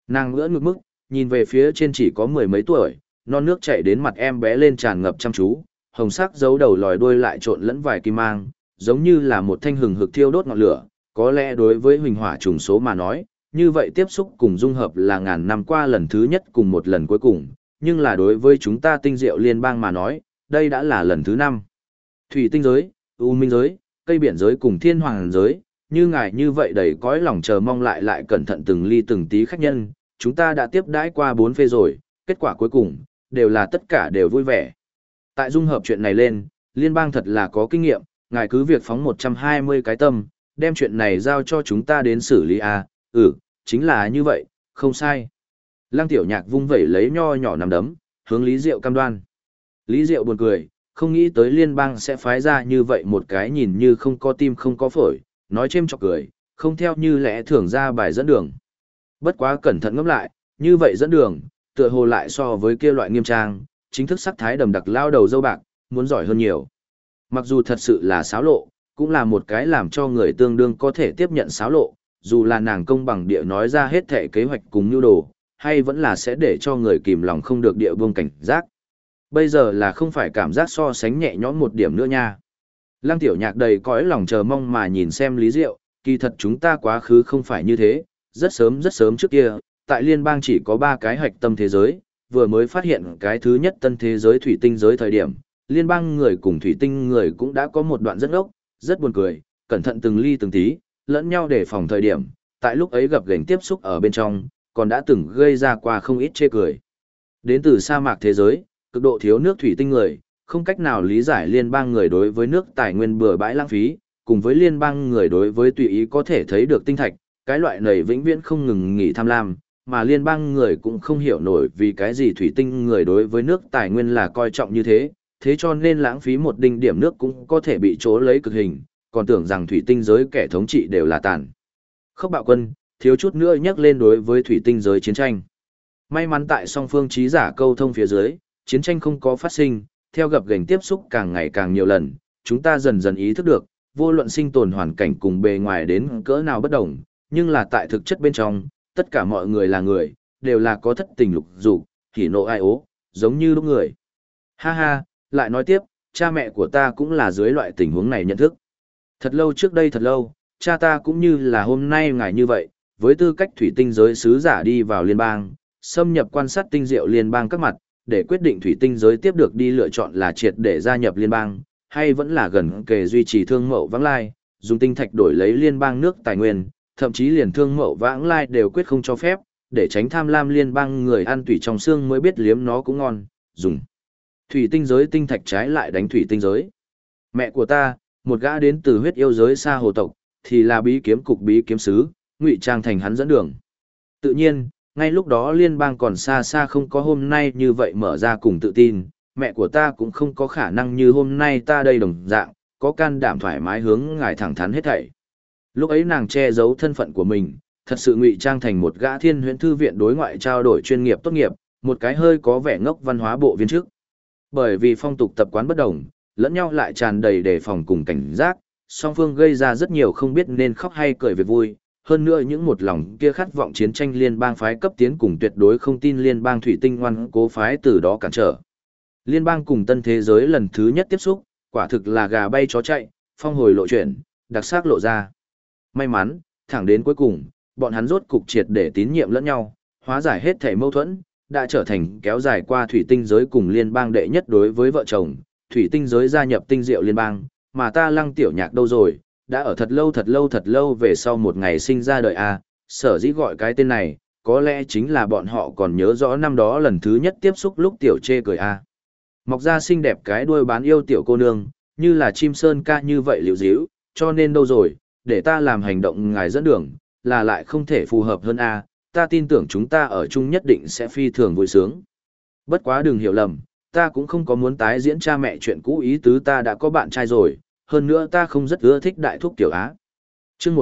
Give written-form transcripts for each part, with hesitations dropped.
Nàng ngỡ ngực mức, nhìn về phía trên chỉ có mười mấy tuổi, non nước chảy đến mặt em bé lên tràn ngập chăm chú, hồng sắc giấu đầu lòi đuôi lại trộn lẫn vài kim mang, giống như là một thanh hừng hực thiêu đốt ngọn lửa. Có lẽ đối với huỳnh hỏa trùng số mà nói, như vậy tiếp xúc cùng dung hợp là ngàn năm qua lần thứ nhất cùng một lần cuối cùng, nhưng là đối với chúng ta tinh diệu liên bang mà nói, đây đã là lần thứ 5. Thủy tinh giới, u minh giới, cây biển giới cùng thiên hoàng giới, như ngài như vậy đầy cõi lòng chờ mong lại cẩn thận từng ly từng tí khách nhân, chúng ta đã tiếp đãi qua 4 phê rồi, kết quả cuối cùng, đều là tất cả đều vui vẻ. Tại dung hợp chuyện này lên, liên bang thật là có kinh nghiệm, ngài cứ việc phóng 120 cái tâm, đem chuyện này giao cho chúng ta đến xử lý à, chính là như vậy, không sai. Lăng Tiểu Nhạc vung vẩy lấy nho nhỏ nắm đấm, hướng Lý Diệu cam đoan. Lý Diệu buồn cười, không nghĩ tới liên bang sẽ phái ra như vậy một cái nhìn như không có tim không có phổi, nói chêm chọc cười, không theo như lẽ thường ra bài dẫn đường. Bất quá cẩn thận ngẫm lại, như vậy dẫn đường, tựa hồ lại so với kia loại nghiêm trang, chính thức sắc thái đầm đặc lao đầu dâu bạc, muốn giỏi hơn nhiều. Mặc dù thật sự là xáo lộ, cũng là một cái làm cho người tương đương có thể tiếp nhận xáo lộ, dù là nàng công bằng địa nói ra hết thể kế hoạch cùng nhu đồ, hay vẫn là sẽ để cho người kìm lòng không được địa vương cảnh giác. Bây giờ là không phải cảm giác so sánh nhẹ nhõm một điểm nữa nha. Lăng Tiểu Nhạc đầy cõi lòng chờ mong mà nhìn xem Lý Diệu, kỳ thật chúng ta quá khứ không phải như thế, rất sớm trước kia, tại liên bang chỉ có 3 cái hạch tâm thế giới, vừa mới phát hiện cái thứ nhất tân thế giới thủy tinh giới thời điểm, liên bang người cùng thủy tinh người cũng đã có một đoạn rất ốc, rất buồn cười, cẩn thận từng ly từng tí, lẫn nhau để phòng thời điểm, tại lúc ấy gặp gành tiếp xúc ở bên trong, còn đã từng gây ra qua không ít chê cười. Đến từ sa mạc thế giới, cực độ thiếu nước thủy tinh người, không cách nào lý giải liên bang người đối với nước tài nguyên bừa bãi lãng phí, cùng với liên bang người đối với tùy ý có thể thấy được tinh thạch, cái loại này vĩnh viễn không ngừng nghỉ tham lam, mà liên bang người cũng không hiểu nổi vì cái gì thủy tinh người đối với nước tài nguyên là coi trọng như thế, thế cho nên lãng phí một đinh điểm nước cũng có thể bị chỗ lấy cực hình, còn tưởng rằng thủy tinh giới kẻ thống trị đều là tàn. Khốc bạo quân, thiếu chút nữa nhắc lên đối với thủy tinh giới chiến tranh. May mắn tại song phương trí giả câu thông phía dưới, chiến tranh không có phát sinh, theo gặp gành tiếp xúc càng ngày càng nhiều lần, chúng ta dần dần ý thức được, vô luận sinh tồn hoàn cảnh cùng bề ngoài đến cỡ nào bất đồng, nhưng là tại thực chất bên trong, tất cả mọi người là người, đều là có thất tình lục dục, hỉ nộ ai ố, giống như lúc người. Ha ha, lại nói tiếp, cha mẹ của ta cũng là dưới loại tình huống này nhận thức. Thật lâu trước đây thật lâu, cha ta cũng như là hôm nay ngài như vậy, với tư cách thủy tinh giới sứ giả đi vào liên bang, xâm nhập quan sát tinh diệu liên bang các mặt, để quyết định thủy tinh giới tiếp được đi lựa chọn là triệt để gia nhập liên bang, hay vẫn là gần kề duy trì thương mậu vãng lai, dùng tinh thạch đổi lấy liên bang nước tài nguyên, thậm chí liền thương mậu vãng lai đều quyết không cho phép, để tránh tham lam liên bang người ăn tủy trong xương mới biết liếm nó cũng ngon, dùng thủy tinh giới tinh thạch trái lại đánh thủy tinh giới. Mẹ của ta, một gã đến từ huyết yêu giới xa hồ tộc, thì là bí kiếm cục bí kiếm sứ, ngụy trang thành hắn dẫn đường. Tự nhiên, ngay lúc đó liên bang còn xa xa không có hôm nay như vậy mở ra cùng tự tin, mẹ của ta cũng không có khả năng như hôm nay ta đây đồng dạng, có can đảm thoải mái hướng ngài thẳng thắn hết thảy. Lúc ấy nàng che giấu thân phận của mình, thật sự ngụy trang thành một gã thiên huyễn thư viện đối ngoại trao đổi chuyên nghiệp tốt nghiệp, một cái hơi có vẻ ngốc văn hóa bộ viên chức. Bởi vì phong tục tập quán bất đồng, lẫn nhau lại tràn đầy đề phòng cùng cảnh giác, song phương gây ra rất nhiều không biết nên khóc hay cười việc vui. Hơn nữa những một lòng kia khát vọng chiến tranh liên bang phái cấp tiến cùng tuyệt đối không tin liên bang thủy tinh ngoan cố phái từ đó cản trở. Liên bang cùng tân thế giới lần thứ nhất tiếp xúc, quả thực là gà bay chó chạy, phong hồi lộ chuyển, đặc sắc lộ ra. May mắn, thẳng đến cuối cùng, bọn hắn rốt cục triệt để tín nhiệm lẫn nhau, hóa giải hết thảy mâu thuẫn, đã trở thành kéo dài qua thủy tinh giới cùng liên bang đệ nhất đối với vợ chồng, thủy tinh giới gia nhập tinh diệu liên bang, mà ta Lăng Tiểu Nhạc đâu rồi, đã ở thật lâu về sau một ngày sinh ra đời a, sở dĩ gọi cái tên này, có lẽ chính là bọn họ còn nhớ rõ năm đó lần thứ nhất tiếp xúc lúc tiểu chê cười a. Mọc ra xinh đẹp cái đuôi bán yêu tiểu cô nương, như là chim sơn ca như vậy liễu díu, cho nên đâu rồi, để ta làm hành động ngài dẫn đường, là lại không thể phù hợp hơn a, ta tin tưởng chúng ta ở chung nhất định sẽ phi thường vui sướng. Bất quá đừng hiểu lầm, ta cũng không có muốn tái diễn cha mẹ chuyện cũ, ý tứ ta đã có bạn trai rồi, hơn nữa ta không rất ưa thích đại thúc tiểu Á. Chương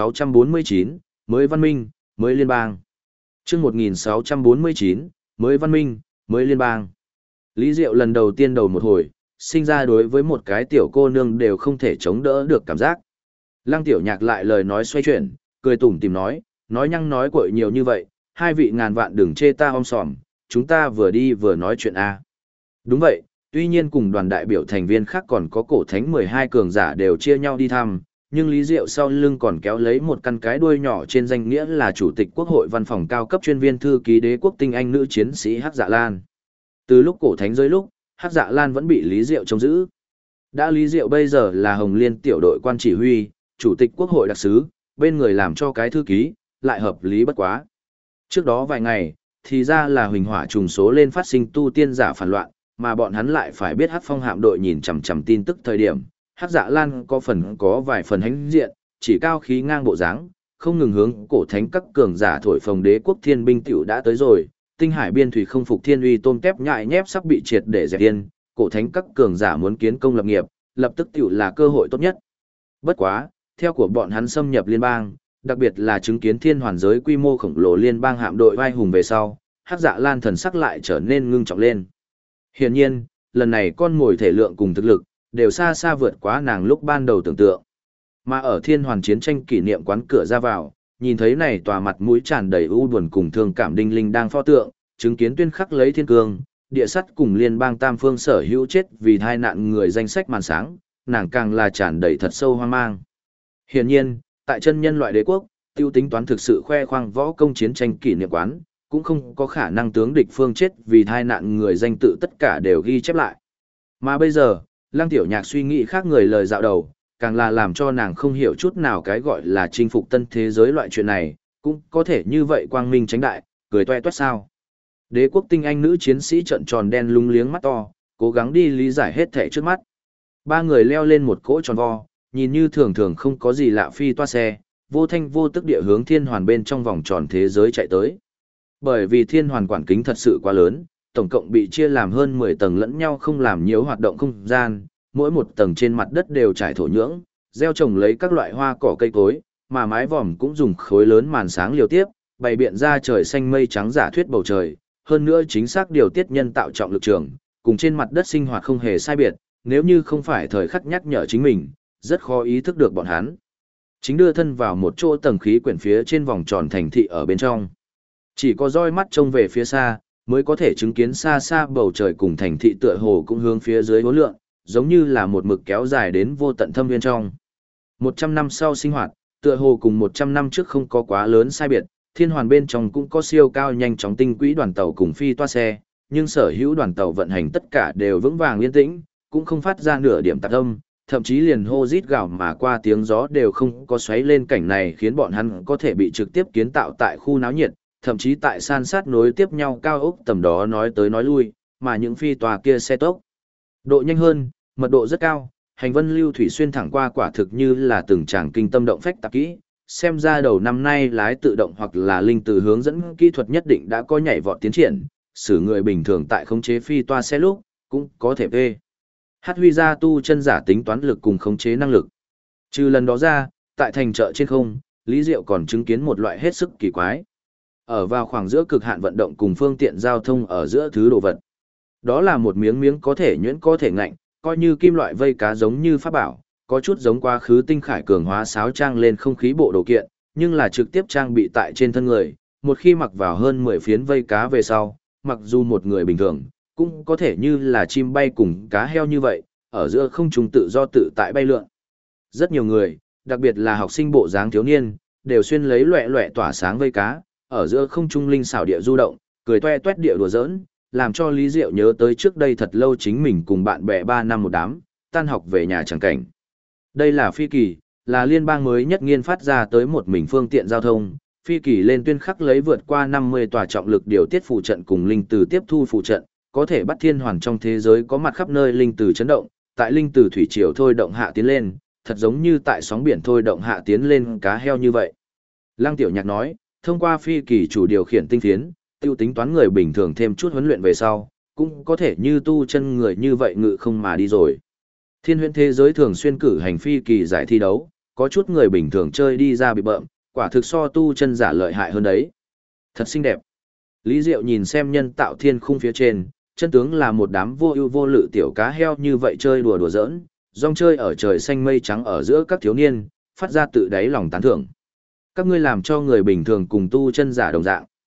1649, mới văn minh, mới liên bang. Chương 1649, mới văn minh, mới liên bang. Lý Diệu lần đầu tiên đầu một hồi, sinh ra đối với một cái tiểu cô nương đều không thể chống đỡ được cảm giác. Lăng Tiểu Nhạc lại lời nói xoay chuyển, cười tủm tỉm nói nhăng nói cội nhiều như vậy, hai vị ngàn vạn đừng chê ta om sòm, chúng ta vừa đi vừa nói chuyện a. Đúng vậy, tuy nhiên cùng đoàn đại biểu thành viên khác còn có cổ thánh 12 cường giả đều chia nhau đi thăm, nhưng Lý Diệu sau lưng còn kéo lấy một căn cái đuôi nhỏ trên danh nghĩa là Chủ tịch Quốc hội văn phòng cao cấp chuyên viên thư ký đế quốc tinh anh nữ chiến sĩ Hắc Dạ Lan. Từ lúc cổ thánh rơi lúc, Hắc Dạ Lan vẫn bị Lý Diệu trông giữ. Đã Lý Diệu bây giờ là Hồng Liên tiểu đội quan chỉ huy, Chủ tịch Quốc hội đặc sứ, bên người làm cho cái thư ký, lại hợp lý bất quá. Trước đó vài ngày, thì ra là huỳnh hỏa trùng số lên phát sinh tu tiên giả phản loạn, mà bọn hắn lại phải biết Hắc Phong hạm đội nhìn chằm chằm tin tức thời điểm, Hắc Dạ Lan có vài phần hãnh diện, chỉ cao khí ngang bộ dáng, không ngừng hướng cổ thánh các cường giả thổi phồng đế quốc thiên binh tiểu đã tới rồi, tinh hải biên thủy không phục thiên uy tôm tép nhại nhép sắp bị triệt để dẹp yên, cổ thánh các cường giả muốn kiến công lập nghiệp, lập tức tiểu là cơ hội tốt nhất. Bất quá, theo của bọn hắn xâm nhập liên bang, đặc biệt là chứng kiến thiên hoàn giới quy mô khổng lồ liên bang hạm đội vai hùng về sau, Hắc Dạ Lan thần sắc lại trở nên ngưng trọng lên. Hiển nhiên, lần này con mồi thể lượng cùng thực lực, đều xa xa vượt quá nàng lúc ban đầu tưởng tượng. Mà ở thiên hoàn chiến tranh kỷ niệm quán cửa ra vào, nhìn thấy này tòa mặt mũi tràn đầy u buồn cùng thương cảm đinh linh đang pho tượng, chứng kiến tuyên khắc lấy thiên cương, địa sắt cùng liên bang tam phương sở hữu chết vì tai nạn người danh sách màn sáng, nàng càng là tràn đầy thật sâu hoang mang. Hiển nhiên, tại chân nhân loại đế quốc, tiêu tính toán thực sự khoe khoang võ công chiến tranh kỷ niệm quán, cũng không có khả năng tướng địch phương chết vì tai nạn người danh tự tất cả đều ghi chép lại. Mà bây giờ, Lăng Tiểu Nhạc suy nghĩ khác người lời dạo đầu, càng là làm cho nàng không hiểu chút nào cái gọi là chinh phục tân thế giới loại chuyện này, cũng có thể như vậy quang minh tránh đại, cười toe toét sao. Đế quốc tinh anh nữ chiến sĩ trợn tròn đen lung liếng mắt to, cố gắng đi lý giải hết thảy trước mắt. Ba người leo lên một cỗ tròn vo, nhìn như thường thường không có gì lạ phi toa xe, vô thanh vô tức địa hướng thiên hoàn bên trong vòng tròn thế giới chạy tới. Bởi vì thiên hoàn quản kính thật sự quá lớn, tổng cộng bị chia làm hơn 10 tầng lẫn nhau không làm nhiều hoạt động không gian, mỗi một tầng trên mặt đất đều trải thổ nhưỡng, gieo trồng lấy các loại hoa cỏ cây cối, mà mái vòm cũng dùng khối lớn màn sáng liều tiếp, bày biện ra trời xanh mây trắng giả thuyết bầu trời, hơn nữa chính xác điều tiết nhân tạo trọng lực trường, cùng trên mặt đất sinh hoạt không hề sai biệt, nếu như không phải thời khắc nhắc nhở chính mình, rất khó ý thức được bọn hắn. Chính đưa thân vào một chỗ tầng khí quyển phía trên vòng tròn thành thị ở bên trong. Chỉ có roi mắt trông về phía xa, mới có thể chứng kiến xa xa bầu trời cùng thành thị tựa hồ cũng hướng phía dưới hố lượng, giống như là một mực kéo dài đến vô tận thâm viên trong. 100 năm sau sinh hoạt, tựa hồ cùng 100 năm trước không có quá lớn sai biệt, thiên hoàn bên trong cũng có siêu cao nhanh chóng tinh quỹ đoàn tàu cùng phi toa xe, nhưng sở hữu đoàn tàu vận hành tất cả đều vững vàng yên tĩnh, cũng không phát ra nửa điểm tạp âm, thậm chí liền hô rít gào mà qua tiếng gió đều không có xoáy lên, cảnh này khiến bọn hắn có thể bị trực tiếp kiến tạo tại khu náo nhiệt, thậm chí tại san sát nối tiếp nhau cao ốc tầm đó nói tới nói lui, mà những phi tòa kia xe tốc độ nhanh hơn, mật độ rất cao, hành vân lưu thủy xuyên thẳng qua quả thực như là từng tràng kinh tâm động phách tạp kỹ, xem ra đầu năm nay lái tự động hoặc là linh từ hướng dẫn kỹ thuật nhất định đã có nhảy vọt tiến triển, xử người bình thường tại khống chế phi toa xe lúc, cũng có thể phát huy ra tu chân giả tính toán lực cùng khống chế năng lực. Trừ lần đó ra, tại thành chợ trên không, Lý Diệu còn chứng kiến một loại hết sức kỳ quái. Ở vào khoảng giữa cực hạn vận động cùng phương tiện giao thông ở giữa thứ đồ vật. Đó là một miếng miếng có thể nhuyễn có thể ngạnh, coi như kim loại vây cá giống như pháp bảo, có chút giống quá khứ tinh khải cường hóa sáo trang lên không khí bộ đồ kiện, nhưng là trực tiếp trang bị tại trên thân người, một khi mặc vào hơn 10 phiến vây cá về sau, mặc dù một người bình thường, cũng có thể như là chim bay cùng cá heo như vậy, ở giữa không trung tự do tự tại bay lượn. Rất nhiều người, đặc biệt là học sinh bộ dáng thiếu niên, đều xuyên lấy loẻ loẻ tỏa sáng vây cá, ở giữa không trung linh xảo địa du động, cười toe toét địa đùa giỡn, làm cho Lý Diệu nhớ tới trước đây thật lâu chính mình cùng bạn bè 3 năm một đám, tan học về nhà chẳng cảnh. Đây là phi kỳ, là liên bang mới nhất nghiên phát ra tới một mình phương tiện giao thông, phi kỳ lên tuyên khắc lấy vượt qua 50 tòa trọng lực điều tiết phụ trận cùng linh từ tiếp thu phụ trận, có thể bắt thiên hoàn trong thế giới có mặt khắp nơi linh từ chấn động, tại linh từ thủy triều thôi động hạ tiến lên, thật giống như tại sóng biển thôi động hạ tiến lên cá heo như vậy. Lăng Tiểu Nhạc nói, thông qua phi kỳ chủ điều khiển tinh phiến, tiêu tính toán người bình thường thêm chút huấn luyện về sau, cũng có thể như tu chân người như vậy ngự không mà đi rồi. Thiên huyễn thế giới thường xuyên cử hành phi kỳ giải thi đấu, có chút người bình thường chơi đi ra bị bợm, quả thực so tu chân giả lợi hại hơn đấy. Thật xinh đẹp. Lý Diệu nhìn xem nhân tạo thiên khung phía trên, chân tướng là một đám vô ưu vô lự tiểu cá heo như vậy chơi đùa đùa giỡn, rong chơi ở trời xanh mây trắng ở giữa các thiếu niên, phát ra tự đáy lòng tán thưởng. Các ngươi làm cho người bình thường cùng tu chân giả đồng dạng.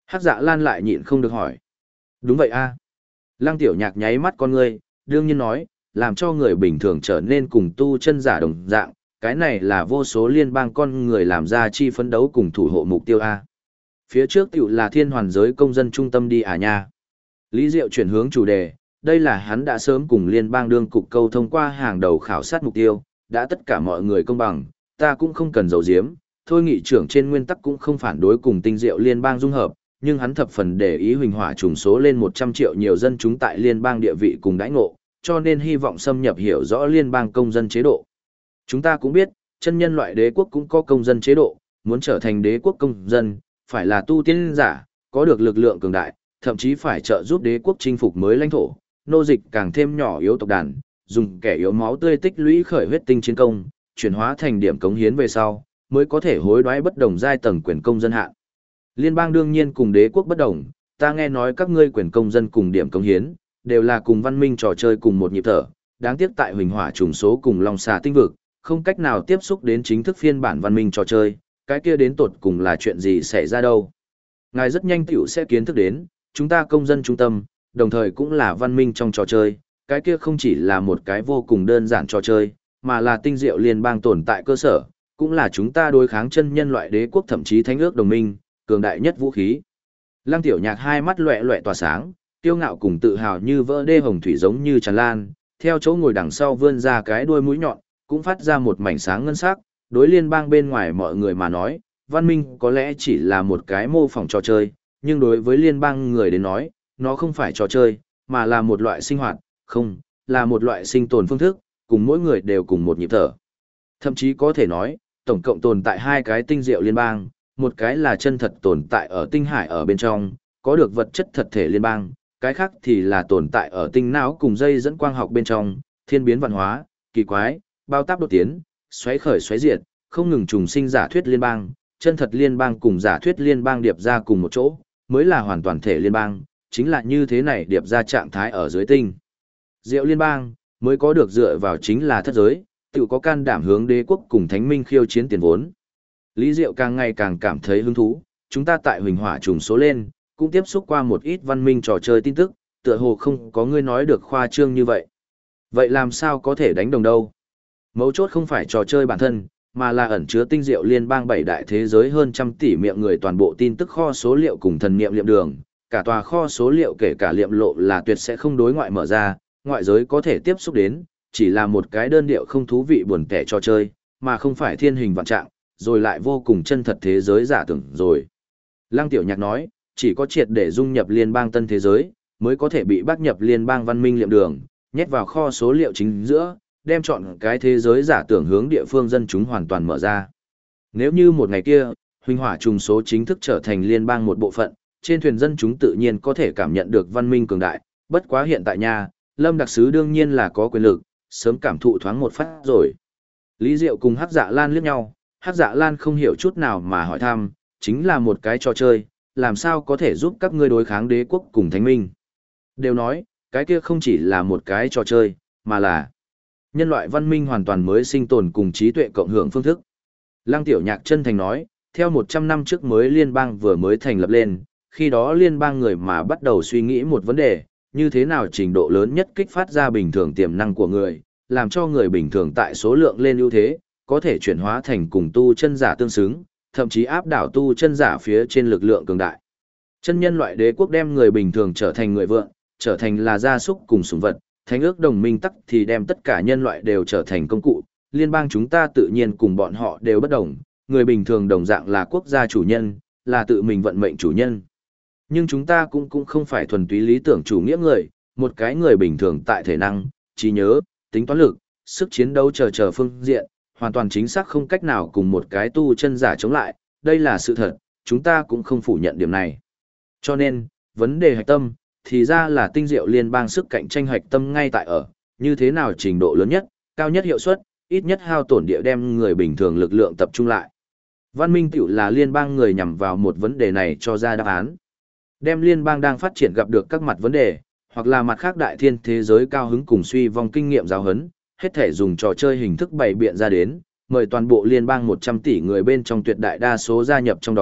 Hắc Dạ Lan lại nhịn không được hỏi. Đúng vậy a. Lăng Tiểu Nhạc nháy mắt con ngươi, đương nhiên nói, làm cho người bình thường trở nên cùng tu chân giả đồng dạng, cái này là vô số liên bang con người làm ra chi phấn đấu cùng thủ hộ mục tiêu a. Phía trước tiểu là thiên hoàn giới công dân trung tâm đi à nha. Lý Diệu chuyển hướng chủ đề, đây là hắn đã sớm cùng liên bang đương cục câu thông qua hàng đầu khảo sát mục tiêu, đã tất cả mọi người công bằng, ta cũng không cần giấu giếm, thôi nghị trưởng trên nguyên tắc cũng không phản đối cùng tinh diệu liên bang dung hợp, nhưng hắn thập phần để ý huỳnh hỏa trùng số lên 100 triệu nhiều dân chúng tại liên bang địa vị cùng đãi ngộ, cho nên hy vọng xâm nhập hiểu rõ liên bang công dân chế độ. Chúng ta cũng biết, chân nhân loại đế quốc cũng có công dân chế độ, muốn trở thành đế quốc công dân, phải là tu tiên giả, có được lực lượng cường đại, thậm chí phải trợ giúp đế quốc chinh phục mới lãnh thổ, nô dịch càng thêm nhỏ yếu tộc đàn, dùng kẻ yếu máu tươi tích lũy khởi huyết tinh chiến công, chuyển hóa thành điểm cống hiến về sau, mới có thể hối đoái bất đồng giai tầng quyền công dân hạn. Liên bang đương nhiên cùng đế quốc bất đồng, ta nghe nói các ngươi quyền công dân cùng điểm cống hiến, đều là cùng văn minh trò chơi cùng một nhịp thở, đáng tiếc tại huỳnh hỏa trùng số cùng long xà tinh vực, không cách nào tiếp xúc đến chính thức phiên bản văn minh trò chơi, cái kia đến tột cùng là chuyện gì xảy ra đâu. Ngài rất nhanh tiểu sẽ kiến thức đến, chúng ta công dân trung tâm, đồng thời cũng là văn minh trong trò chơi, cái kia không chỉ là một cái vô cùng đơn giản trò chơi, mà là tinh diệu liên bang tồn tại cơ sở, cũng là chúng ta đối kháng chân nhân loại đế quốc thậm chí thánh ước đồng minh, cường đại nhất vũ khí. Lăng Tiểu Nhạc hai mắt loẹt loẹt tỏa sáng, kiêu ngạo cùng tự hào như vỡ đê hồng thủy giống như tràn lan, theo chỗ ngồi đằng sau vươn ra cái đuôi mũi nhọn, cũng phát ra một mảnh sáng ngân sắc, đối liên bang bên ngoài mọi người mà nói, văn minh có lẽ chỉ là một cái mô phỏng trò chơi, nhưng đối với liên bang người đến nói, nó không phải trò chơi, mà là một loại sinh hoạt, không, là một loại sinh tồn phương thức, cùng mỗi người đều cùng một nhịp thở. Thậm chí có thể nói, tổng cộng tồn tại hai cái tinh diệu liên bang, một cái là chân thật tồn tại ở tinh hải ở bên trong, có được vật chất thật thể liên bang, cái khác thì là tồn tại ở tinh não cùng dây dẫn quang học bên trong, thiên biến văn hóa, kỳ quái, bao táp đột tiến, xoáy khởi xoáy diệt, không ngừng trùng sinh giả thuyết liên bang, chân thật liên bang cùng giả thuyết liên bang điệp ra cùng một chỗ, mới là hoàn toàn thể liên bang, chính là như thế này điệp ra trạng thái ở dưới tinh. Diệu liên bang, mới có được dựa vào chính là thất giới, tự có can đảm hướng đế quốc cùng thánh minh khiêu chiến tiền vốn. Lý Diệu càng ngày càng cảm thấy hứng thú, chúng ta tại huỳnh hỏa trùng số lên, cũng tiếp xúc qua một ít văn minh trò chơi tin tức, tựa hồ không có người nói được khoa trương như vậy. Vậy làm sao có thể đánh đồng đâu? Mấu chốt không phải trò chơi bản thân, mà là ẩn chứa tinh diệu liên bang 7 đại thế giới hơn trăm tỷ miệng người toàn bộ tin tức kho số liệu cùng thần niệm liệm đường, cả tòa kho số liệu kể cả liệm lộ là tuyệt sẽ không đối ngoại mở ra, ngoại giới có thể tiếp xúc đến, chỉ là một cái đơn điệu không thú vị buồn tẻ trò chơi, mà không phải thiên hình vạn trạng, rồi lại vô cùng chân thật thế giới giả tưởng rồi. Lăng Tiểu Nhạc nói, chỉ có triệt để dung nhập liên bang tân thế giới, mới có thể bị bác nhập liên bang văn minh liệm đường, nhét vào kho số liệu chính giữa, đem chọn cái thế giới giả tưởng hướng địa phương dân chúng hoàn toàn mở ra. Nếu như một ngày kia, huỳnh hỏa trùng số chính thức trở thành liên bang một bộ phận, trên thuyền dân chúng tự nhiên có thể cảm nhận được văn minh cường đại, bất quá hiện tại nha, Lâm đặc sứ đương nhiên là có quyền lực, sớm cảm thụ thoáng một phát rồi. Lý Diệu cùng Hắc Dạ Lan liếc nhau, Hắc Dạ Lan không hiểu chút nào mà hỏi thăm, chính là một cái trò chơi, làm sao có thể giúp các ngươi đối kháng đế quốc cùng thánh minh. Đều nói, cái kia không chỉ là một cái trò chơi, mà là nhân loại văn minh hoàn toàn mới sinh tồn cùng trí tuệ cộng hưởng phương thức. Lăng Tiểu Nhạc chân thành nói, theo 100 năm trước mới liên bang vừa mới thành lập lên, khi đó liên bang người mà bắt đầu suy nghĩ một vấn đề, như thế nào trình độ lớn nhất kích phát ra bình thường tiềm năng của người, làm cho người bình thường tại số lượng lên ưu thế, có thể chuyển hóa thành cùng tu chân giả tương xứng, thậm chí áp đảo tu chân giả phía trên lực lượng cường đại. Chân nhân loại đế quốc đem người bình thường trở thành người vượng, trở thành là gia súc cùng sủng vật, thánh ước đồng minh tắc thì đem tất cả nhân loại đều trở thành công cụ, liên bang chúng ta tự nhiên cùng bọn họ đều bất đồng, người bình thường đồng dạng là quốc gia chủ nhân, là tự mình vận mệnh chủ nhân. Nhưng chúng ta cũng không phải thuần túy lý tưởng chủ nghĩa người, một cái người bình thường tại thể năng, trí nhớ, tính toán lực, sức chiến đấu chờ phương diện, hoàn toàn chính xác không cách nào cùng một cái tu chân giả chống lại, đây là sự thật, chúng ta cũng không phủ nhận điểm này. Cho nên, vấn đề hạch tâm, thì ra là tinh diệu liên bang sức cạnh tranh hạch tâm ngay tại ở, như thế nào trình độ lớn nhất, cao nhất hiệu suất, ít nhất hao tổn địa đem người bình thường lực lượng tập trung lại. Văn minh tiểu là liên bang người nhằm vào một vấn đề này cho ra đáp án. Đem liên bang đang phát triển gặp được các mặt vấn đề, hoặc là mặt khác đại thiên thế giới cao hứng cùng suy vong kinh nghiệm giáo huấn, hết thể dùng trò chơi hình thức bày biện ra đến, mời toàn bộ liên bang 100 tỷ người bên trong tuyệt đại đa số gia nhập trong đó,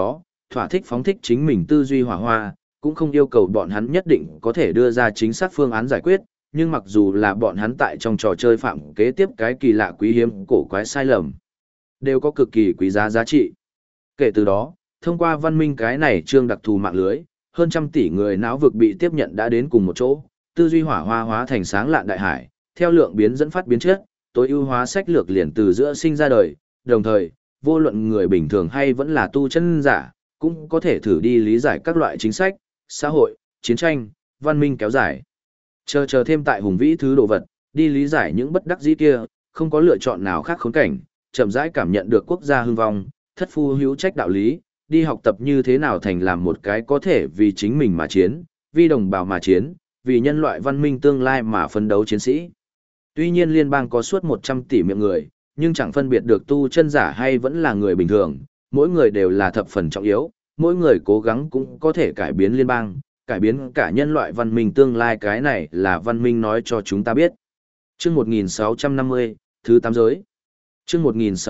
thỏa thích phóng thích chính mình tư duy hỏa hoa, cũng không yêu cầu bọn hắn nhất định có thể đưa ra chính xác phương án giải quyết, nhưng mặc dù là bọn hắn tại trong trò chơi phạm kế tiếp cái kỳ lạ quý hiếm cổ quái sai lầm, đều có cực kỳ quý giá giá trị. Kể từ đó, thông qua văn minh cái này trương đặc thù mạng lưới, hơn trăm tỷ người não vực bị tiếp nhận đã đến cùng một chỗ, tư duy hỏa hoa hóa thành sáng lạn đại hải, theo lượng biến dẫn phát biến chất, tối ưu hóa sách lược liền từ giữa sinh ra đời, đồng thời, vô luận người bình thường hay vẫn là tu chân giả, cũng có thể thử đi lý giải các loại chính sách, xã hội, chiến tranh, văn minh kéo dài. Chờ thêm tại hùng vĩ thứ đồ vật, đi lý giải những bất đắc dĩ kia, không có lựa chọn nào khác khốn cảnh, chậm rãi cảm nhận được quốc gia hưng vong, thất phu hữu trách đạo lý, đi học tập như thế nào thành làm một cái có thể vì chính mình mà chiến, vì đồng bào mà chiến, vì nhân loại văn minh tương lai mà phấn đấu chiến sĩ. Tuy nhiên liên bang có suốt 100 tỷ miệng người, nhưng chẳng phân biệt được tu chân giả hay vẫn là người bình thường, mỗi người đều là thập phần trọng yếu, mỗi người cố gắng cũng có thể cải biến liên bang, cải biến cả nhân loại văn minh tương lai, cái này là văn minh nói cho chúng ta biết. Chương 1650, thứ 8 giới. Chương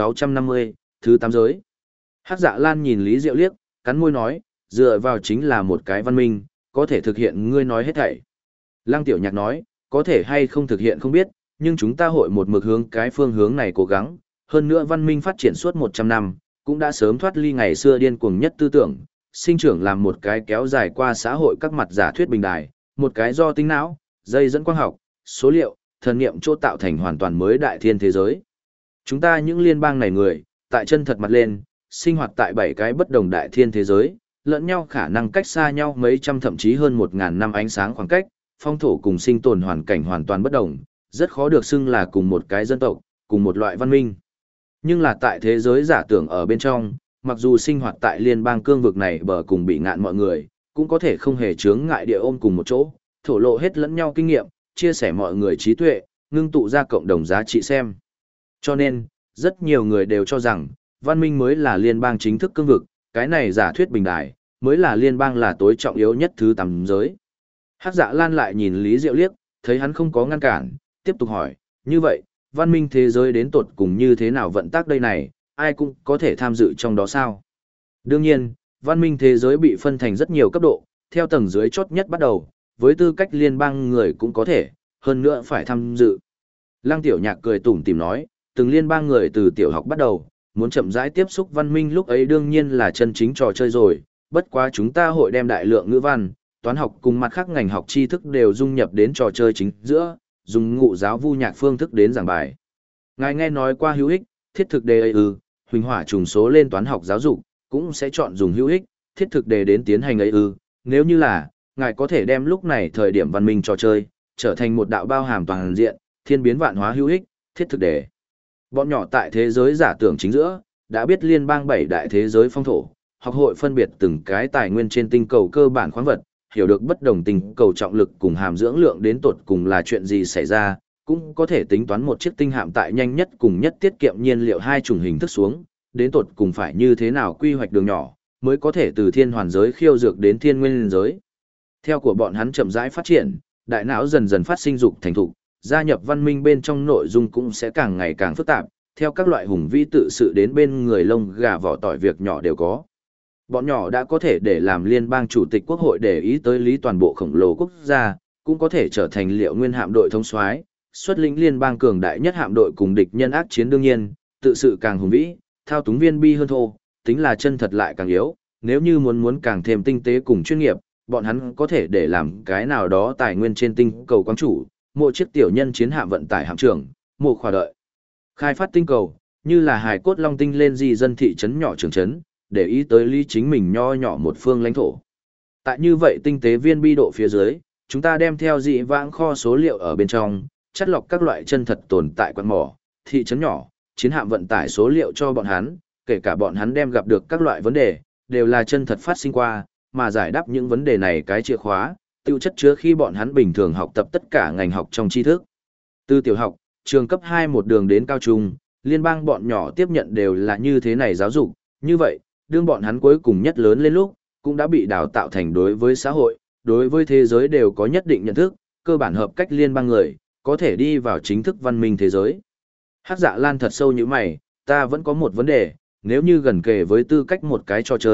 1650, thứ 8 giới. Hắc Dạ Lan nhìn Lý Diệu liếc, cắn môi nói, dựa vào chính là một cái văn minh, có thể thực hiện ngươi nói hết thảy. Lăng Tiểu Nhạc nói, có thể hay không thực hiện không biết, nhưng chúng ta hội một mực hướng cái phương hướng này cố gắng, hơn nữa văn minh phát triển suốt 100 năm, cũng đã sớm thoát ly ngày xưa điên cuồng nhất tư tưởng, sinh trưởng làm một cái kéo dài qua xã hội các mặt giả thuyết bình đài, một cái do tính não, dây dẫn quang học, số liệu, thần niệm chỗ tạo thành hoàn toàn mới đại thiên thế giới. Chúng ta những liên bang này người, tại chân thật mặt lên, sinh hoạt tại 7 cái bất đồng đại thiên thế giới, lẫn nhau khả năng cách xa nhau mấy trăm thậm chí hơn 1.000 năm ánh sáng khoảng cách, phong thổ cùng sinh tồn hoàn cảnh hoàn toàn bất đồng, rất khó được xưng là cùng một cái dân tộc, cùng một loại văn minh. Nhưng là tại thế giới giả tưởng ở bên trong, mặc dù sinh hoạt tại liên bang cương vực này bờ cùng bị ngạn mọi người, cũng có thể không hề chướng ngại địa ôm cùng một chỗ, thổ lộ hết lẫn nhau kinh nghiệm, chia sẻ mọi người trí tuệ, ngưng tụ ra cộng đồng giá trị xem. Cho nên, rất nhiều người đều cho rằng, văn minh mới là liên bang chính thức cương vực, cái này giả thuyết bình đại, mới là liên bang là tối trọng yếu nhất thứ 8 giới. Hắc Dạ Lan lại nhìn Lý Diệu liếc, thấy hắn không có ngăn cản, tiếp tục hỏi, như vậy, văn minh thế giới đến tột cùng như thế nào vận tác đây này, ai cũng có thể tham dự trong đó sao? Đương nhiên, văn minh thế giới bị phân thành rất nhiều cấp độ, theo tầng dưới chốt nhất bắt đầu, với tư cách liên bang người cũng có thể, hơn nữa phải tham dự. Lăng Tiểu Nhạc cười tủm tỉm nói, từng liên bang người từ tiểu học bắt đầu, muốn chậm rãi tiếp xúc văn minh lúc ấy đương nhiên là chân chính trò chơi rồi, bất quá chúng ta hội đem đại lượng ngữ văn, toán học cùng mặt khác ngành học tri thức đều dung nhập đến trò chơi chính giữa, dùng ngụ giáo vu nhạc phương thức đến giảng bài. Ngài nghe nói qua hữu ích, thiết thực đề ấy huỳnh hỏa trùng số lên toán học giáo dục, cũng sẽ chọn dùng hữu ích, thiết thực đề đến tiến hành ấy nếu như là, ngài có thể đem lúc này thời điểm văn minh trò chơi, trở thành một đạo bao hàm toàn diện, thiên biến vạn hóa hữu ích, thiết thực đề. Bọn nhỏ tại thế giới giả tưởng chính giữa, đã biết liên bang 7 đại thế giới phong thổ, học hội phân biệt từng cái tài nguyên trên tinh cầu cơ bản khoáng vật, hiểu được bất đồng tinh cầu trọng lực cùng hàm dưỡng lượng đến tột cùng là chuyện gì xảy ra, cũng có thể tính toán một chiếc tinh hạm tại nhanh nhất cùng nhất tiết kiệm nhiên liệu hai chủng hình thức xuống, đến tột cùng phải như thế nào quy hoạch đường nhỏ, mới có thể từ thiên hoàn giới khiêu dược đến thiên nguyên giới. Theo của bọn hắn chậm rãi phát triển, đại não dần dần phát sinh dục thành thục, gia nhập văn minh bên trong nội dung cũng sẽ càng ngày càng phức tạp, theo các loại hùng vĩ tự sự đến bên người lông gà vỏ tỏi việc nhỏ đều có. Bọn nhỏ đã có thể để làm liên bang chủ tịch quốc hội để ý tới lý toàn bộ khổng lồ quốc gia, cũng có thể trở thành liệu nguyên hạm đội thống soái, xuất lĩnh liên bang cường đại nhất hạm đội cùng địch nhân ác chiến. Đương nhiên, tự sự càng hùng vĩ, thao túng viên bi hơn thô, tính là chân thật lại càng yếu, nếu như muốn càng thêm tinh tế cùng chuyên nghiệp, bọn hắn có thể để làm cái nào đó tài nguyên trên tinh cầu quang chủ, một chiếc tiểu nhân chiến hạm vận tải hạm trưởng, một khóa đợi. Khai phát tinh cầu, như là hài cốt long tinh lên di dân thị trấn nhỏ trường trấn, để ý tới lý chính mình nho nhỏ một phương lãnh thổ. Tại như vậy tinh tế viên bi độ phía dưới, chúng ta đem theo dị vãng kho số liệu ở bên trong, chắt lọc các loại chân thật tồn tại quán mỏ, thị trấn nhỏ, chiến hạm vận tải số liệu cho bọn hắn, kể cả bọn hắn đem gặp được các loại vấn đề, đều là chân thật phát sinh qua, mà giải đáp những vấn đề này cái chìa khóa, tiêu chất chứa khi bọn hắn bình thường học tập tất cả ngành học trong tri thức. Từ tiểu học, trường cấp 2 một đường đến cao trung, liên bang bọn nhỏ tiếp nhận đều là như thế này giáo dục, như vậy, đương bọn hắn cuối cùng nhất lớn lên lúc, cũng đã bị đào tạo thành đối với xã hội, đối với thế giới đều có nhất định nhận thức, cơ bản hợp cách liên bang người, có thể đi vào chính thức văn minh thế giới. Hắc Dạ Lan thật sâu như mày, ta vẫn có một vấn đề, nếu như gần kề với tư cách một cái trò chơi,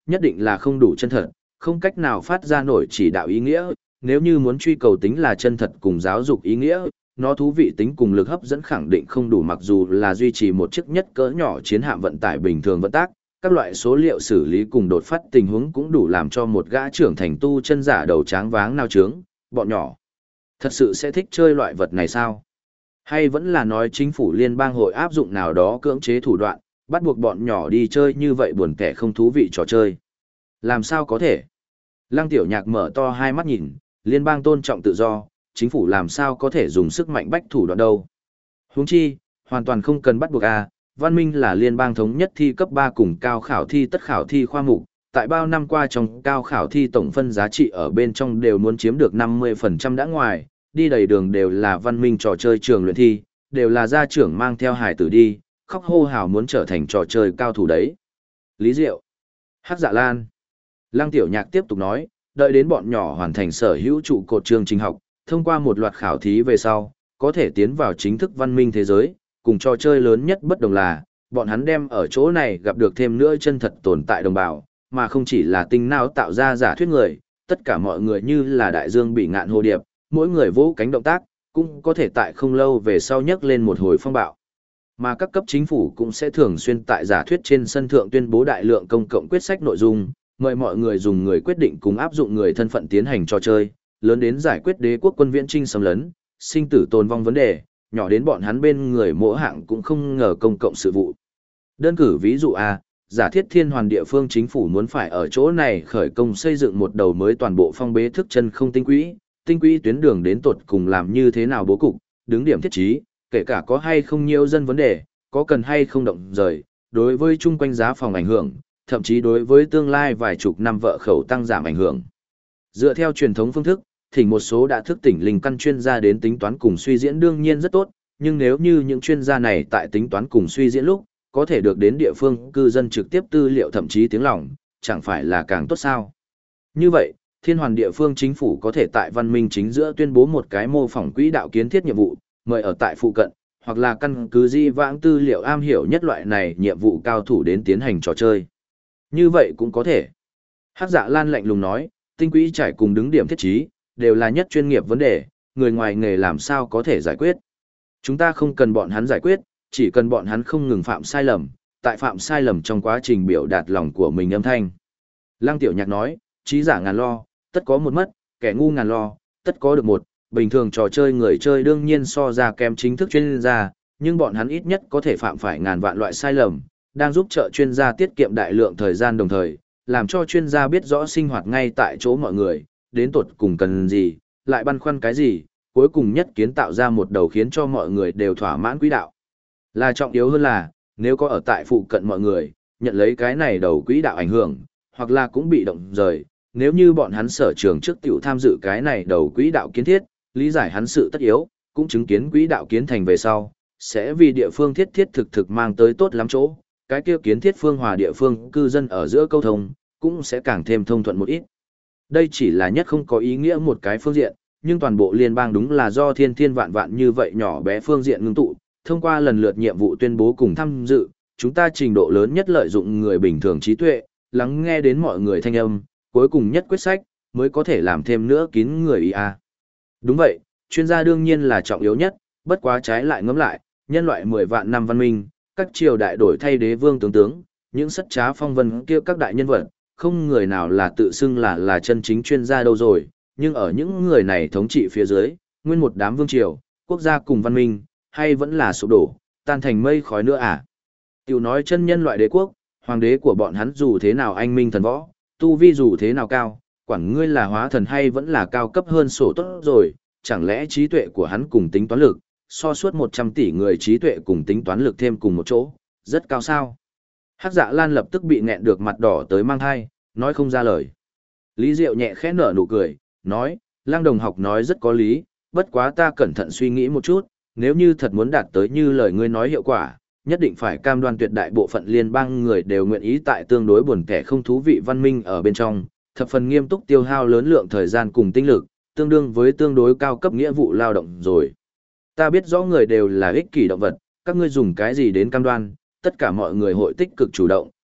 nhất định là không đủ chân thật, không cách nào phát ra nổi chỉ đạo ý nghĩa, nếu như muốn truy cầu tính là chân thật cùng giáo dục ý nghĩa, nó thú vị tính cùng lực hấp dẫn khẳng định không đủ, mặc dù là duy trì một chiếc nhất cỡ nhỏ chiến hạm vận tải bình thường vận tác, các loại số liệu xử lý cùng đột phát tình huống cũng đủ làm cho một gã trưởng thành tu chân giả đầu tráng váng nao trướng, bọn nhỏ. Thật sự sẽ thích chơi loại vật này sao? Hay vẫn là nói chính phủ liên bang hội áp dụng nào đó cưỡng chế thủ đoạn, bắt buộc bọn nhỏ đi chơi như vậy buồn kẻ không thú vị trò chơi? Làm sao có thể? Lăng Tiểu Nhạc mở to hai mắt nhìn, liên bang tôn trọng tự do, chính phủ làm sao có thể dùng sức mạnh bách thủ đoạn đâu? Huống chi, hoàn toàn không cần bắt buộc a, văn minh là liên bang thống nhất thi cấp 3 cùng cao khảo thi tất khảo thi khoa mục, tại bao năm qua trong cao khảo thi tổng phân giá trị ở bên trong đều muốn chiếm được 50% đã ngoài, đi đầy đường đều là văn minh trò chơi trường luyện thi, đều là gia trưởng mang theo hải tử đi, khóc hô hào muốn trở thành trò chơi cao thủ đấy. Lý Diệu, Hắc Dạ Lan. Lăng Tiểu Nhạc tiếp tục nói, đợi đến bọn nhỏ hoàn thành sở hữu trụ cột chương trình học, thông qua một loạt khảo thí về sau, có thể tiến vào chính thức văn minh thế giới, cùng trò chơi lớn nhất bất đồng là, bọn hắn đem ở chỗ này gặp được thêm nữa chân thật tồn tại đồng bào, mà không chỉ là tinh não tạo ra giả thuyết người, tất cả mọi người như là đại dương bị ngạn hồ điệp, mỗi người vỗ cánh động tác, cũng có thể tại không lâu về sau nhấc lên một hồi phong bạo. Mà các cấp chính phủ cũng sẽ thường xuyên tại giả thuyết trên sân thượng tuyên bố đại lượng công cộng quyết sách nội dung, mời mọi người dùng người quyết định cùng áp dụng người thân phận tiến hành trò chơi, lớn đến giải quyết đế quốc quân viễn chinh xâm lấn, sinh tử tồn vong vấn đề, nhỏ đến bọn hắn bên người mỗi hạng cũng không ngờ công cộng sự vụ. Đơn cử ví dụ A, giả thiết thiên hoàn địa phương chính phủ muốn phải ở chỗ này khởi công xây dựng một đầu mới toàn bộ phong bế thức chân không tinh quỹ tuyến đường đến tột cùng làm như thế nào bố cục, đứng điểm thiết trí, kể cả có hay không nhiều dân vấn đề, có cần hay không động rời, đối với chung quanh giá phòng ảnh hưởng, thậm chí đối với tương lai vài chục năm vợ khẩu tăng giảm ảnh hưởng. Dựa theo truyền thống phương thức, thỉnh một số đã thức tỉnh linh căn chuyên gia đến tính toán cùng suy diễn đương nhiên rất tốt, nhưng nếu như những chuyên gia này tại tính toán cùng suy diễn lúc, có thể được đến địa phương cư dân trực tiếp tư liệu thậm chí tiếng lòng, chẳng phải là càng tốt sao. Như vậy, thiên hoàn địa phương chính phủ có thể tại văn minh chính giữa tuyên bố một cái mô phỏng quỹ đạo kiến thiết nhiệm vụ, mời ở tại phụ cận, hoặc là căn cứ di vãng tư liệu am hiểu nhất loại này nhiệm vụ cao thủ đến tiến hành trò chơi. Như vậy cũng có thể. Hắc Dạ Lan lạnh lùng nói, tinh quỹ trải cùng đứng điểm thiết trí, đều là nhất chuyên nghiệp vấn đề, người ngoài nghề làm sao có thể giải quyết. Chúng ta không cần bọn hắn giải quyết, chỉ cần bọn hắn không ngừng phạm sai lầm, tại phạm sai lầm trong quá trình biểu đạt lòng của mình âm thanh. Lăng Tiểu Nhạc nói, trí giả ngàn lo, tất có một mất, kẻ ngu ngàn lo, tất có được một, bình thường trò chơi người chơi đương nhiên so ra kém chính thức chuyên gia, nhưng bọn hắn ít nhất có thể phạm phải ngàn vạn loại sai lầm, đang giúp trợ chuyên gia tiết kiệm đại lượng thời gian đồng thời, làm cho chuyên gia biết rõ sinh hoạt ngay tại chỗ mọi người, đến tột cùng cần gì, lại băn khoăn cái gì, cuối cùng nhất kiến tạo ra một đầu khiến cho mọi người đều thỏa mãn quỹ đạo. Là trọng yếu hơn là, nếu có ở tại phụ cận mọi người, nhận lấy cái này đầu quỹ đạo ảnh hưởng, hoặc là cũng bị động rời, nếu như bọn hắn sở trường trước tiểu tham dự cái này đầu quỹ đạo kiến thiết, lý giải hắn sự tất yếu, cũng chứng kiến quỹ đạo kiến thành về sau, sẽ vì địa phương thiết thiết thực thực mang tới tốt lắm chỗ, cái kia kiến thiết phương hòa địa phương cư dân ở giữa câu thông, cũng sẽ càng thêm thông thuận một ít. Đây chỉ là nhất không có ý nghĩa một cái phương diện, nhưng toàn bộ liên bang đúng là do thiên thiên vạn vạn như vậy nhỏ bé phương diện ngưng tụ, thông qua lần lượt nhiệm vụ tuyên bố cùng tham dự, chúng ta trình độ lớn nhất lợi dụng người bình thường trí tuệ, lắng nghe đến mọi người thanh âm, cuối cùng nhất quyết sách, mới có thể làm thêm nữa kín người IA. Đúng vậy, chuyên gia đương nhiên là trọng yếu nhất, bất quá trái lại ngẫm lại, nhân loại 10 vạn năm văn minh, các triều đại đổi thay đế vương tướng, những sất trá phong vân kia các đại nhân vật, không người nào là tự xưng là chân chính chuyên gia đâu rồi, nhưng ở những người này thống trị phía dưới, nguyên một đám vương triều, quốc gia cùng văn minh, hay vẫn là sụp đổ, tan thành mây khói nữa à? Tiểu nói chân nhân loại đế quốc, hoàng đế của bọn hắn dù thế nào anh minh thần võ, tu vi dù thế nào cao, quản ngươi là hóa thần hay vẫn là cao cấp hơn sổ tốt rồi, chẳng lẽ trí tuệ của hắn cùng tính toán lực, so suốt 100 tỷ người trí tuệ cùng tính toán lực thêm cùng một chỗ, rất cao sao? Hắc Dạ Lan lập tức bị nghẹn được mặt đỏ tới mang thai, nói không ra lời. Lý Diệu nhẹ khẽ nở nụ cười, nói, Lăng đồng học nói rất có lý, bất quá ta cẩn thận suy nghĩ một chút, nếu như thật muốn đạt tới như lời ngươi nói hiệu quả, nhất định phải cam đoan tuyệt đại bộ phận liên bang người đều nguyện ý tại tương đối buồn kẻ không thú vị văn minh ở bên trong, thập phần nghiêm túc tiêu hao lớn lượng thời gian cùng tinh lực, tương đương với tương đối cao cấp nghĩa vụ lao động rồi. Ta biết rõ người đều là ích kỷ động vật, các ngươi dùng cái gì đến cam đoan, tất cả mọi người hội tích cực chủ động,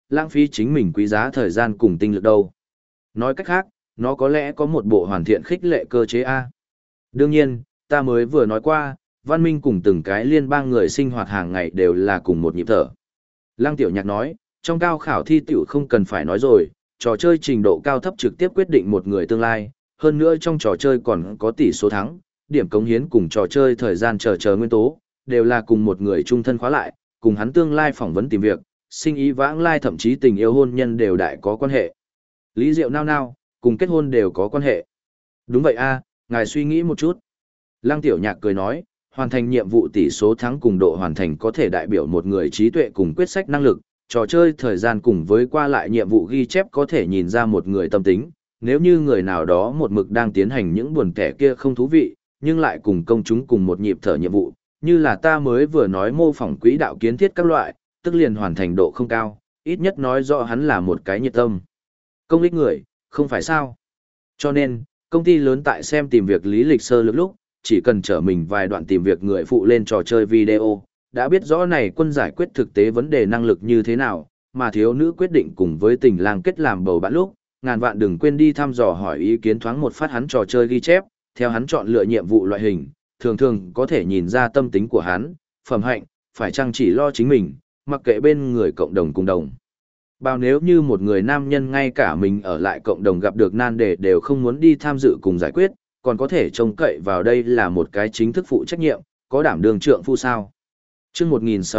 lãng phí chính mình quý giá thời gian cùng tinh lực đâu. Nói cách khác, nó có lẽ có một bộ hoàn thiện khích lệ cơ chế A. Đương nhiên, ta mới vừa nói qua, văn minh cùng từng cái liên bang người sinh hoạt hàng ngày đều là cùng một nhịp thở. Lăng Tiểu Nhạc nói, trong cao khảo thi tiểu không cần phải nói rồi, trò chơi trình độ cao thấp trực tiếp quyết định một người tương lai, hơn nữa trong trò chơi còn có tỷ số thắng, điểm cống hiến cùng trò chơi thời gian chờ nguyên tố, đều là cùng một người chung thân khóa lại, cùng hắn tương lai phỏng vấn tìm việc, sinh ý vãng lai thậm chí tình yêu hôn nhân đều đại có quan hệ. Lý Diệu nao, cùng kết hôn đều có quan hệ. Đúng vậy a, ngài suy nghĩ một chút. Lăng Tiểu Nhạc cười nói, hoàn thành nhiệm vụ tỷ số thắng cùng độ hoàn thành có thể đại biểu một người trí tuệ cùng quyết sách năng lực, trò chơi thời gian cùng với qua lại nhiệm vụ ghi chép có thể nhìn ra một người tâm tính, nếu như người nào đó một mực đang tiến hành những buồn kẻ kia không thú vị, nhưng lại cùng công chúng cùng một nhịp thở nhiệm vụ, như là ta mới vừa nói mô phỏng quỹ đạo kiến thiết các loại, tức liền hoàn thành độ không cao, ít nhất nói rõ hắn là một cái nhiệt tâm. Công ích người, không phải sao? Cho nên, công ty lớn tại xem tìm việc lý lịch sơ lược lúc, chỉ cần trở mình vài đoạn tìm việc người phụ lên trò chơi video, đã biết rõ này quân giải quyết thực tế vấn đề năng lực như thế nào, mà thiếu nữ quyết định cùng với tình lang kết làm bầu bạn lúc, ngàn vạn đừng quên đi thăm dò hỏi ý kiến thoáng một phát hắn trò chơi ghi chép, theo hắn chọn lựa nhiệm vụ loại hình, thường thường có thể nhìn ra tâm tính của hắn, phẩm hạnh, phải chăng chỉ lo chính mình, mặc kệ bên người cộng đồng cùng đồng. Bao nếu như một người nam nhân ngay cả mình ở lại cộng đồng gặp được nan đề đều không muốn đi tham dự cùng giải quyết, còn có thể trông cậy vào đây là một cái chính thức phụ trách nhiệm, có đảm đương trượng phu sao. Chương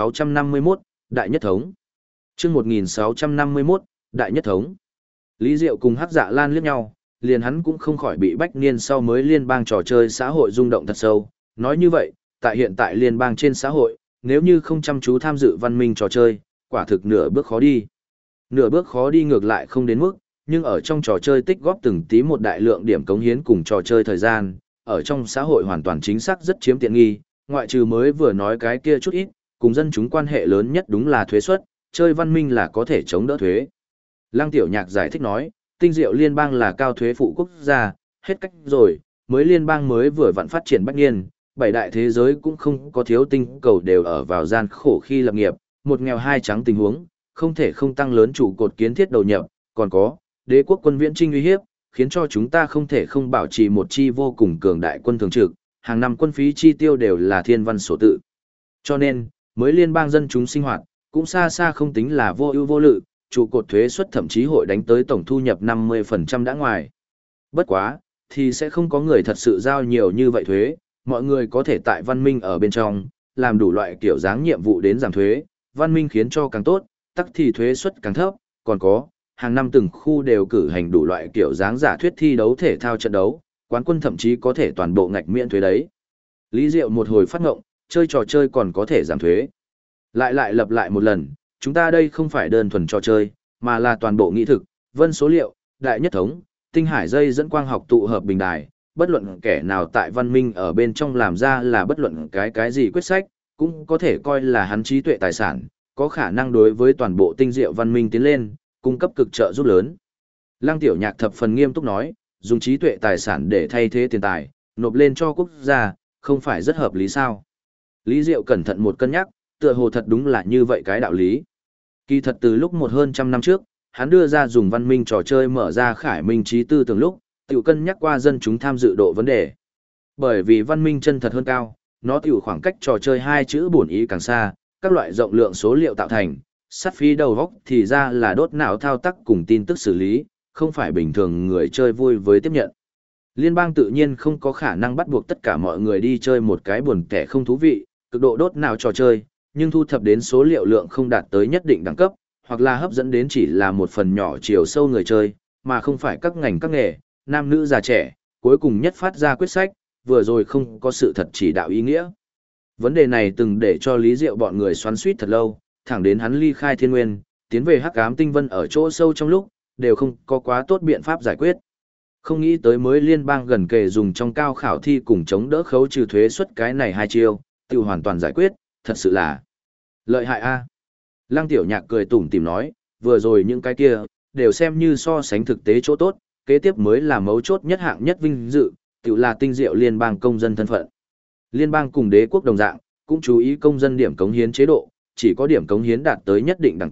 1651, Đại Nhất Thống. Chương 1651, Đại Nhất Thống. Lý Diệu cùng Hắc Dạ Lan liếc nhau, liền hắn cũng không khỏi bị bách niên sau mới liên bang trò chơi xã hội rung động thật sâu. Nói như vậy, tại hiện tại liên bang trên xã hội, nếu như không chăm chú tham dự văn minh trò chơi, quả thực nửa bước khó đi. Nửa bước khó đi ngược lại không đến mức, nhưng ở trong trò chơi tích góp từng tí một đại lượng điểm cống hiến cùng trò chơi thời gian, ở trong xã hội hoàn toàn chính xác rất chiếm tiện nghi, ngoại trừ mới vừa nói cái kia chút ít, cùng dân chúng quan hệ lớn nhất đúng là thuế suất, chơi văn minh là có thể chống đỡ thuế. Lăng Tiểu Nhạc giải thích nói, tinh diệu liên bang là cao thuế phụ quốc gia, hết cách rồi, mới liên bang mới vừa vặn phát triển bách niên, bảy đại thế giới cũng không có thiếu tinh cầu đều ở vào gian khổ khi lập nghiệp, một nghèo hai trắng tình huống, không thể không tăng lớn trụ cột kiến thiết đầu nhập, còn có, đế quốc quân viễn trinh uy hiếp, khiến cho chúng ta không thể không bảo trì một chi vô cùng cường đại quân thường trực, hàng năm quân phí chi tiêu đều là thiên văn sổ tự. Cho nên, mới liên bang dân chúng sinh hoạt, cũng xa xa không tính là vô ưu vô lự, trụ cột thuế suất thậm chí hội đánh tới tổng thu nhập 50% đã ngoài. Bất quá, thì sẽ không có người thật sự giao nhiều như vậy thuế, mọi người có thể tại văn minh ở bên trong, làm đủ loại kiểu dáng nhiệm vụ đến giảm thuế, văn minh khiến cho càng tốt, tắc thì thuế suất càng thấp, còn có, hàng năm từng khu đều cử hành đủ loại kiểu dáng giả thuyết thi đấu thể thao trận đấu, quán quân thậm chí có thể toàn bộ ngạch miễn thuế đấy. Lý Diệu một hồi phát ngộng, chơi trò chơi còn có thể giảm thuế. Lại lặp lại một lần, chúng ta đây không phải đơn thuần trò chơi, mà là toàn bộ nghị thực, vân số liệu, đại nhất thống, tinh hải dây dẫn quang học tụ hợp bình đài, bất luận kẻ nào tại văn minh ở bên trong làm ra là bất luận cái gì quyết sách, cũng có thể coi là hắn trí tuệ tài sản, có khả năng đối với toàn bộ tinh diệu văn minh tiến lên, cung cấp cực trợ giúp lớn. Lăng Tiểu Nhạc thập phần nghiêm túc nói, dùng trí tuệ tài sản để thay thế tiền tài, nộp lên cho quốc gia, không phải rất hợp lý sao? Lý Diệu cẩn thận một cân nhắc, tựa hồ thật đúng là như vậy cái đạo lý. Kỳ thật từ lúc hơn trăm năm trước, hắn đưa ra dùng văn minh trò chơi mở ra khải minh trí tư tưởng lúc, tiểu cân nhắc qua dân chúng tham dự độ vấn đề. Bởi vì văn minh chân thật hơn cao, nó tiểu khoảng cách trò chơi hai chữ bổn ý càng xa, các loại rộng lượng số liệu tạo thành, sát phí đầu góc thì ra là đốt não thao tác cùng tin tức xử lý, không phải bình thường người chơi vui với tiếp nhận. Liên bang tự nhiên không có khả năng bắt buộc tất cả mọi người đi chơi một cái buồn kẻ không thú vị, cực độ đốt não trò chơi, nhưng thu thập đến số liệu lượng không đạt tới nhất định đẳng cấp, hoặc là hấp dẫn đến chỉ là một phần nhỏ chiều sâu người chơi, mà không phải các ngành các nghề, nam nữ già trẻ, cuối cùng nhất phát ra quyết sách, vừa rồi không có sự thật chỉ đạo ý nghĩa. Vấn đề này từng để cho Lý Diệu bọn người xoắn xuýt thật lâu, thẳng đến hắn ly khai thiên nguyên, tiến về hắc ám tinh vân ở chỗ sâu trong lúc, đều không có quá tốt biện pháp giải quyết. Không nghĩ tới mới liên bang gần kề dùng trong cao khảo thi cùng chống đỡ khấu trừ thuế suất cái này hai chiêu, tiêu hoàn toàn giải quyết, thật sự là lợi hại a. Lăng Tiểu Nhạc cười tủm tỉm nói, vừa rồi những cái kia, đều xem như so sánh thực tế chỗ tốt, kế tiếp mới là mấu chốt nhất hạng nhất vinh dự, tự là tinh diệu liên bang công dân thân phận. Liên bang cùng đế quốc đồng dạng, cũng chú ý công dân điểm cống hiến chế độ, chỉ có điểm cống hiến đạt tới nhất định đẳng cấp,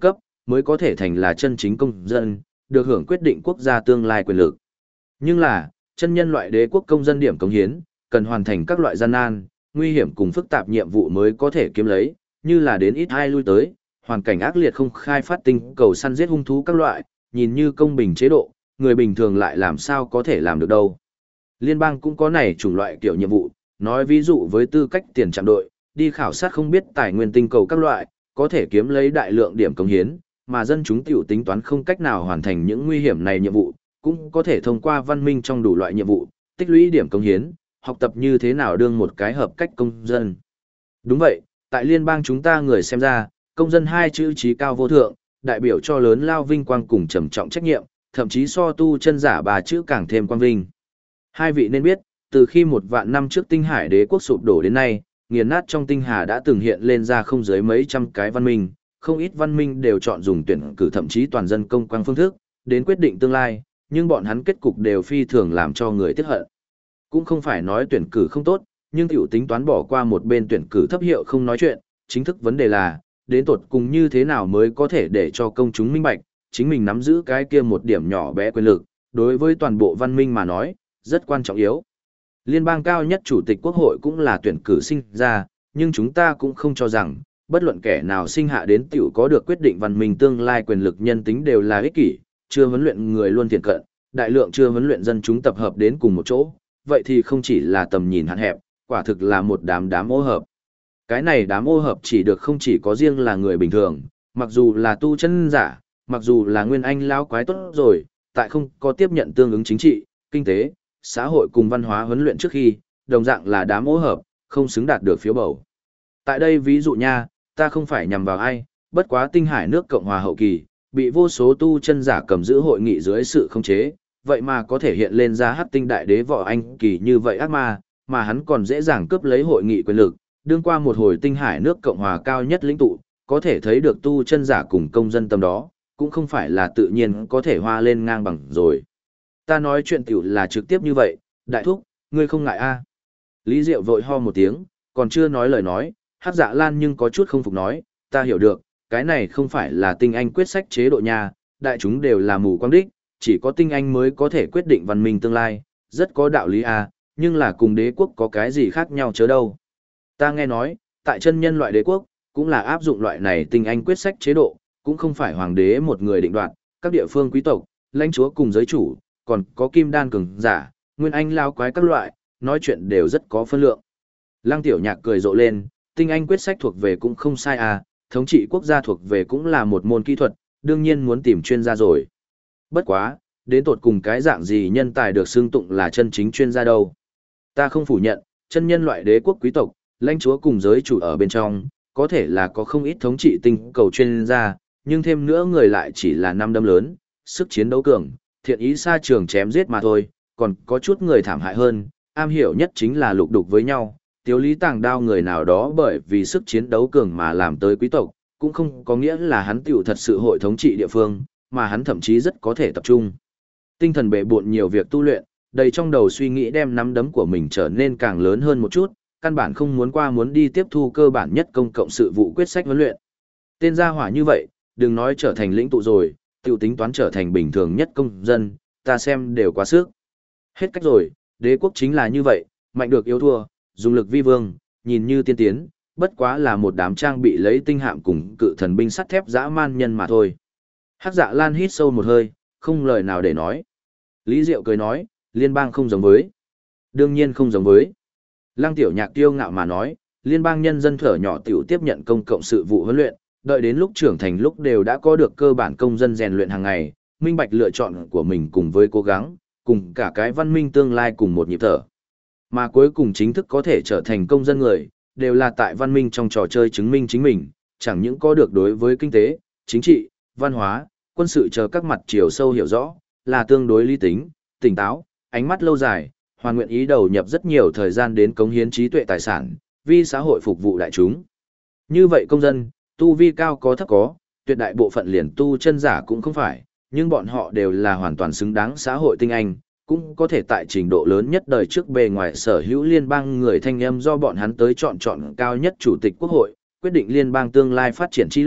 mới có thể thành là chân chính công dân, được hưởng quyết định quốc gia tương lai quyền lực. Nhưng là, chân nhân loại đế quốc công dân điểm cống hiến, cần hoàn thành các loại gian nan, nguy hiểm cùng phức tạp nhiệm vụ mới có thể kiếm lấy, như là đến ít ai lui tới, hoàn cảnh ác liệt không khai phát tinh cầu săn giết hung thú các loại, nhìn như công bình chế độ, người bình thường lại làm sao có thể làm được đâu. Liên bang cũng có này chủng loại kiểu nhiệm vụ, nói ví dụ với tư cách tiền trạm đội, đi khảo sát không biết tài nguyên tinh cầu các loại, có thể kiếm lấy đại lượng điểm cống hiến, mà dân chúng tiểu tính toán không cách nào hoàn thành những nguy hiểm này nhiệm vụ, cũng có thể thông qua văn minh trong đủ loại nhiệm vụ, tích lũy điểm cống hiến, học tập như thế nào đương một cái hợp cách công dân. Đúng vậy, tại liên bang chúng ta người xem ra, công dân hai chữ trí cao vô thượng, đại biểu cho lớn lao vinh quang cùng trầm trọng trách nhiệm, thậm chí so tu chân giả bà chữ càng thêm quang vinh. Hai vị nên biết, từ khi 1.000 năm trước tinh hải đế quốc sụp đổ đến nay, nghiền nát trong tinh hà đã từng hiện lên ra không dưới mấy trăm cái văn minh, không ít văn minh đều chọn dùng tuyển cử thậm chí toàn dân công quang phương thức, đến quyết định tương lai, nhưng bọn hắn kết cục đều phi thường làm cho người tiếc hận. Cũng không phải nói tuyển cử không tốt, nhưng tiểu tính toán bỏ qua một bên tuyển cử thấp hiệu không nói chuyện, chính thức vấn đề là, đến tột cùng như thế nào mới có thể để cho công chúng minh bạch, chính mình nắm giữ cái kia một điểm nhỏ bé quyền lực, đối với toàn bộ văn minh mà nói, rất quan trọng yếu. Liên bang cao nhất chủ tịch quốc hội cũng là tuyển cử sinh ra, nhưng chúng ta cũng không cho rằng, bất luận kẻ nào sinh hạ đến tiểu có được quyết định văn minh tương lai quyền lực nhân tính đều là ích kỷ, chưa huấn luyện người luôn thiện cận, đại lượng chưa huấn luyện dân chúng tập hợp đến cùng một chỗ, vậy thì không chỉ là tầm nhìn hạn hẹp, quả thực là một đám ô hợp. Cái này đám ô hợp chỉ được không chỉ có riêng là người bình thường, mặc dù là tu chân giả, mặc dù là nguyên anh lão quái tốt rồi, tại không có tiếp nhận tương ứng chính trị, kinh tế, xã hội cùng văn hóa huấn luyện trước khi, đồng dạng là đám ô hợp, không xứng đạt được phiếu bầu. Tại đây ví dụ nha, ta không phải nhằm vào ai, bất quá tinh hải nước Cộng hòa hậu kỳ, bị vô số tu chân giả cầm giữ hội nghị dưới sự khống chế, vậy mà có thể hiện lên ra hắc tinh đại đế võ anh kỳ như vậy ác ma, mà hắn còn dễ dàng cướp lấy hội nghị quyền lực, đương qua một hồi tinh hải nước Cộng hòa cao nhất lĩnh tụ, có thể thấy được tu chân giả cùng công dân tâm đó, cũng không phải là tự nhiên có thể hoa lên ngang bằng rồi. Ta nói chuyện tiểu là trực tiếp như vậy, đại thúc, ngươi không ngại a? Lý Diệu vội ho một tiếng, còn chưa nói lời nói, Hắc Dạ Lan nhưng có chút không phục nói, ta hiểu được, cái này không phải là tinh anh quyết sách chế độ nhà, đại chúng đều là mù quáng đích, chỉ có tinh anh mới có thể quyết định văn minh tương lai, rất có đạo lý a, nhưng là cùng đế quốc có cái gì khác nhau chớ đâu. Ta nghe nói, tại chân nhân loại đế quốc, cũng là áp dụng loại này tinh anh quyết sách chế độ, cũng không phải hoàng đế một người định đoạt, các địa phương quý tộc, lãnh chúa cùng giới chủ, còn có kim đan cường giả, nguyên anh lao quái các loại, nói chuyện đều rất có phân lượng. Lăng Tiểu Nhạc cười rộ lên, tinh anh quyết sách thuộc về cũng không sai à, thống trị quốc gia thuộc về cũng là một môn kỹ thuật, đương nhiên muốn tìm chuyên gia rồi. Bất quá, đến tột cùng cái dạng gì nhân tài được xưng tụng là chân chính chuyên gia đâu. Ta không phủ nhận, chân nhân loại đế quốc quý tộc, lãnh chúa cùng giới chủ ở bên trong, có thể là có không ít thống trị tinh cầu chuyên gia, nhưng thêm nữa người lại chỉ là năm đấm lớn, sức chiến đấu cường, thiện ý xa trường chém giết mà thôi, còn có chút người thảm hại hơn, am hiểu nhất chính là lục đục với nhau, tiếu lý tàng đao người nào đó bởi vì sức chiến đấu cường mà làm tới quý tộc, cũng không có nghĩa là hắn tiểu thật sự hội thống trị địa phương, mà hắn thậm chí rất có thể tập trung. Tinh thần bệ bộn nhiều việc tu luyện, đầy trong đầu suy nghĩ đem nắm đấm của mình trở nên càng lớn hơn một chút, căn bản không muốn đi tiếp thu cơ bản nhất công cộng sự vụ quyết sách huấn luyện. Tên gia hỏa như vậy, đừng nói trở thành lĩnh tụ rồi, tiểu tính toán trở thành bình thường nhất công dân, ta xem đều quá sức. Hết cách rồi, đế quốc chính là như vậy, mạnh được yếu thua, dùng lực vi vương, nhìn như tiên tiến, bất quá là một đám trang bị lấy tinh hạm cùng cự thần binh sắt thép dã man nhân mà thôi. Hắc Dạ Lan hít sâu một hơi, không lời nào để nói. Lý Diệu cười nói, liên bang không giống với. Đương nhiên không giống với. Lăng Tiểu Nhạc kiêu ngạo mà nói, liên bang nhân dân thở nhỏ tiểu tiếp nhận công cộng sự vụ huấn luyện, đợi đến lúc trưởng thành lúc đều đã có được cơ bản công dân rèn luyện hàng ngày, minh bạch lựa chọn của mình cùng với cố gắng, cùng cả cái văn minh tương lai cùng một nhịp thở. Mà cuối cùng chính thức có thể trở thành công dân người, đều là tại văn minh trong trò chơi chứng minh chính mình, chẳng những có được đối với kinh tế, chính trị, văn hóa, quân sự chờ các mặt chiều sâu hiểu rõ, là tương đối lý tính, tỉnh táo, ánh mắt lâu dài, hoàn nguyện ý đầu nhập rất nhiều thời gian đến cống hiến trí tuệ tài sản, vì xã hội phục vụ đại chúng. Như vậy công dân, tu vi cao có thấp có, tuyệt đại bộ phận liền tu chân giả cũng không phải, nhưng bọn họ đều là hoàn toàn xứng đáng xã hội tinh anh, cũng có thể tại trình độ lớn nhất đời trước bề ngoài sở hữu liên bang người thanh âm do bọn hắn tới chọn cao nhất chủ tịch quốc hội, quyết định liên bang tương lai phát triển chi lộ,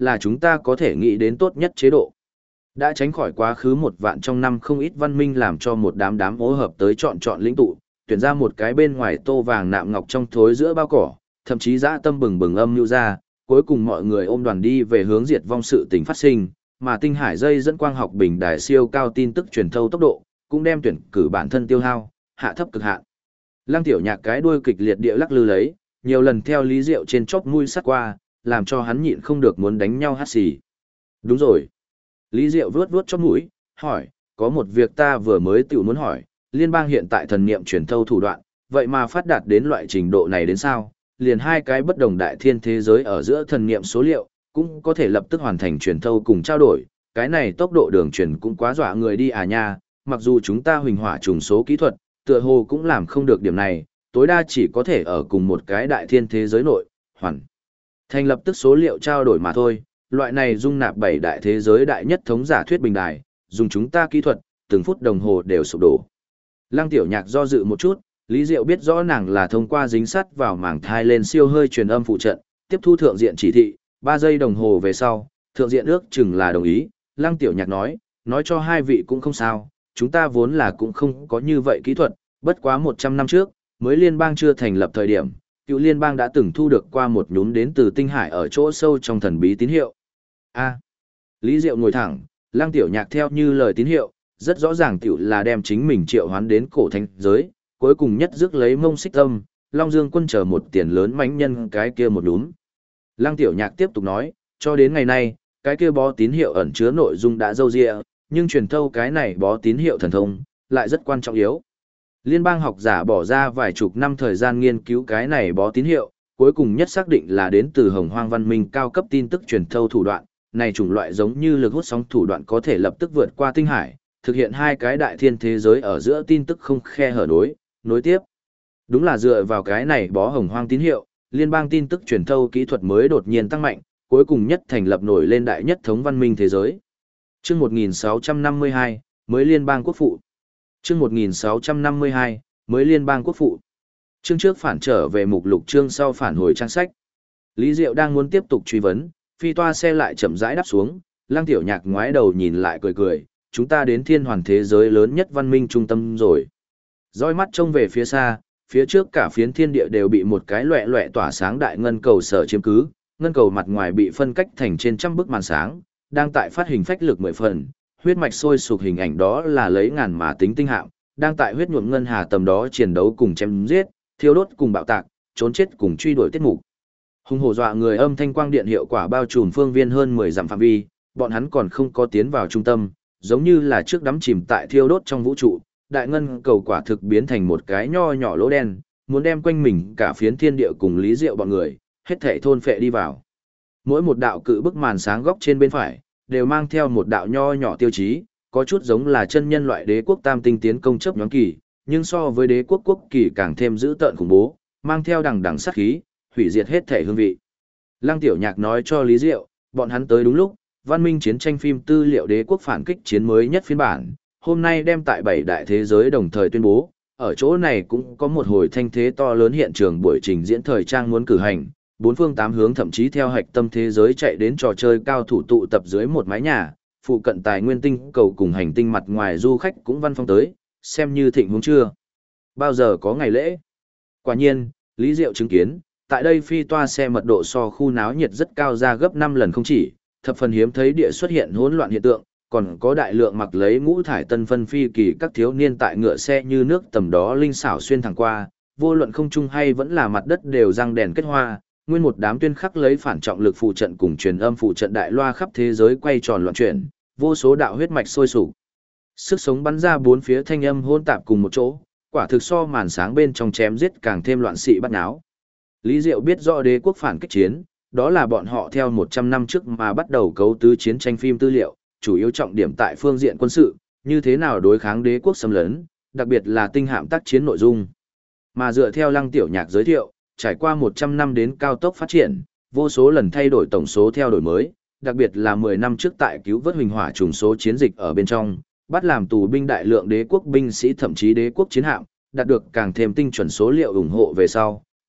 là chúng ta có thể nghĩ đến tốt nhất chế độ. Đã tránh khỏi quá khứ 1 vạn trong năm không ít văn minh làm cho một đám ố hợp tới chọn lĩnh tụ, tuyển ra một cái bên ngoài tô vàng nạm ngọc trong thối giữa bao cỏ, thậm chí dã tâm bừng bừng âm nhu ra, cuối cùng mọi người ôm đoàn đi về hướng diệt vong sự tình phát sinh, mà tinh hải dây dẫn quang học bình đài siêu cao tin tức truyền thâu tốc độ, cũng đem tuyển cử bản thân tiêu hao, hạ thấp cực hạn. Lăng Tiểu Nhạc cái đuôi kịch liệt địa lắc lư lấy, nhiều lần theo Lý Diệu trên chóp mũi sát qua, làm cho hắn nhịn không được muốn đánh nhau hắt xì. Đúng rồi. Lý Diệu vuốt chóp mũi, hỏi, có một việc ta vừa mới tự muốn hỏi, liên bang hiện tại thần niệm truyền thâu thủ đoạn, vậy mà phát đạt đến loại trình độ này đến sao? Liền hai cái bất đồng đại thiên thế giới ở giữa thần niệm số liệu, cũng có thể lập tức hoàn thành truyền thâu cùng trao đổi, cái này tốc độ đường truyền cũng quá dọa người đi à nha, mặc dù chúng ta huỳnh hỏa trùng số kỹ thuật, tựa hồ cũng làm không được điểm này, tối đa chỉ có thể ở cùng một cái đại thiên thế giới nội, hoàn thành lập tức số liệu trao đổi mà thôi, loại này dung nạp 7 đại thế giới đại nhất thống giả thuyết bình đài, dùng chúng ta kỹ thuật, từng phút đồng hồ đều sụp đổ. Lăng Tiểu Nhạc do dự một chút, Lý Diệu biết rõ nàng là thông qua dính sắt vào màng thai lên siêu hơi truyền âm phụ trận, tiếp thu thượng diện chỉ thị, 3 giây đồng hồ về sau, thượng diện ước chừng là đồng ý, Lăng Tiểu Nhạc nói cho hai vị cũng không sao, chúng ta vốn là cũng không có như vậy kỹ thuật, bất quá 100 năm trước, mới liên bang chưa thành lập thời điểm, cựu liên bang đã từng thu được qua một nhúm đến từ tinh hải ở chỗ sâu trong thần bí tín hiệu. Lý Diệu ngồi thẳng, Lăng Tiểu Nhạc theo như lời tín hiệu, rất rõ ràng tiểu là đem chính mình triệu hoán đến cổ thánh giới, cuối cùng nhất rước lấy mông xích tâm, Long Dương quân chờ một tiền lớn mãnh nhân cái kia một đúm. Lăng Tiểu Nhạc tiếp tục nói, cho đến ngày nay, cái kia bó tín hiệu ẩn chứa nội dung đã dâu dịa, nhưng truyền thâu cái này bó tín hiệu thần thông, lại rất quan trọng yếu. Liên bang học giả bỏ ra vài chục năm thời gian nghiên cứu cái này bó tín hiệu, cuối cùng nhất xác định là đến từ Hồng Hoang văn minh cao cấp tin tức truyền thâu thủ đoạn, này chủng loại giống như lực hút sóng thủ đoạn có thể lập tức vượt qua tinh hải, thực hiện hai cái đại thiên thế giới ở giữa tin tức không khe hở nối tiếp. Đúng là dựa vào cái này bó Hồng Hoang tín hiệu, liên bang tin tức truyền thâu kỹ thuật mới đột nhiên tăng mạnh, cuối cùng nhất thành lập nổi lên đại nhất thống văn minh thế giới. Chương 1652, mới liên bang quốc phụ. Chương 1652, mới liên bang quốc phụ. Chương trước phản trở về mục lục, chương sau phản hồi trang sách. Lý Diệu đang muốn tiếp tục truy vấn, phi toa xe lại chậm rãi đáp xuống, Lăng Tiểu Nhạc ngoái đầu nhìn lại cười, chúng ta đến thiên hoàn thế giới lớn nhất văn minh trung tâm rồi. Dõi mắt trông về phía xa, phía trước cả phiến thiên địa đều bị một cái loẹ loẹ tỏa sáng đại ngân cầu sở chiếm cứ, ngân cầu mặt ngoài bị phân cách thành trên trăm bức màn sáng, đang tại phát hình phách lực 10 phần, huyết mạch sôi sục hình ảnh đó là lấy ngàn mà tính tinh hạm, đang tại huyết nhuộm ngân hà tầm đó chiến đấu cùng chém giết, thiêu đốt cùng bạo tạc, trốn chết cùng truy đuổi tiết mục. Hùng hổ dọa người âm thanh quang điện hiệu quả bao trùm phương viên hơn 10 dặm phạm vi, bọn hắn còn không có tiến vào trung tâm, giống như là trước đắm chìm tại thiêu đốt trong vũ trụ, đại ngân cầu quả thực biến thành một cái nho nhỏ lỗ đen, muốn đem quanh mình cả phiến thiên địa cùng Lý Diệu bọn người, hết thảy thôn phệ đi vào. Mỗi một đạo cự bức màn sáng góc trên bên phải, đều mang theo một đạo nho nhỏ tiêu chí, có chút giống là chân nhân loại đế quốc tam tinh tiến công chấp nhóm kỳ, nhưng so với đế quốc quốc kỳ càng thêm dữ tợn khủng bố, mang theo đằng đằng sát khí, hủy diệt hết thể hương vị. Lăng Tiểu Nhạc nói cho Lý Diệu, bọn hắn tới đúng lúc, văn minh chiến tranh phim tư liệu đế quốc phản kích chiến mới nhất phiên bản, hôm nay đem tại 7 đại thế giới đồng thời tuyên bố, ở chỗ này cũng có một hồi thanh thế to lớn hiện trường buổi trình diễn thời trang muốn cử hành, bốn phương tám hướng thậm chí theo hạch tâm thế giới chạy đến trò chơi cao thủ tụ tập dưới một mái nhà, phụ cận tài nguyên tinh cầu cùng hành tinh mặt ngoài du khách cũng văn phong tới, xem như thịnh huống chưa bao giờ có ngày lễ. Quả nhiên, Lý Diệu chứng kiến, tại đây phi toa xe mật độ so khu náo nhiệt rất cao ra gấp 5 lần không chỉ, thập phần hiếm thấy địa xuất hiện hỗn loạn hiện tượng, còn có đại lượng mặc lấy ngũ thải tân phân phi kỳ các thiếu niên tại ngựa xe như nước tầm đó linh xảo xuyên thẳng qua, vô luận không trung hay vẫn là mặt đất đều răng đèn kết hoa, nguyên một đám tuyên khắc lấy phản trọng lực phụ trận cùng truyền âm phụ trận đại loa khắp thế giới quay tròn loạn chuyển, vô số đạo huyết mạch sôi sục. Sức sống bắn ra bốn phía thanh âm hỗn tạp cùng một chỗ, quả thực so màn sáng bên trong chém giết càng thêm loạn xị bắt náo. Lý Diệu biết rõ đế quốc phản kích chiến, đó là bọn họ theo 100 năm trước mà bắt đầu cấu tứ chiến tranh phim tư liệu, chủ yếu trọng điểm tại phương diện quân sự, như thế nào đối kháng đế quốc xâm lấn, đặc biệt là tinh hạm tác chiến nội dung. Mà dựa theo Lăng Tiểu Nhạc giới thiệu, trải qua 100 năm đến cao tốc phát triển, vô số lần thay đổi tổng số theo đổi mới, đặc biệt là 10 năm trước tại cứu vớt huỳnh hỏa trùng số chiến dịch ở bên trong, bắt làm tù binh đại lượng đế quốc binh sĩ thậm chí đế quốc chiến hạm, đạt được càng thêm tinh chuẩn số liệu ủng hộ về sau,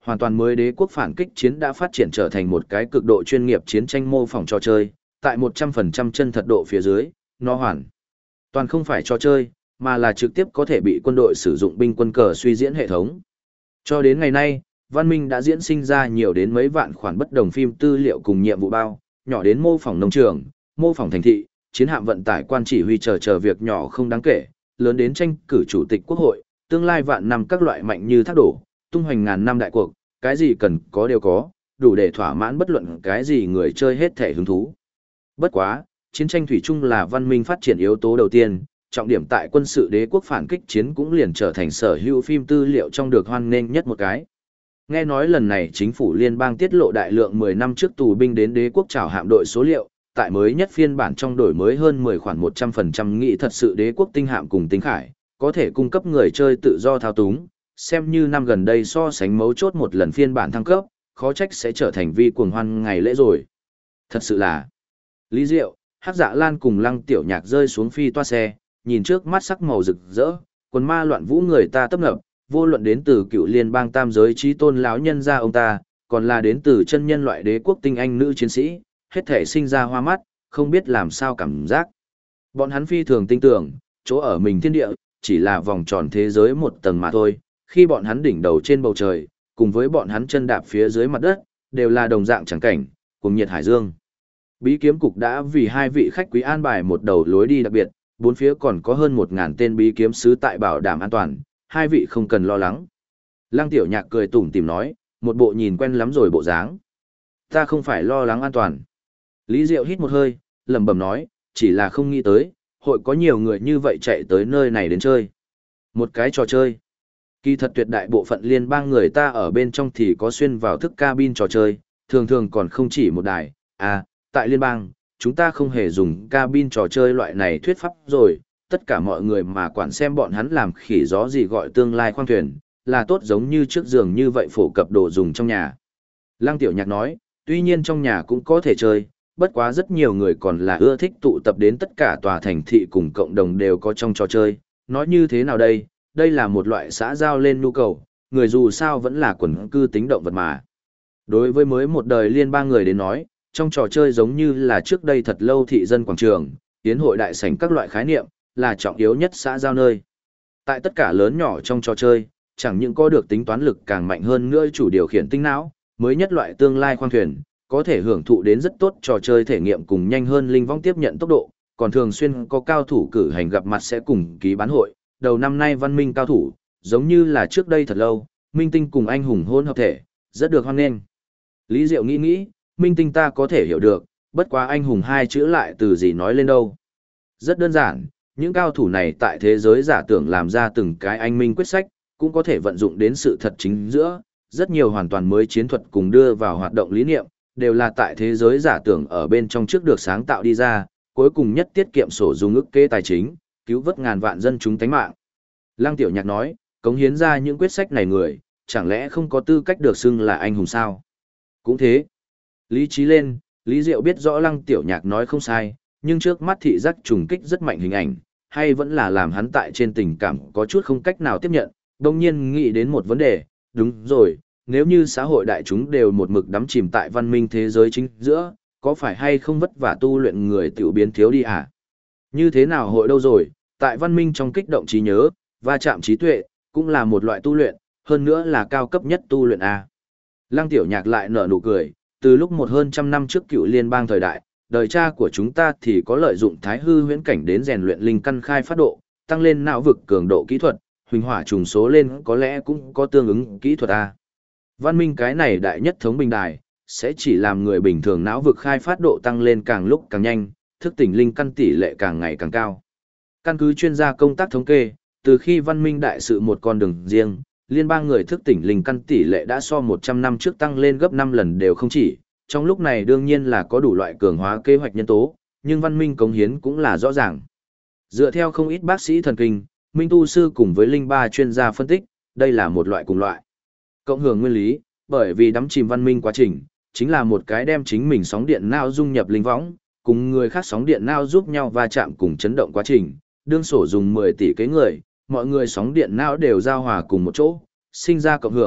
hoàn toàn mới đế quốc phản kích chiến đã phát triển trở thành một cái cực độ chuyên nghiệp chiến tranh mô phỏng trò chơi, tại 100% chân thật độ phía dưới, nó hoàn toàn không phải trò chơi, mà là trực tiếp có thể bị quân đội sử dụng binh quân cờ suy diễn hệ thống. Cho đến ngày nay, Văn Minh đã diễn sinh ra nhiều đến mấy vạn khoản bất đồng phim tư liệu cùng nhiệm vụ bao, nhỏ đến mô phỏng nông trường, mô phỏng thành thị, chiến hạm vận tải quan chỉ huy chờ việc nhỏ không đáng kể, lớn đến tranh cử chủ tịch quốc hội, tương lai vạn năm các loại mạnh như thác đổ, tung hoành ngàn năm đại cuộc, cái gì cần có đều có, đủ để thỏa mãn bất luận cái gì người chơi hết thể hứng thú. Bất quá, chiến tranh thủy chung là Văn Minh phát triển yếu tố đầu tiên, trọng điểm tại quân sự đế quốc phản kích chiến cũng liền trở thành sở hữu phim tư liệu trong được hoan nghênh nhất một cái. Nghe nói lần này chính phủ liên bang tiết lộ đại lượng 10 năm trước tù binh đến đế quốc trảo hạm đội số liệu, tại mới nhất phiên bản trong đổi mới hơn 10 khoản 100% nghĩ thật sự đế quốc tinh hạm cùng tinh khải, có thể cung cấp người chơi tự do thao túng, xem như năm gần đây so sánh mấu chốt một lần phiên bản thăng cấp, khó trách sẽ trở thành vi cuồng hoan ngày lễ rồi. Thật sự là Lý Diệu, Hắc Dạ Lan cùng Lăng Tiểu Nhạc rơi xuống phi toa xe, nhìn trước mắt sắc màu rực rỡ, quần ma loạn vũ người ta tấp nập, vô luận đến từ cựu liên bang tam giới trí tôn lão nhân gia ông ta, còn là đến từ chân nhân loại đế quốc tinh anh nữ chiến sĩ, hết thể sinh ra hoa mắt, không biết làm sao cảm giác. Bọn hắn phi thường tin tưởng, chỗ ở mình thiên địa, chỉ là vòng tròn thế giới một tầng mà thôi, khi bọn hắn đỉnh đầu trên bầu trời, cùng với bọn hắn chân đạp phía dưới mặt đất, đều là đồng dạng chẳng cảnh, cùng nhiệt hải dương. Bí kiếm cục đã vì hai vị khách quý an bài một đầu lối đi đặc biệt, bốn phía còn có hơn 1000 tên bí kiếm sứ tại bảo đảm an toàn, hai vị không cần lo lắng. Lăng Tiểu Nhạc cười tủm tỉm nói, một bộ nhìn quen lắm rồi bộ dáng. Ta không phải lo lắng an toàn. Lý Diệu hít một hơi, lẩm bẩm nói, chỉ là không nghĩ tới, hội có nhiều người như vậy chạy tới nơi này đến chơi. Một cái trò chơi. Kỳ thật tuyệt đại bộ phận liên bang người ta ở bên trong thì có xuyên vào thức cabin trò chơi, thường thường còn không chỉ một đài. À, tại liên bang, chúng ta không hề dùng cabin trò chơi loại này thuyết pháp rồi, tất cả mọi người mà quản xem bọn hắn làm khỉ gió gì gọi tương lai khoang thuyền, là tốt giống như trước giường như vậy phổ cập đồ dùng trong nhà. Lăng Tiểu Nhạc nói, tuy nhiên trong nhà cũng có thể chơi, bất quá rất nhiều người còn là ưa thích tụ tập đến tất cả tòa thành thị cùng cộng đồng đều có trong trò chơi. Nói như thế nào đây, đây là một loại xã giao lên nhu cầu, người dù sao vẫn là quần cư tính động vật mà. Đối với mới một đời liên bang người đến nói, trong trò chơi giống như là trước đây thật lâu thị dân quảng trường, tiến hội đại sảnh các loại khái niệm, là trọng yếu nhất xã giao nơi. Tại tất cả lớn nhỏ trong trò chơi, chẳng những có được tính toán lực càng mạnh hơn nữa chủ điều khiển tinh não, mới nhất loại tương lai khoang thuyền, có thể hưởng thụ đến rất tốt trò chơi thể nghiệm cùng nhanh hơn linh vong tiếp nhận tốc độ, còn thường xuyên có cao thủ cử hành gặp mặt sẽ cùng ký bán hội. Đầu năm nay văn minh cao thủ, giống như là trước đây thật lâu, minh tinh cùng anh hùng hôn hợp thể, rất được hoan nghênh. Lý Diệu nghĩ, minh tinh ta có thể hiểu được, bất quá anh hùng hai chữ lại từ gì nói lên đâu. Rất đơn giản, những cao thủ này tại thế giới giả tưởng làm ra từng cái anh minh quyết sách, cũng có thể vận dụng đến sự thật chính giữa, rất nhiều hoàn toàn mới chiến thuật cùng đưa vào hoạt động lý niệm, đều là tại thế giới giả tưởng ở bên trong trước được sáng tạo đi ra, cuối cùng nhất tiết kiệm sổ dùng ức kế tài chính, cứu vớt ngàn vạn dân chúng tánh mạng. Lăng Tiểu Nhạc nói, cống hiến ra những quyết sách này người, chẳng lẽ không có tư cách được xưng là anh hùng sao? Cũng thế. Lý trí lên, Lý Diệu biết rõ Lăng Tiểu Nhạc nói không sai, nhưng trước mắt thị giác trùng kích rất mạnh hình ảnh, hay vẫn là làm hắn tại trên tình cảm có chút không cách nào tiếp nhận, đồng nhiên nghĩ đến một vấn đề, đúng rồi, nếu như xã hội đại chúng đều một mực đắm chìm tại văn minh thế giới chính giữa, có phải hay không vất vả tu luyện người tiểu biến thiếu đi à? Như thế nào hội đâu rồi, tại văn minh trong kích động trí nhớ, va chạm trí tuệ, cũng là một loại tu luyện, hơn nữa là cao cấp nhất tu luyện à? Lăng Tiểu Nhạc lại nở nụ cười, từ lúc hơn trăm năm trước cựu liên bang thời đại, đời cha của chúng ta thì có lợi dụng thái hư huyễn cảnh đến rèn luyện linh căn khai phát độ, tăng lên não vực cường độ kỹ thuật, huỳnh hỏa trùng số lên có lẽ cũng có tương ứng kỹ thuật à? Văn minh cái này đại nhất thống bình đài, sẽ chỉ làm người bình thường não vực khai phát độ tăng lên càng lúc càng nhanh, thức tỉnh linh căn tỷ lệ càng ngày càng cao. Căn cứ chuyên gia công tác thống kê, từ khi văn minh đại sự một con đường riêng, liên bang người thức tỉnh linh căn tỷ lệ đã so 100 năm trước tăng lên gấp 5 lần đều không chỉ. Trong lúc này đương nhiên là có đủ loại cường hóa kế hoạch nhân tố, nhưng văn minh cống hiến cũng là rõ ràng. Dựa theo không ít bác sĩ thần kinh, minh tu sư cùng với linh ba chuyên gia phân tích, đây là một loại cùng loại cộng hưởng nguyên lý, bởi vì đắm chìm văn minh quá trình, chính là một cái đem chính mình sóng điện não dung nhập linh võng, cùng người khác sóng điện não giúp nhau va chạm cùng chấn động quá trình, đương sổ dùng 10 tỷ cái người, mọi người sóng điện não đều giao hòa cùng một chỗ, sinh ra cộng hưởng,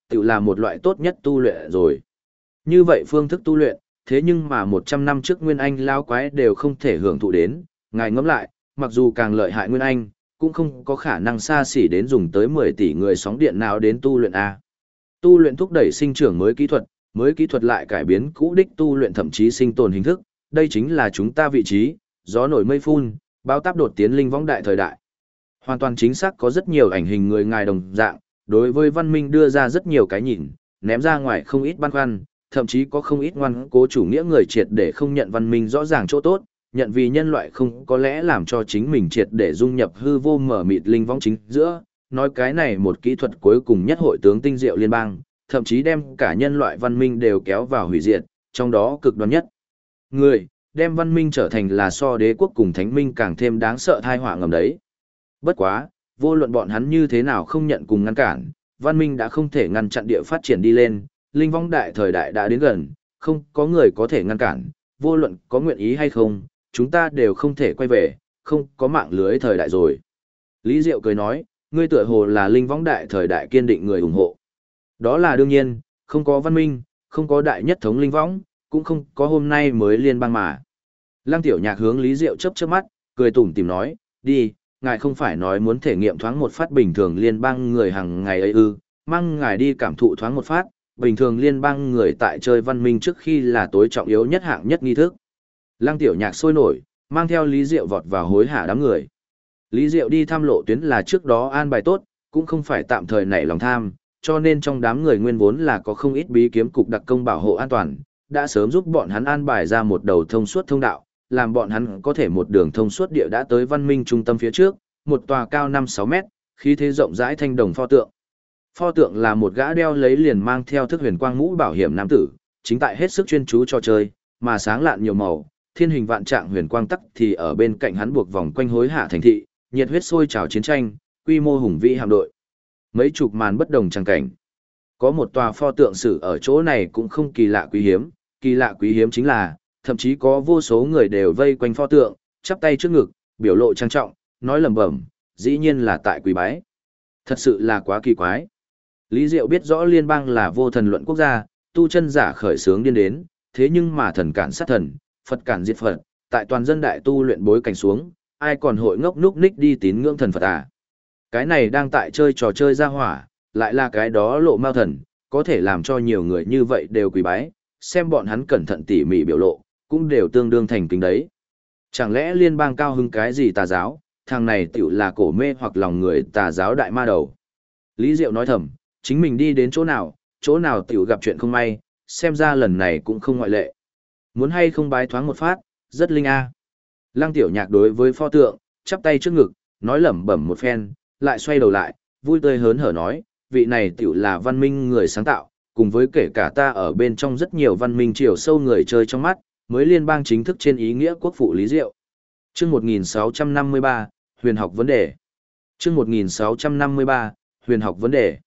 tự là một loại tốt nhất tu luyện rồi. Như vậy phương thức tu luyện, thế nhưng mà 100 năm trước Nguyên Anh lao quái đều không thể hưởng thụ đến, ngài ngẫm lại, mặc dù càng lợi hại Nguyên Anh, cũng không có khả năng xa xỉ đến dùng tới 10 tỷ người sóng điện nào đến tu luyện A. Tu luyện thúc đẩy sinh trưởng mới kỹ thuật lại cải biến cũ đích tu luyện thậm chí sinh tồn hình thức, đây chính là chúng ta vị trí, gió nổi mây phun, bao táp đột tiến linh võng đại thời đại. Hoàn toàn chính xác có rất nhiều ảnh hình người ngài đồng dạng, đối với văn minh đưa ra rất nhiều cái nhìn, ném ra ngoài không ít băn khoăn, thậm chí có không ít ngoan cố chủ nghĩa người triệt để không nhận văn minh rõ ràng chỗ tốt, nhận vì nhân loại không có lẽ làm cho chính mình triệt để dung nhập hư vô mở mịt linh võng chính giữa, nói cái này một kỹ thuật cuối cùng nhất hội tướng tinh diệu liên bang, thậm chí đem cả nhân loại văn minh đều kéo vào hủy diệt, trong đó cực đoan nhất. Người, đem văn minh trở thành là so đế quốc cùng thánh minh càng thêm đáng sợ thai họa ngầm đấy. Bất quá, vô luận bọn hắn như thế nào không nhận cùng ngăn cản, văn minh đã không thể ngăn chặn địa phát triển đi lên, linh vong đại thời đại đã đến gần, không có người có thể ngăn cản, vô luận có nguyện ý hay không, chúng ta đều không thể quay về, không có mạng lưới thời đại rồi. Lý Diệu cười nói, ngươi tựa hồ là linh vong đại thời đại kiên định người ủng hộ. Đó là đương nhiên, không có văn minh, không có đại nhất thống linh vong, cũng không có hôm nay mới liên bang mà. Lăng Tiểu Nhạc hướng Lý Diệu chớp chớp mắt, cười tủm tỉm nói, đi, ngài không phải nói muốn thể nghiệm thoáng một phát bình thường liên bang người hàng ngày ấy ư, mang ngài đi cảm thụ thoáng một phát, bình thường liên bang người tại chơi văn minh trước khi là tối trọng yếu nhất hạng nhất nghi thức. Lăng Tiểu Nhạc sôi nổi, mang theo Lý Diệu vọt vào hối hả đám người. Lý Diệu đi thăm lộ tuyến là trước đó an bài tốt, cũng không phải tạm thời nảy lòng tham, cho nên trong đám người nguyên vốn là có không ít bí kiếm cục đặc công bảo hộ an toàn, đã sớm giúp bọn hắn an bài ra một đầu thông suốt thông đạo, làm bọn hắn có thể một đường thông suốt địa đã tới văn minh trung tâm phía trước, một tòa cao 5-6 mét, khí thế rộng rãi thanh đồng pho tượng. Pho tượng là một gã đeo lấy liền mang theo thức huyền quang mũ bảo hiểm nam tử, chính tại hết sức chuyên chú trò chơi, mà sáng lạn nhiều màu, thiên hình vạn trạng huyền quang tắc thì ở bên cạnh hắn buộc vòng quanh hối hạ thành thị, nhiệt huyết sôi trào chiến tranh, quy mô hùng vĩ hạm đội. Mấy chục màn bất đồng trang cảnh. Có một tòa pho tượng sử ở chỗ này cũng không kỳ lạ quý hiếm chính là, thậm chí có vô số người đều vây quanh pho tượng, chắp tay trước ngực, biểu lộ trang trọng, nói lẩm bẩm, dĩ nhiên là tại quý bái. Thật sự là quá kỳ quái. Lý Diệu biết rõ liên bang là vô thần luận quốc gia, tu chân giả khởi sướng điên đến, thế nhưng mà thần cản sát thần, Phật cản diệt Phật, tại toàn dân đại tu luyện bối cảnh xuống, ai còn hội ngốc núc ních đi tín ngưỡng thần Phật à? Cái này đang tại chơi trò chơi ra hỏa, lại là cái đó lộ mao thần, có thể làm cho nhiều người như vậy đều quỳ bái, xem bọn hắn cẩn thận tỉ mỉ biểu lộ, cũng đều tương đương thành kính đấy. Chẳng lẽ liên bang cao hứng cái gì tà giáo, thằng này tiểu là cổ mê hoặc lòng người tà giáo đại ma đầu. Lý Diệu nói thầm, chính mình đi đến chỗ nào tiểu gặp chuyện không may, xem ra lần này cũng không ngoại lệ. Muốn hay không bái thoáng một phát, rất linh a. Lăng Tiểu Nhạc đối với pho tượng, chắp tay trước ngực, nói lẩm bẩm một phen, lại xoay đầu lại, vui tươi hớn hở nói, vị này tiểu là văn minh người sáng tạo, cùng với kể cả ta ở bên trong rất nhiều văn minh chiều sâu người chơi trong mắt, mới liên bang chính thức trên ý nghĩa quốc phụ Lý Diệu. Chương 1653, huyền học vấn đề. Chương 1653, huyền học vấn đề.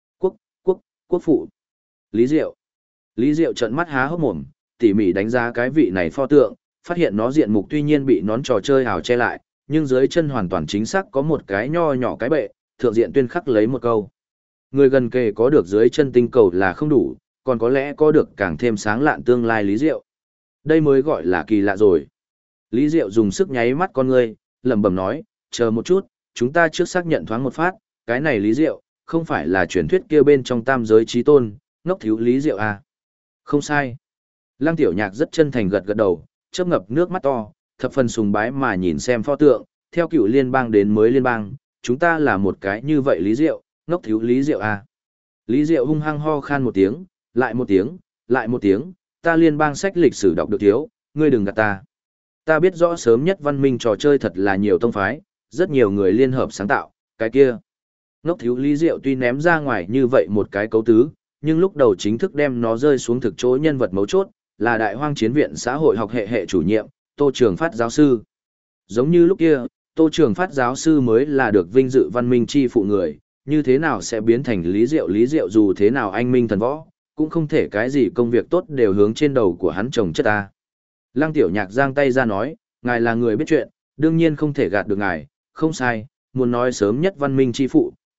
Quốc phụ. Lý Diệu. Lý Diệu trợn mắt há hốc mồm, tỉ mỉ đánh giá cái vị này pho tượng, phát hiện nó diện mục tuy nhiên bị nón trò chơi hào che lại, nhưng dưới chân hoàn toàn chính xác có một cái nho nhỏ cái bệ, thượng diện tuyên khắc lấy một câu. Người gần kề có được dưới chân tinh cầu là không đủ, còn có lẽ có được càng thêm sáng lạn tương lai Lý Diệu. Đây mới gọi là kỳ lạ rồi. Lý Diệu dùng sức nháy mắt con ngươi, lẩm bẩm nói, chờ một chút, chúng ta trước xác nhận thoáng một phát, cái này Lý Diệu, không phải là truyền thuyết kia bên trong tam giới trí tôn, ngốc thiếu Lý Diệu à. Không sai. Lăng Tiểu Nhạc rất chân thành gật gật đầu, chớp ngập nước mắt to, thập phần sùng bái mà nhìn xem pho tượng, theo cựu liên bang đến mới liên bang, chúng ta là một cái như vậy Lý Diệu, ngốc thiếu Lý Diệu à. Lý Diệu hung hăng ho khan một tiếng, lại một tiếng, lại một tiếng, ta liên bang sách lịch sử đọc được thiếu, ngươi đừng gạt ta. Ta biết rõ sớm nhất văn minh trò chơi thật là nhiều tông phái, rất nhiều người liên hợp sáng tạo, cái kia. Ngốc thiếu Lý Diệu tuy ném ra ngoài như vậy một cái cấu tứ, nhưng lúc đầu chính thức đem nó rơi xuống thực chỗ nhân vật mấu chốt, là Đại Hoang Chiến viện xã hội học hệ chủ nhiệm, Tô Trường Phát giáo sư. Giống như lúc kia, Tô Trường Phát giáo sư mới là được vinh dự văn minh chi phụ người, như thế nào sẽ biến thành Lý Diệu dù thế nào anh minh thần võ, cũng không thể cái gì công việc tốt đều hướng trên đầu của hắn chồng chất ta. Lăng Tiểu Nhạc giang tay ra nói, ngài là người biết chuyện, đương nhiên không thể gạt được ngài, không sai, muốn nói sớm nhất văn minh chi phụ,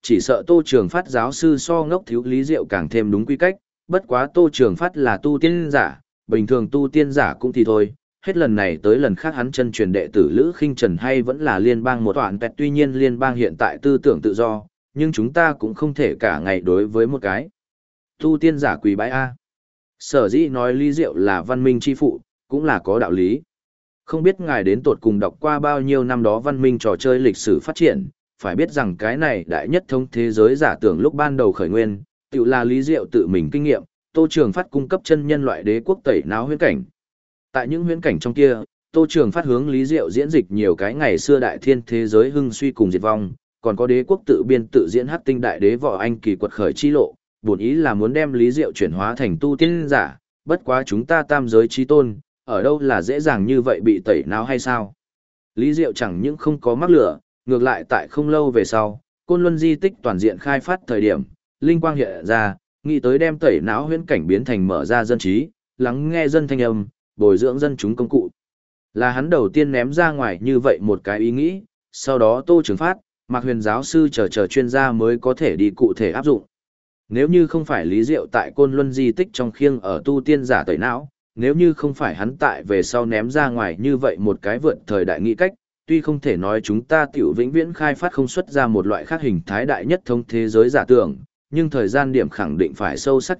chỉ sợ Tô Trường Phát giáo sư so ngốc thiếu Lý Diệu càng thêm đúng quy cách, bất quá Tô Trường Phát là tu tiên giả, bình thường tu tiên giả cũng thì thôi, hết lần này tới lần khác hắn chân truyền đệ tử Lữ Khinh Trần hay vẫn là liên bang một toán pẹt, tuy nhiên liên bang hiện tại tư tưởng tự do, nhưng chúng ta cũng không thể cả ngày đối với một cái tu tiên giả quỳ bái a. Sở dĩ nói Lý Diệu là văn minh chi phụ, cũng là có đạo lý. Không biết ngài đến tột cùng đọc qua bao nhiêu năm đó văn minh trò chơi lịch sử phát triển, phải biết rằng cái này đại nhất thống thế giới giả tưởng lúc ban đầu khởi nguyên, tự là Lý Diệu tự mình kinh nghiệm, Tô Trường Phát cung cấp chân nhân loại đế quốc tẩy não huyễn cảnh. Tại những huyễn cảnh trong kia, Tô Trường Phát hướng Lý Diệu diễn dịch nhiều cái ngày xưa đại thiên thế giới hưng suy cùng diệt vong, còn có đế quốc tự biên tự diễn hắc tinh đại đế võ anh kỳ quật khởi chi lộ, bổn ý là muốn đem Lý Diệu chuyển hóa thành tu tiên giả, bất quá chúng ta tam giới chi tôn, ở đâu là dễ dàng như vậy bị tẩy não hay sao? Lý Diệu chẳng những không có mắc lửa, ngược lại tại không lâu về sau, Côn Luân di tích toàn diện khai phát thời điểm, linh quang hiện ra, nghĩ tới đem tẩy não huyễn cảnh biến thành mở ra dân trí, lắng nghe dân thanh âm, bồi dưỡng dân chúng công cụ. Là hắn đầu tiên ném ra ngoài như vậy một cái ý nghĩ, sau đó Tô Trường Phát, Mạc Huyền giáo sư chờ chuyên gia mới có thể đi cụ thể áp dụng. Nếu như không phải Lý Diệu tại Côn Luân di tích trong khiêng ở tu tiên giả tẩy não, nếu như không phải hắn tại về sau ném ra ngoài như vậy một cái vượt thời đại nghĩ cách, tuy không thể nói chúng ta tiểu vĩnh viễn khai phát không xuất ra một loại khác hình thái đại nhất thống thế giới giả tưởng, nhưng thời gian điểm khẳng định phải sâu sắc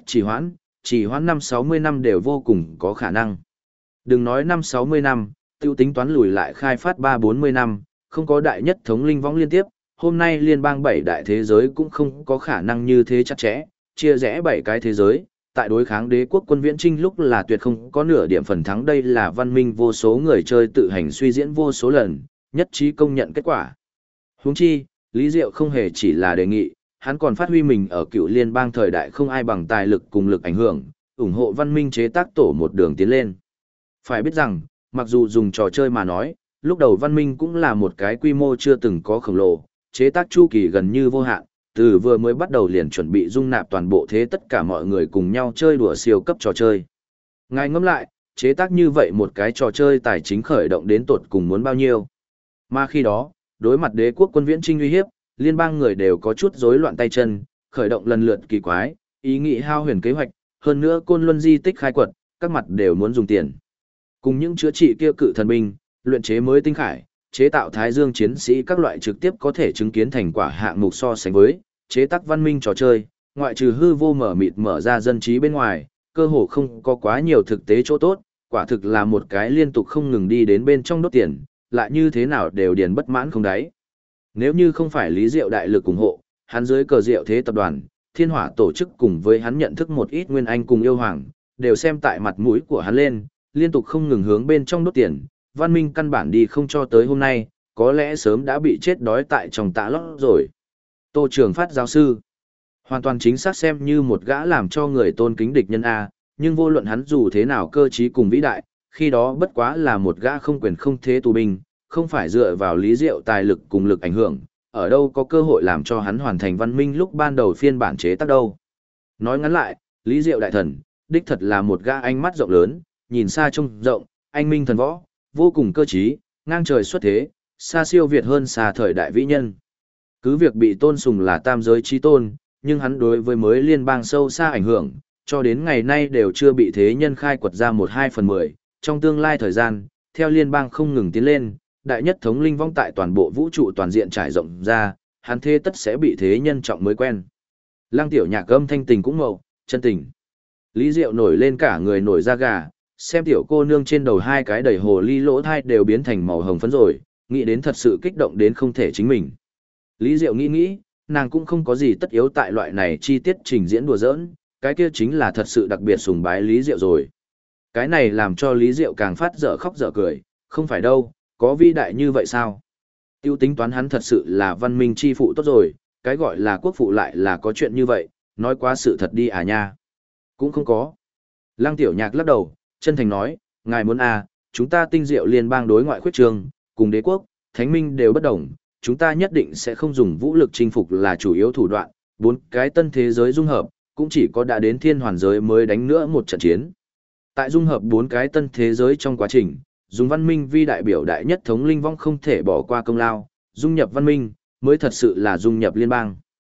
trì hoãn 5-60 năm đều vô cùng có khả năng. Đừng nói 5-60 năm, tiêu tính toán lùi lại khai phát 3-40 năm, không có đại nhất thống linh võng liên tiếp, hôm nay liên bang 7 đại thế giới cũng không có khả năng như thế chặt chẽ, chia rẽ 7 cái thế giới, tại đối kháng đế quốc quân viễn trinh lúc là tuyệt không có nửa điểm phần thắng, đây là văn minh vô số người chơi tự hành suy diễn vô số lần, nhất trí công nhận kết quả. Huống chi, Lý Diệu không hề chỉ là đề nghị, hắn còn phát huy mình ở cựu liên bang thời đại không ai bằng tài lực cùng lực ảnh hưởng, ủng hộ văn minh chế tác tổ một đường tiến lên. Phải biết rằng, mặc dù dùng trò chơi mà nói, lúc đầu văn minh cũng là một cái quy mô chưa từng có khổng lồ, chế tác chu kỳ gần như vô hạn, từ vừa mới bắt đầu liền chuẩn bị dung nạp toàn bộ thế tất cả mọi người cùng nhau chơi đùa siêu cấp trò chơi. Ngài ngẫm lại, chế tác như vậy một cái trò chơi tài chính khởi động đến tột cùng muốn bao nhiêu. Mà khi đó, đối mặt đế quốc quân viễn trinh uy hiếp, liên bang người đều có chút rối loạn tay chân, khởi động lần lượt kỳ quái, ý nghĩ hao huyền kế hoạch, hơn nữa Côn Luân di tích khai quật, các mặt đều muốn dùng tiền. Cùng những chữa trị kia cự thần binh, luyện chế mới tinh khải, chế tạo thái dương chiến sĩ các loại trực tiếp có thể chứng kiến thành quả hạng mục so sánh với, chế tác văn minh trò chơi, ngoại trừ hư vô mở mịt mở ra dân trí bên ngoài, cơ hồ không có quá nhiều thực tế chỗ tốt, quả thực là một cái liên tục không ngừng đi đến bên trong đốt tiền, lại như thế nào đều điền bất mãn không đáy. Nếu như không phải Lý Diệu đại lực ủng hộ, hắn dưới cờ Diệu Thế tập đoàn, Thiên Hỏa tổ chức cùng với hắn nhận thức một ít nguyên anh cùng yêu hoàng, đều xem tại mặt mũi của hắn lên, liên tục không ngừng hướng bên trong đốt tiền, văn minh căn bản đi không cho tới hôm nay, có lẽ sớm đã bị chết đói tại trong tạ lót rồi. Tô Trường Phát giáo sư, hoàn toàn chính xác xem như một gã làm cho người tôn kính địch nhân A, nhưng vô luận hắn dù thế nào cơ trí cùng vĩ đại, khi đó bất quá là một gã không quyền không thế tù binh, không phải dựa vào Lý Diệu tài lực cùng lực ảnh hưởng, ở đâu có cơ hội làm cho hắn hoàn thành văn minh lúc ban đầu phiên bản chế tác đâu. Nói ngắn lại, Lý Diệu đại thần, đích thật là một gã ánh mắt rộng lớn, nhìn xa trông rộng, anh minh thần võ, vô cùng cơ trí, ngang trời xuất thế, xa siêu việt hơn xa thời đại vĩ nhân. Cứ việc bị tôn sùng là tam giới chi tôn, nhưng hắn đối với mới liên bang sâu xa ảnh hưởng, cho đến ngày nay đều chưa bị thế nhân khai quật ra 1/2/10. Trong tương lai thời gian, theo liên bang không ngừng tiến lên, đại nhất thống linh vong tại toàn bộ vũ trụ toàn diện trải rộng ra, hắn thế tất sẽ bị thế nhân trọng mới quen. Lăng Tiểu Nhạc âm thanh tình cũng mậu, chân tình. Lý Diệu nổi lên cả người nổi da gà, xem tiểu cô nương trên đầu hai cái đầy hồ ly lỗ thai đều biến thành màu hồng phấn rồi, nghĩ đến thật sự kích động đến không thể chính mình. Lý Diệu nghĩ, nàng cũng không có gì tất yếu tại loại này chi tiết trình diễn đùa giỡn, cái kia chính là thật sự đặc biệt sùng bái Lý Diệu rồi. Cái này làm cho Lý Diệu càng phát dở khóc dở cười, không phải đâu, có vĩ đại như vậy sao? Tiêu tính toán hắn thật sự là văn minh chi phụ tốt rồi, cái gọi là quốc phụ lại là có chuyện như vậy, nói quá sự thật đi à nha. Cũng không có. Lăng Tiểu Nhạc lắc đầu, chân thành nói, ngài muốn à, chúng ta tinh diệu liên bang đối ngoại khuyết trường, cùng đế quốc, thánh minh đều bất đồng, chúng ta nhất định sẽ không dùng vũ lực chinh phục là chủ yếu thủ đoạn, 4 cái tân thế giới dung hợp, cũng chỉ có đã đến thiên hoàn giới mới đánh nữa một trận chiến. Tại dung hợp 4 cái tân thế giới trong quá trình, dùng văn minh vi đại biểu đại nhất thống linh vong không thể bỏ qua công lao, dung nhập văn minh, mới thật sự là dung nhập liên bang.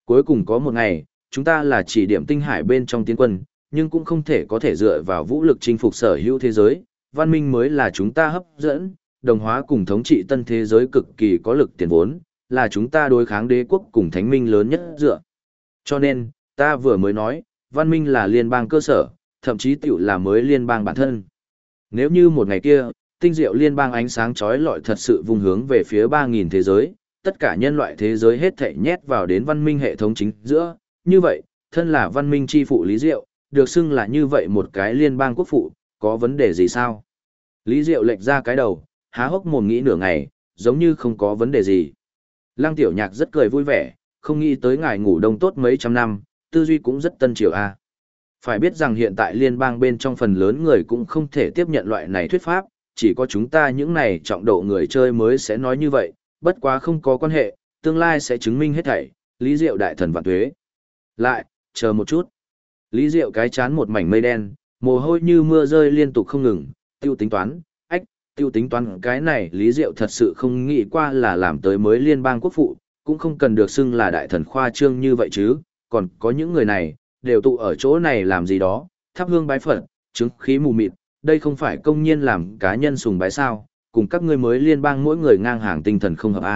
Cuối cùng có một ngày, chúng ta là chỉ điểm tinh hải bên trong tiến quân, nhưng cũng không thể có thể dựa vào vũ lực chinh phục sở hữu thế giới, văn minh mới là chúng ta hấp dẫn, đồng hóa cùng thống trị tân thế giới cực kỳ có lực tiền vốn, là chúng ta đối kháng đế quốc cùng thánh minh lớn nhất dựa. Cho nên, ta vừa mới nói, văn minh là liên bang cơ sở, thậm chí tiểu là mới liên bang bản thân. Nếu như một ngày kia, tinh diệu liên bang ánh sáng chói lọi thật sự vùng hướng về phía 3.000 thế giới, tất cả nhân loại thế giới hết thảy nhét vào đến văn minh hệ thống chính giữa, như vậy, thân là văn minh chi phụ Lý Diệu, được xưng là như vậy một cái liên bang quốc phụ, có vấn đề gì sao? Lý Diệu lệch ra cái đầu, há hốc mồm nghĩ nửa ngày, giống như không có vấn đề gì. Lăng Tiểu Nhạc rất cười vui vẻ, không nghĩ tới ngài ngủ đông tốt mấy trăm năm, tư duy cũng rất tân triều a. Phải biết rằng hiện tại liên bang bên trong phần lớn người cũng không thể tiếp nhận loại này thuyết pháp, chỉ có chúng ta những này trọng độ người chơi mới sẽ nói như vậy, bất quá không có quan hệ, tương lai sẽ chứng minh hết thảy, Lý Diệu đại thần vạn tuế. Lại, chờ một chút. Lý Diệu cái chán một mảnh mây đen, mồ hôi như mưa rơi liên tục không ngừng, tiêu tính toán, tiêu tính toán cái này Lý Diệu thật sự không nghĩ qua là làm tới mới liên bang quốc phụ, cũng không cần được xưng là đại thần khoa trương như vậy chứ, còn có những người này, đều tụ ở chỗ này làm gì đó, thắp hương bái Phật, chứng khí mù mịt, đây không phải công nhiên làm cá nhân sùng bái sao, cùng các ngươi mới liên bang mỗi người ngang hàng tinh thần không hợp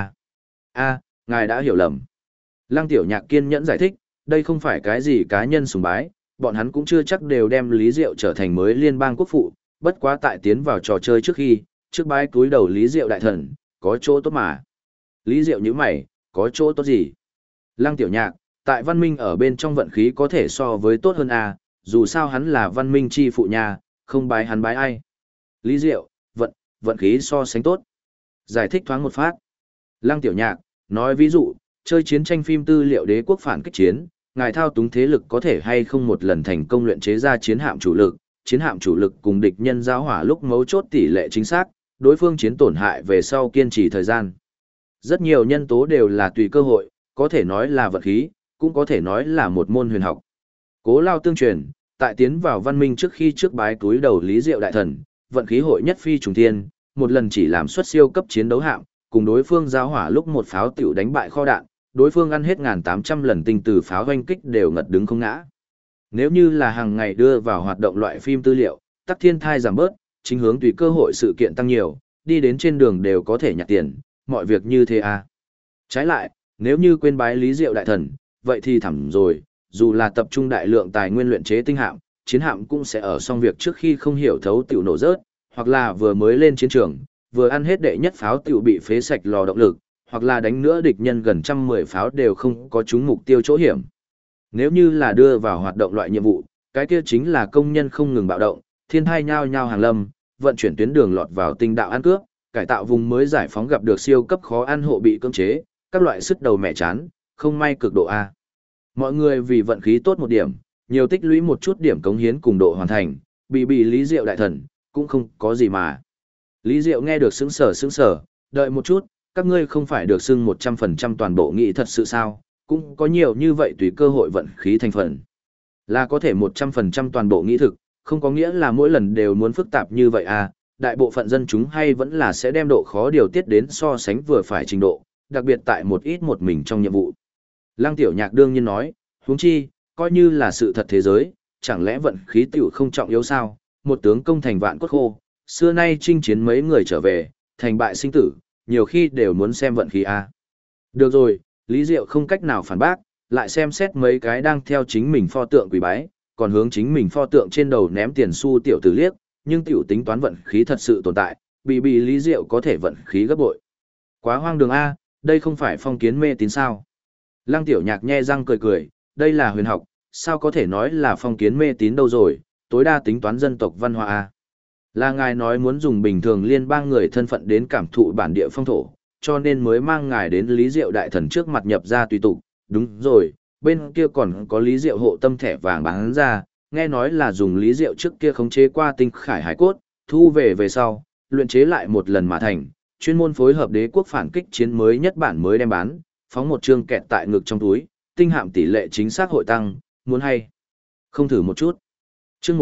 a. Ngài đã hiểu lầm. Lăng Tiểu Nhạc kiên nhẫn giải thích, đây không phải cái gì cá nhân sùng bái, bọn hắn cũng chưa chắc đều đem Lý Diệu trở thành mới liên bang quốc phụ, bất quá tại tiến vào trò chơi trước khi, trước bái túi đầu Lý Diệu đại thần, có chỗ tốt mà. Lý Diệu như mày, có chỗ tốt gì? Lăng Tiểu Nhạc, tại văn minh ở bên trong vận khí có thể so với tốt hơn a, dù sao hắn là văn minh chi phụ nhà, không bái hắn bái ai. Lý Diệu, vận khí so sánh tốt. Giải thích thoáng một phát. Lăng Tiểu Nhạc, nói ví dụ, chơi chiến tranh phim tư liệu đế quốc phản kích chiến, ngài thao túng thế lực có thể hay không một lần thành công luyện chế ra chiến hạm chủ lực cùng địch nhân giao hỏa lúc mấu chốt tỷ lệ chính xác, đối phương chiến tổn hại về sau kiên trì thời gian. Rất nhiều nhân tố đều là tùy cơ hội, có thể nói là vận khí, cũng có thể nói là một môn huyền học. Cố Lao tương truyền, tại tiến vào văn minh trước khi trước bái túi đầu Lý Diệu đại thần, vận khí hội nhất phi trùng thiên, một lần chỉ làm xuất siêu cấp chiến đấu hạm, cùng đối phương giao hỏa lúc một pháo tiểu đánh bại kho đạn, đối phương ăn hết 1.800 lần tinh từ pháo hoanh kích đều ngật đứng không ngã. Nếu như là hàng ngày đưa vào hoạt động loại phim tư liệu, tắc thiên thai giảm bớt, chính hướng tùy cơ hội sự kiện tăng nhiều, đi đến trên đường đều có thể nhặt tiền, mọi việc như thế à. Trái lại, nếu như quên bái Lý Diệu đại thần, vậy thì thẳm rồi, dù là tập trung đại lượng tài nguyên luyện chế tinh hạm, chiến hạm cũng sẽ ở xong việc trước khi không hiểu thấu tiểu nổ rớt, hoặc là vừa mới lên chiến trường, vừa ăn hết đệ nhất pháo tiểu bị phế sạch lò động lực, hoặc là đánh nữa địch nhân gần 110 pháo đều không có trúng mục tiêu chỗ hiểm. Nếu như là đưa vào hoạt động loại nhiệm vụ, cái kia chính là công nhân không ngừng bạo động, thiên thai nhao nhao hàng lâm, vận chuyển tuyến đường lọt vào tinh đạo ăn cướp, cải tạo vùng mới giải phóng gặp được siêu cấp khó ăn hộ bị cưỡng chế, các loại sức đầu mẹ chán, không may cực độ A. Mọi người vì vận khí tốt một điểm, nhiều tích lũy một chút điểm cống hiến cùng độ hoàn thành, bị Lý Diệu đại thần, cũng không có gì mà. Lý Diệu nghe được sững sờ, đợi một chút, các ngươi không phải được xưng 100% toàn bộ nghị thật sự sao, cũng có nhiều như vậy tùy cơ hội vận khí thành phần. Là có thể 100% toàn bộ nghĩ thực, không có nghĩa là mỗi lần đều muốn phức tạp như vậy à, đại bộ phận dân chúng hay vẫn là sẽ đem độ khó điều tiết đến so sánh vừa phải trình độ, đặc biệt tại một ít một mình trong nhiệm vụ. Lăng Tiểu Nhạc đương nhiên nói, huống chi, coi như là sự thật thế giới, chẳng lẽ vận khí tiểu không trọng yếu sao, một tướng công thành vạn cốt khô, xưa nay chinh chiến mấy người trở về, thành bại sinh tử, nhiều khi đều muốn xem vận khí à. Được rồi, Lý Diệu không cách nào phản bác, lại xem xét mấy cái đang theo chính mình pho tượng quỳ bái, còn hướng chính mình pho tượng trên đầu ném tiền xu tiểu tử liếc, nhưng tiểu tính toán vận khí thật sự tồn tại, bị Lý Diệu có thể vận khí gấp bội. Quá hoang đường A, đây không phải phong kiến mê tín sao. Lăng Tiểu Nhạc nhe răng cười, đây là huyền học, sao có thể nói là phong kiến mê tín đâu rồi, tối đa tính toán dân tộc văn hóa A. Là ngài nói muốn dùng bình thường liên bang người thân phận đến cảm thụ bản địa phong thổ, cho nên mới mang ngài đến Lý Diệu đại thần trước mặt nhập ra tùy tục, đúng rồi, bên kia còn có Lý Diệu hộ tâm thẻ vàng bán ra, nghe nói là dùng Lý Diệu trước kia khống chế qua tinh khải hải cốt, thu về sau, luyện chế lại một lần mà thành, chuyên môn phối hợp đế quốc phản kích chiến mới nhất bản mới đem bán, phóng một chương kẹt tại ngực trong túi, tinh hạm tỷ lệ chính xác hội tăng, muốn hay không thử một chút. Chương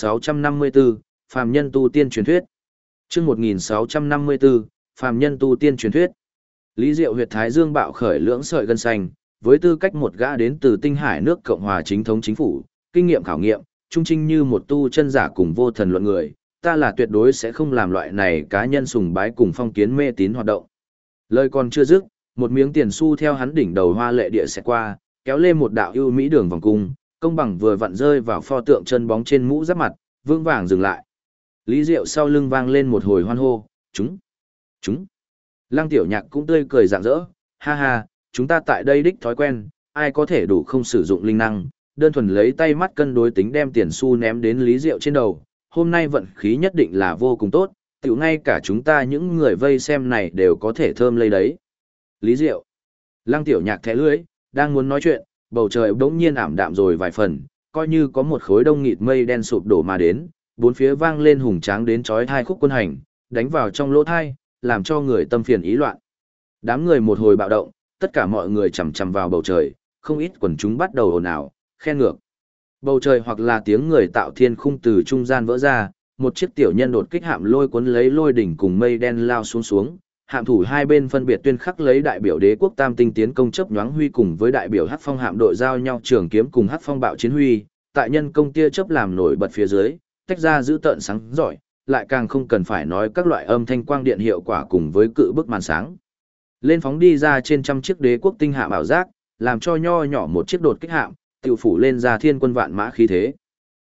1654, phàm nhân tu tiên truyền thuyết. Chương 1654, phàm nhân tu tiên truyền thuyết. Lý Diệu huyệt thái dương bạo khởi lưỡng sợi gân xanh, với tư cách một gã đến từ Tinh Hải nước Cộng hòa chính thống chính phủ, kinh nghiệm khảo nghiệm, trung trinh như một tu chân giả cùng vô thần luận người, ta là tuyệt đối sẽ không làm loại này cá nhân sùng bái cùng phong kiến mê tín hoạt động. Lời còn chưa dứt, một miếng tiền xu theo hắn đỉnh đầu hoa lệ địa sẽ qua, kéo lên một đạo ưu mỹ đường vòng cung, công bằng vừa vặn rơi vào pho tượng chân bóng trên mũ giáp mặt, vững vàng dừng lại. Lý Diệu sau lưng vang lên một hồi hoan hô, chúng. Lăng Tiểu Nhạc cũng tươi cười rạng rỡ, ha ha, chúng ta tại đây đích thói quen, ai có thể đủ không sử dụng linh năng, đơn thuần lấy tay mắt cân đối tính đem tiền xu ném đến Lý Diệu trên đầu, hôm nay vận khí nhất định là vô cùng tốt, tiểu ngay cả chúng ta những người vây xem này đều có thể thơm lây đấy. Lý Diệu. Lăng Tiểu Nhạc thẻ lưỡi, đang muốn nói chuyện, bầu trời bỗng nhiên ảm đạm rồi vài phần, coi như có một khối đông nghịt mây đen sụp đổ mà đến, bốn phía vang lên hùng tráng đến chói tai khúc quân hành, đánh vào trong lỗ tai, làm cho người tâm phiền ý loạn. Đám người một hồi bạo động, tất cả mọi người chằm chằm vào bầu trời, không ít quần chúng bắt đầu ồn ào, khen ngược. Bầu trời hoặc là tiếng người tạo thiên khung từ trung gian vỡ ra, một chiếc tiểu nhân đột kích hạm lôi cuốn lấy lôi đỉnh cùng mây đen lao xuống, hạm thủ hai bên phân biệt tuyên khắc lấy đại biểu Đế quốc Tam Tinh tiến công chớp nhoáng huy cùng với đại biểu Hắc Phong hạm đội giao nhau trường kiếm cùng Hắc Phong bạo chiến huy, tại nhân công tia chớp làm nổi bật phía dưới, tách ra giữ tợn sáng giỏi, lại càng không cần phải nói các loại âm thanh quang điện hiệu quả cùng với cự bức màn sáng. Lên phóng đi ra trên trăm chiếc Đế quốc tinh hạm ảo giác, làm cho nho nhỏ một chiếc đột kích hạm, tiểu phủ lên ra thiên quân vạn mã khí thế.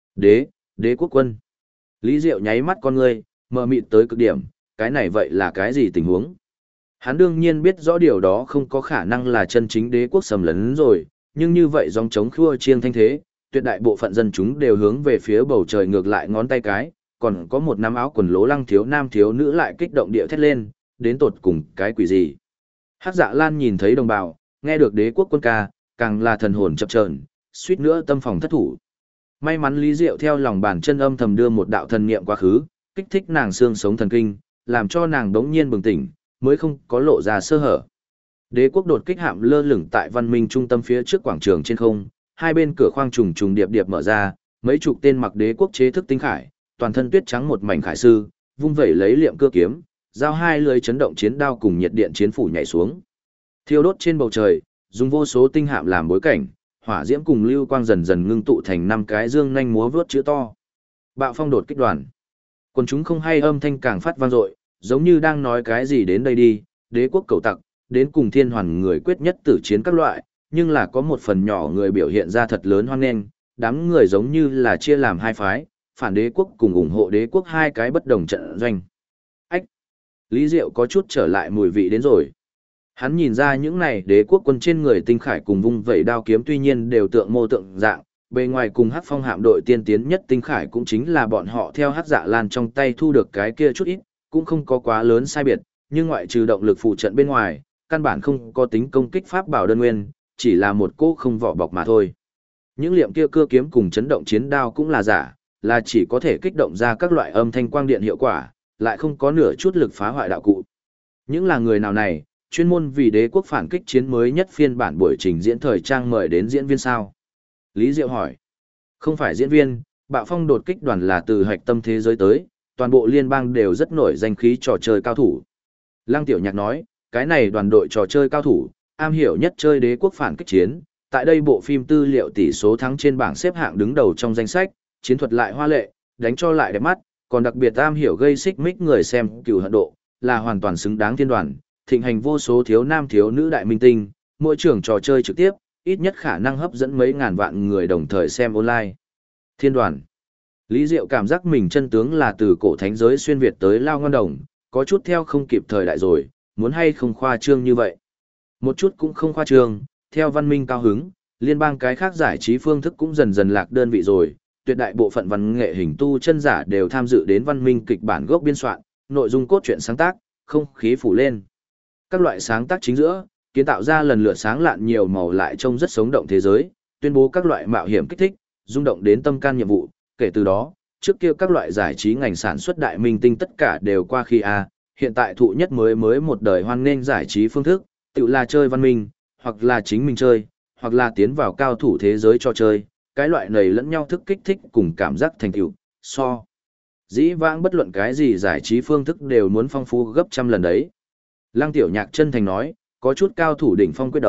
Đế quốc quân. Lý Diệu nháy mắt con ngươi, mờ mịt tới cực điểm, cái này vậy là cái gì tình huống? Hắn đương nhiên biết rõ điều đó không có khả năng là chân chính đế quốc xâm lấn rồi, nhưng như vậy dòng chống khua chiêng thanh thế, tuyệt đại bộ phận dân chúng đều hướng về phía bầu trời ngược lại ngón tay cái, còn có một nắm áo quần lố lăng thiếu nam thiếu nữ lại kích động địa thét lên, đến tột cùng cái quỷ gì? Hắc Dạ Lan nhìn thấy đồng bào, nghe được đế quốc quân ca, càng là thần hồn chập chờn, suýt nữa tâm phòng thất thủ. May mắn Lý Diệu theo lòng bàn chân âm thầm đưa một đạo thần niệm quá khứ, kích thích nàng xương sống thần kinh, làm cho nàng đống nhiên bừng tỉnh, mới không có lộ ra sơ hở. Đế quốc đột kích hạm lơ lửng tại văn minh trung tâm phía trước quảng trường trên không, hai bên cửa khoang trùng trùng điệp điệp mở ra, mấy chục tên mặc đế quốc chế thức tinh khải, toàn thân tuyết trắng một mảnh khải sư, vung vẩy lấy liệm cưa kiếm, giao hai lưỡi chấn động chiến đao cùng nhiệt điện chiến phủ nhảy xuống. Thiêu đốt trên bầu trời, dùng vô số tinh hạm làm bối cảnh, hỏa diễm cùng lưu quang dần dần ngưng tụ thành năm cái dương nhanh múa vớt chữ to. Bạo phong đột kích đoàn. Quân chúng không hay âm thanh càng phát vang dội, giống như đang nói cái gì đến đây đi, đế quốc cầu tặc, đến cùng thiên hoàn người quyết nhất tử chiến các loại, nhưng là có một phần nhỏ người biểu hiện ra thật lớn hoan nghênh, đám người giống như là chia làm hai phái, phản đế quốc cùng ủng hộ đế quốc hai cái bất đồng trận doanh. Ách! Lý Diệu có chút trở lại mùi vị đến rồi. Hắn nhìn ra những này đế quốc quân trên người tinh khải cùng vung vẩy đao kiếm tuy nhiên đều tượng mô tượng dạng, bề ngoài cùng Hắc Phong hạm đội tiên tiến nhất tinh khải cũng chính là bọn họ theo Hắc Dạ Lan trong tay thu được cái kia chút ít, cũng không có quá lớn sai biệt, nhưng ngoại trừ động lực phụ trận bên ngoài, căn bản không có tính công kích pháp bảo đơn nguyên, chỉ là một cỗ không vỏ bọc mà thôi. Những liệm kia cưa kiếm cùng chấn động chiến đao cũng là giả, là chỉ có thể kích động ra các loại âm thanh quang điện hiệu quả, lại không có nửa chút lực phá hoại đạo cụ. Những là người nào này, chuyên môn vì đế quốc phản kích chiến mới nhất phiên bản buổi trình diễn thời trang mời đến diễn viên sao? Lý Diệu hỏi. Không phải diễn viên, bạo phong đột kích đoàn là từ hạch tâm thế giới tới, toàn bộ liên bang đều rất nổi danh khí trò chơi cao thủ. Lăng Tiểu Nhạc nói, cái này đoàn đội trò chơi cao thủ, am hiểu nhất chơi đế quốc phản kích chiến, tại đây bộ phim tư liệu tỷ số thắng trên bảng xếp hạng đứng đầu trong danh sách, chiến thuật lại hoa lệ, đánh cho lại đẹp mắt, còn đặc biệt am hiểu gây xích mích người xem cừu hận độ, là hoàn toàn xứng đáng thiên đoàn, thịnh hành vô số thiếu nam thiếu nữ đại minh tinh, mỗi trường trò chơi trực tiếp, ít nhất khả năng hấp dẫn mấy ngàn vạn người đồng thời xem online. Thiên đoàn. Lý Diệu cảm giác mình chân tướng là từ cổ thánh giới xuyên Việt tới Lao Ngân Đồng, có chút theo không kịp thời đại rồi, muốn hay không khoa trương như vậy. Một chút cũng không khoa trương, theo văn minh cao hứng, liên bang cái khác giải trí phương thức cũng dần dần lạc đơn vị rồi, tuyệt đại bộ phận văn nghệ hình tu chân giả đều tham dự đến văn minh kịch bản gốc biên soạn, nội dung cốt truyện sáng tác, không khí phủ lên. Các loại sáng tác chính giữa, kiến tạo ra lần lượt sáng lạn nhiều màu lại trông rất sống động thế giới, tuyên bố các loại mạo hiểm kích thích, rung động đến tâm can nhiệm vụ, kể từ đó, trước kia các loại giải trí ngành sản xuất đại minh tinh tất cả đều qua khi hiện tại thụ nhất mới một đời hoan nghênh giải trí phương thức, tự là chơi văn minh, hoặc là chính mình chơi, hoặc là tiến vào cao thủ thế giới cho chơi, cái loại này lẫn nhau thức kích thích cùng cảm giác thành tựu, dĩ vãng bất luận cái gì giải trí phương thức đều muốn phong phú gấp trăm lần đấy. Lăng Tiểu Nhạc chân thành nói, có chút cao thủ đỉnh phong quyết đấu,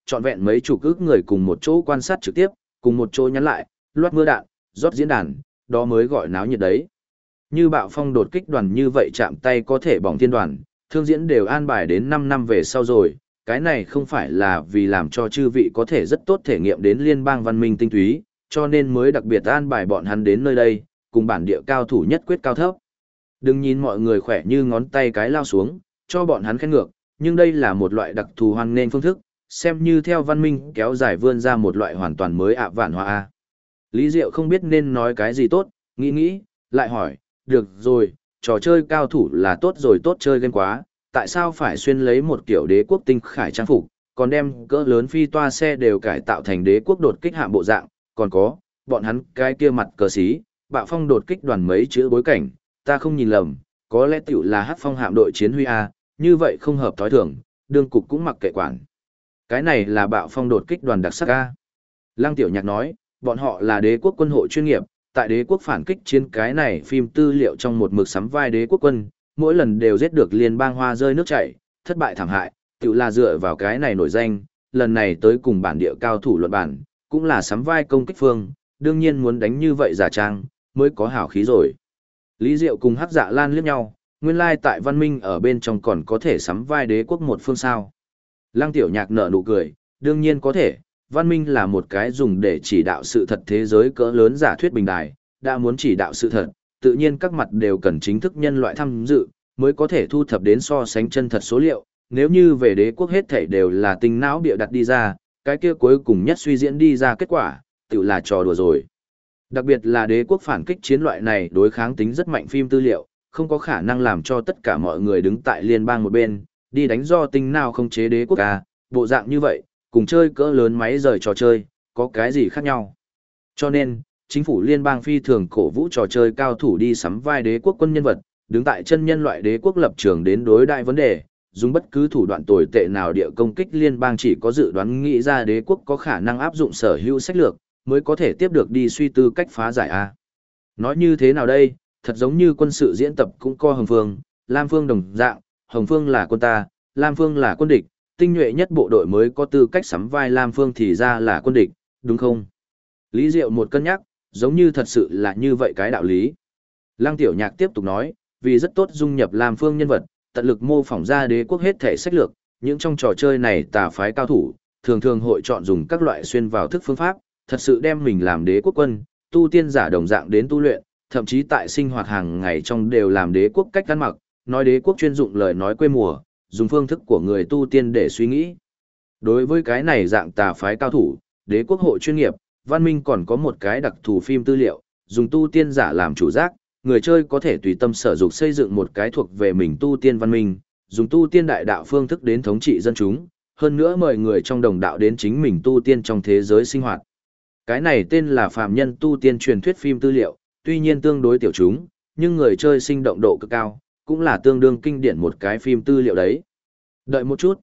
trọn vẹn mấy chục ức người cùng một chỗ quan sát trực tiếp, cùng một chỗ nhắn lại, loát mưa đạn, rót diễn đàn, đó mới gọi náo nhiệt đấy. Như bạo phong đột kích đoàn như vậy chạm tay có thể bỏng thiên đoàn, thương diễn đều an bài đến 5 năm về sau rồi, cái này không phải là vì làm cho chư vị có thể rất tốt thể nghiệm đến liên bang văn minh tinh túy, cho nên mới đặc biệt an bài bọn hắn đến nơi đây, cùng bản địa cao thủ nhất quyết cao thấp. Đừng nhìn mọi người khỏe như ngón tay cái lao xuống, cho bọn hắn khen ngược, nhưng đây là một loại đặc thù hoan nên phương thức, xem như theo văn minh kéo dài vươn ra một loại hoàn toàn mới ạ vạn hoa A. Lý Diệu không biết nên nói cái gì tốt, nghĩ, lại hỏi, được rồi, trò chơi cao thủ là tốt rồi, tốt chơi game quá, tại sao phải xuyên lấy một kiểu đế quốc tinh khải trang phục, còn đem cỡ lớn phi toa xe đều cải tạo thành đế quốc đột kích hạm bộ dạng, còn có, bọn hắn cái kia mặt cờ xí, bạo phong đột kích đoàn mấy chữ bối cảnh, ta không nhìn lầm, có lẽ tiểu là hắc phong hạm đội chiến huy A, như vậy không hợp thói thường, đương cục cũng mặc kệ quản. Cái này là bạo phong đột kích đoàn đặc sắc A. Lăng Tiểu Nhạc nói, bọn họ là đế quốc quân hộ chuyên nghiệp, tại đế quốc phản kích chiến cái này phim tư liệu trong một mực sắm vai đế quốc quân, mỗi lần đều giết được liên bang hoa rơi nước chảy, thất bại thảm hại, tự là dựa vào cái này nổi danh, lần này tới cùng bản địa cao thủ luận bản, cũng là sắm vai công kích phương, đương nhiên muốn đánh như vậy giả trang, mới có hào khí rồi. Lý Diệu cùng Hắc Dạ Lan liếc nhau, nguyên lai tại văn minh ở bên trong còn có thể sắm vai đế quốc một phương sao. Lăng Tiểu Nhạc nở nụ cười, đương nhiên có thể, văn minh là một cái dùng để chỉ đạo sự thật thế giới cỡ lớn giả thuyết bình đài, đã muốn chỉ đạo sự thật, tự nhiên các mặt đều cần chính thức nhân loại tham dự, mới có thể thu thập đến so sánh chân thật số liệu, nếu như về đế quốc hết thảy đều là tinh não bịa đặt đi ra, cái kia cuối cùng nhất suy diễn đi ra kết quả, tự là trò đùa rồi. Đặc biệt là đế quốc phản kích chiến loại này đối kháng tính rất mạnh phim tư liệu, không có khả năng làm cho tất cả mọi người đứng tại liên bang một bên, đi đánh do tinh nào không chế đế quốc à, bộ dạng như vậy, cùng chơi cỡ lớn máy rời trò chơi, có cái gì khác nhau. Cho nên, chính phủ liên bang phi thường cổ vũ trò chơi cao thủ đi sắm vai đế quốc quân nhân vật, đứng tại chân nhân loại đế quốc lập trường đến đối đại vấn đề, dùng bất cứ thủ đoạn tồi tệ nào địa công kích liên bang chỉ có dự đoán nghĩ ra đế quốc có khả năng áp dụng sở hữu sách lược, mới có thể tiếp được đi suy tư cách phá giải A. Nói như thế nào đây, thật giống như quân sự diễn tập cũng co Hồng Phương, Lam Phương đồng dạng, Hồng Phương là quân ta, Lam Phương là quân địch, tinh nhuệ nhất bộ đội mới có tư cách sắm vai Lam Phương thì ra là quân địch, đúng không? Lý Diệu một cân nhắc, giống như thật sự là như vậy cái đạo lý. Lăng Tiểu Nhạc tiếp tục nói, vì rất tốt dung nhập Lam Phương nhân vật, tận lực mô phỏng ra đế quốc hết thể sách lược, những trong trò chơi này tà phái cao thủ, thường thường hội chọn dùng các loại xuyên vào thức phương pháp, thật sự đem mình làm đế quốc quân, tu tiên giả đồng dạng đến tu luyện, thậm chí tại sinh hoạt hàng ngày trong đều làm đế quốc cách ăn mặc, nói đế quốc chuyên dụng lời nói quê mùa, dùng phương thức của người tu tiên để suy nghĩ. Đối với cái này dạng tà phái cao thủ, đế quốc hội chuyên nghiệp, văn minh còn có một cái đặc thù phim tư liệu, dùng tu tiên giả làm chủ giác, người chơi có thể tùy tâm sở dục xây dựng một cái thuộc về mình tu tiên văn minh, dùng tu tiên đại đạo phương thức đến thống trị dân chúng, hơn nữa mời người trong đồng đạo đến chính mình tu tiên trong thế giới sinh hoạt. Cái này tên là phàm nhân tu tiên truyền thuyết phim tư liệu, tuy nhiên tương đối tiểu chúng, nhưng người chơi sinh động độ cực cao, cũng là tương đương kinh điển một cái phim tư liệu đấy. Đợi một chút,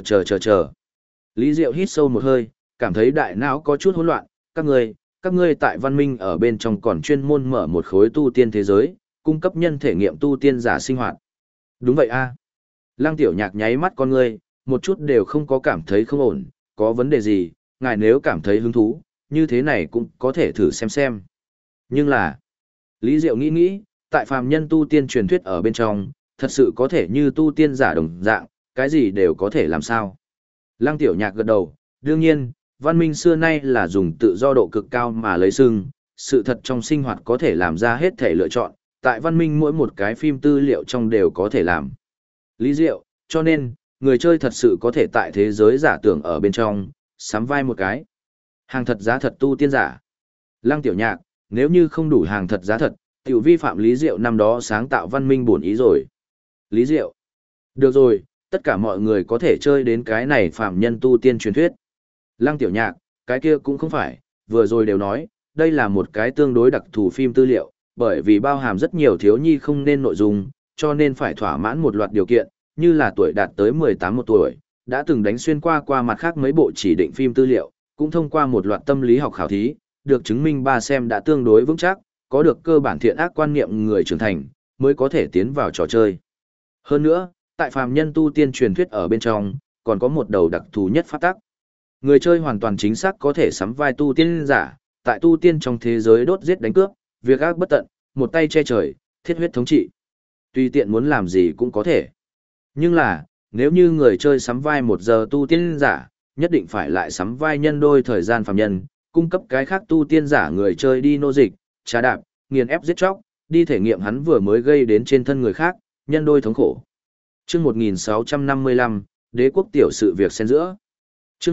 chờ. Lý Diệu hít sâu một hơi, cảm thấy đại não có chút hỗn loạn, các ngươi tại văn minh ở bên trong còn chuyên môn mở một khối tu tiên thế giới, cung cấp nhân thể nghiệm tu tiên giả sinh hoạt. Đúng vậy a. Lăng Tiểu Nhạc nháy mắt con ngươi, một chút đều không có cảm thấy không ổn, có vấn đề gì, ngài nếu cảm thấy hứng thú, như thế này cũng có thể thử xem. Nhưng là, Lý Diệu nghĩ, tại phàm nhân tu tiên truyền thuyết ở bên trong, thật sự có thể như tu tiên giả đồng dạng, cái gì đều có thể làm sao. Lăng Tiểu Nhạc gật đầu, đương nhiên, văn minh xưa nay là dùng tự do độ cực cao mà lấy xưng, sự thật trong sinh hoạt có thể làm ra hết thể lựa chọn, tại văn minh mỗi một cái phim tư liệu trong đều có thể làm. Lý Diệu, cho nên, người chơi thật sự có thể tại thế giới giả tưởng ở bên trong, sắm vai một cái. Hàng thật giá thật tu tiên giả. Lăng Tiểu Nhạc, nếu như không đủ hàng thật giá thật, tiểu vi phạm Lý Diệu năm đó sáng tạo văn minh bổn ý rồi. Lý Diệu, được rồi, tất cả mọi người có thể chơi đến cái này phạm nhân tu tiên truyền thuyết. Lăng Tiểu Nhạc, cái kia cũng không phải, vừa rồi đều nói, đây là một cái tương đối đặc thù phim tư liệu, bởi vì bao hàm rất nhiều thiếu nhi không nên nội dung, cho nên phải thỏa mãn một loạt điều kiện, như là tuổi đạt tới 18 một tuổi, đã từng đánh xuyên qua mặt khác mấy bộ chỉ định phim tư liệu, cũng thông qua một loạt tâm lý học khảo thí, được chứng minh ba xem đã tương đối vững chắc, có được cơ bản thiện ác quan niệm người trưởng thành, mới có thể tiến vào trò chơi. Hơn nữa, tại phàm nhân tu tiên truyền thuyết ở bên trong, còn có một đầu đặc thù nhất pháp tắc. Người chơi hoàn toàn chính xác có thể sắm vai tu tiên giả, tại tu tiên trong thế giới đốt giết đánh cướp, việc ác bất tận, một tay che trời, thiết huyết thống trị. Tùy tiện muốn làm gì cũng có thể. Nhưng là, nếu như người chơi sắm vai 1 giờ tu tiên giả, nhất định phải lại sắm vai nhân đôi thời gian phàm nhân, cung cấp cái khác tu tiên giả người chơi đi nô dịch, trà đạp, nghiền ép giết chóc, đi thể nghiệm hắn vừa mới gây đến trên thân người khác, nhân đôi thống khổ. Chương 1655, Đế quốc tiểu sự việc xen giữa. Chương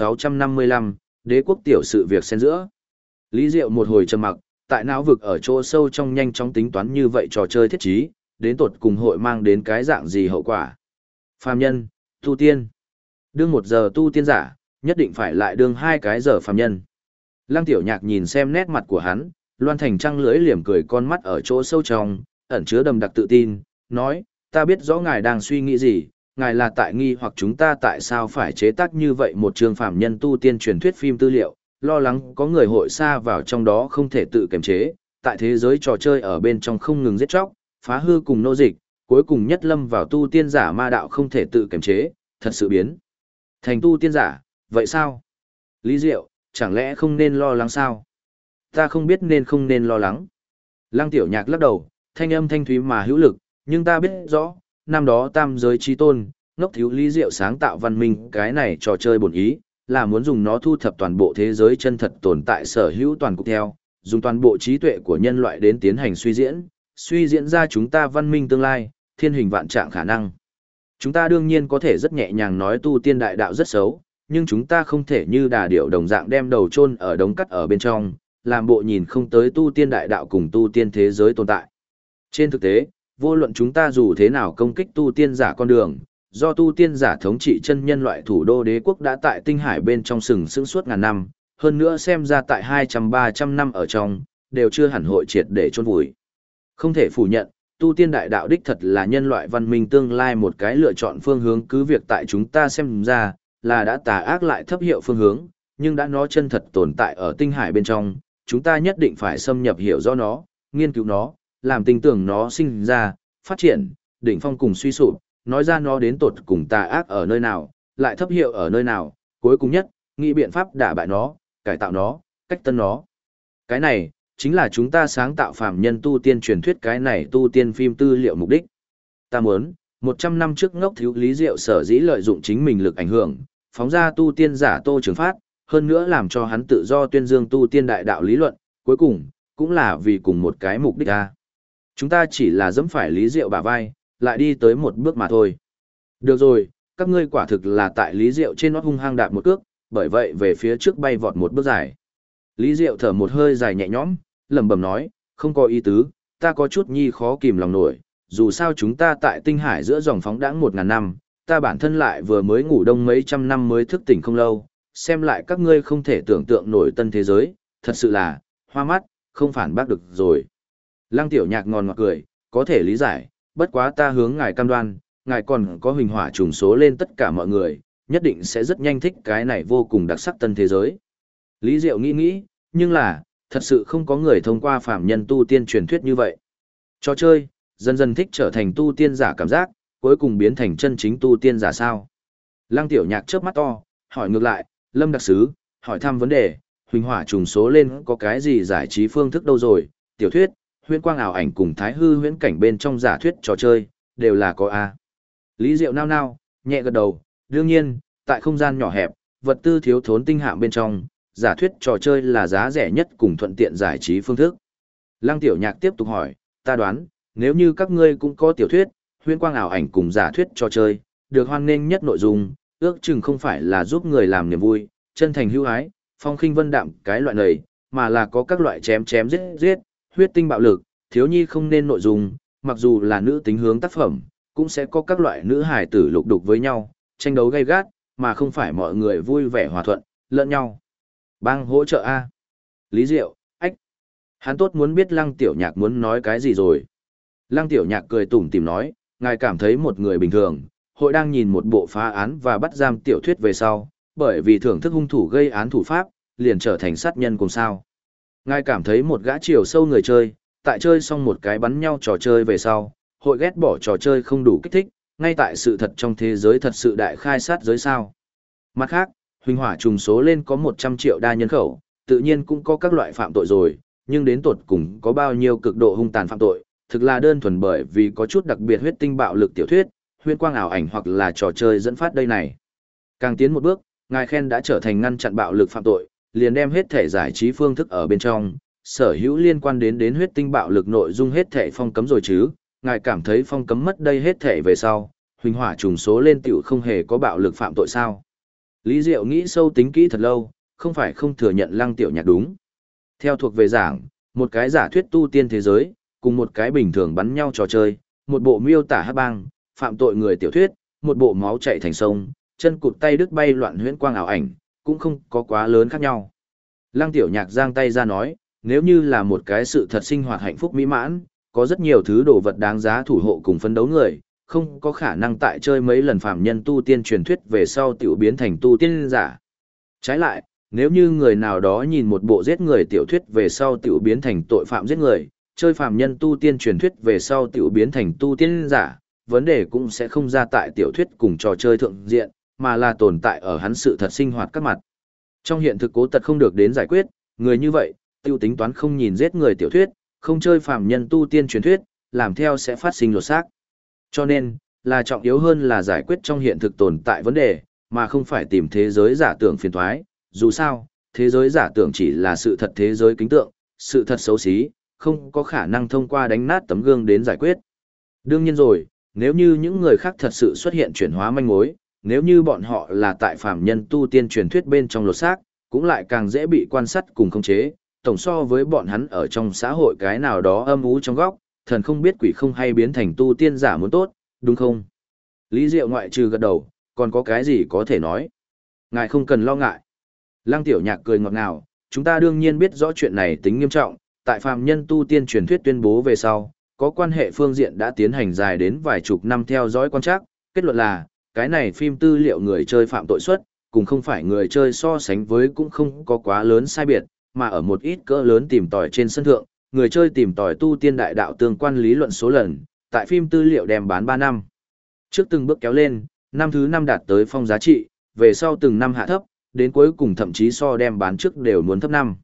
1655, Đế quốc tiểu sự việc xen giữa. Lý Diệu một hồi trầm mặc, tại não vực ở chỗ sâu trong nhanh chóng tính toán như vậy trò chơi thiết trí, đến tột cùng hội mang đến cái dạng gì hậu quả. Phàm nhân, tu tiên. Đương 1 giờ tu tiên giả, nhất định phải lại đương 2 cái giờ phàm nhân. Lăng Tiểu Nhạc nhìn xem nét mặt của hắn, loan thành trăng lưỡi liềm cười con mắt ở chỗ sâu trong, ẩn chứa đầm đặc tự tin, nói, ta biết rõ ngài đang suy nghĩ gì, ngài là tại nghi hoặc chúng ta tại sao phải chế tác như vậy một chương phàm nhân tu tiên truyền thuyết phim tư liệu, lo lắng có người hội xa vào trong đó không thể tự kiềm chế, tại thế giới trò chơi ở bên trong không ngừng giết chóc, phá hư cùng nô dịch, cuối cùng nhất lâm vào tu tiên giả ma đạo không thể tự kiềm chế, thật sự biến thành tu tiên giả, vậy sao? Lý Diệu, chẳng lẽ không nên lo lắng sao? Ta không biết nên không nên lo lắng. Lăng Tiểu Nhạc lắc đầu, thanh âm thanh thúy mà hữu lực, nhưng ta biết rõ, năm đó tam giới chí tôn, ngốc thiếu Lý Diệu sáng tạo văn minh cái này trò chơi bổn ý, là muốn dùng nó thu thập toàn bộ thế giới chân thật tồn tại sở hữu toàn cục theo, dùng toàn bộ trí tuệ của nhân loại đến tiến hành suy diễn ra chúng ta văn minh tương lai, thiên hình vạn trạng khả năng. Chúng ta đương nhiên có thể rất nhẹ nhàng nói tu tiên đại đạo rất xấu, nhưng chúng ta không thể như đà điểu đồng dạng đem đầu chôn ở đống cắt ở bên trong, làm bộ nhìn không tới tu tiên đại đạo cùng tu tiên thế giới tồn tại. Trên thực tế, vô luận chúng ta dù thế nào công kích tu tiên giả con đường, do tu tiên giả thống trị chân nhân loại thủ đô đế quốc đã tại tinh hải bên trong sừng sững suốt ngàn năm, hơn nữa xem ra tại 200-300 năm ở trong, đều chưa hẳn hội triệt để chôn vùi. Không thể phủ nhận, tu tiên đại đạo đích thật là nhân loại văn minh tương lai một cái lựa chọn phương hướng, cứ việc tại chúng ta xem ra, là đã tà ác lại thấp hiệu phương hướng, nhưng đã nó chân thật tồn tại ở tinh hải bên trong, chúng ta nhất định phải xâm nhập hiểu rõ nó, nghiên cứu nó, làm tin tưởng nó sinh ra, phát triển, đỉnh phong cùng suy sụp, nói ra nó đến tột cùng tà ác ở nơi nào, lại thấp hiệu ở nơi nào, cuối cùng nhất, nghĩ biện pháp đả bại nó, cải tạo nó, cách tân nó. Cái này, chính là chúng ta sáng tạo phàm nhân tu tiên truyền thuyết cái này tu tiên phim tư liệu mục đích. Ta muốn, 100 năm trước ngốc thiếu Lý Diệu sở dĩ lợi dụng chính mình lực ảnh hưởng, phóng ra tu tiên giả Tô Trường Phát, hơn nữa làm cho hắn tự do tuyên dương tu tiên đại đạo lý luận, cuối cùng, cũng là vì cùng một cái mục đích ra. Chúng ta chỉ là dẫm phải Lý Diệu bả vai, lại đi tới một bước mà thôi. Được rồi, các ngươi quả thực là tại Lý Diệu trên nót hung hăng đạp một cước, bởi vậy về phía trước bay vọt một bước dài. Lý Diệu thở một hơi dài nhẹ nhõm, lẩm bẩm nói, không có ý tứ, ta có chút nhi khó kìm lòng nổi, dù sao chúng ta tại tinh hải giữa dòng phóng đãng 1000 năm, ta bản thân lại vừa mới ngủ đông mấy trăm năm mới thức tỉnh không lâu, xem lại các ngươi không thể tưởng tượng nổi tân thế giới, thật sự là, hoa mắt, không phản bác được rồi. Lăng Tiểu Nhạc ngòn ngọt cười, có thể lý giải, bất quá ta hướng ngài cam đoan, ngài còn có huỳnh hỏa trùng số lên tất cả mọi người, nhất định sẽ rất nhanh thích cái này vô cùng đặc sắc tân thế giới. Lý Diệu nghĩ, nhưng là, thật sự không có người thông qua phàm nhân tu tiên truyền thuyết như vậy. Trò chơi, dần dần thích trở thành tu tiên giả cảm giác, cuối cùng biến thành chân chính tu tiên giả sao. Lăng Tiểu Nhạc chớp mắt to, hỏi ngược lại, Lâm Đặc Sứ, hỏi thăm vấn đề, huỳnh hỏa trùng số lên có cái gì giải trí phương thức đâu rồi, tiểu thuyết, huyễn quang ảo ảnh cùng thái hư huyễn cảnh bên trong giả thuyết trò chơi, đều là có A. Lý Diệu nao, nhẹ gật đầu, đương nhiên, tại không gian nhỏ hẹp, vật tư thiếu thốn tinh hạm bên trong, giả thuyết trò chơi là giá rẻ nhất cùng thuận tiện giải trí phương thức. Lăng Tiểu Nhạc tiếp tục hỏi, ta đoán, nếu như các ngươi cũng có tiểu thuyết, huyễn quang ảo ảnh cùng giả thuyết trò chơi, được hoan nghênh nhất nội dung, ước chừng không phải là giúp người làm niềm vui, chân thành hữu ái, phong khinh vân đạm cái loại này, mà là có các loại chém giết, huyết tinh bạo lực, thiếu nhi không nên nội dung, mặc dù là nữ tính hướng tác phẩm, cũng sẽ có các loại nữ hài tử lục đục với nhau, tranh đấu gay gắt, mà không phải mọi người vui vẻ hòa thuận, lẫn nhau. Bang hỗ trợ A. Lý Diệu, ách. Hắn tốt muốn biết Lăng Tiểu Nhạc muốn nói cái gì rồi. Lăng Tiểu Nhạc cười tủm tỉm nói, ngài cảm thấy một người bình thường, hội đang nhìn một bộ phá án và bắt giam tiểu thuyết về sau, bởi vì thưởng thức hung thủ gây án thủ pháp, liền trở thành sát nhân cùng sao. Ngài cảm thấy một gã chiều sâu người chơi, tại chơi xong một cái bắn nhau trò chơi về sau, hội ghét bỏ trò chơi không đủ kích thích, ngay tại sự thật trong thế giới thật sự đại khai sát giới sao. Mặt khác, Huỳnh hỏa trùng số lên có 100 triệu đa nhân khẩu, tự nhiên cũng có các loại phạm tội rồi, nhưng đến tột cùng có bao nhiêu cực độ hung tàn phạm tội, thực là đơn thuần bởi vì có chút đặc biệt huyết tinh bạo lực tiểu thuyết, huyễn quang ảo ảnh hoặc là trò chơi dẫn phát đây này. Càng tiến một bước, ngài khen đã trở thành ngăn chặn bạo lực phạm tội, liền đem hết thể giải trí phương thức ở bên trong, sở hữu liên quan đến huyết tinh bạo lực nội dung hết thể phong cấm rồi chứ, ngài cảm thấy phong cấm mất đây hết thể về sau, huỳnh hỏa trùng số lên tiểu không hề có bạo lực phạm tội sao? Lý Diệu nghĩ sâu tính kỹ thật lâu, không phải không thừa nhận Lăng Tiểu Nhạc đúng. Theo thuộc về giảng, một cái giả thuyết tu tiên thế giới, cùng một cái bình thường bắn nhau trò chơi, một bộ miêu tả hắc bang, phạm tội người tiểu thuyết, một bộ máu chảy thành sông, chân cụt tay đứt bay loạn huyễn quang ảo ảnh, cũng không có quá lớn khác nhau. Lăng Tiểu Nhạc giang tay ra nói, nếu như là một cái sự thật sinh hoạt hạnh phúc mỹ mãn, có rất nhiều thứ đồ vật đáng giá thủ hộ cùng phấn đấu người, không có khả năng tại chơi mấy lần phạm nhân tu tiên truyền thuyết về sau tiểu biến thành tu tiên giả. Trái lại, nếu như người nào đó nhìn một bộ giết người tiểu thuyết về sau tiểu biến thành tội phạm giết người, chơi phạm nhân tu tiên truyền thuyết về sau tiểu biến thành tu tiên giả, vấn đề cũng sẽ không ra tại tiểu thuyết cùng trò chơi thượng diện, mà là tồn tại ở hắn sự thật sinh hoạt các mặt. Trong hiện thực cố tật không được đến giải quyết, người như vậy, tiêu tính toán không nhìn giết người tiểu thuyết, không chơi phạm nhân tu tiên truyền thuyết, làm theo sẽ phát sinh lột xác. Cho nên, là trọng yếu hơn là giải quyết trong hiện thực tồn tại vấn đề, mà không phải tìm thế giới giả tưởng phiền toái. Dù sao, thế giới giả tưởng chỉ là sự thật thế giới kính tượng, sự thật xấu xí, không có khả năng thông qua đánh nát tấm gương đến giải quyết. Đương nhiên rồi, nếu như những người khác thật sự xuất hiện chuyển hóa manh mối, nếu như bọn họ là tại phàm nhân tu tiên truyền thuyết bên trong lột xác, cũng lại càng dễ bị quan sát cùng khống chế, tổng so với bọn hắn ở trong xã hội cái nào đó âm u trong góc, thần không biết quỷ không hay biến thành tu tiên giả muốn tốt, đúng không? Lý Diệu ngoại trừ gật đầu, còn có cái gì có thể nói? Ngài không cần lo ngại. Lăng Tiểu Nhạc cười ngọt ngào, chúng ta đương nhiên biết rõ chuyện này tính nghiêm trọng, tại phàm nhân tu tiên truyền thuyết tuyên bố về sau, có quan hệ phương diện đã tiến hành dài đến vài chục năm theo dõi quan trắc, kết luận là, cái này phim tư liệu người chơi phạm tội suất, cùng không phải người chơi so sánh với cũng không có quá lớn sai biệt, mà ở một ít cỡ lớn tìm tòi trên sân thượng, người chơi tìm tòi tu tiên đại đạo tương quan lý luận số lần, tại phim tư liệu đem bán 3 năm. Trước từng bước kéo lên, năm thứ 5 đạt tới phong giá trị, về sau từng năm hạ thấp, đến cuối cùng thậm chí so đem bán trước đều muốn thấp 5.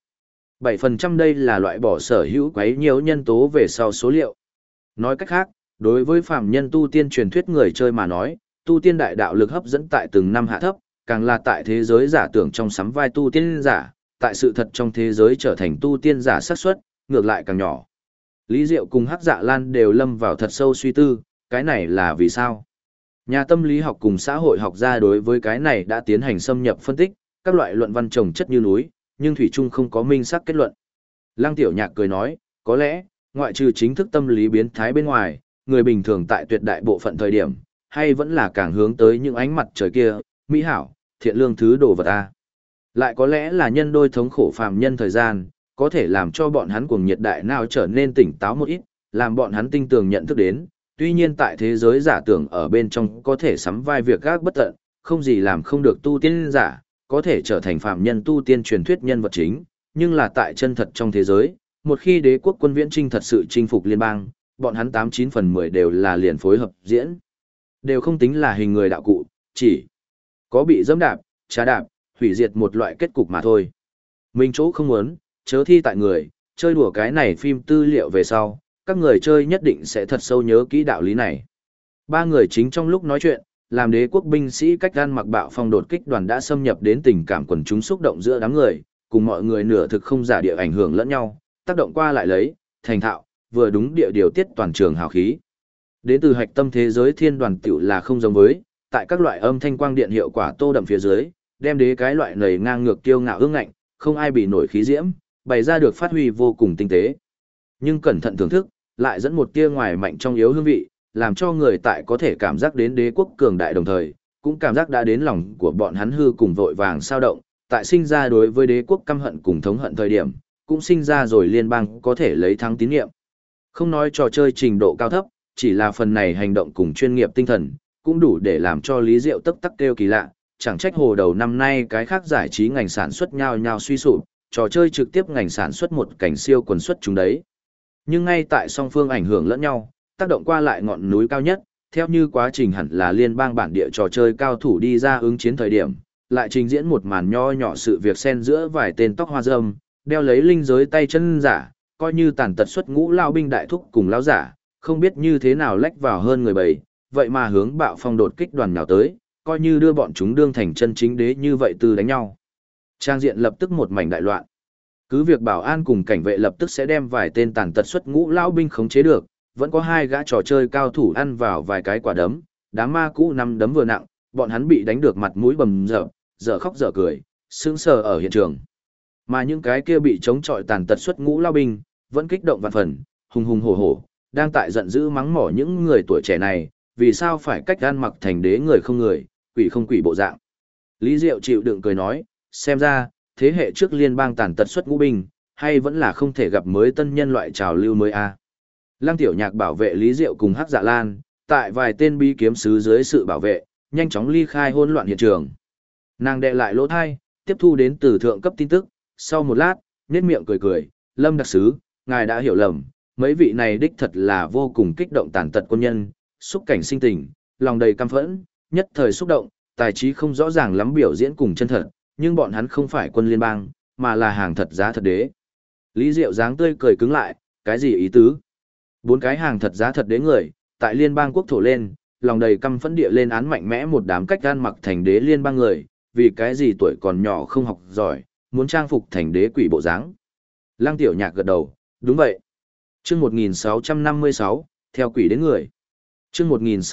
7% đây là loại bỏ sở hữu quấy nhiều nhân tố về sau số liệu. Nói cách khác, đối với phạm nhân tu tiên truyền thuyết người chơi mà nói, tu tiên đại đạo lực hấp dẫn tại từng năm hạ thấp, càng là tại thế giới giả tưởng trong sắm vai tu tiên giả, tại sự thật trong thế giới trở thành tu tiên giả xác suất ngược lại càng nhỏ. Lý Diệu cùng Hắc Dạ Lan đều lâm vào thật sâu suy tư, cái này là vì sao? Nhà tâm lý học cùng xã hội học gia đối với cái này đã tiến hành xâm nhập phân tích, các loại luận văn trồng chất như núi, nhưng thủy chung không có minh xác kết luận. Lăng Tiểu Nhạc cười nói, có lẽ, ngoại trừ chính thức tâm lý biến thái bên ngoài, người bình thường tại tuyệt đại bộ phận thời điểm, hay vẫn là càng hướng tới những ánh mặt trời kia, mỹ hảo, thiện lương thứ đồ vật a. Lại có lẽ là nhân đôi thống khổ phàm nhân thời gian, có thể làm cho bọn hắn cuồng nhiệt đại nào trở nên tỉnh táo một ít, làm bọn hắn tinh tường nhận thức đến, tuy nhiên tại thế giới giả tưởng ở bên trong có thể sắm vai việc gác bất tận, không gì làm không được tu tiên giả, có thể trở thành phàm nhân tu tiên truyền thuyết nhân vật chính, nhưng là tại chân thật trong thế giới, một khi đế quốc quân viễn trinh thật sự chinh phục liên bang, bọn hắn 89 phần 10 đều là liền phối hợp diễn. Đều không tính là hình người đạo cụ, chỉ có bị dẫm đạp, trà đạp, hủy diệt một loại kết cục mà thôi. Mình chỗ không muốn, chớ thi tại người, chơi đùa cái này phim tư liệu về sau, các người chơi nhất định sẽ thật sâu nhớ kỹ đạo lý này. Ba người chính trong lúc nói chuyện, làm đế quốc binh sĩ cách gan mặc bạo phong đột kích đoàn đã xâm nhập đến tình cảm quần chúng xúc động giữa đám người, cùng mọi người nửa thực không giả địa ảnh hưởng lẫn nhau, tác động qua lại lấy, thành thạo, vừa đúng địa điều tiết toàn trường hào khí. Đến từ hạch tâm thế giới thiên đoàn tiểu là không giống với, tại các loại âm thanh quang điện hiệu quả tô đậm phía dưới, đem đế cái loại nầy ngang ngược kiêu ngạo ương ngạnh, không ai bị nổi khí diễm, bày ra được phát huy vô cùng tinh tế. Nhưng cẩn thận thưởng thức, lại dẫn một tia ngoài mạnh trong yếu hương vị, làm cho người tại có thể cảm giác đến đế quốc cường đại đồng thời, cũng cảm giác đã đến lòng của bọn hắn hư cùng vội vàng sao động, tại sinh ra đối với đế quốc căm hận cùng thống hận thời điểm, cũng sinh ra rồi liên bang có thể lấy thắng tín nhiệm. Không nói trò chơi trình độ cao thấp, chỉ là phần này hành động cùng chuyên nghiệp tinh thần, cũng đủ để làm cho Lý Diệu tức tắc kêu kỳ lạ, chẳng trách hồ đầu năm nay cái khác giải trí ngành sản xuất nhao nhao suy sụp, trò chơi trực tiếp ngành sản xuất một cảnh siêu quần xuất chúng đấy. Nhưng ngay tại song phương ảnh hưởng lẫn nhau, tác động qua lại ngọn núi cao nhất, theo như quá trình hẳn là liên bang bản địa trò chơi cao thủ đi ra ứng chiến thời điểm, lại trình diễn một màn nho nhỏ sự việc xen giữa vài tên tóc hoa râm, đeo lấy linh giới tay chân giả, coi như tàn tật xuất ngũ lao binh đại thúc cùng lao giả, không biết như thế nào lách vào hơn người bầy, vậy mà hướng Bạo Phong đột kích đoàn nhào tới, coi như đưa bọn chúng đương thành chân chính đế như vậy từ đánh nhau. Trang diện lập tức một mảnh đại loạn. Cứ việc bảo an cùng cảnh vệ lập tức sẽ đem vài tên tàn tật xuất ngũ lao binh khống chế được, vẫn có hai gã trò chơi cao thủ ăn vào vài cái quả đấm, đám ma cũ năm đấm vừa nặng, bọn hắn bị đánh được mặt mũi bầm dập, dở khóc dở cười, sững sờ ở hiện trường. Mà những cái kia bị chống chọi tàn tật xuất ngũ lao binh, vẫn kích động vạn phần, hùng hùng hổ hổ, đang tại giận dữ mắng mỏ những người tuổi trẻ này, vì sao phải cách gan mặc thành đế người không người, quỷ không quỷ bộ dạng. Lý Diệu chịu đựng cười nói, xem ra, thế hệ trước liên bang tàn tật xuất ngũ binh, hay vẫn là không thể gặp mới tân nhân loại trào lưu mới a. Lăng Tiểu Nhạc bảo vệ Lý Diệu cùng Hắc Dạ Lan, tại vài tên bi kiếm sứ dưới sự bảo vệ, nhanh chóng ly khai hỗn loạn hiện trường. Nàng đệ lại lỗ thai, tiếp thu đến từ thượng cấp tin tức, sau một lát, nhếch miệng cười cười, Lâm đặc sứ, ngài đã hiểu lầm, mấy vị này đích thật là vô cùng kích động tàn tật quân nhân, xúc cảnh sinh tình, lòng đầy căm phẫn, nhất thời xúc động, tài trí không rõ ràng lắm biểu diễn cùng chân thật, nhưng bọn hắn không phải quân liên bang, mà là hàng thật giá thật đế. Lý Diệu dáng tươi cười cứng lại, cái gì ý tứ? Bốn cái hàng thật giá thật đế người, tại liên bang quốc thổ lên, lòng đầy căm phẫn địa lên án mạnh mẽ một đám cách gan mặc thành đế liên bang người, vì cái gì tuổi còn nhỏ không học giỏi, muốn trang phục thành đế quỷ bộ dáng. Lăng Tiểu Nhạc gật đầu, đúng vậy. Chương 1656, theo quỷ đến người. Chương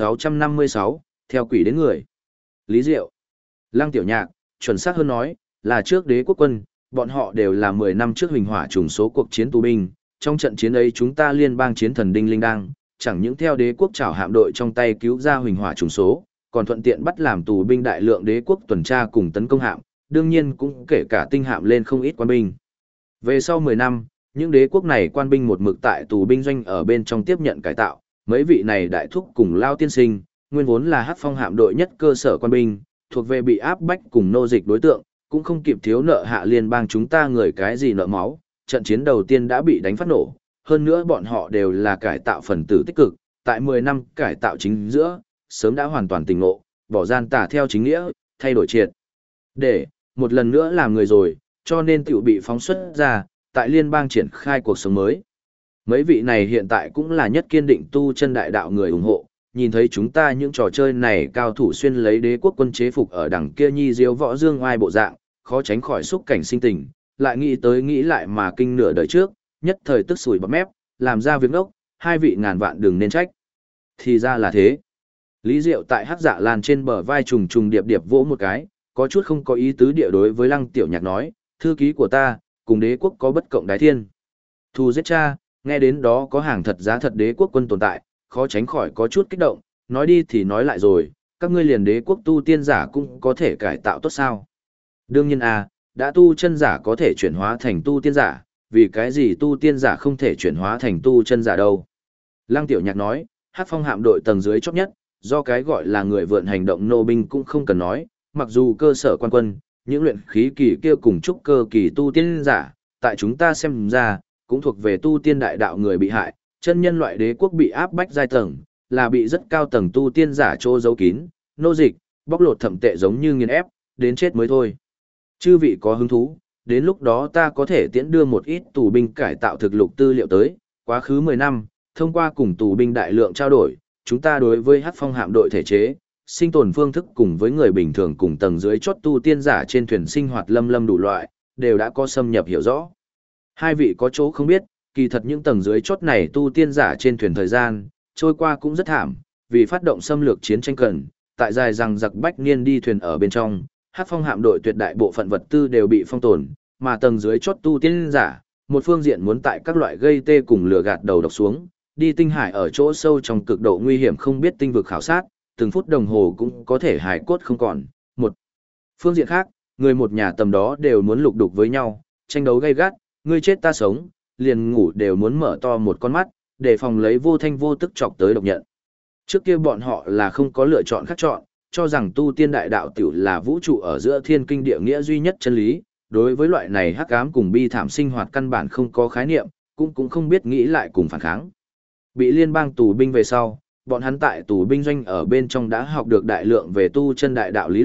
1656, theo quỷ đến người. Lý Diệu. Lăng Tiểu Nhạc, chuẩn xác hơn nói, là trước đế quốc quân, bọn họ đều là 10 năm trước huỳnh hỏa trùng số cuộc chiến tù binh, trong trận chiến ấy chúng ta liên bang chiến thần Đinh Linh Đăng, chẳng những theo đế quốc trảo hạm đội trong tay cứu ra huỳnh hỏa trùng số, còn thuận tiện bắt làm tù binh đại lượng đế quốc tuần tra cùng tấn công hạm, đương nhiên cũng kể cả tinh hạm lên không ít quan binh. Về sau 10 năm, những đế quốc này quan binh một mực tại tù binh doanh ở bên trong tiếp nhận cải tạo, mấy vị này đại thúc cùng lao tiên sinh, nguyên vốn là Hắc Phong hạm đội nhất cơ sở quan binh, thuộc về bị áp bách cùng nô dịch đối tượng, cũng không kịp thiếu nợ hạ liên bang chúng ta người cái gì nợ máu, trận chiến đầu tiên đã bị đánh phát nổ, hơn nữa bọn họ đều là cải tạo phần tử tích cực, tại 10 năm cải tạo chính giữa, sớm đã hoàn toàn tỉnh ngộ, bỏ gian tà theo chính nghĩa, thay đổi triệt. Để, một lần nữa làm người rồi, cho nên tiểu bị phóng xuất ra, tại liên bang triển khai cuộc sống mới. Mấy vị này hiện tại cũng là nhất kiên định tu chân đại đạo người ủng hộ, nhìn thấy chúng ta những trò chơi này cao thủ xuyên lấy đế quốc quân chế phục ở đằng kia nhi diếu võ dương oai bộ dạng, khó tránh khỏi xúc cảnh sinh tình, lại nghĩ tới nghĩ lại mà kinh nửa đời trước, nhất thời tức sủi bọt mép, làm ra việc ngốc, hai vị ngàn vạn đừng nên trách. Thì ra là thế. Lý Diệu tại Hắc Dạ Lan trên bờ vai trùng trùng điệp điệp vỗ một cái, có chút không có ý tứ địa đối với Lăng Tiểu Nhạc nói, thư ký của ta, cùng đế quốc có bất cộng đái thiên. Thù giết cha, nghe đến đó có hàng thật giá thật đế quốc quân tồn tại, khó tránh khỏi có chút kích động, nói đi thì nói lại rồi, các ngươi liền đế quốc tu tiên giả cũng có thể cải tạo tốt sao. Đương nhiên đã tu chân giả có thể chuyển hóa thành tu tiên giả, vì cái gì tu tiên giả không thể chuyển hóa thành tu chân giả đâu. Lăng Tiểu Nhạc nói, Hắc Phong hạm đội tầng dưới chót nhất, do cái gọi là người vượn hành động nô binh cũng không cần nói, mặc dù cơ sở quan quân, những luyện khí kỳ kia cùng trúc cơ kỳ tu tiên giả, tại chúng ta xem ra, cũng thuộc về tu tiên đại đạo người bị hại, chân nhân loại đế quốc bị áp bách giai tầng, là bị rất cao tầng tu tiên giả trô giấu kín, nô dịch, bóc lột thậm tệ giống như nghiền ép, đến chết mới thôi. Chư vị có hứng thú, đến lúc đó ta có thể tiễn đưa một ít tù binh cải tạo thực lục tư liệu tới, quá khứ 10 năm, thông qua cùng tù binh đại lượng trao đổi, chúng ta đối với Hắc Phong hạm đội thể chế, sinh tồn phương thức cùng với người bình thường cùng tầng dưới chót tu tiên giả trên thuyền sinh hoạt lâm đủ loại, đều đã có xâm nhập hiểu rõ. Hai vị có chỗ không biết, kỳ thật những tầng dưới chót này tu tiên giả trên thuyền thời gian, trôi qua cũng rất thảm, vì phát động xâm lược chiến tranh cần, tại dài rằng giặc bách niên đi thuyền ở bên trong, Hắc Phong hạm đội tuyệt đại bộ phận vật tư đều bị phong tồn, mà tầng dưới chót tu tiên giả, một phương diện muốn tại các loại gây tê cùng lừa gạt đầu độc xuống, đi tinh hải ở chỗ sâu trong cực độ nguy hiểm không biết tinh vực khảo sát, từng phút đồng hồ cũng có thể hài cốt không còn. Một phương diện khác, người một nhà tầm đó đều muốn lục đục với nhau, tranh đấu gay gắt, ngươi chết ta sống, liền ngủ đều muốn mở to một con mắt, để phòng lấy vô thanh vô tức chọc tới độc nhận. Trước kia bọn họ là không có lựa chọn khác chọn, cho rằng tu tiên đại đạo tiểu là vũ trụ ở giữa thiên kinh địa nghĩa duy nhất chân lý, đối với loại này hắc ám cùng bi thảm sinh hoạt căn bản không có khái niệm, cũng không biết nghĩ lại cùng phản kháng. Bị liên bang tù binh về sau, bọn hắn tại tù binh doanh ở bên trong đã học được đại lượng về tu chân đại đạo lý luận,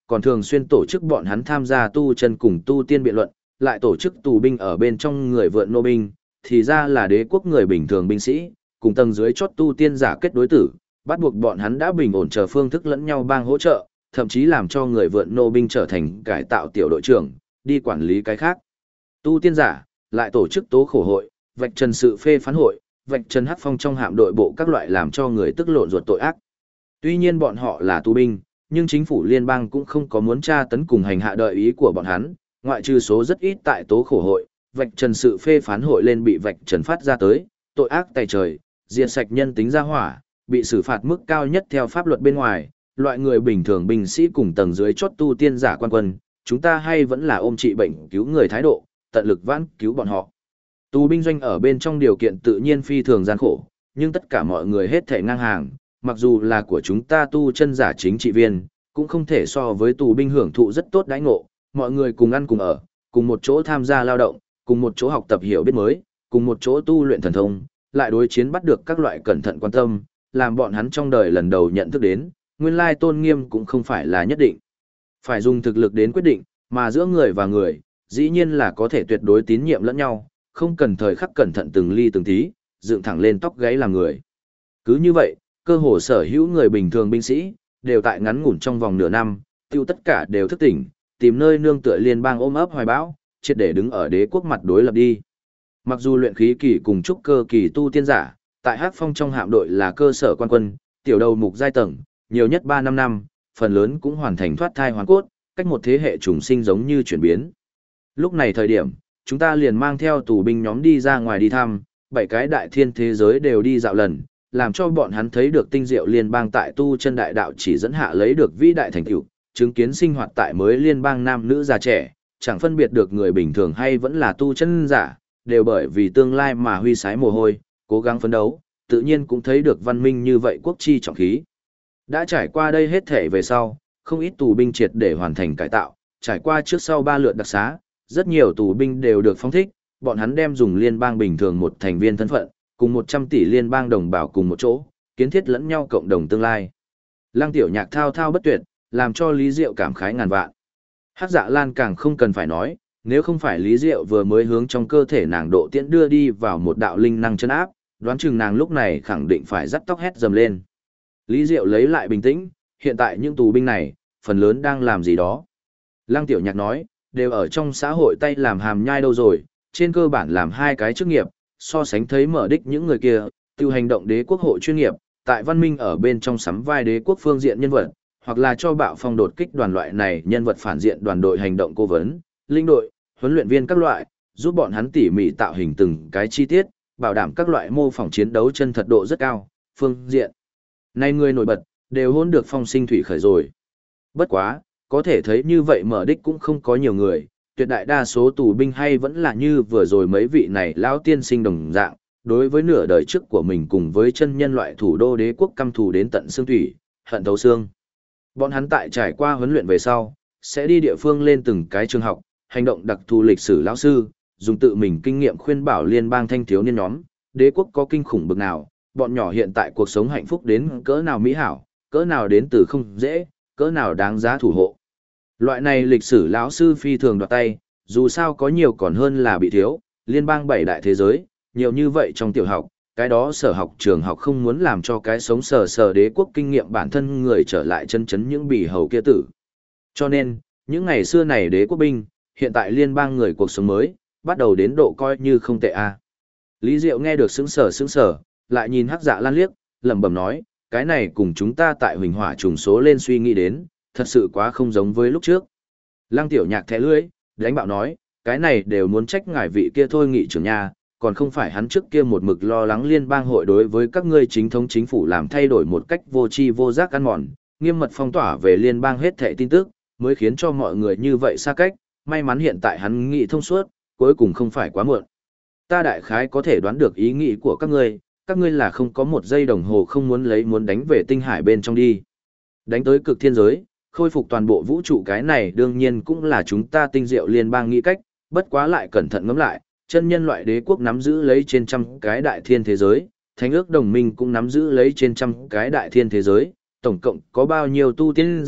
còn thường xuyên tổ chức bọn hắn tham gia tu chân cùng tu tiên biện luận, lại tổ chức tù binh ở bên trong người vượn nô binh, thì ra là đế quốc người bình thường binh sĩ, cùng tầng dưới chót tu tiên giả kết đối tử, bắt buộc bọn hắn đã bình ổn chờ phương thức lẫn nhau bang hỗ trợ, thậm chí làm cho người vượn nô binh trở thành cải tạo tiểu đội trưởng, đi quản lý cái khác. Tu tiên giả, lại tổ chức tố khổ hội, vạch trần sự phê phán hội, vạch trần hắc phong trong hạm đội bộ các loại làm cho người tức lộn ruột tội ác. Tuy nhiên bọn họ là tù binh, nhưng chính phủ liên bang cũng không có muốn tra tấn cùng hành hạ đợi ý của bọn hắn, ngoại trừ số rất ít tại tố khổ hội, vạch trần sự phê phán hội lên bị vạch trần phát ra tới, tội ác tày trời, diệt sạch nhân tính ra hỏa, bị xử phạt mức cao nhất theo pháp luật bên ngoài, loại người bình thường binh sĩ cùng tầng dưới chót tu tiên giả quan quân, chúng ta hay vẫn là ôm trị bệnh cứu người thái độ, tận lực vãn cứu bọn họ. Tù binh doanh ở bên trong điều kiện tự nhiên phi thường gian khổ, nhưng tất cả mọi người hết thể ngang hàng, mặc dù là của chúng ta tu chân giả chính trị viên, cũng không thể so với tù binh hưởng thụ rất tốt đãi ngộ, mọi người cùng ăn cùng ở, cùng một chỗ tham gia lao động, cùng một chỗ học tập hiểu biết mới, cùng một chỗ tu luyện thần thông, lại đối chiến bắt được các loại cẩn thận quan tâm, làm bọn hắn trong đời lần đầu nhận thức đến, nguyên lai tôn nghiêm cũng không phải là nhất định. Phải dùng thực lực đến quyết định, mà giữa người và người, dĩ nhiên là có thể tuyệt đối tín nhiệm lẫn nhau, không cần thời khắc cẩn thận từng ly từng tí, dựng thẳng lên tóc gáy làm người. Cứ như vậy, cơ hồ sở hữu người bình thường binh sĩ, đều tại ngắn ngủn trong vòng nửa năm, tiêu tất cả đều thức tỉnh, tìm nơi nương tựa liên bang ôm ấp hoài bão, triệt để đứng ở đế quốc mặt đối lập đi. Mặc dù luyện khí kỳ cùng trúc cơ kỳ tu tiên giả, tại Hắc Phong trong hạm đội là cơ sở quan quân, tiểu đầu mục giai tầng, nhiều nhất 3-5 năm, phần lớn cũng hoàn thành thoát thai hoàn cốt, cách một thế hệ trùng sinh giống như chuyển biến. Lúc này thời điểm, chúng ta liền mang theo tù binh nhóm đi ra ngoài đi thăm, 7 cái đại thiên thế giới đều đi dạo lần, làm cho bọn hắn thấy được tinh diệu liên bang tại tu chân đại đạo chỉ dẫn hạ lấy được vĩ đại thành tựu, chứng kiến sinh hoạt tại mới liên bang nam nữ già trẻ, chẳng phân biệt được người bình thường hay vẫn là tu chân giả, đều bởi vì tương lai mà huy sái mồ hôi, cố gắng phấn đấu, tự nhiên cũng thấy được văn minh như vậy quốc chi trọng khí. Đã trải qua đây hết thể về sau, không ít tù binh triệt để hoàn thành cải tạo, trải qua trước sau 3 lượt đặc xá, rất nhiều tù binh đều được phóng thích, bọn hắn đem dùng liên bang bình thường một thành viên thân phận, cùng 100 tỷ liên bang đồng bào cùng một chỗ, kiến thiết lẫn nhau cộng đồng tương lai. Lăng Tiểu Nhạc thao thao bất tuyệt, làm cho Lý Diệu cảm khái ngàn vạn. Hắc Dạ Lan càng không cần phải nói, nếu không phải Lý Diệu vừa mới hướng trong cơ thể nàng độ tiễn đưa đi vào một đạo linh năng chân áp, đoán chừng nàng lúc này khẳng định phải dắt tóc hét dầm lên. Lý Diệu lấy lại bình tĩnh, hiện tại những tù binh này, phần lớn đang làm gì đó. Lăng Tiểu Nhạc nói, đều ở trong xã hội tay làm hàm nhai đâu rồi, trên cơ bản làm 2 cái chức nghiệp, so sánh thấy mở đích những người kia, tiêu hành động đế quốc hộ chuyên nghiệp, tại văn minh ở bên trong sắm vai đế quốc phương diện nhân vật, hoặc là cho bạo phong đột kích đoàn loại này nhân vật phản diện đoàn đội hành động cố vấn, linh đội, huấn luyện viên các loại, giúp bọn hắn tỉ mỉ tạo hình từng cái chi tiết, bảo đảm các loại mô phỏng chiến đấu chân thật độ rất cao, phương diện. Này người nổi bật, đều hôn được phong sinh thủy khởi rồi. Bất quá, có thể thấy như vậy mở đích cũng không có nhiều người, tuyệt đại đa số tù binh hay vẫn là như vừa rồi mấy vị này lão tiên sinh đồng dạng, đối với nửa đời trước của mình cùng với chân nhân loại thủ đô đế quốc căm thù đến tận xương thủy, hận thấu xương. Bọn hắn tại trải qua huấn luyện về sau, sẽ đi địa phương lên từng cái trường học, hành động đặc thù lịch sử lão sư, dùng tự mình kinh nghiệm khuyên bảo liên bang thanh thiếu niên nhóm, đế quốc có kinh khủng bực nào, bọn nhỏ hiện tại cuộc sống hạnh phúc đến cỡ nào mỹ hảo, cỡ nào đến từ không dễ, cỡ nào đáng giá thủ hộ. Loại này lịch sử lão sư phi thường đoạt tay, dù sao có nhiều còn hơn là bị thiếu, liên bang 7 đại thế giới, nhiều như vậy trong tiểu học, cái đó sở học trường học không muốn làm cho cái sống sờ sờ đế quốc kinh nghiệm bản thân người trở lại chân chấn những bì hầu kia tử. Cho nên, những ngày xưa này đế quốc binh, hiện tại liên bang người cuộc sống mới, bắt đầu đến độ coi như không tệ a. Lý Diệu nghe được sững sờ, lại nhìn Hắc Dạ Lan liếc, lẩm bẩm nói, cái này cùng chúng ta tại Huỳnh Hỏa trùng số lên suy nghĩ đến, thật sự quá không giống với lúc trước. Lăng Tiểu Nhạc thẻ lưỡi, đánh bạo nói, cái này đều muốn trách ngài vị kia thôi nghị trưởng nha, còn không phải hắn trước kia một mực lo lắng liên bang hội đối với các ngươi chính thống chính phủ làm thay đổi một cách vô tri vô giác ăn mòn, nghiêm mật phong tỏa về liên bang hết thảy tin tức, mới khiến cho mọi người như vậy xa cách, may mắn hiện tại hắn nghĩ thông suốt, cuối cùng không phải quá muộn. Ta đại khái có thể đoán được ý nghĩ của các ngươi là không có một giây đồng hồ không muốn đánh về tinh hải bên trong đi. Đánh tới cực thiên giới, khôi phục toàn bộ vũ trụ cái này đương nhiên cũng là chúng ta tinh diệu liên bang nghĩ cách, bất quá lại cẩn thận ngẫm lại, chân nhân loại đế quốc nắm giữ lấy trên trăm cái đại thiên thế giới, thánh ước đồng minh cũng nắm giữ lấy trên trăm cái đại thiên thế giới, tổng cộng có bao nhiêu tu tiên giả,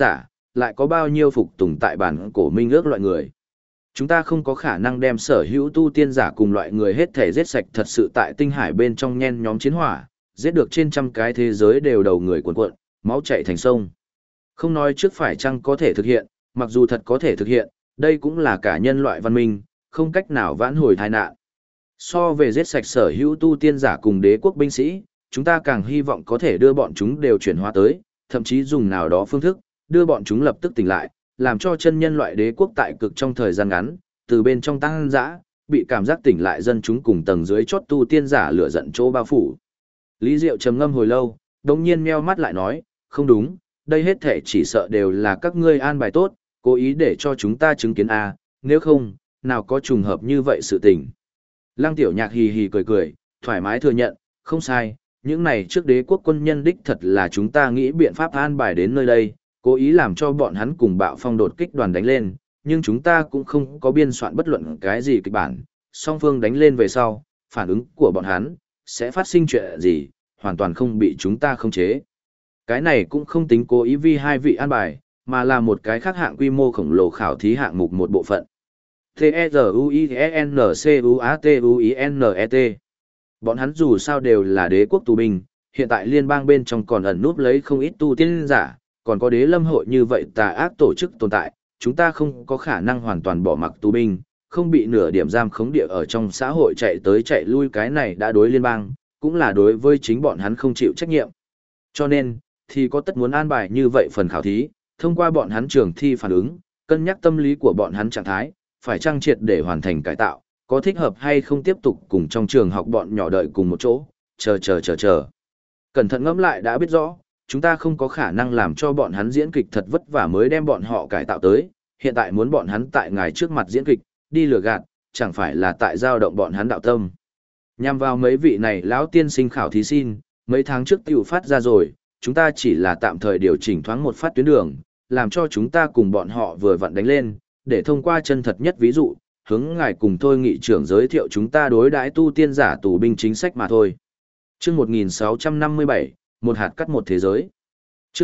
lại có bao nhiêu phục tùng tại bản cổ minh ước loại người. Chúng ta không có khả năng đem sở hữu tu tiên giả cùng loại người hết thể giết sạch thật sự tại tinh hải bên trong nhen nhóm chiến hỏa, giết được trên trăm cái thế giới đều đầu người cuộn cuộn, máu chảy thành sông. Không nói trước phải chăng có thể thực hiện, mặc dù thật có thể thực hiện, đây cũng là cả nhân loại văn minh, không cách nào vãn hồi tai nạn. So về giết sạch sở hữu tu tiên giả cùng đế quốc binh sĩ, chúng ta càng hy vọng có thể đưa bọn chúng đều chuyển hóa tới, thậm chí dùng nào đó phương thức, đưa bọn chúng lập tức tỉnh lại, làm cho chân nhân loại đế quốc tại cực trong thời gian ngắn, từ bên trong tăng dã, bị cảm giác tỉnh lại dân chúng cùng tầng dưới chót tu tiên giả lửa giận chỗ bao phủ. Lý Diệu trầm ngâm hồi lâu, đồng nhiên meo mắt lại nói, không đúng, đây hết thể chỉ sợ đều là các ngươi an bài tốt, cố ý để cho chúng ta chứng kiến a, nếu không, nào có trùng hợp như vậy sự tình. Lăng Tiểu Nhạc hì hì cười cười, thoải mái thừa nhận, không sai, những này trước đế quốc quân nhân đích thật là chúng ta nghĩ biện pháp an bài đến nơi đây, cố ý làm cho bọn hắn cùng bạo phong đột kích đoàn đánh lên, nhưng chúng ta cũng không có biên soạn bất luận cái gì kịch bản, song phương đánh lên về sau, phản ứng của bọn hắn sẽ phát sinh chuyện gì, hoàn toàn không bị chúng ta khống chế. Cái này cũng không tính cố ý vì hai vị an bài, mà là một cái khác hạng quy mô khổng lồ khảo thí hạng mục một bộ phận. T-E-Z-U-I-E-N-C-U-A-T-U-I-N-E-T. Bọn hắn dù sao đều là đế quốc tù binh, hiện tại liên bang bên trong còn ẩn núp lấy không ít tu tiên giả, còn có đế lâm hội như vậy tà ác tổ chức tồn tại, chúng ta không có khả năng hoàn toàn bỏ mặc tù binh, không bị nửa điểm giam khống địa ở trong xã hội chạy tới chạy lui, cái này đã đối liên bang, cũng là đối với chính bọn hắn không chịu trách nhiệm. Cho nên, thì có tất muốn an bài như vậy phần khảo thí, thông qua bọn hắn trường thi phản ứng, cân nhắc tâm lý của bọn hắn trạng thái, phải trang triệt để hoàn thành cải tạo, có thích hợp hay không tiếp tục cùng trong trường học bọn nhỏ đợi cùng một chỗ, chờ. Cẩn thận ngẫm lại đã biết rõ, chúng ta không có khả năng làm cho bọn hắn diễn kịch thật vất vả mới đem bọn họ cải tạo tới, hiện tại muốn bọn hắn tại ngài trước mặt diễn kịch, đi lừa gạt, chẳng phải là tại giao động bọn hắn đạo tâm. Nhằm vào mấy vị này lão tiên sinh khảo thí xin, mấy tháng trước tiểu phát ra rồi, chúng ta chỉ là tạm thời điều chỉnh thoáng một phát tuyến đường, làm cho chúng ta cùng bọn họ vừa vặn đánh lên, để thông qua chân thật nhất ví dụ, hướng ngài cùng thôi nghị trưởng giới thiệu chúng ta đối đãi tu tiên giả tù binh chính sách mà thôi. Chương 1657, một hạt cắt một thế giới. Chương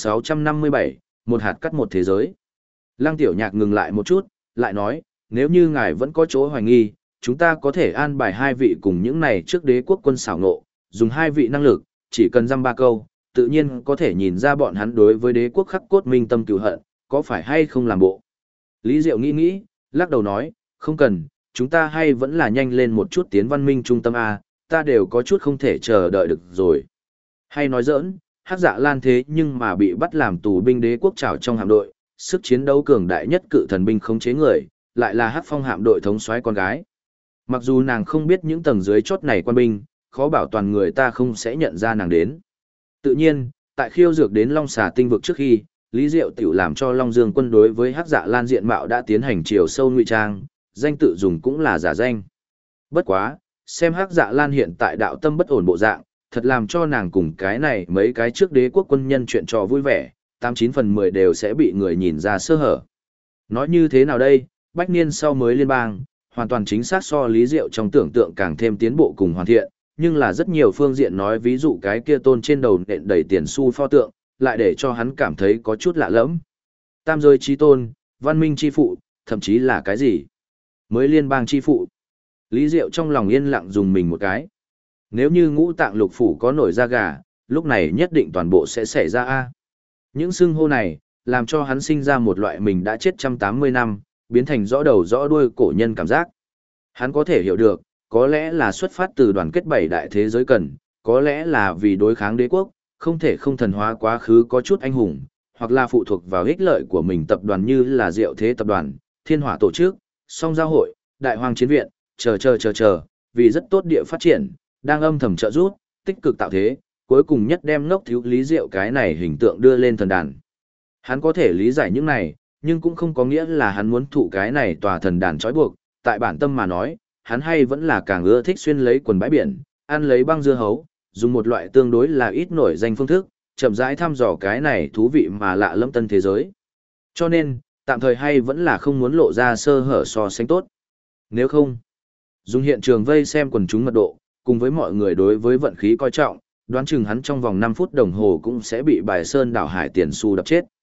1657, một hạt cắt một thế giới. Lăng Tiểu Nhạc ngừng lại một chút, lại nói, nếu như ngài vẫn có chỗ hoài nghi, chúng ta có thể an bài hai vị cùng những này trước đế quốc quân xảo nộ, dùng hai vị năng lực, chỉ cần dăm ba câu, tự nhiên có thể nhìn ra bọn hắn đối với đế quốc khắc cốt minh tâm cừu hận, có phải hay không làm bộ. Lý Diệu nghĩ, lắc đầu nói, không cần, chúng ta hay vẫn là nhanh lên một chút tiến văn minh trung tâm A, ta đều có chút không thể chờ đợi được rồi. Hay nói giỡn, Hắc Dạ Lan thế nhưng mà bị bắt làm tù binh đế quốc trảo trong hạm đội, sức chiến đấu cường đại nhất cự thần binh khống chế người, lại là Hắc Phong hạm đội thống soái con gái. Mặc dù nàng không biết những tầng dưới chốt này quan binh, khó bảo toàn người ta không sẽ nhận ra nàng đến. Tự nhiên, tại khiêu dược đến Long Xà tinh vực trước khi, Lý Diệu tiểu làm cho Long Dương quân đối với Hắc Dạ Lan diện mạo đã tiến hành chiều sâu ngụy trang, danh tự dùng cũng là giả danh. Bất quá, xem Hắc Dạ Lan hiện tại đạo tâm bất ổn bộ dạng, thật làm cho nàng cùng cái này mấy cái trước đế quốc quân nhân chuyện trò vui vẻ, 89/10 đều sẽ bị người nhìn ra sơ hở. Nói như thế nào đây, bách niên sau mới liên bang, hoàn toàn chính xác so Lý Diệu trong tưởng tượng càng thêm tiến bộ cùng hoàn thiện, nhưng là rất nhiều phương diện nói ví dụ cái kia tôn trên đầu nện đầy tiền xu pho tượng, lại để cho hắn cảm thấy có chút lạ lẫm. Tam giới chi tôn, văn minh chi phụ, thậm chí là cái gì? Mới liên bang chi phụ. Lý Diệu trong lòng yên lặng dùng mình một cái. Nếu như ngũ tạng lục phủ có nổi da gà, lúc này nhất định toàn bộ sẽ xảy ra A. Những xưng hô này, làm cho hắn sinh ra một loại mình đã chết 180 năm, biến thành rõ đầu rõ đuôi cổ nhân cảm giác. Hắn có thể hiểu được, có lẽ là xuất phát từ đoàn kết bảy đại thế giới cần, có lẽ là vì đối kháng đế quốc, không thể không thần hóa quá khứ có chút anh hùng, hoặc là phụ thuộc vào ích lợi của mình tập đoàn như là Diệu Thế tập đoàn, Thiên Hỏa tổ chức, Song Giao hội, Đại Hoàng chiến viện, chờ, vì rất tốt địa phát triển, đang âm thầm trợ giúp, tích cực tạo thế, cuối cùng nhất đem ngốc thiếu Lý Diệu cái này hình tượng đưa lên thần đàn. Hắn có thể lý giải những này, nhưng cũng không có nghĩa là hắn muốn thụ cái này tòa thần đàn trói buộc, tại bản tâm mà nói, hắn hay vẫn là càng ưa thích xuyên lấy quần bãi biển, ăn lấy băng dưa hấu, dùng một loại tương đối là ít nổi danh phương thức, chậm rãi thăm dò cái này thú vị mà lạ lẫm tân thế giới. Cho nên, tạm thời hay vẫn là không muốn lộ ra sơ hở so sánh tốt. Nếu không, dùng hiện trường vây xem quần chúng mật độ, cùng với mọi người đối với vận khí coi trọng, đoán chừng hắn trong vòng 5 phút đồng hồ cũng sẽ bị bài sơn đảo hải tiền xu đập chết.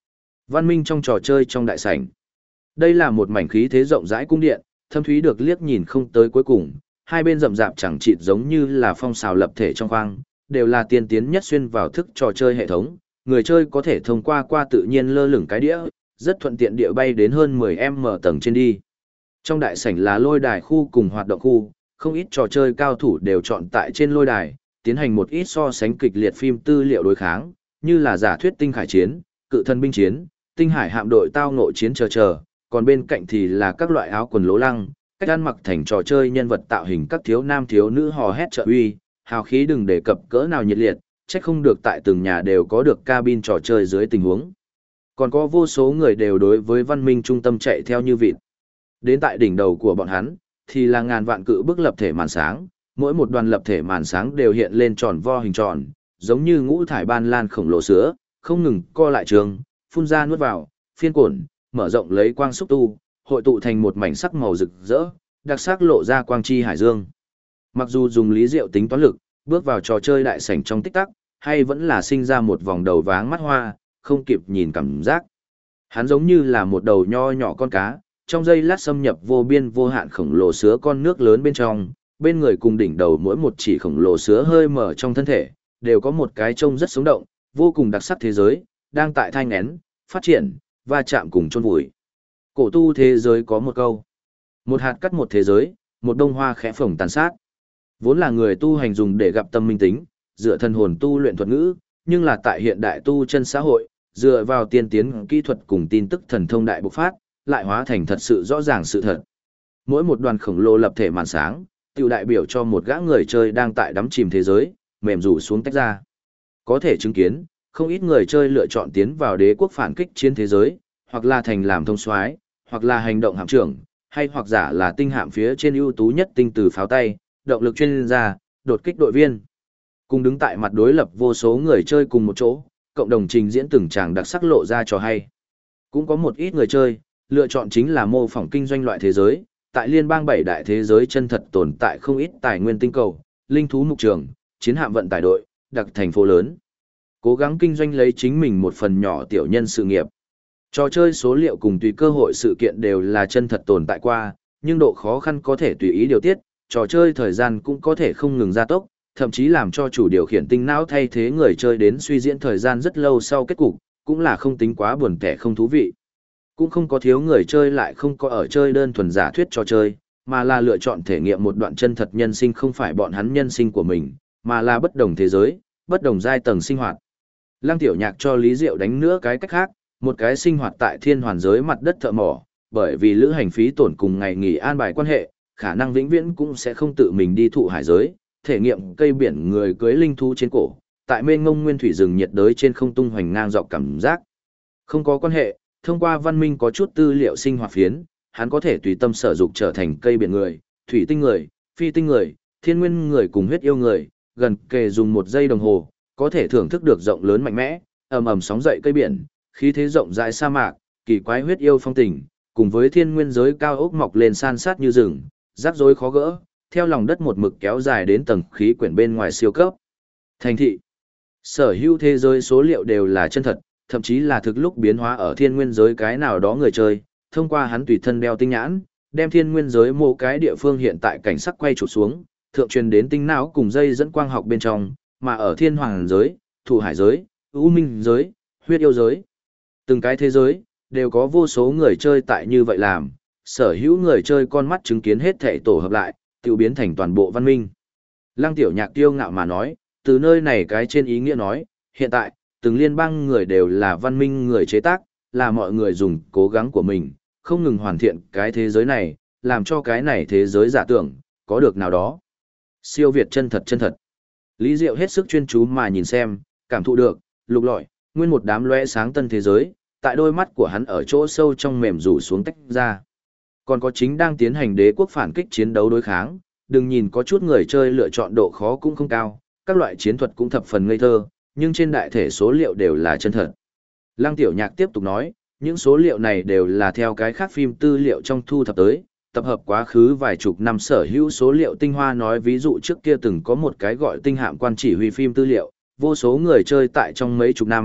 Văn minh trong trò chơi trong đại sảnh. Đây là một mảnh khí thế rộng rãi cung điện, thâm thúy được liếc nhìn không tới cuối cùng, hai bên rậm rạp chẳng chịt giống như là phong xào lập thể trong khoang, đều là tiên tiến nhất xuyên vào thức trò chơi hệ thống, người chơi có thể thông qua tự nhiên lơ lửng cái đĩa, rất thuận tiện địa bay đến hơn 10m tầng trên đi. Trong đại sảnh là lôi đài khu cùng hoạt động khu, không ít trò chơi cao thủ đều chọn tại trên lôi đài, tiến hành một ít so sánh kịch liệt phim tư liệu đối kháng, như là giả thuyết tinh khải chiến, cự thần binh chiến, tinh hải hạm đội tao ngộ chiến chờ, còn bên cạnh thì là các loại áo quần lố lăng, cách ăn mặc thành trò chơi nhân vật tạo hình các thiếu nam thiếu nữ hò hét trợ uy, hào khí đừng đề cập cỡ nào nhiệt liệt, chắc không được tại từng nhà đều có được cabin trò chơi dưới tình huống. Còn có vô số người đều đối với văn minh trung tâm chạy theo như vịt. Đến tại đỉnh đầu của bọn hắn, thì là ngàn vạn cự bức lập thể màn sáng, mỗi một đoàn lập thể màn sáng đều hiện lên tròn vo hình tròn, giống như ngũ thải ban lan khổng lồ sữa, không ngừng co lại trường, phun ra nuốt vào, phiên cuộn, mở rộng lấy quang xúc tu, hội tụ thành một mảnh sắc màu rực rỡ, đặc sắc lộ ra quang chi hải dương. Mặc dù dùng lý diệu tính toán lực, bước vào trò chơi đại sảnh trong tích tắc, hay vẫn là sinh ra một vòng đầu váng mắt hoa, không kịp nhìn cảm giác. Hắn giống như là một đầu nho nhỏ con cá, trong giây lát xâm nhập vô biên vô hạn khổng lồ sứa con nước lớn bên trong, bên người cùng đỉnh đầu mỗi một chỉ khổng lồ sứa hơi mở trong thân thể, đều có một cái trông rất sống động, vô cùng đặc sắc thế giới, đang tại thai nghén, phát triển, va chạm cùng chôn vùi. Cổ tu thế giới có một câu: một hạt cắt một thế giới, một đông hoa khẽ phồng tàn sát. Vốn là người tu hành dùng để gặp tâm minh tính, dựa thần hồn tu luyện thuật ngữ, nhưng là tại hiện đại tu chân xã hội, dựa vào tiên tiến kỹ thuật cùng tin tức thần thông đại bộc phát, lại hóa thành thật sự rõ ràng sự thật. Mỗi một đoàn khổng lồ lập thể màn sáng, tiểu đại biểu cho một gã người chơi đang tại đắm chìm thế giới, mềm rủ xuống tách ra. Có thể chứng kiến, không ít người chơi lựa chọn tiến vào đế quốc phản kích chiến thế giới, hoặc là thành làm thông soái, hoặc là hành động hạm trưởng, hay hoặc giả là tinh hạm phía trên ưu tú nhất tinh từ pháo tay, động lực chuyên gia, đột kích đội viên. Cùng đứng tại mặt đối lập vô số người chơi cùng một chỗ, cộng đồng trình diễn từng tràng đặc sắc lộ ra trò hay. Cũng có một ít người chơi, lựa chọn chính là mô phỏng kinh doanh loại thế giới, tại liên bang 7 đại thế giới chân thật tồn tại không ít tài nguyên tinh cầu, linh thú mục trường, chiến hạm vận tải đội, đặc thành phố lớn. Cố gắng kinh doanh lấy chính mình một phần nhỏ tiểu nhân sự nghiệp. Trò chơi số liệu cùng tùy cơ hội sự kiện đều là chân thật tồn tại qua, nhưng độ khó khăn có thể tùy ý điều tiết, trò chơi thời gian cũng có thể không ngừng gia tốc, thậm chí làm cho chủ điều khiển tinh não thay thế người chơi đến suy diễn thời gian rất lâu sau kết cục, cũng là không tính quá buồn tẻ không thú vị. Cũng không có thiếu người chơi lại không có ở chơi đơn thuần giả thuyết trò chơi, mà là lựa chọn thể nghiệm một đoạn chân thật nhân sinh không phải bọn hắn nhân sinh của mình, mà là bất đồng thế giới, bất đồng giai tầng sinh hoạt. Lăng Tiểu Nhạc cho Lý Diệu đánh nữa cái cách khác, một cái sinh hoạt tại thiên hoàn giới mặt đất thợ mỏ, bởi vì lữ hành phí tổn cùng ngày nghỉ an bài quan hệ, khả năng vĩnh viễn cũng sẽ không tự mình đi thụ hải giới, thể nghiệm cây biển người cưới linh thú trên cổ, tại mênh mông nguyên thủy rừng nhiệt đới trên không tung hoành ngang dọc cảm giác. Không có quan hệ, thông qua văn minh có chút tư liệu sinh hoạt phiến, hắn có thể tùy tâm sở dục trở thành cây biển người, thủy tinh người, phi tinh người, thiên nguyên người cùng huyết yêu người, gần kề dùng 1 giây đồng hồ, có thể thưởng thức được rộng lớn mạnh mẽ, ầm ầm sóng dậy cây biển, khí thế rộng rãi sa mạc, kỳ quái huyết yêu phong tình, cùng với thiên nguyên giới cao ốc mọc lên san sát như rừng, rắc rối khó gỡ, theo lòng đất một mực kéo dài đến tầng khí quyển bên ngoài siêu cấp. Thành thị. Sở hữu thế giới số liệu đều là chân thật, thậm chí là thực lúc biến hóa ở thiên nguyên giới cái nào đó người chơi, thông qua hắn tùy thân đeo tinh nhãn, đem thiên nguyên giới mỗi cái địa phương hiện tại cảnh sắc quay chụp xuống, thượng truyền đến tinh não cùng dây dẫn quang học bên trong, mà ở thiên hoàng giới, thủ hải giới, ưu minh giới, huyết yêu giới. Từng cái thế giới, đều có vô số người chơi tại như vậy làm, sở hữu người chơi con mắt chứng kiến hết thể tổ hợp lại, tự biến thành toàn bộ văn minh. Lăng Tiểu Nhạc kiêu ngạo mà nói, từ nơi này cái trên ý nghĩa nói, hiện tại, từng liên bang người đều là văn minh người chế tác, là mọi người dùng cố gắng của mình, không ngừng hoàn thiện cái thế giới này, làm cho cái này thế giới giả tưởng, có được nào đó. Siêu việt chân thật chân thật. Lý Diệu hết sức chuyên chú mà nhìn xem, cảm thụ được, lục lọi, nguyên một đám lóe sáng tân thế giới, tại đôi mắt của hắn ở chỗ sâu trong mềm rủ xuống tách ra. Còn có chính đang tiến hành đế quốc phản kích chiến đấu đối kháng, đừng nhìn có chút người chơi lựa chọn độ khó cũng không cao, các loại chiến thuật cũng thập phần ngây thơ, nhưng trên đại thể số liệu đều là chân thật. Lăng Tiểu Nhạc tiếp tục nói, những số liệu này đều là theo cái khác phim tư liệu trong thu thập tới, tập hợp quá khứ vài chục năm sở hữu số liệu tinh hoa, nói ví dụ trước kia từng có một cái gọi tinh hạm quan chỉ huy phim tư liệu, vô số người chơi tại trong mấy chục năm,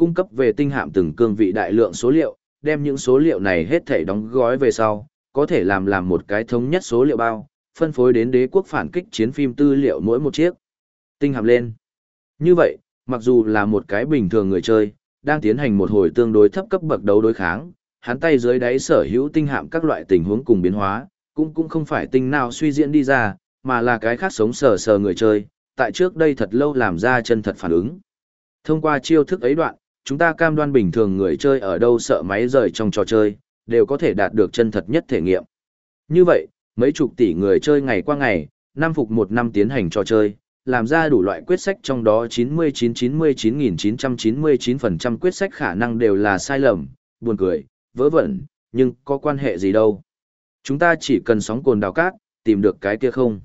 cung cấp về tinh hạm từng cương vị đại lượng số liệu, đem những số liệu này hết thảy đóng gói về sau, có thể làm một cái thống nhất số liệu bao, phân phối đến đế quốc phản kích chiến phim tư liệu mỗi một chiếc. Tinh hạm lên. Như vậy, mặc dù là một cái bình thường người chơi, đang tiến hành một hồi tương đối thấp cấp bậc đấu đối kháng, hắn tay dưới đáy sở hữu tinh hạm các loại tình huống cùng biến hóa, cũng không phải tinh nào suy diễn đi ra, mà là cái khác sống sờ sờ người chơi, tại trước đây thật lâu làm ra chân thật phản ứng. Thông qua chiêu thức ấy đoạn, chúng ta cam đoan bình thường người chơi ở đâu sợ máy rời trong trò chơi, đều có thể đạt được chân thật nhất thể nghiệm. Như vậy, mấy chục tỷ người chơi ngày qua ngày, năm phục một năm tiến hành trò chơi, làm ra đủ loại quyết sách, trong đó 99,999% quyết sách khả năng đều là sai lầm, buồn cười, vớ vẩn, nhưng có quan hệ gì đâu. Chúng ta chỉ cần sóng cồn đào cát, tìm được cái kia không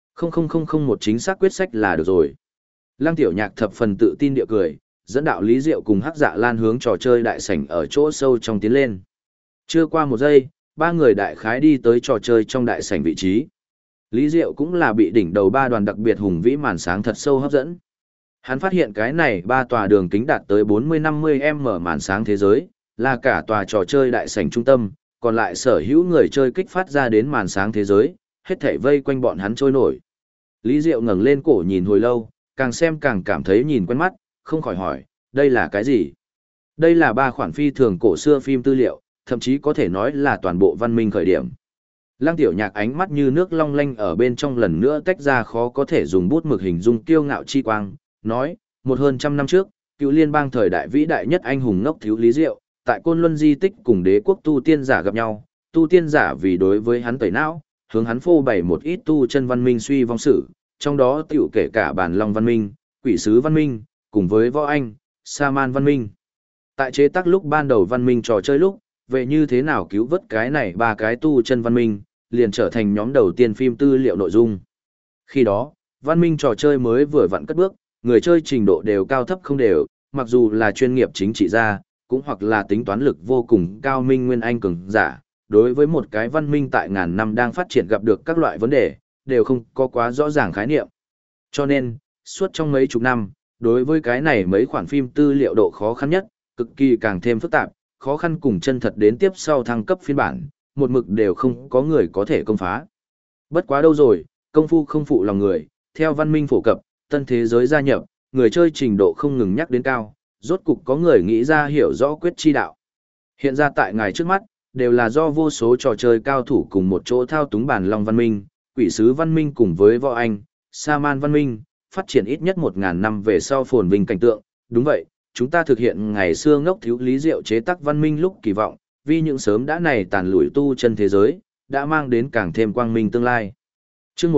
một chính xác quyết sách là được rồi. Lăng Tiểu Nhạc thập phần tự tin địa cười, dẫn đạo Lý Diệu cùng Hắc Dạ Lan hướng trò chơi đại sảnh ở chỗ sâu trong tiến lên. Chưa qua một giây, ba người đại khái đi tới trò chơi trong đại sảnh vị trí. Lý Diệu cũng là bị đỉnh đầu ba đoàn đặc biệt hùng vĩ màn sáng thật sâu hấp dẫn. Hắn phát hiện cái này ba tòa đường kính đạt tới 40-50m màn sáng thế giới, là cả tòa trò chơi đại sảnh trung tâm, còn lại sở hữu người chơi kích phát ra đến màn sáng thế giới, hết thảy vây quanh bọn hắn trôi nổi. Lý Diệu ngẩng lên cổ nhìn hồi lâu, càng xem càng cảm thấy nhìn quen mắt, không khỏi hỏi, đây là cái gì? Đây là ba khoản phi thường cổ xưa phim tư liệu, thậm chí có thể nói là toàn bộ văn minh khởi điểm. Lăng Tiểu Nhạc ánh mắt như nước long lanh ở bên trong lần nữa tách ra khó có thể dùng bút mực hình dung kiêu ngạo chi quang, nói, hơn trăm năm trước, cựu liên bang thời đại vĩ đại nhất anh hùng ngốc thiếu Lý Diệu, tại Côn Luân di tích cùng đế quốc tu tiên giả gặp nhau, tu tiên giả vì đối với hắn tẩy não, hướng hắn phô bày một ít tu chân văn minh suy vong sự, trong đó tiểu kể cả bản long văn minh, quỷ sứ văn minh, cùng với võ anh, sa man văn minh. Tại chế tác lúc ban đầu văn minh trò chơi lúc, về như thế nào cứu vớt cái này ba cái tu chân văn minh, liền trở thành nhóm đầu tiên phim tư liệu nội dung. Khi đó, văn minh trò chơi mới vừa vặn cất bước, người chơi trình độ đều cao thấp không đều, mặc dù là chuyên nghiệp chính trị gia, cũng hoặc là tính toán lực vô cùng cao minh nguyên anh cường giả, đối với một cái văn minh tại ngàn năm đang phát triển gặp được các loại vấn đề, đều không có quá rõ ràng khái niệm. Cho nên, suốt trong mấy chục năm, đối với cái này mấy khoản phim tư liệu độ khó khăn nhất, cực kỳ càng thêm phức tạp, khó khăn cùng chân thật đến tiếp sau thăng cấp phiên bản, một mực đều không có người có thể công phá. Bất quá đâu rồi, công phu không phụ lòng người, theo văn minh phổ cập, tân thế giới gia nhập, người chơi trình độ không ngừng nhắc đến cao, rốt cục có người nghĩ ra hiểu rõ quyết chi đạo. Hiện ra tại ngài trước mắt, đều là do vô số trò chơi cao thủ cùng một chỗ thao túng bản long văn minh, quỷ sứ văn minh cùng với võ anh, sa man văn minh, phát triển ít nhất 1000 năm về sau phồn vinh cảnh tượng. Đúng vậy, chúng ta thực hiện ngày xưa ngốc thiếu Lý Diệu chế tác văn minh lúc kỳ vọng, vì những sớm đã này tàn lủi tu chân thế giới, đã mang đến càng thêm quang minh tương lai. Chương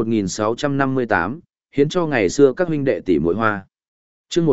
1658, hiến cho ngày xưa các huynh đệ tỷ muội hoa. Chương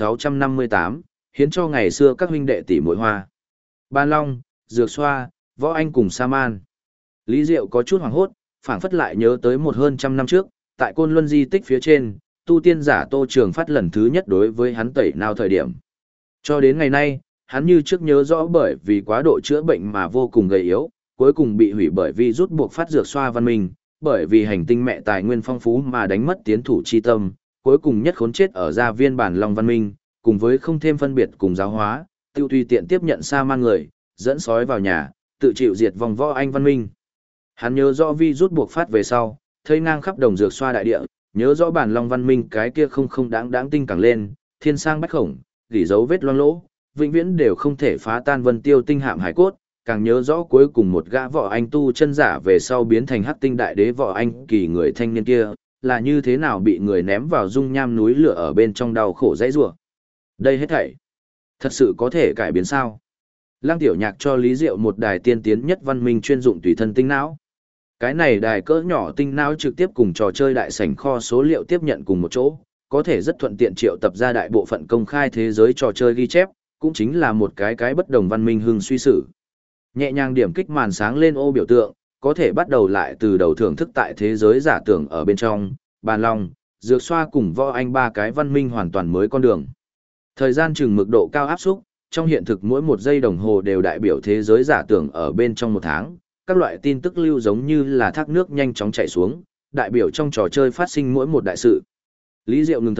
1658, hiến cho ngày xưa các huynh đệ tỷ muội hoa. Ban Long, Dược Xoa, Võ Anh cùng Sa Man. Lý Diệu có chút hoảng hốt, phảng phất lại nhớ tới hơn trăm năm trước, tại Côn Luân di tích phía trên, tu tiên giả Tô Trường Phát lần thứ nhất đối với hắn tẩy nào thời điểm. Cho đến ngày nay, hắn như trước nhớ rõ bởi vì quá độ chữa bệnh mà vô cùng gầy yếu, cuối cùng bị hủy bởi vì rút buộc phát Dược Xoa văn minh, bởi vì hành tinh mẹ tài nguyên phong phú mà đánh mất tiến thủ chi tâm, cuối cùng nhất khốn chết ở gia viên bản Long văn minh, cùng với không thêm phân biệt cùng giáo hóa, tiêu tùy tiện tiếp nhận sa man người, dẫn sói vào nhà, tự chịu diệt vong võ anh văn minh. Hắn nhớ rõ vi rút buộc phát về sau, thấy ngang khắp đồng Dược Xoa đại địa, nhớ rõ bản Long văn minh cái kia không đáng tinh càng lên, thiên sang bách khổng, gỉ dấu vết loang lỗ, vĩnh viễn đều không thể phá tan vân tiêu tinh hạm hải cốt, càng nhớ rõ cuối cùng một gã võ anh tu chân giả về sau biến thành hắc tinh đại đế võ anh kỳ người thanh niên kia, là như thế nào bị người ném vào dung nham núi lửa ở bên trong đau khổ dãy rủa. Đây hết thảy, thật sự có thể cải biến sao? Lăng Tiểu Nhạc cho Lý Diệu một đài tiên tiến nhất văn minh chuyên dụng tùy thân tinh não. Cái này đài cỡ nhỏ tinh não trực tiếp cùng trò chơi đại sảnh kho số liệu tiếp nhận cùng một chỗ, có thể rất thuận tiện triệu tập ra đại bộ phận công khai thế giới trò chơi ghi chép, cũng chính là một cái bất đồng văn minh hưng suy sử. Nhẹ nhàng điểm kích màn sáng lên ô biểu tượng, có thể bắt đầu lại từ đầu thưởng thức tại thế giới giả tưởng ở bên trong, Bàn Long, Dược Xoa cùng Võ Anh ba cái văn minh hoàn toàn mới con đường. Thời gian chừng mực độ cao áp xúc, trong hiện thực mỗi một giây đồng hồ đều đại biểu thế giới giả tưởng ở bên trong một tháng, các loại tin tức lưu giống như là thác nước nhanh chóng chảy xuống, đại biểu trong trò chơi phát sinh mỗi một đại sự. Lý Diệu ngừng thở,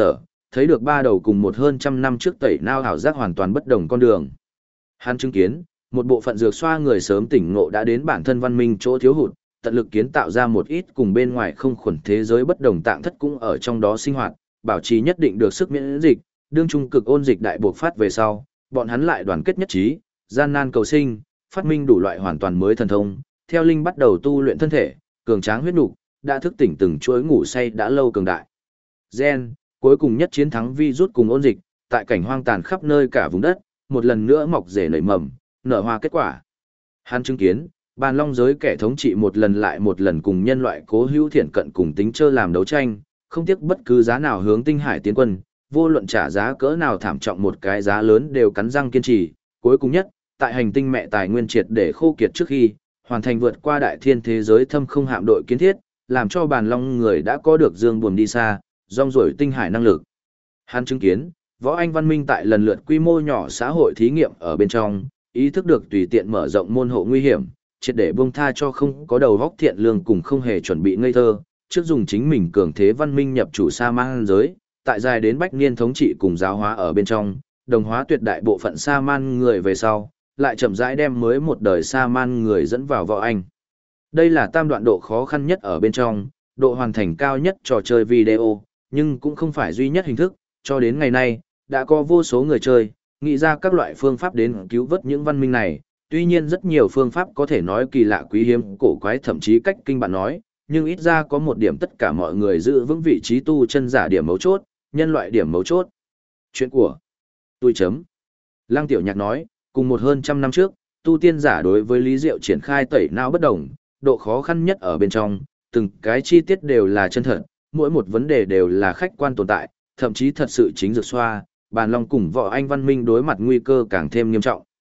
thấy được ba đầu cùng một hơn trăm năm trước tẩy nao ảo giác hoàn toàn bất đồng con đường. Hắn chứng kiến, một bộ phận dược xoa người sớm tỉnh ngộ đã đến bản thân văn minh chỗ thiếu hụt, tận lực kiến tạo ra một ít cùng bên ngoài không khuẩn thế giới bất đồng tạng thất cũng ở trong đó sinh hoạt, bảo trì nhất định được sức miễn dịch, đương trung cực ôn dịch đại buộc phát về sau, bọn hắn lại đoàn kết nhất trí, gian nan cầu sinh, phát minh đủ loại hoàn toàn mới thần thông, theo linh bắt đầu tu luyện thân thể, cường tráng huyết nục, đã thức tỉnh từng chuỗi ngủ say đã lâu cường đại. Gen, cuối cùng nhất chiến thắng virus cùng ôn dịch, tại cảnh hoang tàn khắp nơi cả vùng đất, một lần nữa mọc rễ nảy mầm, nở hoa kết quả. Hắn chứng kiến, bàn long giới kẻ thống trị một lần lại một lần cùng nhân loại cố hữu thiện cận cùng tính chơ làm đấu tranh, không tiếc bất cứ giá nào hướng tinh hải tiến quân, vô luận trả giá cỡ nào thảm trọng một cái giá lớn đều cắn răng kiên trì, cuối cùng nhất, tại hành tinh mẹ tài nguyên triệt để khô kiệt trước khi, hoàn thành vượt qua đại thiên thế giới thâm không hạm đội kiến thiết, làm cho bàn long người đã có được dương buồm đi xa, rong ruổi tinh hải năng lực. Hắn chứng kiến, võ anh văn minh tại lần lượt quy mô nhỏ xã hội thí nghiệm ở bên trong, ý thức được tùy tiện mở rộng môn hộ nguy hiểm, triệt để buông tha cho không có đầu góc thiện lương cùng không hề chuẩn bị ngây thơ, trước dùng chính mình cường thế văn minh nhập chủ sa man giới, tại dài đến bách niên thống trị cùng giáo hóa ở bên trong, đồng hóa tuyệt đại bộ phận sa man người về sau, lại chậm rãi đem mới một đời sa man người dẫn vào võ anh. Đây là tam đoạn độ khó khăn nhất ở bên trong, độ hoàn thành cao nhất trò chơi video, nhưng cũng không phải duy nhất hình thức, cho đến ngày nay, đã có vô số người chơi, nghĩ ra các loại phương pháp đến cứu vớt những văn minh này, tuy nhiên rất nhiều phương pháp có thể nói kỳ lạ quý hiếm, cổ quái thậm chí cách kinh bạn nói, nhưng ít ra có một điểm tất cả mọi người giữ vững vị trí tu chân giả điểm mấu chốt, nhân loại điểm mấu chốt. Chuyện của tôi chấm. Lăng Tiểu Nhạc nói, cùng một hơn trăm năm trước, tu tiên giả đối với lý diệu triển khai tẩy não bất đồng, độ khó khăn nhất ở bên trong, từng cái chi tiết đều là chân thật, mỗi một vấn đề đều là khách quan tồn tại, thậm chí thật sự chính dược xoa, bàn long cùng võ anh văn minh đối mặt nguy cơ càng thêm nghiêm trọng.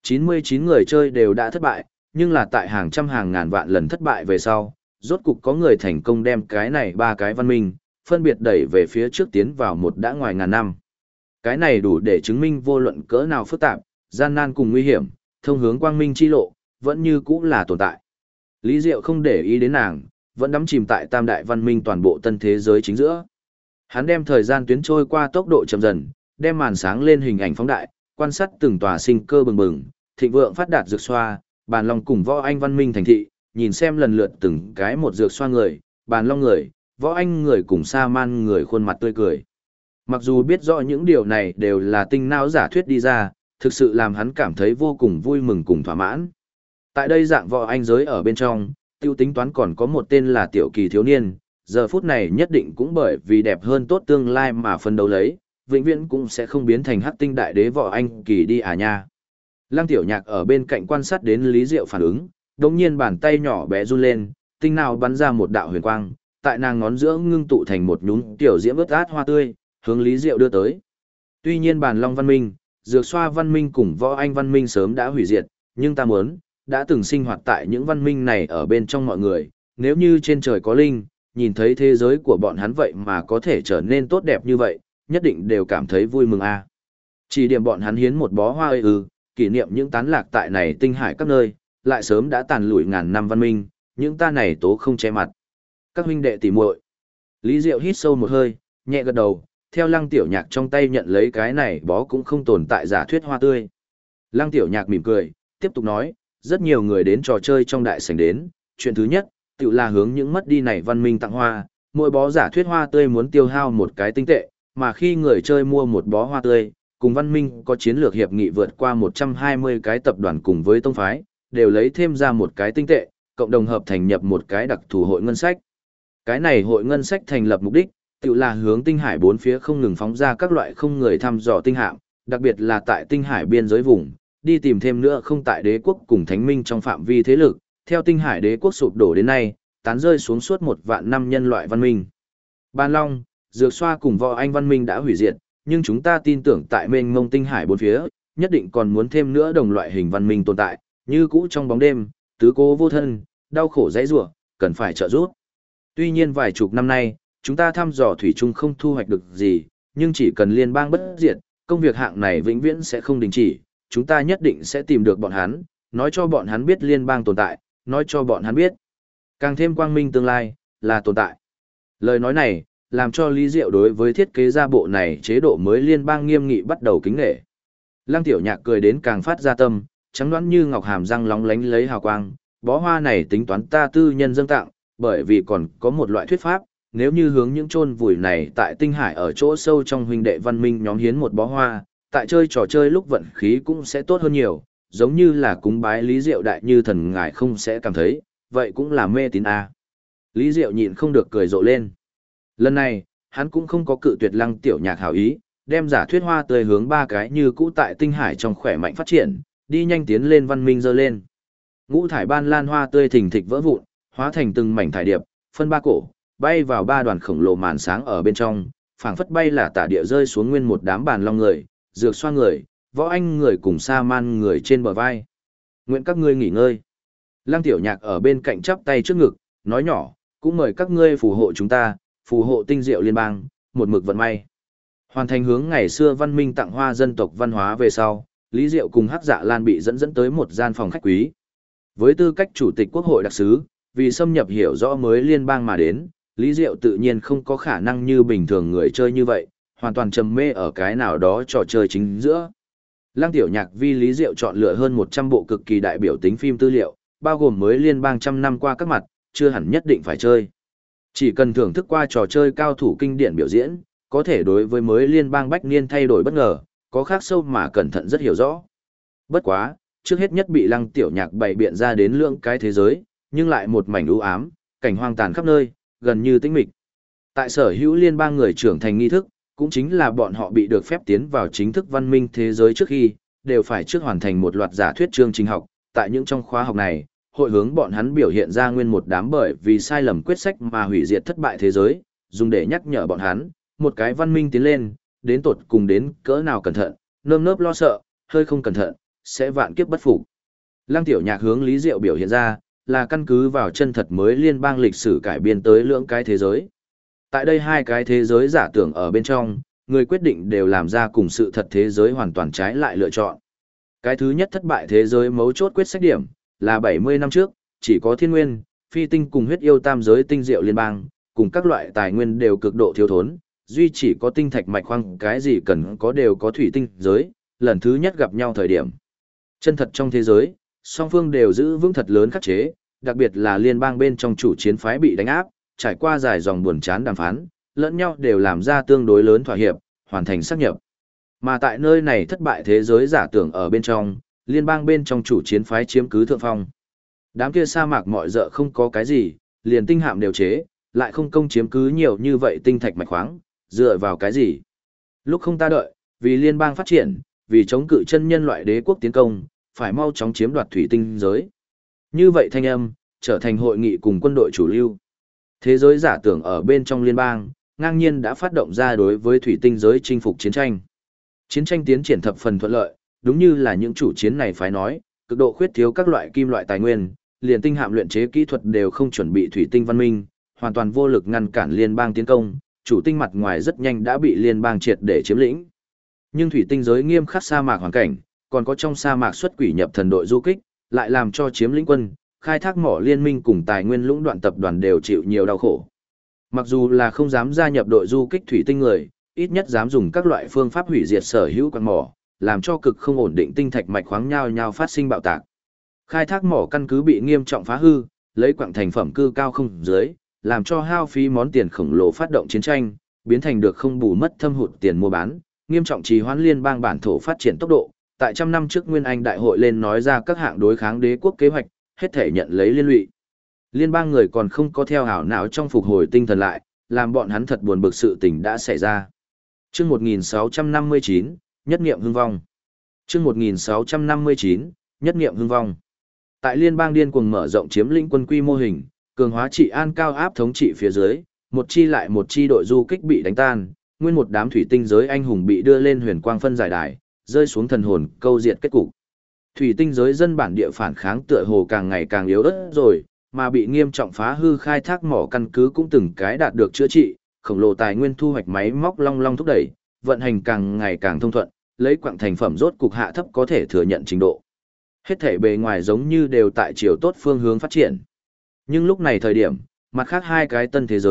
99 người chơi đều đã thất bại, nhưng là tại hàng trăm hàng ngàn vạn lần thất bại về sau, rốt cục có người thành công đem cái này ba cái văn minh, phân biệt đẩy về phía trước tiến vào một đã ngoài ngàn năm. Cái này đủ để chứng minh vô luận cỡ nào phức tạp, gian nan cùng nguy hiểm, thông hướng quang minh chi lộ, vẫn như cũ là tồn tại. Lý Diệu không để ý đến nàng, vẫn đắm chìm tại tam đại văn minh toàn bộ tân thế giới chính giữa. Hắn đem thời gian tuyến trôi qua tốc độ chậm dần, đem màn sáng lên hình ảnh phóng đại, quan sát từng tòa sinh cơ bừng bừng, thịnh vượng phát đạt dược xoa, bàn long cùng võ anh văn minh thành thị, nhìn xem lần lượt từng cái một dược xoa người, bàn long người, võ anh người cùng sa man người khuôn mặt tươi cười. Mặc dù biết rõ những điều này đều là tinh não giả thuyết đi ra, thực sự làm hắn cảm thấy vô cùng vui mừng cùng thỏa mãn. Tại đây dạng võ anh giới ở bên trong, tiêu tính toán còn có một tên là Tiểu Kỳ thiếu niên, giờ phút này nhất định cũng bởi vì đẹp hơn tốt tương lai mà phân đấu lấy, vĩnh viễn cũng sẽ không biến thành hắc tinh đại đế võ anh Kỳ đi à nha. Lăng Tiểu Nhạc ở bên cạnh quan sát đến Lý Diệu phản ứng, đột nhiên bàn tay nhỏ bé run lên, tinh nào bắn ra một đạo huyền quang, tại nàng ngón giữa ngưng tụ thành một nhúm tiểu diễm ướt át hoa tươi, hướng Lý Diệu đưa tới. Tuy nhiên bàn long văn minh, dược xoa văn minh cùng võ anh văn minh sớm đã hủy diệt, nhưng ta muốn, đã từng sinh hoạt tại những văn minh này ở bên trong mọi người, nếu như trên trời có linh, nhìn thấy thế giới của bọn hắn vậy mà có thể trở nên tốt đẹp như vậy, nhất định đều cảm thấy vui mừng a. Chỉ điểm bọn hắn hiến một bó hoa kỷ niệm những tán lạc tại này tinh hải các nơi, lại sớm đã tàn lụi ngàn năm văn minh, những ta này tố không che mặt. Các huynh đệ tỉ muội. Lý Diệu hít sâu một hơi, nhẹ gật đầu, theo Lăng Tiểu Nhạc trong tay nhận lấy cái này bó cũng không tồn tại giả thuyết hoa tươi. Lăng Tiểu Nhạc mỉm cười, tiếp tục nói, rất nhiều người đến trò chơi trong đại sảnh đến, chuyện thứ nhất, tự là hướng những mất đi này văn minh tặng hoa, mỗi bó giả thuyết hoa tươi muốn tiêu hao một cái tinh tệ, mà khi người chơi mua một bó hoa tươi, cùng văn minh có chiến lược hiệp nghị vượt qua 120 cái tập đoàn cùng với tông phái, đều lấy thêm ra một cái tinh tệ, cộng đồng hợp thành nhập một cái đặc thù hội ngân sách. Cái này hội ngân sách thành lập mục đích, tự là hướng tinh hải bốn phía không ngừng phóng ra các loại không người thăm dò tinh hạm, đặc biệt là tại tinh hải biên giới vùng, đi tìm thêm nữa không tại đế quốc cùng thánh minh trong phạm vi thế lực, theo tinh hải đế quốc sụp đổ đến nay, tán rơi xuống suốt 1 vạn năm nhân loại văn minh. Ban Long, Dược Xoa cùng võ anh văn minh đã hủy diệt, nhưng chúng ta tin tưởng tại mênh mông tinh hải bốn phía, nhất định còn muốn thêm nữa đồng loại hình văn minh tồn tại, như cũ trong bóng đêm, tứ cố vô thân, đau khổ dãy rủa, cần phải trợ giúp. Tuy nhiên vài chục năm nay, chúng ta thăm dò thủy chung không thu hoạch được gì, nhưng chỉ cần liên bang bất diệt, công việc hạng này vĩnh viễn sẽ không đình chỉ, chúng ta nhất định sẽ tìm được bọn hắn, nói cho bọn hắn biết liên bang tồn tại, nói cho bọn hắn biết. Càng thêm quang minh tương lai, là tồn tại. Lời nói này, làm cho Lý Diệu đối với thiết kế ra bộ này chế độ mới liên bang nghiêm nghị bắt đầu kính nể. Lăng Tiểu Nhạc cười đến càng phát ra tâm, trắng đoán như ngọc hàm răng lóng lánh lấy hào quang, bó hoa này tính toán ta tư nhân dâng tặng, bởi vì còn có một loại thuyết pháp, nếu như hướng những chôn vùi này tại tinh hải ở chỗ sâu trong huynh đệ văn minh nhóm hiến một bó hoa, tại chơi trò chơi lúc vận khí cũng sẽ tốt hơn nhiều, giống như là cúng bái Lý Diệu đại như thần ngài không sẽ cảm thấy, vậy cũng là mê tín à. Lý Diệu nhịn không được cười rộ lên. Lần này, hắn cũng không có cự tuyệt Lăng Tiểu Nhạc hảo ý, đem giả thuyết hoa tươi hướng ba cái như cũ tại tinh hải trong khỏe mạnh phát triển, đi nhanh tiến lên văn minh dơ lên. Ngũ thải ban lan hoa tươi thình thịch vỡ vụn, hóa thành từng mảnh thải điệp, phân ba cổ, bay vào ba đoàn khổng lồ màn sáng ở bên trong, phảng phất bay là tả địa rơi xuống nguyên một đám bàn long người, dược xoa người, võ anh người cùng sa man người trên bờ vai. Nguyện các ngươi nghỉ ngơi. Lăng Tiểu Nhạc ở bên cạnh chắp tay trước ngực, nói nhỏ, cũng mời các ngươi phù hộ chúng ta, phù hộ tinh diệu liên bang, một mực vận may. Hoàn thành hướng ngày xưa văn minh tặng hoa dân tộc văn hóa về sau, Lý Diệu cùng Hắc Dạ Lan bị dẫn tới một gian phòng khách quý. Với tư cách chủ tịch quốc hội đặc sứ, vì xâm nhập hiểu rõ mới liên bang mà đến, Lý Diệu tự nhiên không có khả năng như bình thường người chơi như vậy, hoàn toàn trầm mê ở cái nào đó trò chơi chính giữa. Lăng Tiểu Nhạc vì Lý Diệu chọn lựa hơn 100 bộ cực kỳ đại biểu tính phim tư liệu, bao gồm mới liên bang trăm năm qua các mặt, chưa hẳn nhất định phải chơi. Chỉ cần thưởng thức qua trò chơi cao thủ kinh điển biểu diễn, có thể đối với mới liên bang bách niên thay đổi bất ngờ, có khác sâu mà cẩn thận rất hiểu rõ. Bất quá, trước hết nhất bị Lăng Tiểu Nhạc bày biện ra đến lượng cái thế giới, nhưng lại một mảnh u ám, cảnh hoang tàn khắp nơi, gần như tĩnh mịch. Tại sở hữu liên bang người trưởng thành nghi thức, cũng chính là bọn họ bị được phép tiến vào chính thức văn minh thế giới trước khi, đều phải trước hoàn thành một loạt giả thuyết chương trình học, tại những trong khóa học này, hội hướng bọn hắn biểu hiện ra nguyên một đám bởi vì sai lầm quyết sách mà hủy diệt thất bại thế giới, dùng để nhắc nhở bọn hắn, một cái văn minh tiến lên, đến tột cùng đến cỡ nào cẩn thận, nơm nớp lo sợ, hơi không cẩn thận, sẽ vạn kiếp bất phục. Lăng Tiểu Nhạc hướng Lý Diệu biểu hiện ra, là căn cứ vào chân thật mới liên bang lịch sử cải biên tới lưỡng cái thế giới. Tại đây hai cái thế giới giả tưởng ở bên trong, người quyết định đều làm ra cùng sự thật thế giới hoàn toàn trái lại lựa chọn. Cái thứ nhất thất bại thế giới mấu chốt quyết sách điểm, là 70 năm trước, chỉ có thiên nguyên, phi tinh cùng huyết yêu tam giới tinh diệu liên bang, cùng các loại tài nguyên đều cực độ thiếu thốn, duy chỉ có tinh thạch mạch khoáng cái gì cần có đều có thủy tinh giới, lần thứ nhất gặp nhau thời điểm. Chân thật trong thế giới, song phương đều giữ vững thật lớn khắc chế, đặc biệt là liên bang bên trong chủ chiến phái bị đánh áp, trải qua dài dòng buồn chán đàm phán, lẫn nhau đều làm ra tương đối lớn thỏa hiệp, hoàn thành xác nhập. Mà tại nơi này thất bại thế giới giả tưởng ở bên trong, liên bang bên trong chủ chiến phái chiếm cứ thượng phong. Đám kia sa mạc mọi dợ không có cái gì, liền tinh hạm đều chế, lại không công chiếm cứ nhiều như vậy tinh thạch mạch khoáng, dựa vào cái gì? Lúc không ta đợi, vì liên bang phát triển, vì chống cự chân nhân loại đế quốc tiến công, phải mau chóng chiếm đoạt thủy tinh giới. Như vậy thanh âm, trở thành hội nghị cùng quân đội chủ lưu. Thế giới giả tưởng ở bên trong liên bang, ngang nhiên đã phát động ra đối với thủy tinh giới chinh phục chiến tranh. Chiến tranh tiến triển thập phần thuận lợi, đúng như là những chủ chiến này phải nói, cực độ khuyết thiếu các loại kim loại tài nguyên, liền tinh hạm luyện chế kỹ thuật đều không chuẩn bị thủy tinh văn minh, hoàn toàn vô lực ngăn cản liên bang tiến công, chủ tinh mặt ngoài rất nhanh đã bị liên bang triệt để chiếm lĩnh. Nhưng thủy tinh giới nghiêm khắc sa mạc hoàn cảnh, còn có trong sa mạc xuất quỷ nhập thần đội du kích, lại làm cho chiếm lĩnh quân, khai thác mỏ liên minh cùng tài nguyên lũng đoạn tập đoàn đều chịu nhiều đau khổ. Mặc dù là không dám gia nhập đội du kích thủy tinh người, ít nhất dám dùng các loại phương pháp hủy diệt sở hữu quặng mỏ, làm cho cực không ổn định tinh thạch mạch khoáng nhao nhao phát sinh bạo tạc. Khai thác mỏ căn cứ bị nghiêm trọng phá hư, lấy quặng thành phẩm cư cao không dưới, làm cho hao phí món tiền khổng lồ phát động chiến tranh, biến thành được không bù mất thâm hụt tiền mua bán, nghiêm trọng trì hoãn liên bang bản thổ phát triển tốc độ. Tại trăm năm trước Nguyên Anh đại hội lên nói ra các hạng đối kháng đế quốc kế hoạch, hết thể nhận lấy liên lụy. Liên bang người còn không có theo hảo não trong phục hồi tinh thần lại, làm bọn hắn thật buồn bực sự tình đã xảy ra. Chương 1659, nhất nghiệm hưng vong. Chương 1659, nhất nghiệm hưng vong. Tại liên bang điên cuồng mở rộng chiếm lĩnh quân quy mô hình, cường hóa trị an cao áp thống trị phía dưới, một chi lại một chi đội du kích bị đánh tan, nguyên một đám thủy tinh giới anh hùng bị đưa lên huyền quang phân giải đài, rơi xuống thần hồn câu diệt kết cục. Thủy tinh giới dân bản địa phản kháng tựa hồ càng ngày càng yếu ớt rồi, mà bị nghiêm trọng phá hư khai thác mỏ căn cứ cũng từng cái đạt được chữa trị, khổng lồ tài nguyên thu hoạch máy móc long long thúc đẩy, vận hành càng ngày càng thông thuận, lấy quặng thành phẩm rốt cục hạ thấp có thể thừa nhận trình độ. Hết thể bề ngoài giống như đều tại chiều tốt phương hướng phát triển. Nhưng lúc này thời điểm, mặt khác hai cái tân thế giới,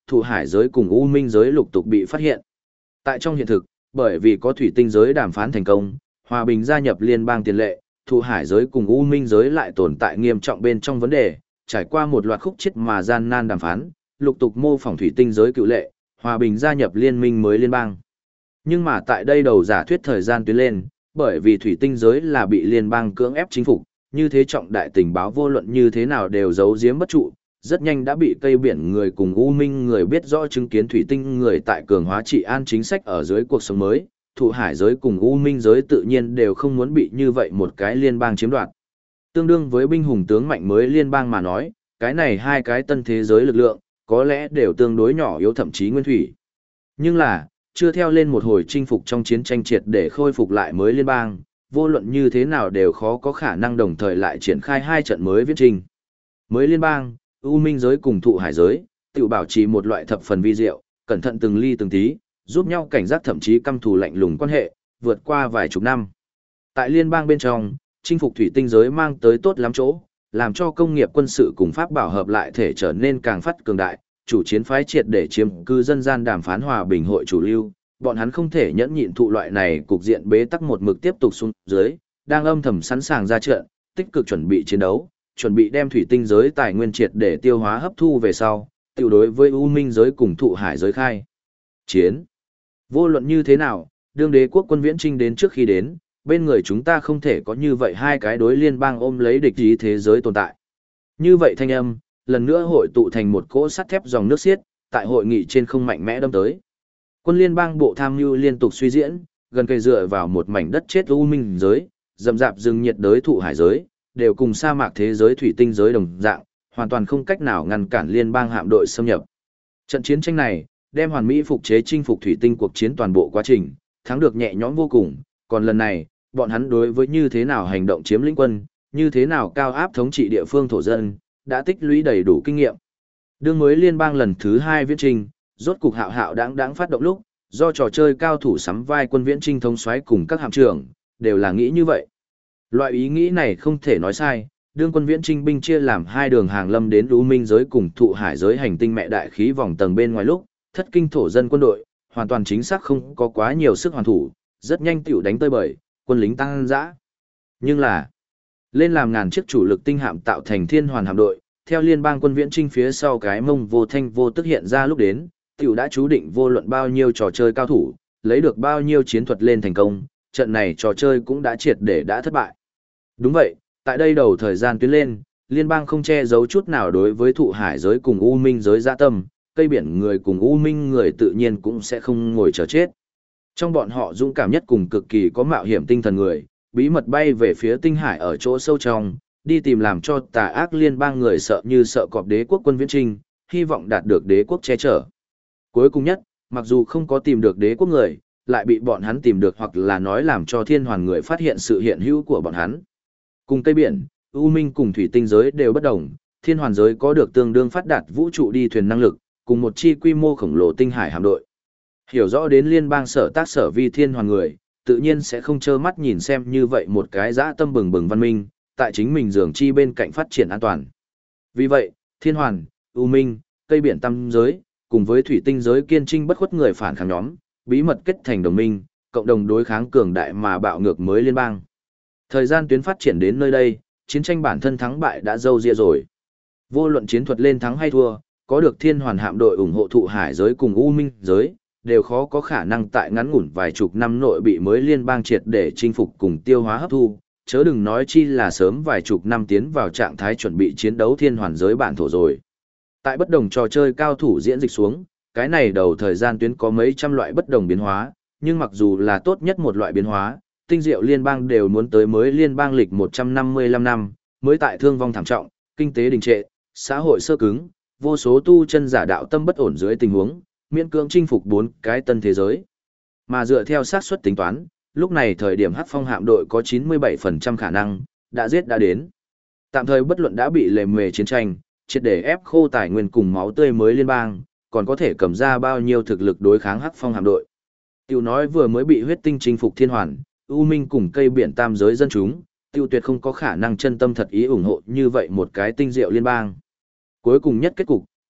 thụ hải giới cùng U Minh giới lục tục bị phát hiện. Tại trong hiện thực, bởi vì có thủy tinh giới đàm phán thành công, hòa bình gia nhập liên bang tiền lệ, thụ hải giới cùng U Minh giới lại tồn tại nghiêm trọng bên trong vấn đề, trải qua một loạt khúc chiết mà gian nan đàm phán, lục tục mô phỏng thủy tinh giới cựu lệ, hòa bình gia nhập liên minh mới liên bang. Nhưng mà tại đây đầu giả thuyết thời gian tuyến lên, bởi vì thủy tinh giới là bị liên bang cưỡng ép chính phục, như thế trọng đại tình báo vô luận như thế nào đều giấu giếm bất trụ, rất nhanh đã bị cây biển người cùng U Minh người biết rõ chứng kiến thủy tinh người tại cường hóa trị an chính sách ở dưới cuộc sống mới, thụ hải giới cùng U Minh giới tự nhiên đều không muốn bị như vậy một cái liên bang chiếm đoạt. Tương đương với binh hùng tướng mạnh mới liên bang mà nói, cái này hai cái tân thế giới lực lượng, có lẽ đều tương đối nhỏ yếu thậm chí nguyên thủy. Nhưng là, chưa theo lên một hồi chinh phục trong chiến tranh triệt để khôi phục lại mới liên bang, vô luận như thế nào đều khó có khả năng đồng thời lại triển khai hai trận mới viễn trình. Mới liên bang, U Minh giới cùng thụ hải giới, tự bảo trì một loại thập phần vi diệu, cẩn thận từng ly từng tí, giúp nhau cảnh giác thậm chí căm thù lạnh lùng quan hệ, vượt qua vài chục năm. Tại liên bang bên trong, chinh phục thủy tinh giới mang tới tốt lắm chỗ, làm cho công nghiệp quân sự cùng pháp bảo hợp lại thể trở nên càng phát cường đại, chủ chiến phái triệt để chiếm cư dân gian đàm phán hòa bình hội chủ lưu, bọn hắn không thể nhẫn nhịn thụ loại này cục diện bế tắc một mực tiếp tục xuống dưới, đang âm thầm sẵn sàng ra trận, tích cực chuẩn bị chiến đấu, chuẩn bị đem thủy tinh giới tài nguyên triệt để tiêu hóa hấp thu về sau, tiểu đối với U Minh giới cùng thụ hải giới khai chiến. Vô luận như thế nào, đương đế quốc quân viễn trinh đến trước khi đến, bên người chúng ta không thể có như vậy hai cái đối liên bang ôm lấy địch ý thế giới tồn tại. Như vậy thanh âm, lần nữa hội tụ thành một cỗ sắt thép dòng nước xiết, tại hội nghị trên không mạnh mẽ đâm tới. Quân liên bang bộ tham mưu liên tục suy diễn, gần cây dựa vào một mảnh đất chết U Minh giới, rậm rạp rừng nhiệt đới thụ hải giới, đều cùng sa mạc thế giới thủy tinh giới đồng dạng, hoàn toàn không cách nào ngăn cản liên bang hạm đội xâm nhập. Trận chiến tranh này, đem hoàn mỹ phục chế chinh phục thủy tinh cuộc chiến toàn bộ quá trình, thắng được nhẹ nhõm vô cùng, còn lần này, bọn hắn đối với như thế nào hành động chiếm lĩnh quân, như thế nào cao áp thống trị địa phương thổ dân, đã tích lũy đầy đủ kinh nghiệm. Đương mới liên bang lần thứ 2 viễn trình, rốt cục hạo hạo đáng phát động lúc, do trò chơi cao thủ sắm vai quân viễn trinh thống soái cùng các hạm trưởng, đều là nghĩ như vậy. Loại ý nghĩ này không thể nói sai, đương quân viễn trinh binh chia làm hai đường hàng lâm đến U Minh giới cùng thụ hải giới hành tinh mẹ đại khí vòng tầng bên ngoài lúc, thất kinh thổ dân quân đội, hoàn toàn chính xác không có quá nhiều sức hoàn thủ, rất nhanh tiểu đánh tơi bời, quân lính tăng dã. Nhưng là, lên làm ngàn chiếc chủ lực tinh hạm tạo thành thiên hoàn hạm đội, theo liên bang quân viễn trinh phía sau cái mông vô thanh vô tức hiện ra lúc đến, tiểu đã chú định vô luận bao nhiêu trò chơi cao thủ, lấy được bao nhiêu chiến thuật lên thành công, trận này trò chơi cũng đã triệt để đã thất bại. Đúng vậy, tại đây đầu thời gian tuyến lên, liên bang không che giấu chút nào đối với thụ hải giới cùng U Minh giới dạ tâm, cây biển người cùng U Minh người tự nhiên cũng sẽ không ngồi chờ chết. Trong bọn họ dũng cảm nhất cùng cực kỳ có mạo hiểm tinh thần người, bí mật bay về phía tinh hải ở chỗ sâu trong, đi tìm làm cho tà ác liên bang người sợ như sợ cọp đế quốc quân viễn trinh, hy vọng đạt được đế quốc che chở. Cuối cùng nhất, mặc dù không có tìm được đế quốc người, lại bị bọn hắn tìm được hoặc là nói làm cho thiên hoàn người phát hiện sự hiện hữu của bọn hắn. Cùng Tây Biển, U Minh cùng thủy tinh giới đều bất đồng, thiên hoàn giới có được tương đương phát đạt vũ trụ đi thuyền năng lực, cùng một chi quy mô khổng lồ tinh hải hạm đội. Hiểu rõ đến liên bang sở tác sở vi thiên hoàn người, tự nhiên sẽ không trơ mắt nhìn xem như vậy một cái dã tâm bừng bừng văn minh, tại chính mình giường chi bên cạnh phát triển an toàn. Vì vậy, thiên hoàn, U Minh, Tây Biển tam giới, cùng với thủy tinh giới kiên trinh bất khuất người phản kháng nhóm, bí mật kết thành đồng minh, cộng đồng đối kháng cường đại mà bạo ngược mới liên bang. Thời gian tuyến phát triển đến nơi đây, chiến tranh bản thân thắng bại đã dâu ria rồi. Vô luận chiến thuật lên thắng hay thua, có được thiên hoàn hạm đội ủng hộ thụ hải giới cùng U Minh giới, đều khó có khả năng tại ngắn ngủn vài chục năm nội bị mới liên bang triệt để chinh phục cùng tiêu hóa hấp thu, chớ đừng nói chi là sớm vài chục năm tiến vào trạng thái chuẩn bị chiến đấu thiên hoàn giới bản thổ rồi. Tại bất đồng trò chơi cao thủ diễn dịch xuống, cái này đầu thời gian tuyến có mấy trăm loại bất đồng biến hóa, nhưng mặc dù là tốt nhất một loại biến hóa, tinh diệu liên bang đều muốn tới mới liên bang lịch 155 năm, mới tại thương vong thảm trọng, kinh tế đình trệ, xã hội sơ cứng, vô số tu chân giả đạo tâm bất ổn dưới tình huống, miễn cưỡng chinh phục 4 cái tân thế giới. Mà dựa theo xác suất tính toán, lúc này thời điểm Hắc Phong hạm đội có 97% khả năng đã giết đã đến. Tạm thời bất luận đã bị lề mề chiến tranh, triệt để ép khô tài nguyên cùng máu tươi mới liên bang, còn có thể cầm ra bao nhiêu thực lực đối kháng Hắc Phong hạm đội. Tiêu nói vừa mới bị huyết tinh chinh phục thiên hoàn, U Minh cùng cây biển tam giới dân chúng, tiêu tuyệt không có khả năng chân tâm thật ý ủng hộ như vậy một cái tinh diệu liên bang. Cuối cùng nhất kết cục,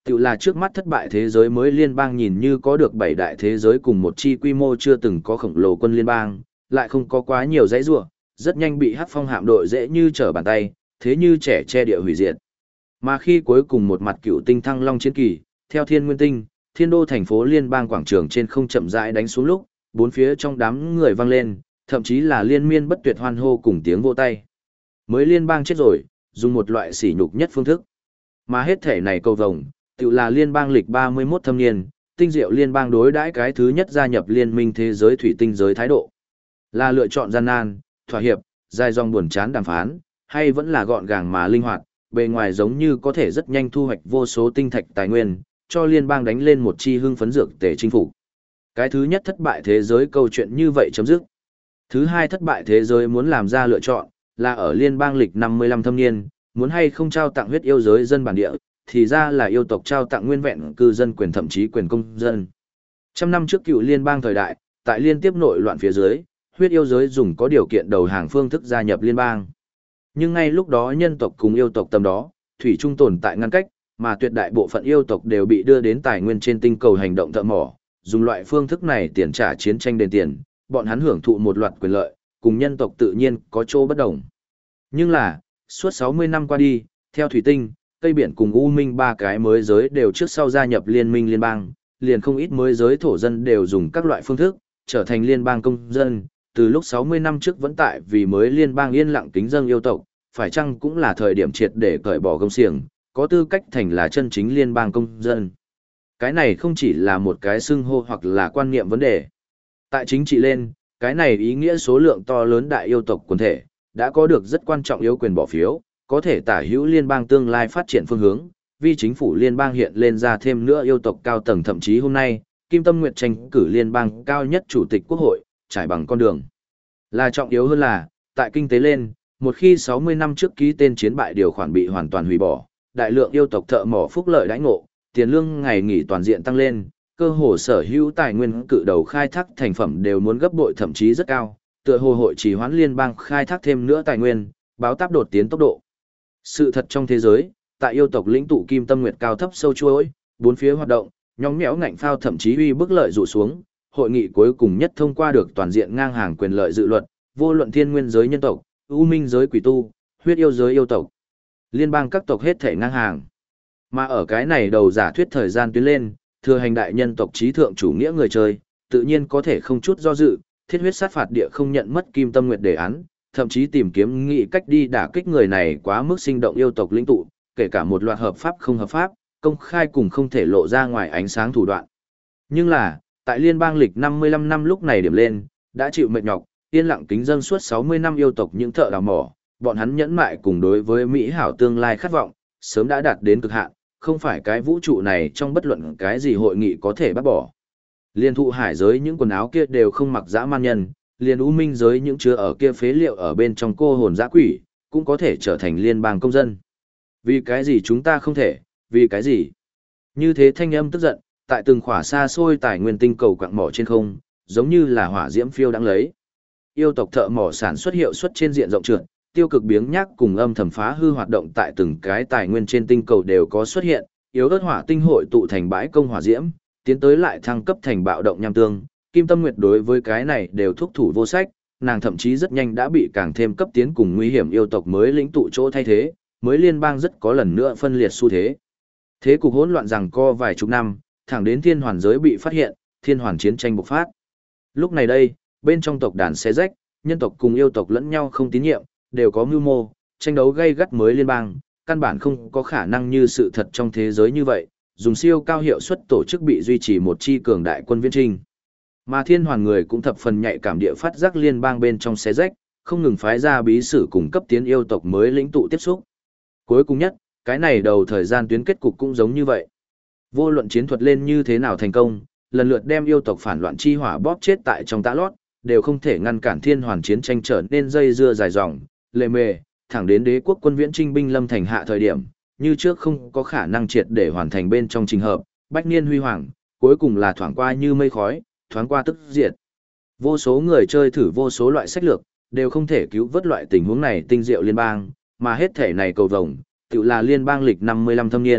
Tự là trước mắt thất bại thế giới mới liên bang nhìn như có được 7 đại thế giới cùng một chi quy mô chưa từng có khổng lồ quân liên bang, lại không có quá nhiều dãy rủa, rất nhanh bị Hắc Phong hạm đội dễ như trở bàn tay, thế như trẻ che địa hủy diệt. Mà khi cuối cùng một mặt cựu tinh thăng long chiến kỳ, theo Thiên Nguyên Tinh, Thiên Đô thành phố liên bang quảng trường trên không chậm rãi đánh xuống lúc, bốn phía trong đám người vang lên, thậm chí là liên miên bất tuyệt hoan hô cùng tiếng vỗ tay. Mới liên bang chết rồi, dùng một loại sỉ nhục nhất phương thức. Mà hết thể này cầu vồng, tự là liên bang lịch 31 thâm niên, tinh diệu liên bang đối đãi cái thứ nhất gia nhập liên minh thế giới thủy tinh giới thái độ. Là lựa chọn gian nan, thỏa hiệp, dài dòng buồn chán đàm phán, hay vẫn là gọn gàng mà linh hoạt, bề ngoài giống như có thể rất nhanh thu hoạch vô số tinh thạch tài nguyên, cho liên bang đánh lên một chi hưng phấn dược tể chinh phục. Cái thứ nhất thất bại thế giới câu chuyện như vậy chấm dứt. Thứ hai thất bại thế giới muốn làm ra lựa chọn, là ở liên bang lịch 55 thâm niên, muốn hay không trao tặng huyết yêu giới dân bản địa, thì ra là yêu tộc trao tặng nguyên vẹn cư dân quyền thậm chí quyền công dân. Trăm năm trước cựu liên bang thời đại, tại liên tiếp nội loạn phía dưới, huyết yêu giới dùng có điều kiện đầu hàng phương thức gia nhập liên bang. Nhưng ngay lúc đó nhân tộc cùng yêu tộc tầm đó, thủy chung tồn tại ngăn cách, mà tuyệt đại bộ phận yêu tộc đều bị đưa đến tài nguyên trên tinh cầu hành động thợ mỏ, dùng loại phương thức này tiền trả chiến tranh đền tiền, bọn hắn hưởng thụ một loạt quyền lợi, cùng nhân tộc tự nhiên có chỗ bất đồng. Nhưng là, suốt 60 năm qua đi, theo thủy tinh, Tây Biển cùng U Minh ba cái mới giới đều trước sau gia nhập liên minh liên bang, liền không ít mới giới thổ dân đều dùng các loại phương thức, trở thành liên bang công dân, từ lúc 60 năm trước vẫn tại vì mới liên bang yên lặng kính dâng yêu tộc, phải chăng cũng là thời điểm triệt để cởi bỏ gông xiềng, có tư cách thành là chân chính liên bang công dân. Cái này không chỉ là một cái xưng hô hoặc là quan niệm vấn đề. Tại chính trị lên, cái này ý nghĩa số lượng to lớn đại yêu tộc quần thể, đã có được rất quan trọng yếu quyền bỏ phiếu, có thể tả hữu liên bang tương lai phát triển phương hướng, vì chính phủ liên bang hiện lên ra thêm nữa yêu tộc cao tầng, thậm chí hôm nay, Kim Tâm Nguyệt tranh cử liên bang cao nhất chủ tịch quốc hội, trải bằng con đường. Là trọng yếu hơn là, tại kinh tế lên, một khi 60 năm trước ký tên chiến bại điều khoản bị hoàn toàn hủy bỏ, đại lượng yêu tộc thợ mỏ phúc lợi đãi ngộ, tiền lương ngày nghỉ toàn diện tăng lên, cơ hồ sở hữu tài nguyên cự đầu khai thác thành phẩm đều muốn gấp bội thậm chí rất cao, tựa hồ hội trì hoãn liên bang khai thác thêm nữa tài nguyên, báo táp đột tiến tốc độ. Sự thật trong thế giới, tại yêu tộc lĩnh tụ Kim Tâm Nguyệt cao thấp sâu chuỗi, bốn phía hoạt động, nhóng nhẽo ngạnh phao thậm chí uy bức lợi dụ xuống, hội nghị cuối cùng nhất thông qua được toàn diện ngang hàng quyền lợi dự luật, vô luận thiên nguyên giới nhân tộc, u minh giới quỷ tu, huyết yêu giới yêu tộc. Liên bang các tộc hết thể ngang hàng. Mà ở cái này đầu giả thuyết thời gian tuyến lên, thừa hành đại nhân tộc trí thượng chủ nghĩa người chơi, tự nhiên có thể không chút do dự, thiết huyết sát phạt địa không nhận mất Kim Tâm Nguyệt đề án, thậm chí tìm kiếm nghị cách đi đả kích người này quá mức sinh động yêu tộc lĩnh tụ, kể cả một loạt hợp pháp không hợp pháp, công khai cùng không thể lộ ra ngoài ánh sáng thủ đoạn. Nhưng là, tại liên bang lịch 55 năm lúc này điểm lên, đã chịu mệt nhọc, yên lặng kính dâng suốt 60 năm yêu tộc những thợ đào mỏ, bọn hắn nhẫn mại cùng đối với mỹ hảo tương lai khát vọng, sớm đã đạt đến cực hạn, không phải cái vũ trụ này trong bất luận cái gì hội nghị có thể bác bỏ. Liên thụ hải giới những quần áo kia đều không mặc dã man nhân, liền u minh giới những chứa ở kia phế liệu ở bên trong cô hồn dã quỷ, cũng có thể trở thành liên bang công dân. Vì cái gì chúng ta không thể, vì cái gì? Như thế thanh âm tức giận, tại từng khỏa xa xôi tài nguyên tinh cầu quạng mỏ trên không, giống như là hỏa diễm phiêu đang lấy. Yêu tộc thợ mỏ sản xuất hiệu suất trên diện rộng trượt, tiêu cực biếng nhác cùng âm thầm phá hư hoạt động tại từng cái tài nguyên trên tinh cầu đều có xuất hiện, yếu ớt hỏa tinh hội tụ thành bãi công hỏa diễm, tiến tới lại thăng cấp thành bạo động nham tương. Kim Tâm Nguyệt đối với cái này đều thúc thủ vô sách, nàng thậm chí rất nhanh đã bị càng thêm cấp tiến cùng nguy hiểm yêu tộc mới lĩnh tụ chỗ thay thế, mới liên bang rất có lần nữa phân liệt xu thế. Thế cục hỗn loạn rằng co vài chục năm, thẳng đến thiên hoàn giới bị phát hiện, thiên hoàn chiến tranh bộc phát. Lúc này đây, bên trong tộc đàn xé rách, nhân tộc cùng yêu tộc lẫn nhau không tín nhiệm, đều có mưu mô, tranh đấu gay gắt mới liên bang, căn bản không có khả năng như sự thật trong thế giới như vậy, dùng siêu cao hiệu suất tổ chức bị duy trì một chi cường đại quân viễn trinh. Mà thiên hoàn người cũng thập phần nhạy cảm địa phát giác liên bang bên trong xé rách, không ngừng phái ra bí sử cùng cấp tiến yêu tộc mới lĩnh tụ tiếp xúc. Cuối cùng nhất, cái này đầu thời gian tuyến kết cục cũng giống như vậy. Vô luận chiến thuật lên như thế nào thành công, lần lượt đem yêu tộc phản loạn chi hỏa bóp chết tại trong tã lót, đều không thể ngăn cản thiên hoàn chiến tranh trở nên dây dưa dài dòng, lề mề, thẳng đến đế quốc quân viễn trinh binh lâm thành hạ thời điểm, như trước không có khả năng triệt để hoàn thành bên trong trình hợp, bách niên huy hoàng, cuối cùng là thoảng qua như mây khói, thoáng qua tức diệt. Vô số người chơi thử vô số loại sách lược, đều không thể cứu vớt loại tình huống này tinh diệu liên bang, mà hết thể này cầu vồng, tự là liên bang lịch 55 thâm niên,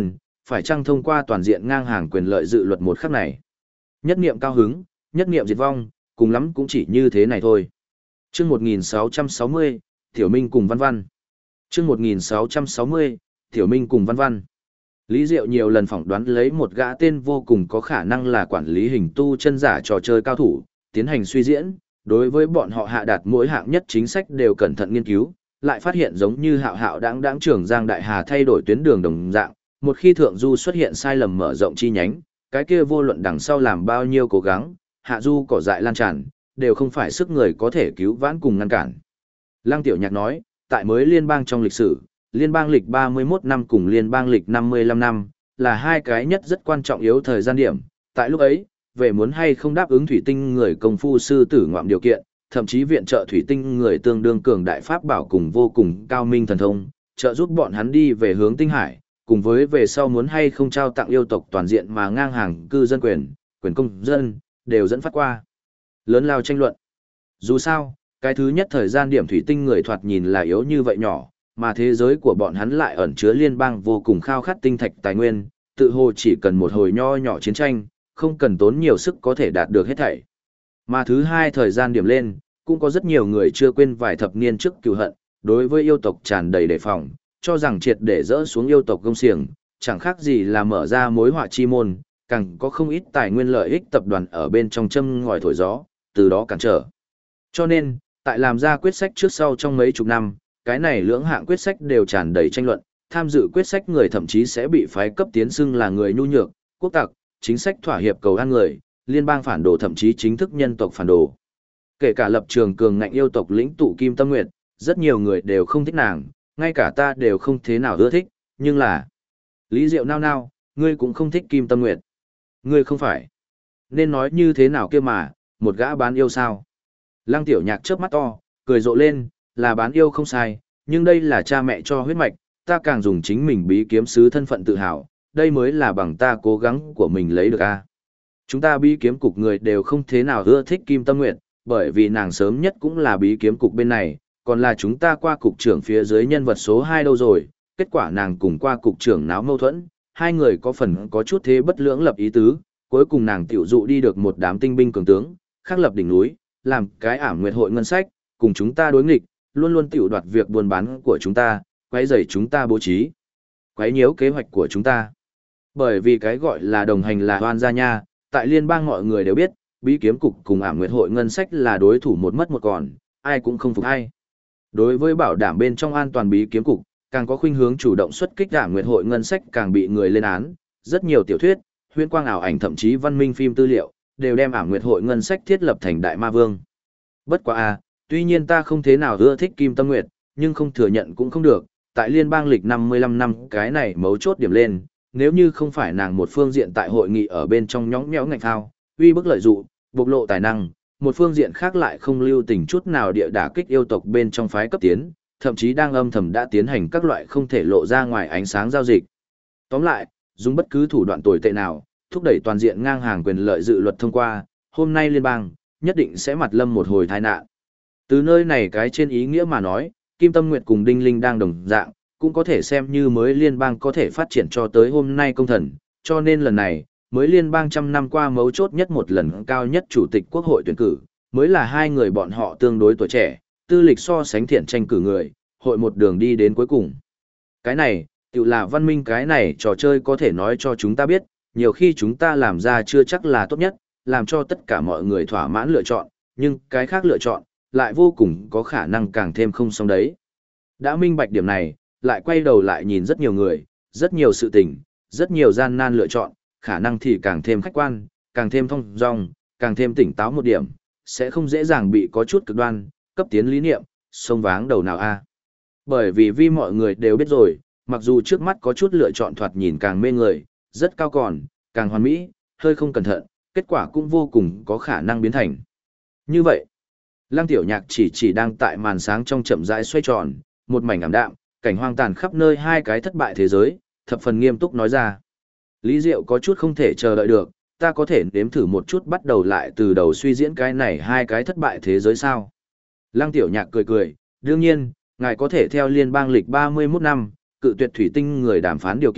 phải chăng thông qua toàn diện ngang hàng quyền lợi dự luật một khắc này. Nhất niệm cao hứng, nhất niệm diệt vong, cùng lắm cũng chỉ như thế này thôi. Chương 1660, Tiểu Minh cùng Văn Văn. Chương 1660, Tiểu Minh cùng Văn Văn. Lý Diệu nhiều lần phỏng đoán lấy một gã tên vô cùng có khả năng là quản lý hình tu chân giả trò chơi cao thủ, tiến hành suy diễn, đối với bọn họ hạ đạt mỗi hạng nhất chính sách đều cẩn thận nghiên cứu, lại phát hiện giống như hạo hạo đáng trưởng Giang Đại Hà thay đổi tuyến đường đồng dạng, một khi thượng du xuất hiện sai lầm mở rộng chi nhánh, cái kia vô luận đằng sau làm bao nhiêu cố gắng, hạ du cỏ dại lan tràn, đều không phải sức người có thể cứu vãn cùng ngăn cản. Lăng Tiểu Nhạc nói, tại mới liên bang trong lịch sử, liên bang lịch 31 năm cùng liên bang lịch 55 năm, là hai cái nhất rất quan trọng yếu thời gian điểm. Tại lúc ấy, về muốn hay không đáp ứng thủy tinh người công phu sư tử ngoạm điều kiện, thậm chí viện trợ thủy tinh người tương đương cường đại pháp bảo cùng vô cùng cao minh thần thông, trợ giúp bọn hắn đi về hướng tinh hải, cùng với về sau muốn hay không trao tặng yêu tộc toàn diện mà ngang hàng cư dân quyền công dân, đều dẫn phát qua lớn lao tranh luận. Dù sao, cái thứ nhất thời gian điểm thủy tinh người thoạt nhìn là yếu như vậy nhỏ, mà thế giới của bọn hắn lại ẩn chứa liên bang vô cùng khao khát tinh thạch tài nguyên, tự hồ chỉ cần một hồi nho nhỏ chiến tranh, không cần tốn nhiều sức có thể đạt được hết thảy. Mà thứ hai thời gian điểm lên, cũng có rất nhiều người chưa quên vài thập niên trước cừu hận, đối với yêu tộc tràn đầy đề phòng, cho rằng triệt để dỡ xuống yêu tộc công xiềng, chẳng khác gì là mở ra mối họa chi môn, càng có không ít tài nguyên lợi ích tập đoàn ở bên trong châm ngòi thổi gió, từ đó cản trở. Cho nên, tại làm ra quyết sách trước sau trong mấy chục năm, cái này lưỡng hạng quyết sách đều tràn đầy tranh luận, tham dự quyết sách người thậm chí sẽ bị phái cấp tiến xưng là người nhu nhược, quốc tặc, chính sách thỏa hiệp cầu an người, liên bang phản đồ thậm chí chính thức nhân tộc phản đồ. Kể cả lập trường cường ngạnh yêu tộc lĩnh tụ Kim Tâm Nguyệt, rất nhiều người đều không thích nàng, ngay cả ta đều không thế nào ưa thích, nhưng là... Lý Diệu nao nao, ngươi cũng không thích Kim Tâm Nguyệt. Ngươi không phải. Nên nói như thế nào kia mà, một gã bán yêu sao? Lăng Tiểu Nhạc chớp mắt to, cười rộ lên, là bán yêu không sai, nhưng đây là cha mẹ cho huyết mạch, ta càng dùng chính mình bí kiếm sứ thân phận tự hào, đây mới là bằng ta cố gắng của mình lấy được a. Chúng ta bí kiếm cục người đều không thế nào ưa thích Kim Tâm Nguyệt, bởi vì nàng sớm nhất cũng là bí kiếm cục bên này, còn là chúng ta qua cục trưởng phía dưới nhân vật số 2 đâu rồi, kết quả nàng cùng qua cục trưởng náo mâu thuẫn, hai người có phần có chút thế bất lưỡng lập ý tứ, cuối cùng nàng tiểu dụ đi được một đám tinh binh cường tướng, khắc lập đỉnh núi, làm cái ảm nguyệt hội ngân sách, cùng chúng ta đối nghịch, luôn luôn tiểu đoạt việc buôn bán của chúng ta, quấy rầy chúng ta bố trí, quấy nhiễu kế hoạch của chúng ta. Bởi vì cái gọi là đồng hành là oan gia nha, tại liên bang mọi người đều biết, bí kiếm cục cùng ảm nguyệt hội ngân sách là đối thủ một mất một còn, ai cũng không phục ai. Đối với bảo đảm bên trong an toàn bí kiếm cục, càng có khuynh hướng chủ động xuất kích ảm nguyệt hội ngân sách càng bị người lên án, rất nhiều tiểu thuyết, huyễn quang ảo ảnh thậm chí văn minh phim tư liệu, đều đem ảm nguyệt hội ngân sách thiết lập thành đại ma vương. Bất quá tuy nhiên ta không thế nào ưa thích Kim Tâm Nguyệt, nhưng không thừa nhận cũng không được, tại liên bang lịch 55 năm cái này mấu chốt điểm lên, nếu như không phải nàng một phương diện tại hội nghị ở bên trong nhõng nhẽo ngạch thao, uy bức lợi dụ, bộc lộ tài năng, một phương diện khác lại không lưu tình chút nào địa đả kích yêu tộc bên trong phái cấp tiến, thậm chí đang âm thầm đã tiến hành các loại không thể lộ ra ngoài ánh sáng giao dịch. Tóm lại, dùng bất cứ thủ đoạn tồi tệ nào, thúc đẩy toàn diện ngang hàng quyền lợi dự luật thông qua, hôm nay liên bang nhất định sẽ mặt lâm một hồi tai nạn. Từ nơi này cái trên ý nghĩa mà nói, Kim Tâm Nguyệt cùng Đinh Linh đang đồng dạng, cũng có thể xem như mới liên bang có thể phát triển cho tới hôm nay công thần, cho nên lần này, mới liên bang trăm năm qua mấu chốt nhất một lần cao nhất chủ tịch quốc hội tuyển cử, mới là hai người bọn họ tương đối tuổi trẻ, tư lịch so sánh thiện tranh cử người, hội một đường đi đến cuối cùng. Cái này, tự là văn minh cái này trò chơi có thể nói cho chúng ta biết, nhiều khi chúng ta làm ra chưa chắc là tốt nhất, làm cho tất cả mọi người thỏa mãn lựa chọn, nhưng cái khác lựa chọn, lại vô cùng có khả năng càng thêm không xong đấy. Đã minh bạch điểm này, lại quay đầu lại nhìn rất nhiều người, rất nhiều sự tình, rất nhiều gian nan lựa chọn, khả năng thì càng thêm khách quan, càng thêm thông dong, càng thêm tỉnh táo một điểm, sẽ không dễ dàng bị có chút cực đoan, cấp tiến lý niệm, xông váng đầu nào a. Bởi vì mọi người đều biết rồi, mặc dù trước mắt có chút lựa chọn thoạt nhìn càng mê người, rất cao còn, càng hoàn mỹ, hơi không cẩn thận, kết quả cũng vô cùng có khả năng biến thành. Như vậy, Lăng Tiểu Nhạc chỉ đang tại màn sáng trong chậm rãi xoay tròn, một mảnh ảm đạm, cảnh hoang tàn khắp nơi hai cái thất bại thế giới, thập phần nghiêm túc nói ra. Lý Diệu có chút không thể chờ đợi được, ta có thể nếm thử một chút bắt đầu lại từ đầu suy diễn cái này hai cái thất bại thế giới sao? Lăng Tiểu Nhạc cười cười, đương nhiên, ngài có thể theo liên bang lịch 31 năm, cự tuyệt thủy tinh người đàm phán điều kiện,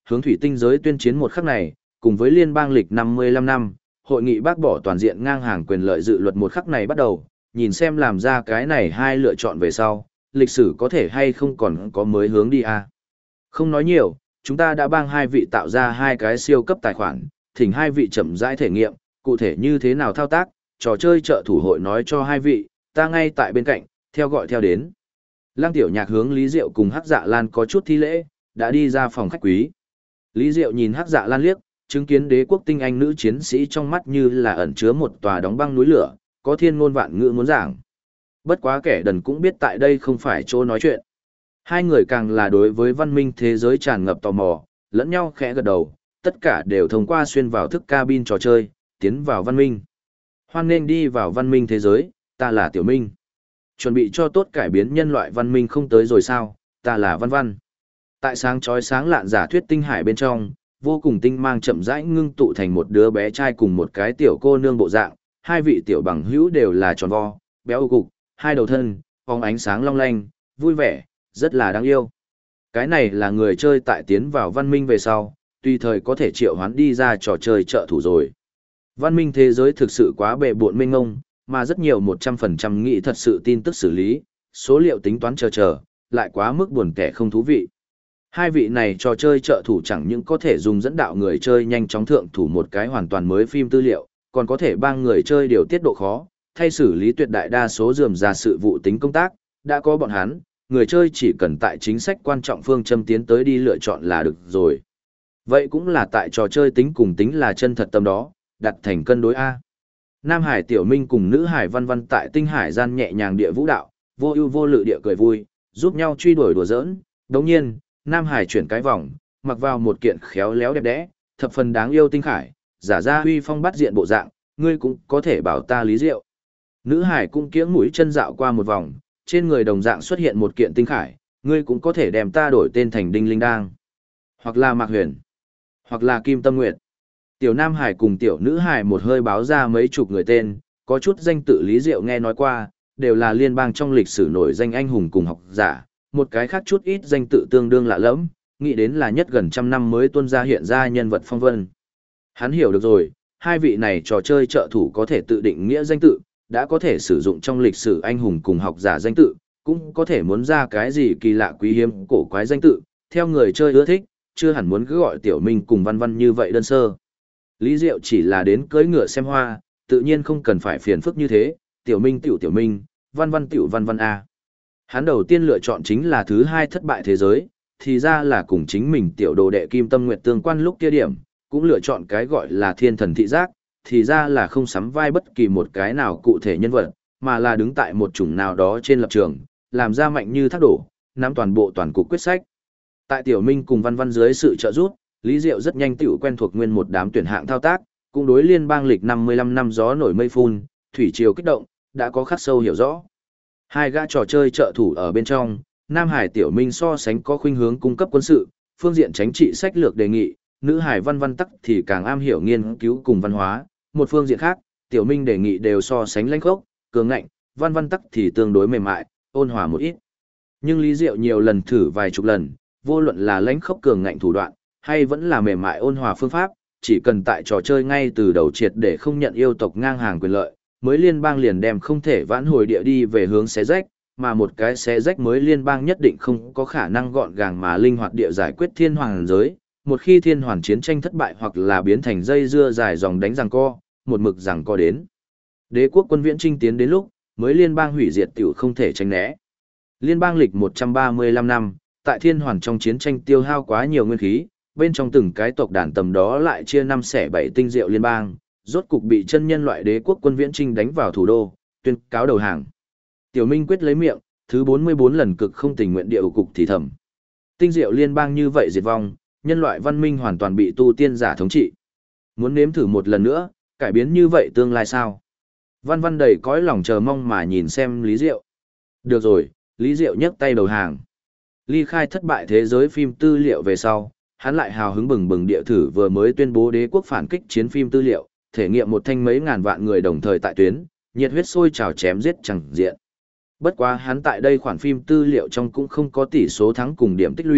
hướng thủy tinh giới tuyên chiến một khắc này, cùng với liên bang lịch 55 năm, hội nghị bác bỏ toàn diện ngang hàng quyền lợi dự luật một khắc này bắt đầu, nhìn xem làm ra cái này hai lựa chọn về sau, lịch sử có thể hay không còn có mới hướng đi à. Không nói nhiều, chúng ta đã bang hai vị tạo ra hai cái siêu cấp tài khoản, thỉnh hai vị chậm rãi thể nghiệm, cụ thể như thế nào thao tác, trò chơi trợ thủ hội nói cho hai vị, ta ngay tại bên cạnh, theo gọi theo đến. Lăng Tiểu Nhạc hướng Lý Diệu cùng Hắc Dạ Lan có chút thi lễ, đã đi ra phòng khách quý. Lý Diệu nhìn Hắc Dạ Lan liếc, chứng kiến đế quốc tinh anh nữ chiến sĩ trong mắt như là ẩn chứa một tòa đóng băng núi lửa, có thiên ngôn vạn ngữ muốn giảng. Bất quá kẻ đần cũng biết tại đây không phải chỗ nói chuyện. Hai người càng là đối với văn minh thế giới tràn ngập tò mò, lẫn nhau khẽ gật đầu, tất cả đều thông qua xuyên vào thức cabin trò chơi, tiến vào văn minh. Hoan nên đi vào văn minh thế giới, ta là Tiểu Minh. Chuẩn bị cho tốt cải biến nhân loại văn minh không tới rồi sao, ta là Văn Văn. Tại sáng chói sáng lạn giả thuyết tinh hải bên trong, vô cùng tinh mang chậm rãi ngưng tụ thành một đứa bé trai cùng một cái tiểu cô nương bộ dạng, hai vị tiểu bằng hữu đều là tròn vo, béo cục, hai đầu thân, phóng ánh sáng long lanh, vui vẻ, rất là đáng yêu. Cái này là người chơi tại tiến vào văn minh về sau, tùy thời có thể triệu hoán đi ra trò chơi trợ thủ rồi. Văn minh thế giới thực sự quá bề bộn mênh ngông, mà rất nhiều 100% nghĩ thật sự tin tức xử lý, số liệu tính toán chờ, lại quá mức buồn kẻ không thú vị. Hai vị này trò chơi trợ thủ chẳng những có thể dùng dẫn đạo người chơi nhanh chóng thượng thủ một cái hoàn toàn mới phim tư liệu, còn có thể bang người chơi điều tiết độ khó, thay xử lý tuyệt đại đa số rườm rà sự vụ tính công tác, đã có bọn hắn, người chơi chỉ cần tại chính sách quan trọng phương châm tiến tới đi lựa chọn là được rồi. Vậy cũng là tại trò chơi tính cùng tính là chân thật tâm đó, đặt thành cân đối A. Nam Hải Tiểu Minh cùng nữ Hải Văn Văn tại tinh hải gian nhẹ nhàng địa vũ đạo, vô ưu vô lự địa cười vui, giúp nhau truy đuổi đùa giỡn. Đồng nhiên, Nam Hải chuyển cái vòng, mặc vào một kiện khéo léo đẹp đẽ, thập phần đáng yêu tinh khải, giả ra huy phong bắt diện bộ dạng, ngươi cũng có thể bảo ta Lý Diệu. Nữ Hải cũng kiếng mũi chân dạo qua một vòng, trên người đồng dạng xuất hiện một kiện tinh khải, ngươi cũng có thể đem ta đổi tên thành Đinh Linh Đang, hoặc là Mạc Huyền, hoặc là Kim Tâm Nguyệt. Tiểu Nam Hải cùng tiểu Nữ Hải một hơi báo ra mấy chục người tên, có chút danh tự Lý Diệu nghe nói qua, đều là liên bang trong lịch sử nổi danh anh hùng cùng học giả, một cái khác chút ít danh tự tương đương lạ lẫm, nghĩ đến là nhất gần trăm năm mới tuôn ra hiện ra nhân vật phong vân. Hắn hiểu được rồi, hai vị này trò chơi trợ thủ có thể tự định nghĩa danh tự, đã có thể sử dụng trong lịch sử anh hùng cùng học giả danh tự, cũng có thể muốn ra cái gì kỳ lạ quý hiếm cổ quái danh tự, theo người chơi ưa thích, chưa hẳn muốn cứ gọi Tiểu Minh cùng Văn Văn như vậy đơn sơ. Lý Diệu chỉ là đến cưỡi ngựa xem hoa, tự nhiên không cần phải phiền phức như thế, Tiểu Minh Tiểu Minh, Văn Văn Tiểu Văn Văn A. Hắn đầu tiên lựa chọn chính là thứ hai thất bại thế giới, thì ra là cùng chính mình tiểu đồ đệ Kim Tâm Nguyệt tương quan lúc kia điểm, cũng lựa chọn cái gọi là thiên thần thị giác, thì ra là không sắm vai bất kỳ một cái nào cụ thể nhân vật, mà là đứng tại một chủng nào đó trên lập trường, làm ra mạnh như thác đổ, nắm toàn bộ toàn cục quyết sách. Tại Tiểu Minh cùng Văn Văn dưới sự trợ giúp, Lý Diệu rất nhanh tiểu quen thuộc nguyên một đám tuyển hạng thao tác, cũng đối liên bang lịch 55 năm gió nổi mây phun, thủy triều kích động, đã có khắc sâu hiểu rõ. Hai gã trò chơi trợ thủ ở bên trong, Nam Hải Tiểu Minh so sánh có khuynh hướng cung cấp quân sự, phương diện chính trị sách lược đề nghị, nữ Hải Văn Văn tắc thì càng am hiểu nghiên cứu cùng văn hóa, một phương diện khác, Tiểu Minh đề nghị đều so sánh lãnh khốc, cường ngạnh, Văn Văn tắc thì tương đối mềm mại, ôn hòa một ít. Nhưng Lý Diệu nhiều lần thử vài chục lần, vô luận là lãnh khốc cường ngạnh thủ đoạn, hay vẫn là mềm mại ôn hòa phương pháp, chỉ cần tại trò chơi ngay từ đầu triệt để không nhận yêu tộc ngang hàng quyền lợi, mới liên bang liền đem không thể vãn hồi địa đi về hướng xé rách, mà một cái xé rách mới liên bang nhất định không có khả năng gọn gàng mà linh hoạt địa giải quyết thiên hoàng giới. Một khi thiên hoàn chiến tranh thất bại hoặc là biến thành dây dưa dài dòng đánh giằng co, một mực giằng co đến đế quốc quân viễn chinh tiến đến lúc, mới liên bang hủy diệt tiểu không thể tránh né. Liên bang lịch 135 năm, tại thiên hoàn trong chiến tranh tiêu hao quá nhiều nguyên khí, bên trong từng cái tộc đàn tầm đó lại chia năm xẻ bảy tinh diệu liên bang, rốt cục bị chân nhân loại đế quốc quân viễn chinh đánh vào thủ đô, tuyên cáo đầu hàng. Tiểu Minh quyết lấy miệng, thứ 44 lần cực không tình nguyện địa cục thì thầm. Tinh diệu liên bang như vậy diệt vong, nhân loại văn minh hoàn toàn bị tu tiên giả thống trị. Muốn nếm thử một lần nữa, cải biến như vậy tương lai sao? Văn Văn đầy cõi lòng chờ mong mà nhìn xem Lý Diệu. Được rồi, Lý Diệu nhấc tay đầu hàng. Ly khai thất bại thế giới phim tư liệu về sau, hắn lại hào hứng bừng bừng địa thử vừa mới tuyên bố đế quốc phản kích chiến phim tư liệu, thể nghiệm một thanh mấy ngàn vạn người đồng thời tại tuyến, nhiệt huyết sôi trào chém giết chẳng diện. Bất quá hắn tại đây khoản phim tư liệu trong cũng không có tỷ số thắng cùng điểm tích lũy,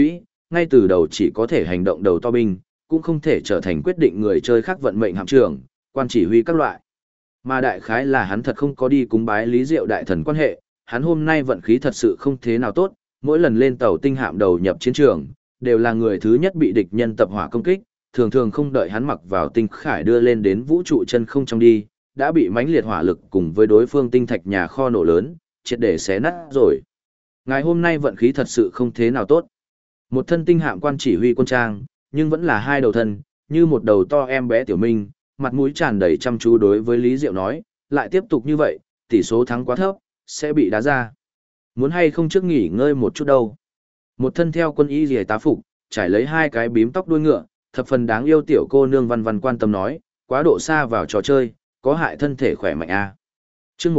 ngay từ đầu chỉ có thể hành động đầu to binh, cũng không thể trở thành quyết định người chơi khác vận mệnh hạm trưởng, quan chỉ huy các loại. Mà đại khái là hắn thật không có đi cúng bái Lý Diệu đại thần quan hệ, hắn hôm nay vận khí thật sự không thế nào tốt, mỗi lần lên tàu tinh hạm đầu nhập chiến trường, đều là người thứ nhất bị địch nhân tập hỏa công kích, thường thường không đợi hắn mặc vào tinh khải đưa lên đến vũ trụ chân không trong đi, đã bị mãnh liệt hỏa lực cùng với đối phương tinh thạch nhà kho nổ lớn, triệt để xé nát rồi. Ngày hôm nay vận khí thật sự không thế nào tốt. Một thân tinh hạm quan chỉ huy quân trang, nhưng vẫn là hai đầu thân, như một đầu to em bé tiểu minh, mặt mũi tràn đầy chăm chú đối với Lý Diệu nói, lại tiếp tục như vậy, tỷ số thắng quá thấp, sẽ bị đá ra. Muốn hay không trước nghỉ ngơi một chút đâu. Một thân theo quân y rìa tá phục, trải lấy hai cái bím tóc đuôi ngựa, thập phần đáng yêu tiểu cô nương Văn Văn quan tâm nói, quá độ xa vào trò chơi, có hại thân thể khỏe mạnh a. Chương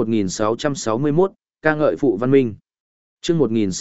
1661, ca ngợi phụ văn minh. Chương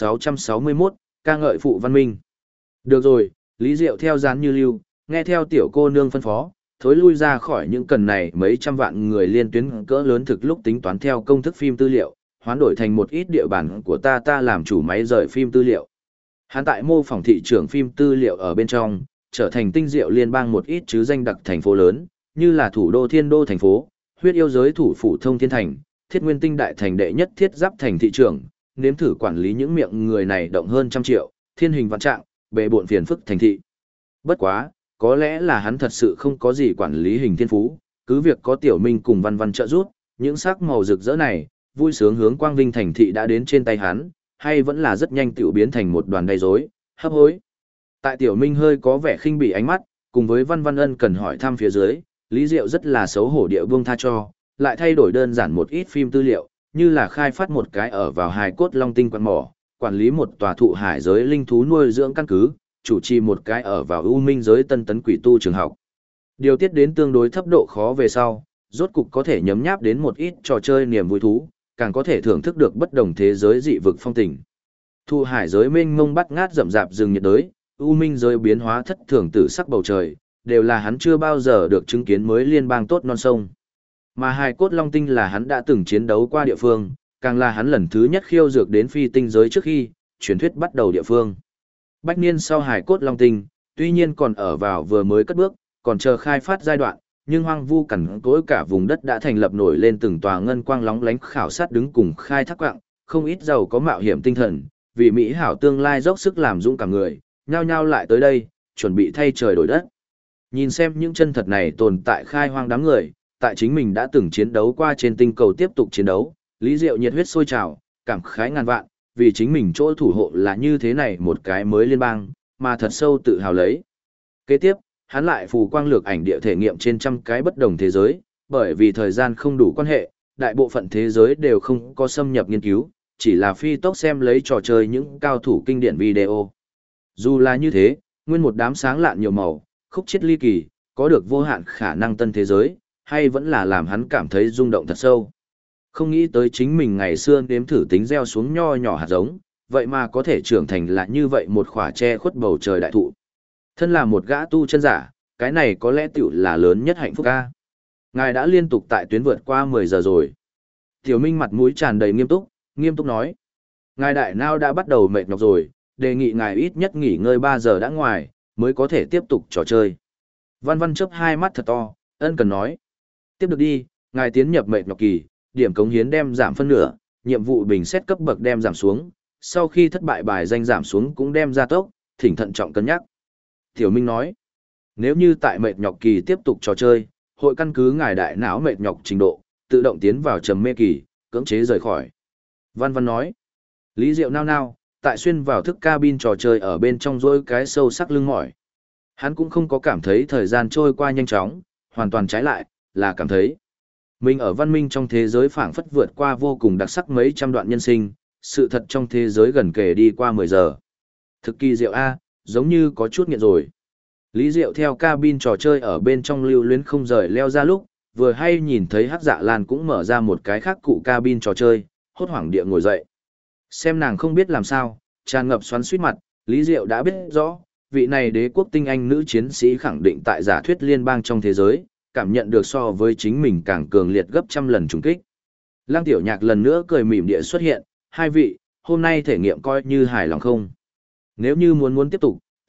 1661, ca ngợi phụ văn minh. Được rồi, Lý Diệu theo dán như lưu, nghe theo tiểu cô nương phân phó, thối lui ra khỏi những cần này mấy trăm vạn người liên tuyến cỡ lớn thực lúc tính toán theo công thức phim tư liệu, hoán đổi thành một ít địa bản của ta làm chủ máy rời phim tư liệu. Hắn tại mô phỏng thị trường phim tư liệu ở bên trong, trở thành tinh diệu liên bang một ít chứ danh đặc thành phố lớn, như là thủ đô Thiên Đô thành phố, huyết yêu giới thủ phủ Thông Thiên thành, Thiết Nguyên Tinh đại thành đệ nhất thiết giáp thành thị trường, nếm thử quản lý những miệng người này động hơn trăm triệu, thiên hình vạn trạng, bề bộn phiền phức thành thị. Bất quá, có lẽ là hắn thật sự không có gì quản lý hình thiên phú, cứ việc có Tiểu Minh cùng Văn Văn trợ giúp, những sắc màu rực rỡ này, vui sướng hướng quang vinh thành thị đã đến trên tay hắn, hay vẫn là rất nhanh tiểu biến thành một đoàn đầy rối, hấp hối. Tại Tiểu Minh hơi có vẻ khinh bỉ ánh mắt, cùng với Văn Văn ân cần hỏi thăm phía dưới, Lý Diệu rất là xấu hổ địa buông tha cho, lại thay đổi đơn giản một ít phim tư liệu, như là khai phát một cái ở vào hài cốt long tinh quặng mỏ, quản lý một tòa thụ hải giới linh thú nuôi dưỡng căn cứ, chủ trì một cái ở vào ưu minh giới tân tấn quỷ tu trường học. Điều tiết đến tương đối thấp độ khó về sau, rốt cục có thể nhấm nháp đến một ít trò chơi niềm vui thú, càng có thể thưởng thức được bất đồng thế giới dị vực phong tình. Thụ hải giới mênh mông bắt ngát rậm rạp rừng nhiệt đới, ưu minh giới biến hóa thất thường tử sắc bầu trời, đều là hắn chưa bao giờ được chứng kiến mới liên bang tốt non sông. Mà hài cốt long tinh là hắn đã từng chiến đấu qua địa phương, càng là hắn lần thứ nhất khiêu dược đến phi tinh giới trước khi truyền thuyết bắt đầu địa phương. Bách niên sau hài cốt long tinh, tuy nhiên còn ở vào vừa mới cất bước, còn chờ khai phát giai đoạn, nhưng hoang vu cằn cỗi cả vùng đất đã thành lập nổi lên từng tòa ngân quang lóng lánh khảo sát đứng cùng khai thác quạng, không ít giàu có mạo hiểm tinh thần, vì mỹ hảo tương lai dốc sức làm dũng cả người, nhao nhao lại tới đây, chuẩn bị thay trời đổi đất. Nhìn xem những chân thật này tồn tại khai hoang đám người, tại chính mình đã từng chiến đấu qua trên tinh cầu tiếp tục chiến đấu, Lý Diệu nhiệt huyết sôi trào, cảm khái ngàn vạn, vì chính mình chỗ thủ hộ là như thế này một cái mới liên bang, mà thật sâu tự hào lấy. Kế tiếp, hắn lại phù quang lược ảnh địa thể nghiệm trên trăm cái bất đồng thế giới, bởi vì thời gian không đủ quan hệ, đại bộ phận thế giới đều không có xâm nhập nghiên cứu, chỉ là phi tốc xem lấy trò chơi những cao thủ kinh điển video. Dù là như thế, nguyên một đám sáng lạn nhiều màu, khúc chiết ly kỳ, có được vô hạn khả năng tân thế giới, hay vẫn là làm hắn cảm thấy rung động thật sâu. Không nghĩ tới chính mình ngày xưa nếm thử tính gieo xuống nho nhỏ hạt giống, vậy mà có thể trưởng thành là như vậy một khỏa che khuất bầu trời đại thụ. Thân là một gã tu chân giả, cái này có lẽ tiểu là lớn nhất hạnh phúc ca. Ngài đã liên tục tại tuyến vượt qua 10 giờ rồi. Tiểu Minh mặt mũi tràn đầy nghiêm túc nói. Ngài đại nao đã bắt đầu mệt nhọc rồi, đề nghị ngài ít nhất nghỉ ngơi 3 giờ đã ngoài, mới có thể tiếp tục trò chơi. Văn Văn chớp hai mắt thật to, ân cần nói. Tiếp được đi, ngài tiến nhập mệt nhọc kỳ, điểm cống hiến đem giảm phân nửa, nhiệm vụ bình xét cấp bậc đem giảm xuống, sau khi thất bại bài danh giảm xuống cũng đem gia tốc, thỉnh thận trọng cân nhắc. Tiểu Minh nói, nếu như tại mệt nhọc kỳ tiếp tục trò chơi, hội căn cứ ngài đại não mệt nhọc trình độ, tự động tiến vào trầm mê kỳ, cưỡng chế rời khỏi. Văn Văn nói, Lý Diệu nao, tại xuyên vào thức cabin trò chơi ở bên trong rỗi cái sâu sắc lưng mỏi. Hắn cũng không có cảm thấy thời gian trôi qua nhanh chóng, hoàn toàn trái lại, là cảm thấy mình ở văn minh trong thế giới phảng phất vượt qua vô cùng đặc sắc mấy trăm đoạn nhân sinh, sự thật trong thế giới gần kề đi qua 10 giờ. Thực kỳ diệu A, giống như có chút nghiện rồi. Lý Diệu theo cabin trò chơi ở bên trong lưu luyến không rời leo ra lúc, vừa hay nhìn thấy Hắc Dạ Lan cũng mở ra một cái khác cụ cabin trò chơi, hốt hoảng địa ngồi dậy. Xem nàng không biết làm sao, tràn ngập xoắn xuýt mặt, Lý Diệu đã biết rõ, vị này đế quốc tinh anh nữ chiến sĩ khẳng định tại giả thuyết liên bang trong thế giới, cảm nhận được so với chính mình càng cường liệt gấp trăm lần trùng kích. Lăng Tiểu Nhạc lần nữa cười mỉm địa xuất hiện, hai vị, hôm nay thể nghiệm coi như hài lòng không? Nếu như muốn tiếp tục,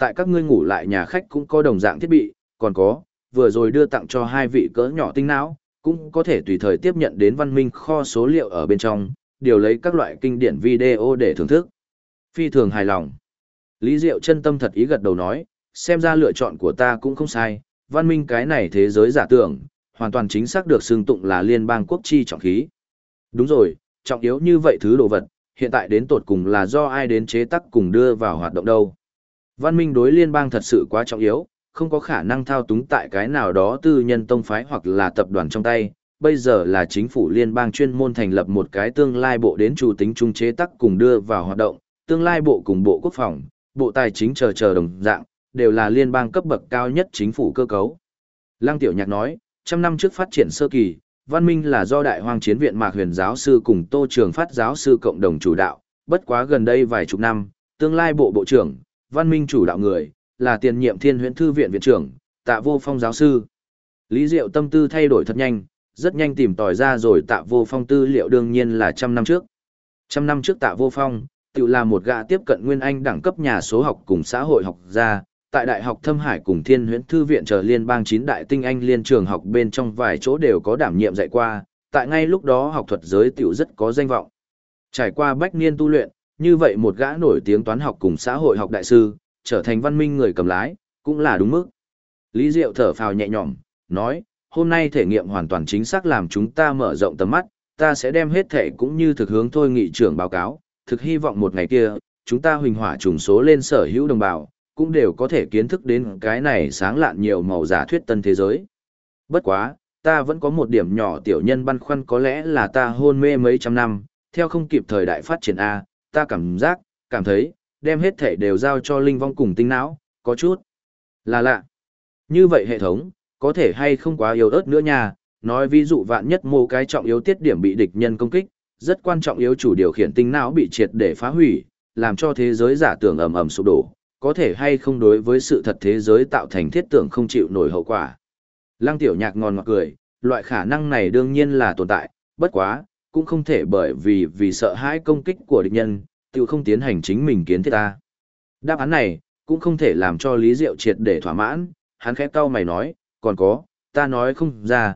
Tại các ngươi ngủ lại nhà khách cũng có đồng dạng thiết bị, còn có, vừa rồi đưa tặng cho hai vị cỡ nhỏ tinh não, cũng có thể tùy thời tiếp nhận đến văn minh kho số liệu ở bên trong, điều lấy các loại kinh điển video để thưởng thức. Phi thường hài lòng. Lý Diệu chân tâm thật ý gật đầu nói, xem ra lựa chọn của ta cũng không sai, văn minh cái này thế giới giả tưởng, hoàn toàn chính xác được xưng tụng là liên bang quốc chi trọng khí. Đúng rồi, trọng yếu như vậy thứ đồ vật, hiện tại đến tột cùng là do ai đến chế tác cùng đưa vào hoạt động đâu. Văn minh đối liên bang thật sự quá trọng yếu, không có khả năng thao túng tại cái nào đó tư nhân tông phái hoặc là tập đoàn trong tay. Bây giờ là chính phủ liên bang chuyên môn thành lập một cái tương lai bộ đến chủ tính trung chế tác cùng đưa vào hoạt động, tương lai bộ cùng bộ quốc phòng, bộ tài chính chờ đồng dạng, đều là liên bang cấp bậc cao nhất chính phủ cơ cấu. Lăng Tiểu Nhạc nói, trăm năm trước phát triển sơ kỳ, văn minh là do Đại Hoang Chiến viện Mạc Huyền giáo sư cùng Tô Trường Phát giáo sư cộng đồng chủ đạo, bất quá gần đây vài chục năm, tương lai bộ bộ trưởng, văn minh chủ đạo người, là tiền nhiệm Thiên Huyễn Thư viện viện trưởng, Tạ Vô Phong giáo sư. Lý Diệu tâm tư thay đổi thật nhanh, rất nhanh tìm tòi ra rồi Tạ Vô Phong tư liệu đương nhiên là trăm năm trước. Trăm năm trước Tạ Vô Phong, tự là một gã tiếp cận nguyên anh đẳng cấp nhà số học cùng xã hội học gia, tại Đại học Thâm Hải cùng Thiên Huyễn Thư viện chờ liên bang 9 đại tinh anh liên trường học bên trong vài chỗ đều có đảm nhiệm dạy qua, tại ngay lúc đó học thuật giới tiểu rất có danh vọng. Trải qua bách niên tu luyện, như vậy một gã nổi tiếng toán học cùng xã hội học đại sư, trở thành văn minh người cầm lái, cũng là đúng mức. Lý Diệu thở phào nhẹ nhõm, nói, hôm nay thể nghiệm hoàn toàn chính xác làm chúng ta mở rộng tầm mắt, ta sẽ đem hết thể cũng như thực hướng thôi nghị trưởng báo cáo, thực hy vọng một ngày kia, chúng ta huỳnh hỏa trùng số lên sở hữu đồng bào, cũng đều có thể kiến thức đến cái này sáng lạn nhiều màu giả thuyết tân thế giới. Bất quá, ta vẫn có một điểm nhỏ tiểu nhân băn khoăn có lẽ là ta hôn mê mấy trăm năm, theo không kịp thời đại phát triển A, ta cảm thấy, đem hết thể đều giao cho linh vong cùng tinh não, có chút là lạ. Như vậy hệ thống, có thể hay không quá yếu ớt nữa nha, nói ví dụ vạn nhất mô cái trọng yếu tiết điểm bị địch nhân công kích, rất quan trọng yếu chủ điều khiển tinh não bị triệt để phá hủy, làm cho thế giới giả tưởng ầm ầm sụp đổ, có thể hay không đối với sự thật thế giới tạo thành thiết tưởng không chịu nổi hậu quả. Lăng Tiểu Nhạc ngon ngọt cười, loại khả năng này đương nhiên là tồn tại, bất quá, cũng không thể bởi vì sợ hãi công kích của địch nhân, tự không tiến hành chính mình kiến thiết ta. Đáp án này, cũng không thể làm cho Lý Diệu triệt để thỏa mãn, hắn khẽ cau mày nói, còn có, ta nói không ra,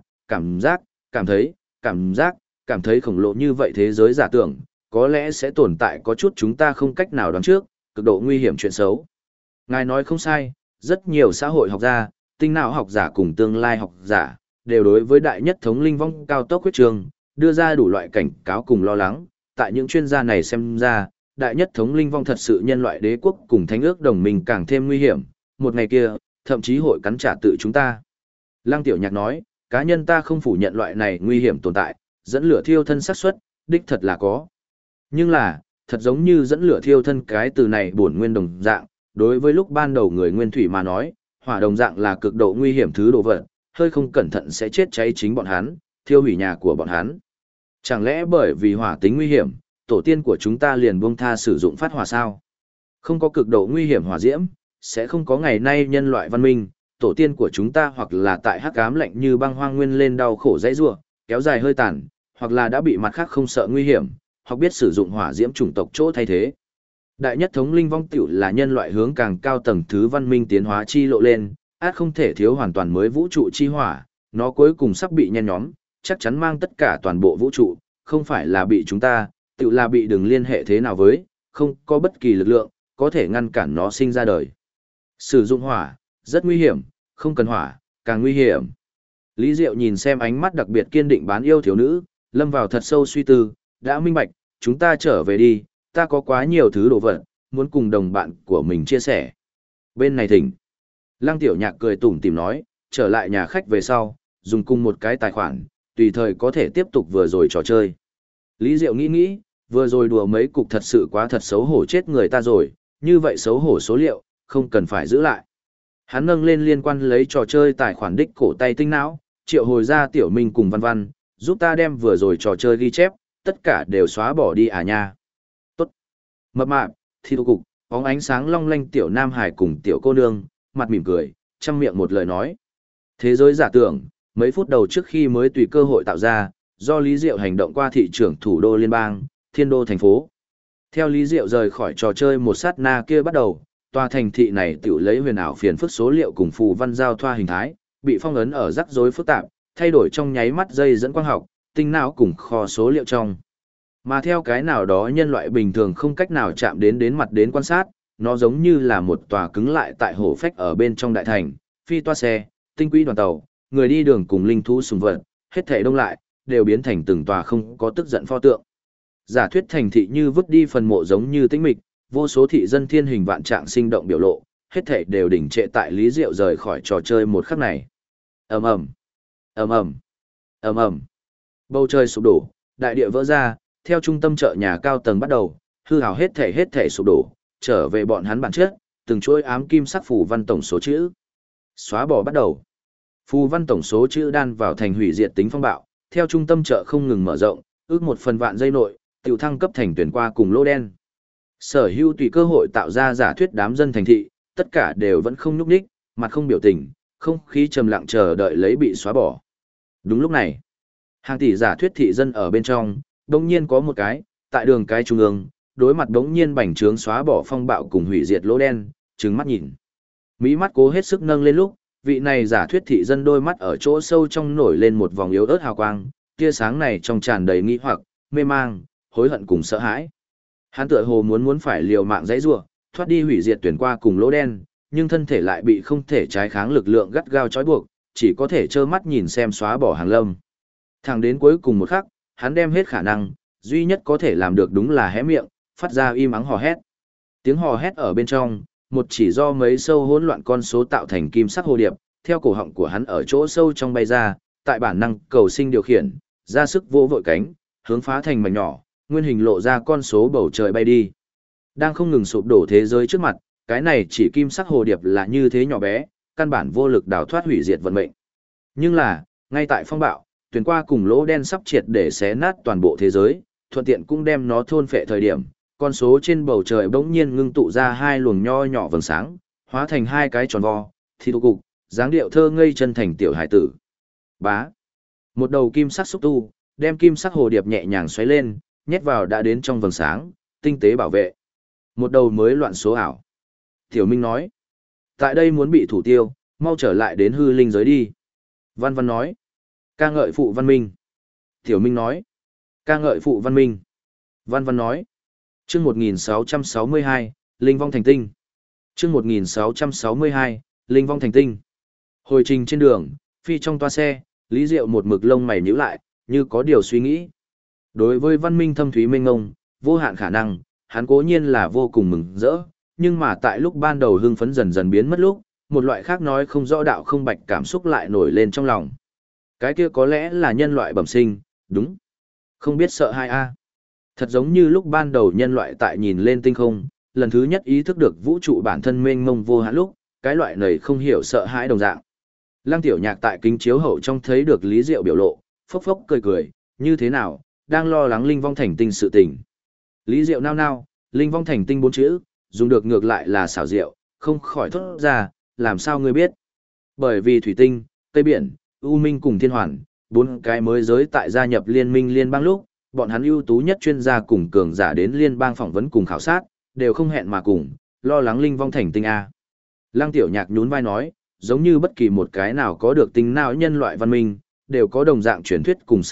cảm thấy khổng lồ như vậy thế giới giả tưởng, có lẽ sẽ tồn tại có chút chúng ta không cách nào đoán trước, cực độ nguy hiểm chuyện xấu. Ngài nói không sai, rất nhiều xã hội học gia, tinh não học giả cùng tương lai học giả, đều đối với đại nhất thống linh vong cao tốc huyết trường, đưa ra đủ loại cảnh cáo cùng lo lắng, tại những chuyên gia này xem ra, đại nhất thống linh vong thật sự nhân loại đế quốc cùng thánh ước đồng minh càng thêm nguy hiểm, một ngày kia, thậm chí hội cắn trả tự chúng ta. Lăng Tiểu Nhạc nói, cá nhân ta không phủ nhận loại này nguy hiểm tồn tại, dẫn lửa thiêu thân xác suất, đích thật là có. Nhưng là, thật giống như dẫn lửa thiêu thân cái từ này bổn nguyên đồng dạng, đối với lúc ban đầu người nguyên thủy mà nói, hỏa đồng dạng là cực độ nguy hiểm thứ đồ vật, hơi không cẩn thận sẽ chết cháy chính bọn hắn, thiêu hủy nhà của bọn hắn. Chẳng lẽ bởi vì hỏa tính nguy hiểm, tổ tiên của chúng ta liền buông tha sử dụng phát hỏa sao? Không có cực độ nguy hiểm hỏa diễm, sẽ không có ngày nay nhân loại văn minh, tổ tiên của chúng ta hoặc là tại hắc ám lạnh như băng hoang nguyên lên đau khổ dãy rủa, kéo dài hơi tàn, hoặc là đã bị mặt khác không sợ nguy hiểm, hoặc biết sử dụng hỏa diễm chủng tộc chỗ thay thế. Đại nhất thống linh vong tiểu là nhân loại hướng càng cao tầng thứ văn minh tiến hóa chi lộ lên, át không thể thiếu hoàn toàn mới vũ trụ chi hỏa, nó cuối cùng sắp bị nhen nhóm, chắc chắn mang tất cả toàn bộ vũ trụ, không phải là bị chúng ta, tiểu là bị đừng liên hệ thế nào với, không có bất kỳ lực lượng, có thể ngăn cản nó sinh ra đời. Sử dụng hỏa, rất nguy hiểm, không cần hỏa, càng nguy hiểm. Lý Diệu nhìn xem ánh mắt đặc biệt kiên định bán yêu thiếu nữ, lâm vào thật sâu suy tư, đã minh bạch, chúng ta trở về đi, ta có quá nhiều thứ đồ vật, muốn cùng đồng bạn của mình chia sẻ. Bên này thỉnh. Lăng Tiểu Nhạc cười tủm tỉm nói, trở lại nhà khách về sau, dùng cùng một cái tài khoản, tùy thời có thể tiếp tục vừa rồi trò chơi. Lý Diệu nghĩ, vừa rồi đùa mấy cục thật sự quá thật xấu hổ chết người ta rồi, như vậy xấu hổ số liệu, không cần phải giữ lại. Hắn nâng lên liên quan lấy trò chơi tài khoản đích cổ tay tinh não, triệu hồi ra Tiểu Minh cùng Văn Văn, giúp ta đem vừa rồi trò chơi ghi chép, tất cả đều xóa bỏ đi à nha. Tốt. Mập mạp, thi cục, bóng ánh sáng long lanh Tiểu Nam Hải cùng Tiểu cô nương, mặt mỉm cười, trăm miệng một lời nói. Thế giới giả tưởng, mấy phút đầu trước khi mới tùy cơ hội tạo ra, do Lý Diệu hành động qua thị trưởng thủ đô liên bang, Thiên Đô thành phố. Theo Lý Diệu rời khỏi trò chơi một sát na kia bắt đầu, tòa thành thị này tự lấy huyền ảo phiền phức số liệu cùng phù văn giao thoa hình thái, bị phong ấn ở rắc rối phức tạp, thay đổi trong nháy mắt dây dẫn quang học, tinh não cùng kho số liệu trong. Mà theo cái nào đó nhân loại bình thường không cách nào chạm đến mặt đến quan sát, nó giống như là một tòa cứng lại tại hổ phách ở bên trong đại thành, phi toa xe, tinh quỹ đoàn tàu, người đi đường cùng linh thú sùng vật, hết thảy đông lại, đều biến thành từng tòa không có tức giận pho tượng. Giả thuyết thành thị như vứt đi phần mộ giống như tĩnh mịch, vô số thị dân thiên hình vạn trạng sinh động biểu lộ, hết thảy đều đỉnh trệ tại Lý Diệu rời khỏi trò chơi một khắc này. Ầm ầm, ầm ầm, ầm ầm. Bầu trời sụp đổ, đại địa vỡ ra, theo trung tâm chợ nhà cao tầng bắt đầu, hư hào hết thảy sụp đổ, trở về bọn hắn bản chất, từng chuỗi ám kim sắc phù văn tổng số chữ. Xóa bỏ bắt đầu. Phù văn tổng số chữ đan vào thành hủy diệt tính phong bạo, theo trung tâm chợ không ngừng mở rộng, ước 1/1000 giây nội, tiểu thăng cấp thành tuyển qua cùng lô đen. Sở hữu tùy cơ hội tạo ra giả thuyết đám dân thành thị, tất cả đều vẫn không nhúc nhích, mặt không biểu tình, không khí trầm lặng chờ đợi lấy bị xóa bỏ. Đúng lúc này, hàng tỷ giả thuyết thị dân ở bên trong, đống nhiên có một cái, tại đường cái trung ương, đối mặt đống nhiên bành trướng xóa bỏ phong bạo cùng hủy diệt lỗ đen, trừng mắt nhìn. Mỹ mắt cố hết sức nâng lên lúc, vị này giả thuyết thị dân đôi mắt ở chỗ sâu trong nổi lên một vòng yếu ớt hào quang, tia sáng này trong tràn đầy nghi hoặc, mê mang, hối hận cùng sợ hãi. Hắn tựa hồ muốn phải liều mạng dãy rủa, thoát đi hủy diệt tuyển qua cùng lỗ đen, nhưng thân thể lại bị không thể trái kháng lực lượng gắt gao trói buộc, chỉ có thể trơ mắt nhìn xem xóa bỏ hàng lâm. Thẳng đến cuối cùng một khắc, hắn đem hết khả năng, duy nhất có thể làm được đúng là hé miệng, phát ra im ắng hò hét. Tiếng hò hét ở bên trong, một chỉ do mấy sâu hỗn loạn con số tạo thành kim sắc hồ điệp, theo cổ họng của hắn ở chỗ sâu trong bay ra, tại bản năng cầu sinh điều khiển, ra sức vỗ vội cánh, hướng phá thành mảnh nhỏ, nguyên hình lộ ra con số bầu trời bay đi. Đang không ngừng sụp đổ thế giới trước mặt, cái này chỉ kim sắc hồ điệp là như thế nhỏ bé, căn bản vô lực đào thoát hủy diệt vận mệnh. Nhưng là, ngay tại phong bạo, tuyển qua cùng lỗ đen sắp triệt để xé nát toàn bộ thế giới, thuận tiện cũng đem nó thôn phệ thời điểm, con số trên bầu trời bỗng nhiên ngưng tụ ra hai luồng nho nhỏ vầng sáng, hóa thành hai cái tròn vo, thì tụ cục, dáng điệu thơ ngây chân thành tiểu hải tử. Bá. Một đầu kim sắc xúc tu, đem kim sắc hồ điệp nhẹ nhàng xoáy lên, nhét vào đã đến trong vầng sáng, tinh tế bảo vệ. Một đầu mới loạn số ảo. Tiểu Minh nói, tại đây muốn bị thủ tiêu, mau trở lại đến hư linh giới đi. Văn Văn nói, ca ngợi phụ văn minh. Tiểu Minh nói, ca ngợi phụ văn minh. Văn Văn nói, chương 1662, Linh vong thành tinh. Chương 1662, Linh vong thành tinh. Hồi trình trên đường, phi trong toa xe, Lý Diệu một mực lông mày nhíu lại, như có điều suy nghĩ. Đối với văn minh thâm thúy mênh ngông, vô hạn khả năng, hắn cố nhiên là vô cùng mừng rỡ, nhưng mà tại lúc ban đầu hưng phấn dần dần biến mất lúc, một loại khác nói không rõ đạo không bạch cảm xúc lại nổi lên trong lòng. Cái kia có lẽ là nhân loại bẩm sinh, đúng. Không biết sợ hai a. Thật giống như lúc ban đầu nhân loại tại nhìn lên tinh không, lần thứ nhất ý thức được vũ trụ bản thân mênh mông vô hạn lúc, cái loại này không hiểu sợ hãi đồng dạng. Lăng Tiểu Nhạc tại kính chiếu hậu trong thấy được Lý Diệu biểu lộ, phốc phốc cười cười, như thế nào, đang lo lắng linh vong thành tinh sự tình. Lý Diệu nao nao, linh vong thành tinh 4 chữ, dùng được ngược lại là xảo diệu, không khỏi thốt ra, làm sao ngươi biết? Bởi vì thủy tinh, Tây Biển, U Minh cùng Thiên Hoàn, 4 cái mới giới tại gia nhập liên minh liên bang lúc, bọn hắn ưu tú nhất chuyên gia cùng cường giả đến liên bang phỏng vấn cùng khảo sát, đều không hẹn mà cùng, lo lắng linh vong thành tinh A. Lăng Tiểu Nhạc nhún vai nói, giống như bất kỳ một cái nào có được tinh não nhân loại văn minh, đều có đồng dạng truyền thuyết cùng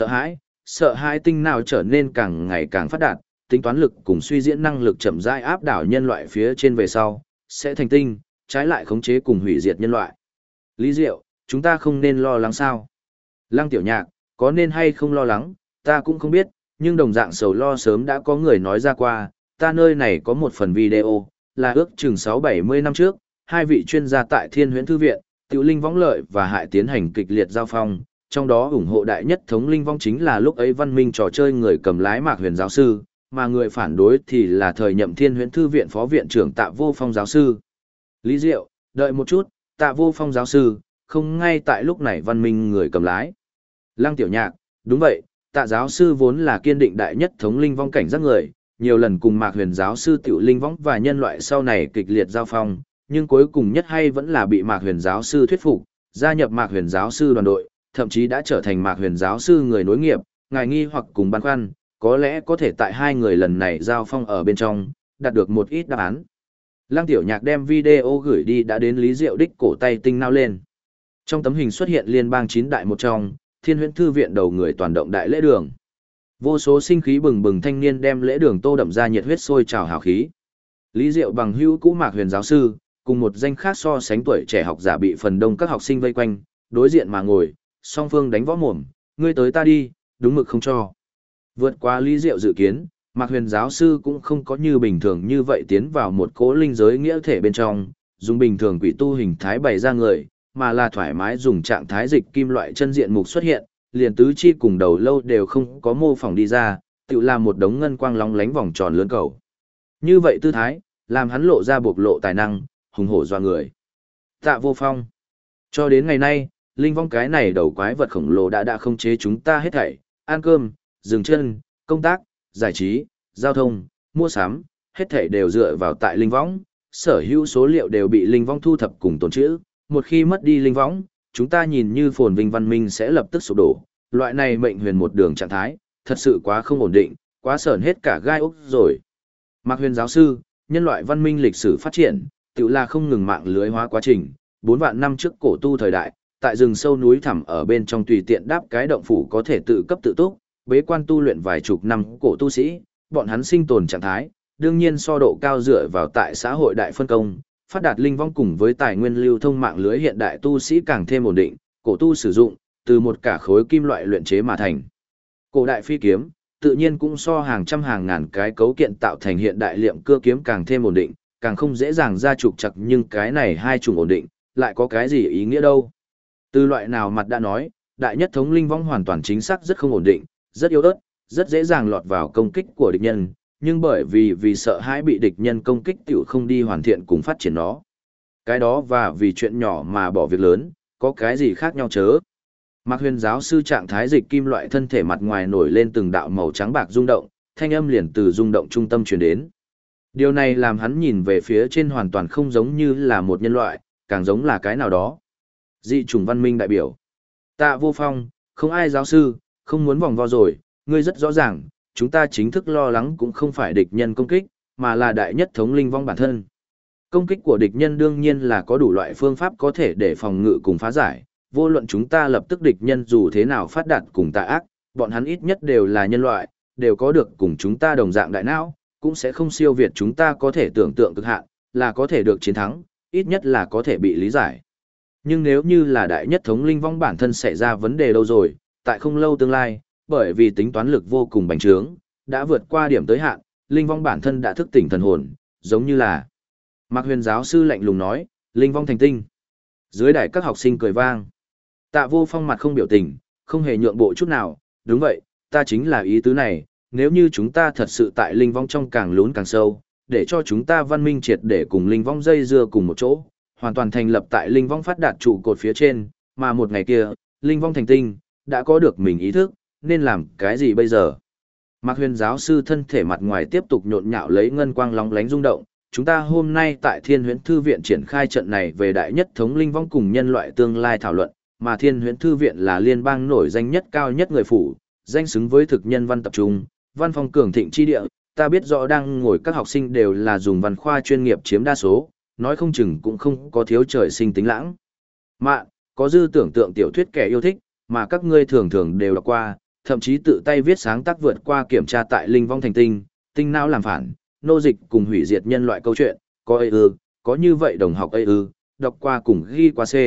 sợ hãi tinh não trở nên càng ngày càng phát đạt, tính toán lực cùng suy diễn năng lực chậm rãi áp đảo nhân loại phía trên về sau, sẽ thành tinh, trái lại khống chế cùng hủy diệt nhân loại. Lý Diệu, chúng ta không nên lo lắng sao? Lăng Tiểu Nhạc, có nên hay không lo lắng, ta cũng không biết, nhưng đồng dạng sầu lo sớm đã có người nói ra qua, ta nơi này có một phần video, là ước chừng 6-70 năm trước, hai vị chuyên gia tại Thiên Huyễn Thư Viện, Tiểu Linh Võng Lợi và Hại tiến hành kịch liệt giao phong, trong đó ủng hộ đại nhất thống linh vong chính là lúc ấy văn minh trò chơi người cầm lái Mạc Huyền giáo sư, mà người phản đối thì là thời nhậm Thiên Huyễn Thư Viện phó viện trưởng Tạ Vô Phong giáo sư. Lý Diệu, đợi một chút, Tạ Vô Phong giáo sư, không ngay tại lúc này văn minh người cầm lái. Lăng Tiểu Nhạc, đúng vậy, Tạ giáo sư vốn là kiên định đại nhất thống linh vong cảnh giác người, nhiều lần cùng Mạc Huyền giáo sư Tiểu Linh Võng và nhân loại sau này kịch liệt giao phong, nhưng cuối cùng nhất hay vẫn là bị Mạc Huyền giáo sư thuyết phục, gia nhập Mạc Huyền giáo sư đoàn đội, thậm chí đã trở thành Mạc Huyền giáo sư người nối nghiệp, ngài nghi hoặc cùng băn khoăn, có lẽ có thể tại hai người lần này giao phong ở bên trong, đạt được một ít đáp án. Lăng Tiểu Nhạc đem video gửi đi đã đến Lý Diệu đích cổ tay tinh nao lên. Trong tấm hình xuất hiện liên bang 9 đại một trong, Thiên Huyễn Thư viện đầu người toàn động đại lễ đường. Vô số sinh khí bừng bừng thanh niên đem lễ đường tô đậm ra nhiệt huyết sôi trào hào khí. Lý Diệu bằng hữu cũ Mạc Huyền giáo sư, cùng một danh khác so sánh tuổi trẻ học giả bị phần đông các học sinh vây quanh, đối diện mà ngồi, song phương đánh võ mồm, ngươi tới ta đi, đúng mực không cho. Vượt qua Lý Diệu dự kiến, Mạc Huyền giáo sư cũng không có như bình thường như vậy tiến vào một cỗ linh giới nghĩa thể bên trong, dùng bình thường quỷ tu hình thái bày ra người, mà là thoải mái dùng trạng thái dịch kim loại chân diện mục xuất hiện, liền tứ chi cùng đầu lâu đều không có mô phỏng đi ra, tự làm một đống ngân quang lóng lánh vòng tròn lớn cầu. Như vậy tư thái, làm hắn lộ ra bộc lộ tài năng, hùng hổ doa người. Tạ Vô Phong. Cho đến ngày nay, linh vong cái này đầu quái vật khổng lồ đã khống chế chúng ta hết thảy, ăn cơm, dừng chân, công tác, giải trí, giao thông, mua sắm, hết thảy đều dựa vào tại linh võng, sở hữu số liệu đều bị linh võng thu thập cùng tồn trữ, một khi mất đi linh võng, chúng ta nhìn như phồn vinh văn minh sẽ lập tức sụp đổ, loại này mệnh huyền một đường trạng thái, thật sự quá không ổn định, quá sởn hết cả gai ốc rồi. Mạc Huyền giáo sư, nhân loại văn minh lịch sử phát triển, tự là không ngừng mạng lưới hóa quá trình, 4 vạn năm trước cổ tu thời đại, tại rừng sâu núi thẳm ở bên trong tùy tiện đáp cái động phủ có thể tự cấp tự túc, bế quan tu luyện vài chục năm cổ tu sĩ, bọn hắn sinh tồn trạng thái, đương nhiên so độ cao dựa vào tại xã hội đại phân công, phát đạt linh vong cùng với tài nguyên lưu thông mạng lưới hiện đại tu sĩ càng thêm ổn định, cổ tu sử dụng, từ một cả khối kim loại luyện chế mà thành. Cổ đại phi kiếm, tự nhiên cũng so hàng trăm hàng ngàn cái cấu kiện tạo thành hiện đại liệm cưa kiếm càng thêm ổn định, càng không dễ dàng ra trục chặt, nhưng cái này hai chủng ổn định, lại có cái gì ý nghĩa đâu. Từ loại nào mặt đã nói, đại nhất thống linh vong hoàn toàn chính xác rất không ổn định, rất yếu ớt, rất dễ dàng lọt vào công kích của địch nhân, nhưng bởi vì sợ hãi bị địch nhân công kích tiểu không đi hoàn thiện cùng phát triển nó. Cái đó và vì chuyện nhỏ mà bỏ việc lớn, có cái gì khác nhau chớ. Mạc Huyền giáo sư trạng thái dịch kim loại thân thể mặt ngoài nổi lên từng đạo màu trắng bạc rung động, thanh âm liền từ rung động trung tâm truyền đến. Điều này làm hắn nhìn về phía trên hoàn toàn không giống như là một nhân loại, càng giống là cái nào đó. Dị chủng văn minh đại biểu. Tạ Vô Phong, không ai giáo sư, không muốn vòng vo rồi, ngươi rất rõ ràng, chúng ta chính thức lo lắng cũng không phải địch nhân công kích, mà là đại nhất thống linh vong bản thân. Công kích của địch nhân đương nhiên là có đủ loại phương pháp có thể để phòng ngự cùng phá giải, vô luận chúng ta lập tức địch nhân dù thế nào phát đạt cùng tà ác, bọn hắn ít nhất đều là nhân loại, đều có được cùng chúng ta đồng dạng đại não, cũng sẽ không siêu việt chúng ta có thể tưởng tượng cực hạn, là có thể được chiến thắng, ít nhất là có thể bị lý giải. Nhưng nếu như là đại nhất thống linh vong bản thân xảy ra vấn đề đâu rồi, tại không lâu tương lai, bởi vì tính toán lực vô cùng bành trướng, đã vượt qua điểm tới hạn, linh vong bản thân đã thức tỉnh thần hồn, giống như là Mạc Huyền giáo sư lạnh lùng nói, linh vong thành tinh. Dưới đài các học sinh cười vang. Tạ Vô Phong mặt không biểu tình, không hề nhượng bộ chút nào, đúng vậy, ta chính là ý tứ này, nếu như chúng ta thật sự tại linh vong trong càng lún càng sâu, để cho chúng ta văn minh triệt để cùng linh vong dây dưa cùng một chỗ, hoàn toàn thành lập tại linh vong phát đạt trụ cột phía trên, mà một ngày kia, linh vong thành tinh, đã có được mình ý thức, nên làm cái gì bây giờ? Mạc Huyền giáo sư thân thể mặt ngoài tiếp tục nhộn nhạo lấy ngân quang lóng lánh rung động, chúng ta hôm nay tại Thiên Huyễn Thư viện triển khai trận này về đại nhất thống linh vong cùng nhân loại tương lai thảo luận, mà Thiên Huyễn Thư viện là liên bang nổi danh nhất cao nhất người phủ, danh xứng với thực nhân văn tập trung, văn phong cường thịnh chi địa, ta biết rõ đang ngồi các học sinh đều là dùng văn khoa chuyên nghiệp chiếm đa số, nói không chừng cũng không có thiếu trời sinh tính lãng. Mạn, có dư tưởng tượng tiểu thuyết kẻ yêu thích, mà các ngươi thường thường đều đọc qua, thậm chí tự tay viết sáng tác vượt qua kiểm tra tại linh vong thành tinh, tinh não làm phản, nô dịch cùng hủy diệt nhân loại câu chuyện, có có như vậy đồng học đọc qua cùng ghi qua C.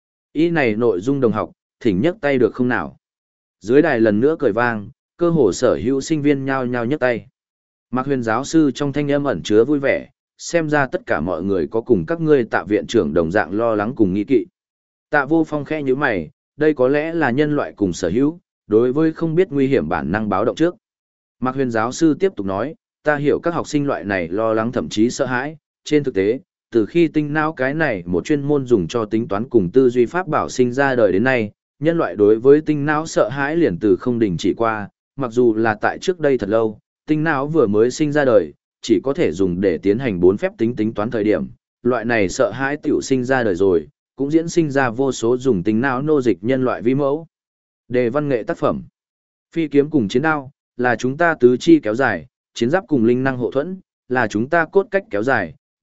Ý này nội dung đồng học, thỉnh nhấc tay được không nào? Dưới đài lần nữa cười vang, cơ hồ sở hữu sinh viên nhao nhao nhấc tay. Mạc Huyền giáo sư trong thanh âm ẩn chứa vui vẻ, xem ra tất cả mọi người có cùng các ngươi Tạ viện trưởng đồng dạng lo lắng cùng nghi kỵ. Tạ Vô Phong khẽ nhíu mày, đây có lẽ là nhân loại cùng sở hữu, đối với không biết nguy hiểm bản năng báo động trước. Mạc Huyền giáo sư tiếp tục nói, ta hiểu các học sinh loại này lo lắng thậm chí sợ hãi, trên thực tế, từ khi tinh não cái này một chuyên môn dùng cho tính toán cùng tư duy pháp bảo sinh ra đời đến nay, nhân loại đối với tinh não sợ hãi liền từ không đình chỉ qua, mặc dù là tại trước đây thật lâu, tinh não vừa mới sinh ra đời, chỉ có thể dùng để tiến hành 4 phép tính tính toán thời điểm, loại này sợ hãi tiểu sinh ra đời rồi, cũng diễn sinh ra vô số dùng tinh não nô dịch nhân loại vi mẫu. Đề văn nghệ tác phẩm. Phi kiếm cùng chiến đao, là chúng ta tứ chi kéo dài, chiến giáp cùng linh năng hộ thuẫn, là chúng ta cốt cách kéo dài,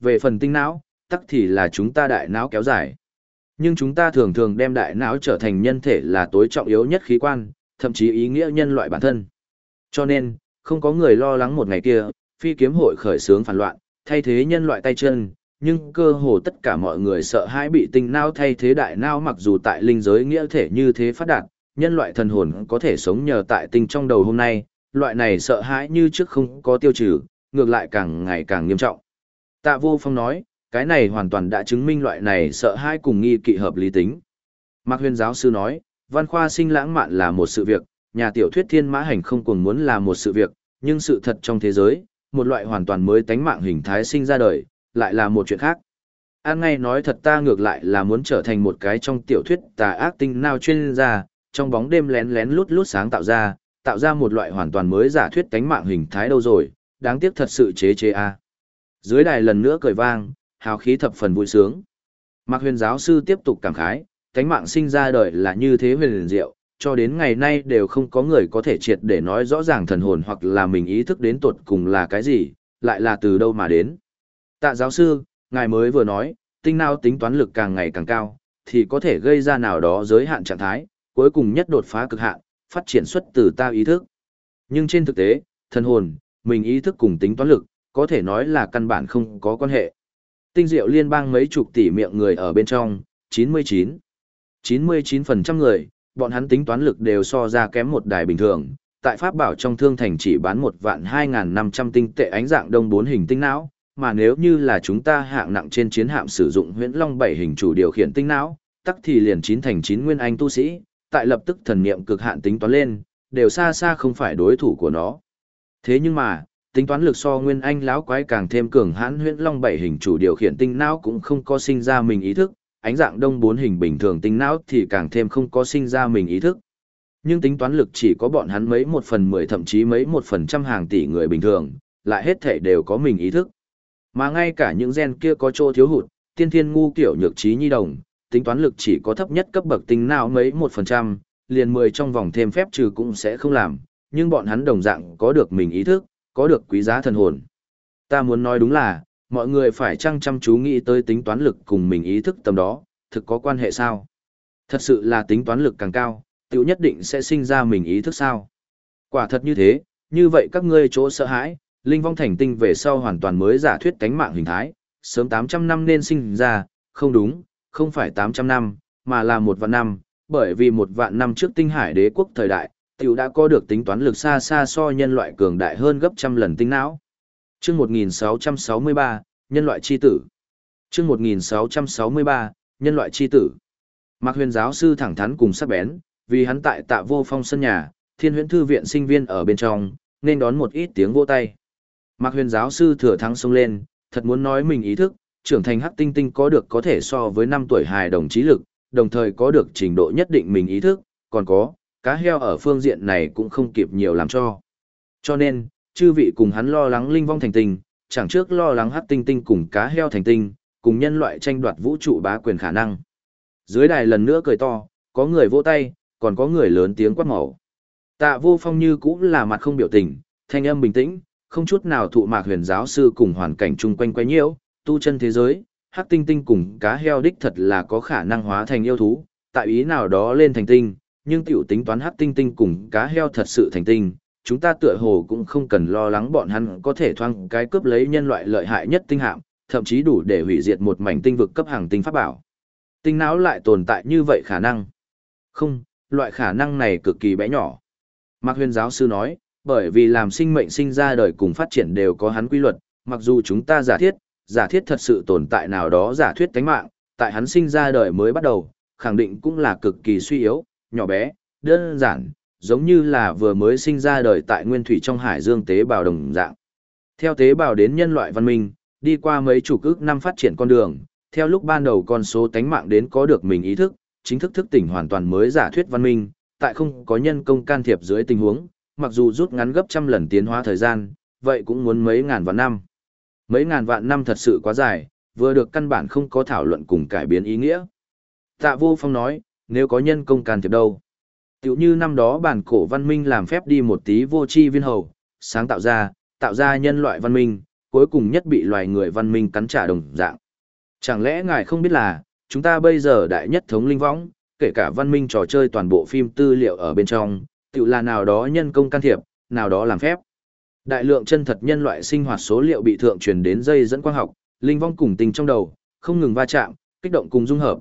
về phần tinh não, tắc thì là chúng ta đại não kéo dài. Nhưng chúng ta thường thường đem đại não trở thành nhân thể là tối trọng yếu nhất khí quan, thậm chí ý nghĩa nhân loại bản thân. Cho nên, không có người lo lắng một ngày kia, phi kiếm hội khởi xướng phản loạn, thay thế nhân loại tay chân, nhưng cơ hồ tất cả mọi người sợ hãi bị tinh não thay thế đại não, mặc dù tại linh giới nghĩa thể như thế phát đạt, nhân loại thần hồn có thể sống nhờ tại tinh trong đầu hôm nay, loại này sợ hãi như trước không có tiêu trừ, ngược lại càng ngày càng nghiêm trọng. Tạ Vô Phong nói, cái này hoàn toàn đã chứng minh loại này sợ hãi cùng nghi kỵ hợp lý tính. Mạc Huyền giáo sư nói, văn khoa sinh lãng mạn là một sự việc, nhà tiểu thuyết thiên mã hành không cuồng muốn là một sự việc, nhưng sự thật trong thế giới, một loại hoàn toàn mới tánh mạng hình thái sinh ra đời, lại là một chuyện khác. An ngay nói thật, ta ngược lại là muốn trở thành một cái trong tiểu thuyết tà ác tinh nào chuyên gia, trong bóng đêm lén lén lút lút sáng tạo ra một loại hoàn toàn mới giả thuyết tánh mạng hình thái đâu rồi, đáng tiếc thật sự chế a. Dưới đài lần nữa cười vang, hào khí thập phần vui sướng. Mạc Huyền giáo sư tiếp tục cảm khái, tánh mạng sinh ra đời là như thế huyền diệu, cho đến ngày nay đều không có người có thể triệt để nói rõ ràng thần hồn hoặc là mình ý thức đến tột cùng là cái gì, lại là từ đâu mà đến. Tạ giáo sư, ngài mới vừa nói, tinh não tính toán lực càng ngày càng cao, thì có thể gây ra nào đó giới hạn trạng thái, cuối cùng nhất đột phá cực hạn, phát triển xuất từ ta ý thức. Nhưng trên thực tế, thần hồn, mình ý thức cùng tính toán lực, có thể nói là căn bản không có quan hệ. Tinh diệu liên bang mấy chục tỷ miệng người ở bên trong, 99% người, bọn hắn tính toán lực đều so ra kém một đài bình thường. Tại Pháp Bảo trong thương thành chỉ bán 1.2500 tinh tệ ánh dạng đông 4 hình tinh não, mà nếu như là chúng ta hạng nặng trên chiến hạm sử dụng huyễn long 7 hình chủ điều khiển tinh não, tắc thì liền 9 nguyên anh tu sĩ, tại lập tức thần niệm cực hạn tính toán lên, đều xa xa không phải đối thủ của nó. Thế nhưng mà, tính toán lực so nguyên anh lão quái càng thêm cường hãn huyễn long 7 hình chủ điều khiển tinh não cũng không có sinh ra mình ý thức, ánh dạng đông 4 hình bình thường tinh não thì càng thêm không có sinh ra mình ý thức. Nhưng tính toán lực chỉ có bọn hắn mấy 1/10 thậm chí mấy 1% hàng tỷ người bình thường, lại hết thể đều có mình ý thức. Mà ngay cả những gen kia có chỗ thiếu hụt, tiên thiên ngu kiểu nhược trí nhi đồng, tính toán lực chỉ có thấp nhất cấp bậc tinh não mấy 1%, liền 10 trong vòng thêm phép trừ cũng sẽ không làm, nhưng bọn hắn đồng dạng có được mình ý thức, có được quý giá thần hồn. Ta muốn nói đúng là, mọi người phải chăm chú nghĩ tới tính toán lực cùng mình ý thức tầm đó, thực có quan hệ sao? Thật sự là tính toán lực càng cao, tiểu nhất định sẽ sinh ra mình ý thức sao? Quả thật như thế, như vậy các ngươi chỗ sợ hãi, linh vong thành tinh về sau hoàn toàn mới giả thuyết tánh mạng hình thái, sớm 800 năm nên sinh ra, không đúng, không phải 800 năm, mà là 1 vạn năm, bởi vì 1 vạn năm trước tinh hải đế quốc thời đại, tiểu đã có được tính toán lực xa xa so nhân loại cường đại hơn gấp trăm lần tinh não. Chương 1663, nhân loại chi tử. Chương 1663, nhân loại chi tử. Mạc Huyền giáo sư thẳng thắn cùng sắc bén, vì hắn tại Tạ Vô Phong sân nhà, Thiên Huyễn thư viện sinh viên ở bên trong, nên đón một ít tiếng vỗ tay. Mạc Huyền giáo sư thừa thắng xông lên, thật muốn nói mình ý thức, trưởng thành hắc tinh tinh có thể so với 5 tuổi hài đồng trí lực, đồng thời có được trình độ nhất định mình ý thức, còn có, cá heo ở phương diện này cũng không kịp nhiều làm cho. Cho nên, chư vị cùng hắn lo lắng linh vong thành tinh, chẳng trước lo lắng hắc tinh tinh cùng cá heo thành tinh, cùng nhân loại tranh đoạt vũ trụ bá quyền khả năng. Dưới đài lần nữa cười to, có người vỗ tay, còn có người lớn tiếng quát màu. Tạ Vô Phong như cũng là mặt không biểu tình, thanh âm bình tĩnh, không chút nào thụ Mạc Huyền giáo sư cùng hoàn cảnh chung quanh quấy nhiễu, tu chân thế giới, hắc tinh tinh cùng cá heo đích thật là có khả năng hóa thành yêu thú, tại ý nào đó lên thành tinh, nhưng tiểu tính toán hắc tinh tinh cùng cá heo thật sự thành tinh, chúng ta tựa hồ cũng không cần lo lắng bọn hắn có thể thoang cái cướp lấy nhân loại lợi hại nhất tinh hạm, thậm chí đủ để hủy diệt một mảnh tinh vực cấp hàng tinh pháp bảo. Tinh não lại tồn tại như vậy khả năng? Không, loại khả năng này cực kỳ bé nhỏ. Mạc Huyền giáo sư nói, bởi vì làm sinh mệnh sinh ra đời cùng phát triển đều có hắn quy luật, mặc dù chúng ta giả thiết thật sự tồn tại nào đó giả thuyết tánh mạng, tại hắn sinh ra đời mới bắt đầu, khẳng định cũng là cực kỳ suy yếu, nhỏ bé, đơn giản, giống như là vừa mới sinh ra đời tại nguyên thủy trong hải dương tế bào đồng dạng. Theo tế bào đến nhân loại văn minh, đi qua mấy chục ức năm phát triển con đường, theo lúc ban đầu con số tánh mạng đến có được mình ý thức, chính thức thức tỉnh hoàn toàn mới giả thuyết văn minh, tại không có nhân công can thiệp dưới tình huống, mặc dù rút ngắn gấp trăm lần tiến hóa thời gian, vậy cũng muốn mấy ngàn vạn năm. Mấy ngàn vạn năm thật sự quá dài, vừa được căn bản không có thảo luận cùng cải biến ý nghĩa. Tạ Vô Phong nói, nếu có nhân công can thiệp đâu? Tiểu như năm đó bản cổ văn minh làm phép đi một tí vô tri viên hầu, sáng tạo ra nhân loại văn minh, cuối cùng nhất bị loài người văn minh cắn trả đồng dạng. Chẳng lẽ ngài không biết là, chúng ta bây giờ đại nhất thống linh võng, kể cả văn minh trò chơi toàn bộ phim tư liệu ở bên trong, tự là nào đó nhân công can thiệp, nào đó làm phép. Đại lượng chân thật nhân loại sinh hoạt số liệu bị thượng truyền đến dây dẫn quang học, linh vong cùng tình trong đầu, không ngừng va chạm, kích động cùng dung hợp,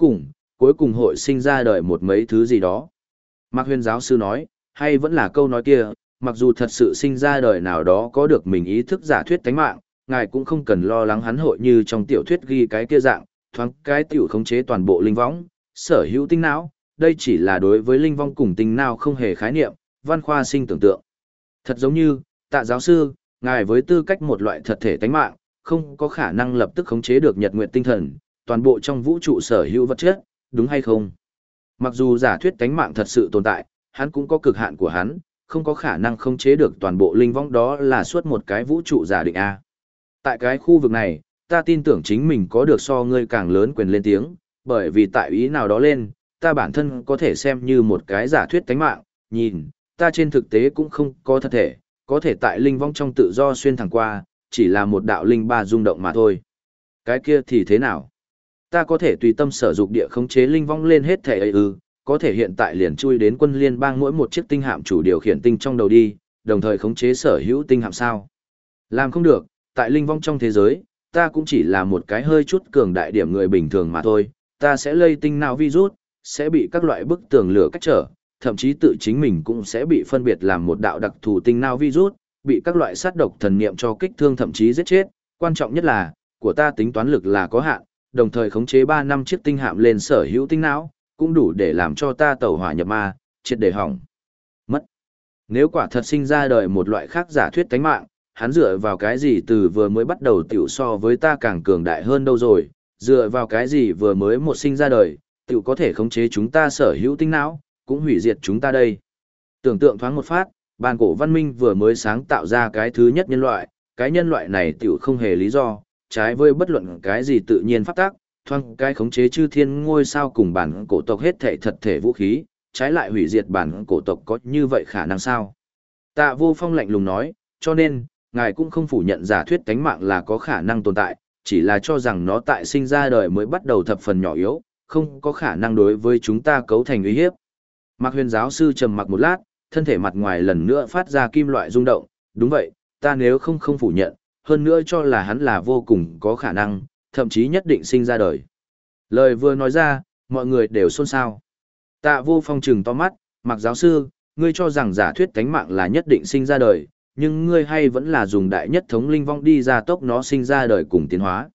cuối cùng hội sinh ra đời một mấy thứ gì đó. Mạc Huyền giáo sư nói, hay vẫn là câu nói kia, mặc dù thật sự sinh ra đời nào đó có được mình ý thức giả thuyết tánh mạng, ngài cũng không cần lo lắng hắn hội như trong tiểu thuyết ghi cái kia dạng, thoáng cái tiểu khống chế toàn bộ linh võng, sở hữu tinh não, đây chỉ là đối với linh vong cùng tinh não không hề khái niệm, văn khoa sinh tưởng tượng. Thật giống như, Tạ giáo sư, ngài với tư cách một loại thật thể tánh mạng, không có khả năng lập tức khống chế được nhật nguyện tinh thần, toàn bộ trong vũ trụ sở hữu vật chất, đúng hay không? Mặc dù giả thuyết tánh mạng thật sự tồn tại, hắn cũng có cực hạn của hắn, không có khả năng khống chế được toàn bộ linh vong, đó là suốt một cái vũ trụ giả định A. Tại cái khu vực này, ta tin tưởng chính mình có được so ngươi càng lớn quyền lên tiếng, bởi vì tại ý nào đó lên, ta bản thân có thể xem như một cái giả thuyết tánh mạng, nhìn, ta trên thực tế cũng không có thật thể, có thể tại linh vong trong tự do xuyên thẳng qua, chỉ là một đạo linh ba rung động mà thôi. Cái kia thì thế nào? Ta có thể tùy tâm sở dục địa khống chế linh vong lên hết thể ấy ư, có thể hiện tại liền chui đến quân liên bang mỗi một chiếc tinh hạm chủ điều khiển tinh trong đầu đi, đồng thời khống chế sở hữu tinh hạm sao? Làm không được, tại linh vong trong thế giới, ta cũng chỉ là một cái hơi chút cường đại điểm người bình thường mà thôi, ta sẽ lây tinh não virus, sẽ bị các loại bức tường lửa cách trở, thậm chí tự chính mình cũng sẽ bị phân biệt làm một đạo đặc thù tinh não virus, bị các loại sát độc thần niệm cho kích thương thậm chí giết chết, quan trọng nhất là, của ta tính toán lực là có hạn, đồng thời khống chế 3 năm chiếc tinh hạm lên sở hữu tinh não, cũng đủ để làm cho ta tẩu hỏa nhập ma, triệt để hỏng mất. Nếu quả thật sinh ra đời một loại khác giả thuyết tánh mạng, hắn dựa vào cái gì từ vừa mới bắt đầu tiểu so với ta càng cường đại hơn đâu rồi, dựa vào cái gì vừa mới một sinh ra đời, tiểu có thể khống chế chúng ta sở hữu tinh não, cũng hủy diệt chúng ta đây. Tưởng tượng thoáng một phát, bàn cổ văn minh vừa mới sáng tạo ra cái thứ nhất nhân loại, cái nhân loại này tiểu không hề lý do, trái với bất luận cái gì tự nhiên pháp tắc, thoáng cái khống chế chư thiên ngôi sao cùng bản cổ tộc hết thể thật thể vũ khí, trái lại hủy diệt bản cổ tộc có như vậy khả năng sao? Tạ Vô Phong lạnh lùng nói, cho nên, ngài cũng không phủ nhận giả thuyết tánh mạng là có khả năng tồn tại, chỉ là cho rằng nó tại sinh ra đời mới bắt đầu thập phần nhỏ yếu, không có khả năng đối với chúng ta cấu thành uy hiếp. Mạc Huyền giáo sư trầm mặc một lát, thân thể mặt ngoài lần nữa phát ra kim loại rung động, đúng vậy, ta nếu không phủ nhận, hơn nữa cho là hắn là vô cùng có khả năng, thậm chí nhất định sinh ra đời. Lời vừa nói ra, mọi người đều xôn xao. Tạ Vô Phong trừng to mắt, Mạc giáo sư, ngươi cho rằng giả thuyết tánh mạng là nhất định sinh ra đời, nhưng ngươi hay vẫn là dùng đại nhất thống linh vong đi ra tốc nó sinh ra đời cùng tiến hóa.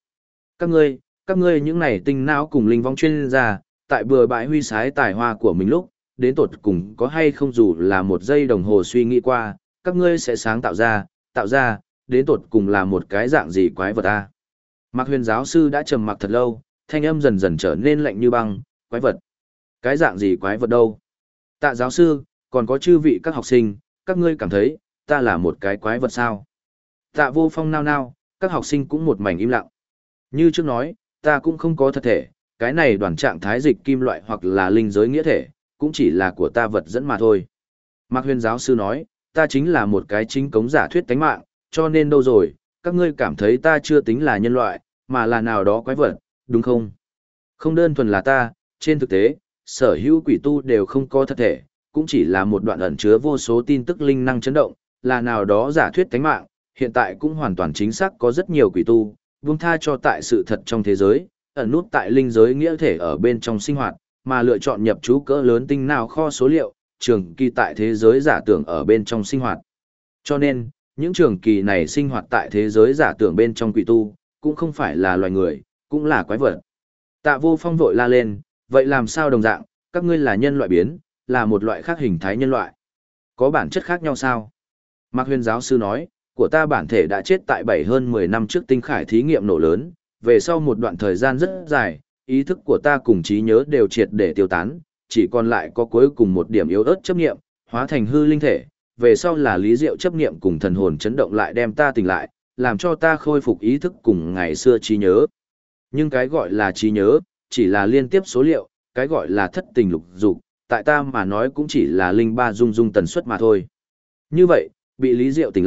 Các ngươi những này tinh não cùng linh vong chuyên gia, tại bừa bãi huy sái tài hoa của mình lúc, đến tột cùng có hay không dù là một giây đồng hồ suy nghĩ qua, các ngươi sẽ sáng tạo ra, đến tột cùng là một cái dạng gì quái vật a? Mạc Huyền giáo sư đã trầm mặc thật lâu, thanh âm dần dần trở nên lạnh như băng, quái vật. Cái dạng gì quái vật đâu? Tạ giáo sư, còn có chư vị các học sinh, các ngươi cảm thấy, ta là một cái quái vật sao? Tạ Vô Phong nao nao, các học sinh cũng một mảnh im lặng. Như trước nói, ta cũng không có thật thể, cái này đoàn trạng thái dịch kim loại hoặc là linh giới nghĩa thể, cũng chỉ là của ta vật dẫn mà thôi. Mạc Huyền giáo sư nói, ta chính là một cái chính cống giả thuyết tánh mạng, cho nên đâu rồi, các ngươi cảm thấy ta chưa tính là nhân loại, mà là nào đó quái vật, đúng không? Không đơn thuần là ta, trên thực tế, sở hữu quỷ tu đều không có thật thể, cũng chỉ là một đoạn ẩn chứa vô số tin tức linh năng chấn động, là nào đó giả thuyết tánh mạng, hiện tại cũng hoàn toàn chính xác có rất nhiều quỷ tu, buông tha cho tại sự thật trong thế giới, ẩn nút tại linh giới nghĩa thể ở bên trong sinh hoạt, mà lựa chọn nhập trú cỡ lớn tinh nào kho số liệu, trường kỳ tại thế giới giả tưởng ở bên trong sinh hoạt. Cho nên, những trường kỳ này sinh hoạt tại thế giới giả tưởng bên trong quỷ tu, cũng không phải là loài người, cũng là quái vật. Tạ Vô Phong vội la lên, vậy làm sao đồng dạng, các ngươi là nhân loại biến, là một loại khác hình thái nhân loại. Có bản chất khác nhau sao? Mạc Huyền giáo sư nói, của ta bản thể đã chết tại 7 hơn 10 năm trước tinh khải thí nghiệm nổ lớn, về sau một đoạn thời gian rất dài, ý thức của ta cùng trí nhớ đều triệt để tiêu tán, chỉ còn lại có cuối cùng một điểm yếu ớt chấp niệm, hóa thành hư linh thể, về sau là lý diệu chấp niệm cùng thần hồn chấn động lại đem ta tỉnh lại, làm cho ta khôi phục ý thức cùng ngày xưa trí nhớ. Nhưng cái gọi là trí nhớ, chỉ là liên tiếp số liệu, cái gọi là thất tình lục dục, tại ta mà nói cũng chỉ là linh ba dung dung tần suất mà thôi. Như vậy, bị lý diệu tỉnh lại,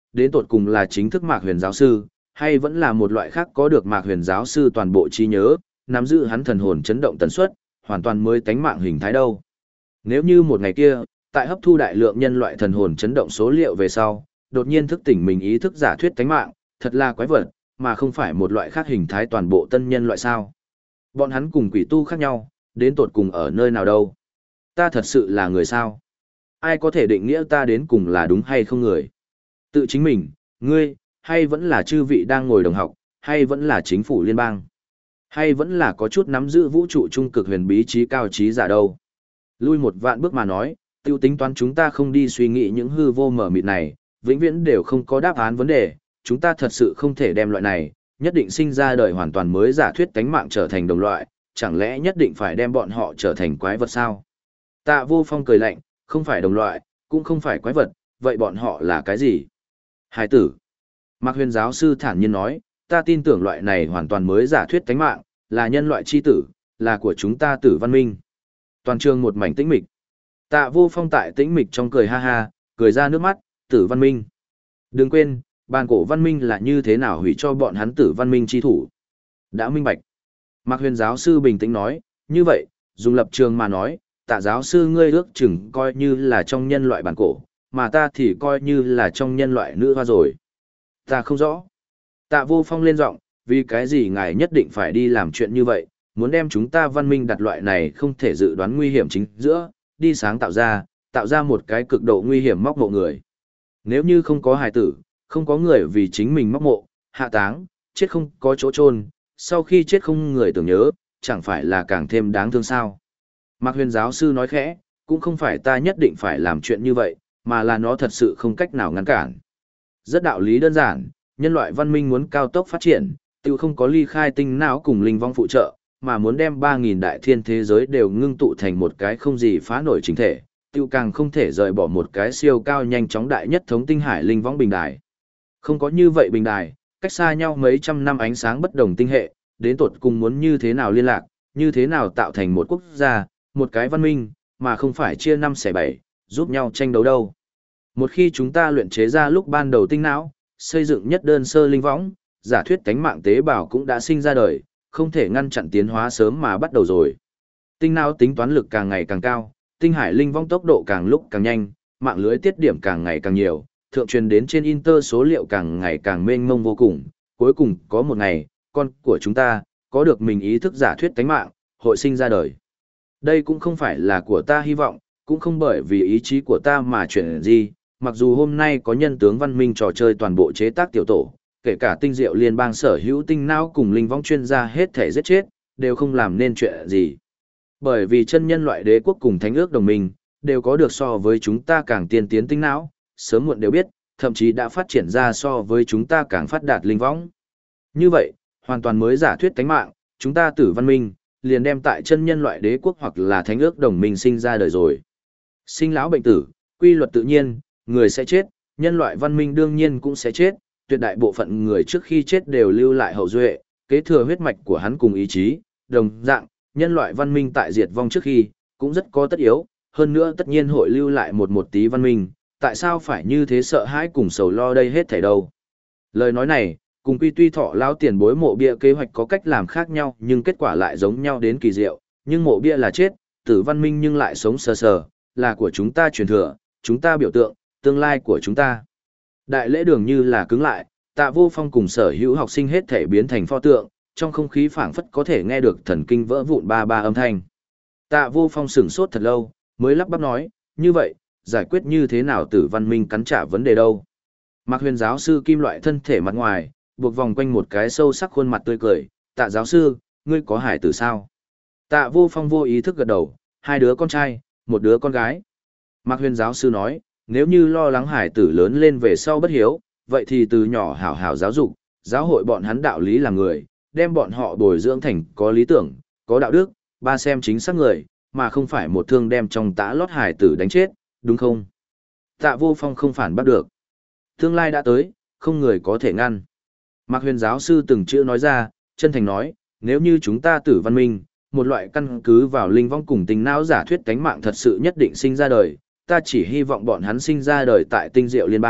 đến tột cùng là chính thức Mạc Huyền giáo sư, hay vẫn là một loại khác có được Mạc Huyền giáo sư toàn bộ trí nhớ, nắm giữ hắn thần hồn chấn động tần suất, hoàn toàn mới tánh mạng hình thái đâu. Nếu như một ngày kia, tại hấp thu đại lượng nhân loại thần hồn chấn động số liệu về sau, đột nhiên thức tỉnh mình ý thức giả thuyết tánh mạng, thật là quái vật, mà không phải một loại khác hình thái toàn bộ tân nhân loại sao. Bọn hắn cùng quỷ tu khác nhau, đến tột cùng ở nơi nào đâu. Ta thật sự là người sao? Ai có thể định nghĩa ta đến cùng là đúng hay không người? Tự chính mình, ngươi, hay vẫn là chư vị đang ngồi đồng học, hay vẫn là chính phủ liên bang? Hay vẫn là có chút nắm giữ vũ trụ trung cực huyền bí trí cao trí giả đâu? Lui một vạn bước mà nói, tiêu tính toán chúng ta không đi suy nghĩ những hư vô mở mịt này, vĩnh viễn đều không có đáp án vấn đề, chúng ta thật sự không thể đem loại này, nhất định sinh ra đời hoàn toàn mới giả thuyết tánh mạng trở thành đồng loại, chẳng lẽ nhất định phải đem bọn họ trở thành quái vật sao? Tạ Vô Phong cười lạnh, không phải đồng loại, cũng không phải quái vật, vậy bọn họ là cái gì? Hải tử. Mạc Huyền giáo sư thản nhiên nói, ta tin tưởng loại này hoàn toàn mới giả thuyết tánh mạng, là nhân loại chi tử, là của chúng ta tử văn minh. Toàn trường một mảnh tĩnh mịch. Tạ Vô Phong tại tĩnh mịch trong cười ha ha, cười ra nước mắt, tử văn minh. Đừng quên, bàn cổ văn minh là như thế nào hủy cho bọn hắn tử văn minh chi thủ. Đã minh bạch. Mạc Huyền giáo sư bình tĩnh nói, như vậy, dùng lập trường mà nói, Tạ giáo sư ngươi ước chừng coi như là trong nhân loại bản cổ, mà ta thì coi như là trong nhân loại nữ hoa rồi. Ta không rõ. Tạ Vô Phong lên giọng, vì cái gì ngài nhất định phải đi làm chuyện như vậy, muốn đem chúng ta văn minh đặt loại này không thể dự đoán nguy hiểm chính giữa, đi sáng tạo ra một cái cực độ nguy hiểm móc mộ người. Nếu như không có hài tử, không có người vì chính mình móc mộ, hạ táng, chết không có chỗ chôn, sau khi chết không người tưởng nhớ, chẳng phải là càng thêm đáng thương sao. Mạc Huyền giáo sư nói khẽ, cũng không phải ta nhất định phải làm chuyện như vậy, mà là nó thật sự không cách nào ngăn cản. Rất đạo lý đơn giản, nhân loại văn minh muốn cao tốc phát triển, tự không có ly khai tinh não cùng linh vong phụ trợ, mà muốn đem 3.000 đại thiên thế giới đều ngưng tụ thành một cái không gì phá nổi chính thể, tự càng không thể rời bỏ một cái siêu cao nhanh chóng đại nhất thống tinh hải linh vong bình đài. Không có như vậy bình đài, cách xa nhau mấy trăm năm ánh sáng bất đồng tinh hệ, đến tột cùng muốn như thế nào liên lạc, như thế nào tạo thành một quốc gia, một cái văn minh, mà không phải chia năm xẻ bảy, giúp nhau tranh đấu đâu. Một khi chúng ta luyện chế ra lúc ban đầu tinh não, xây dựng nhất đơn sơ linh võng, giả thuyết cánh mạng tế bào cũng đã sinh ra đời, không thể ngăn chặn tiến hóa sớm mà bắt đầu rồi. Tinh não tính toán lực càng ngày càng cao, tinh hải linh võng tốc độ càng lúc càng nhanh, mạng lưới tiết điểm càng ngày càng nhiều, thượng truyền đến trên Inter số liệu càng ngày càng mênh mông vô cùng, cuối cùng có một ngày, con của chúng ta, có được mình ý thức giả thuyết cánh mạng, hội sinh ra đời. Đây cũng không phải là của ta hy vọng, cũng không bởi vì ý chí của ta mà chuyển gì, mặc dù hôm nay có nhân tướng văn minh trò chơi toàn bộ chế tác tiểu tổ, kể cả tinh diệu liên bang sở hữu tinh não cùng linh vong chuyên gia hết thể giết chết, đều không làm nên chuyện gì. Bởi vì chân nhân loại đế quốc cùng thánh ước đồng minh, đều có được so với chúng ta càng tiên tiến tinh não, sớm muộn đều biết, thậm chí đã phát triển ra so với chúng ta càng phát đạt linh võng. Như vậy, hoàn toàn mới giả thuyết tánh mạng, chúng ta tử văn minh, liền đem tại chân nhân loại đế quốc hoặc là thánh ước đồng minh sinh ra đời rồi. Sinh lão bệnh tử, quy luật tự nhiên, người sẽ chết, nhân loại văn minh đương nhiên cũng sẽ chết, tuyệt đại bộ phận người trước khi chết đều lưu lại hậu duệ, kế thừa huyết mạch của hắn cùng ý chí, đồng dạng, nhân loại văn minh tại diệt vong trước khi, cũng rất có tất yếu, hơn nữa tất nhiên hội lưu lại một tí văn minh, tại sao phải như thế sợ hãi cùng sầu lo đây hết thảy đâu. Lời nói này, cùng Quy Tuy Thọ lão tiền bối mộ bia kế hoạch có cách làm khác nhau nhưng kết quả lại giống nhau đến kỳ diệu, nhưng mộ bia là chết, tử văn minh nhưng lại sống sờ sờ, là của chúng ta truyền thừa, chúng ta biểu tượng, tương lai của chúng ta. Đại lễ đường như là cứng lại, Tạ Vô Phong cùng sở hữu học sinh hết thể biến thành pho tượng, trong không khí phảng phất có thể nghe được thần kinh vỡ vụn ba âm thanh. Tạ Vô Phong sửng sốt thật lâu, mới lắp bắp nói, như vậy, giải quyết như thế nào tử văn minh cắn trả vấn đề đâu. Mạc Huyền giáo sư kim loại thân thể mặt ngoài, buộc vòng quanh một cái sâu sắc khuôn mặt tươi cười, Tạ giáo sư, ngươi có hải tử sao? Tạ Vô Phong vô ý thức gật đầu, 2 đứa con trai, 1 đứa con gái. Mạc Huyền giáo sư nói, nếu như lo lắng hải tử lớn lên về sau bất hiếu, vậy thì từ nhỏ hảo hảo giáo dục, giáo hội bọn hắn đạo lý làm người, đem bọn họ bồi dưỡng thành có lý tưởng, có đạo đức, ba xem chính xác người, mà không phải một thương đem trong tã lót hải tử đánh chết, đúng không? Tạ Vô Phong không phản bắt được. Tương lai đã tới, không người có thể ngăn. Mạc Huyền giáo sư từng chữ nói ra, chân thành nói, nếu như chúng ta tử văn minh, một loại căn cứ vào linh vong cùng tình não giả thuyết cánh mạng thật sự nhất định sinh ra đời, ta chỉ hy vọng bọn hắn sinh ra đời tại tinh diệu liên bang,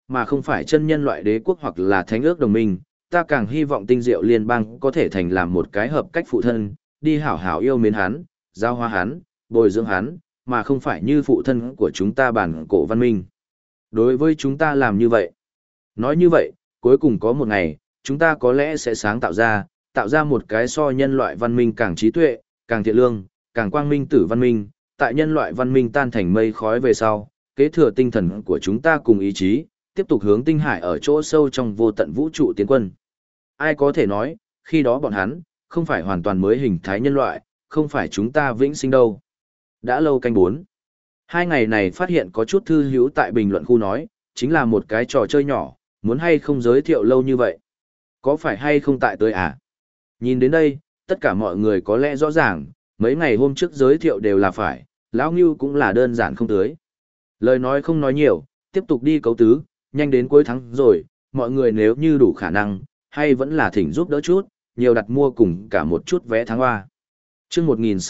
mà không phải chân nhân loại đế quốc hoặc là thánh ước đồng minh. Ta càng hy vọng tinh diệu liên bang có thể thành làm một cái hợp cách phụ thân, đi hảo hảo yêu mến hắn, giao hóa hắn, bồi dưỡng hắn, mà không phải như phụ thân của chúng ta bản cổ văn minh. Đối với chúng ta làm như vậy. Nói như vậy, cuối cùng có một ngày, chúng ta có lẽ sẽ sáng tạo ra một cái so nhân loại văn minh càng trí tuệ, càng thiện lương, càng quang minh tử văn minh, tại nhân loại văn minh tan thành mây khói về sau, kế thừa tinh thần của chúng ta cùng ý chí, tiếp tục hướng tinh hải ở chỗ sâu trong vô tận vũ trụ tiến quân. Ai có thể nói, khi đó bọn hắn, không phải hoàn toàn mới hình thái nhân loại, không phải chúng ta vĩnh sinh đâu. Đã lâu canh 4. 2 ngày này phát hiện có chút thư hữu tại bình luận khu nói, chính là một cái trò chơi nhỏ, muốn hay không giới thiệu lâu như vậy. Có phải hay không tại tới à? Nhìn đến đây, tất cả mọi người có lẽ rõ ràng, mấy ngày hôm trước giới thiệu đều là phải, lão Ngưu cũng là đơn giản không tới. Lời nói không nói nhiều, tiếp tục đi cấu tứ, nhanh đến cuối tháng rồi, mọi người nếu như đủ khả năng, hay vẫn là thỉnh giúp đỡ chút, nhiều đặt mua cùng cả một chút vé tháng hoa. Chương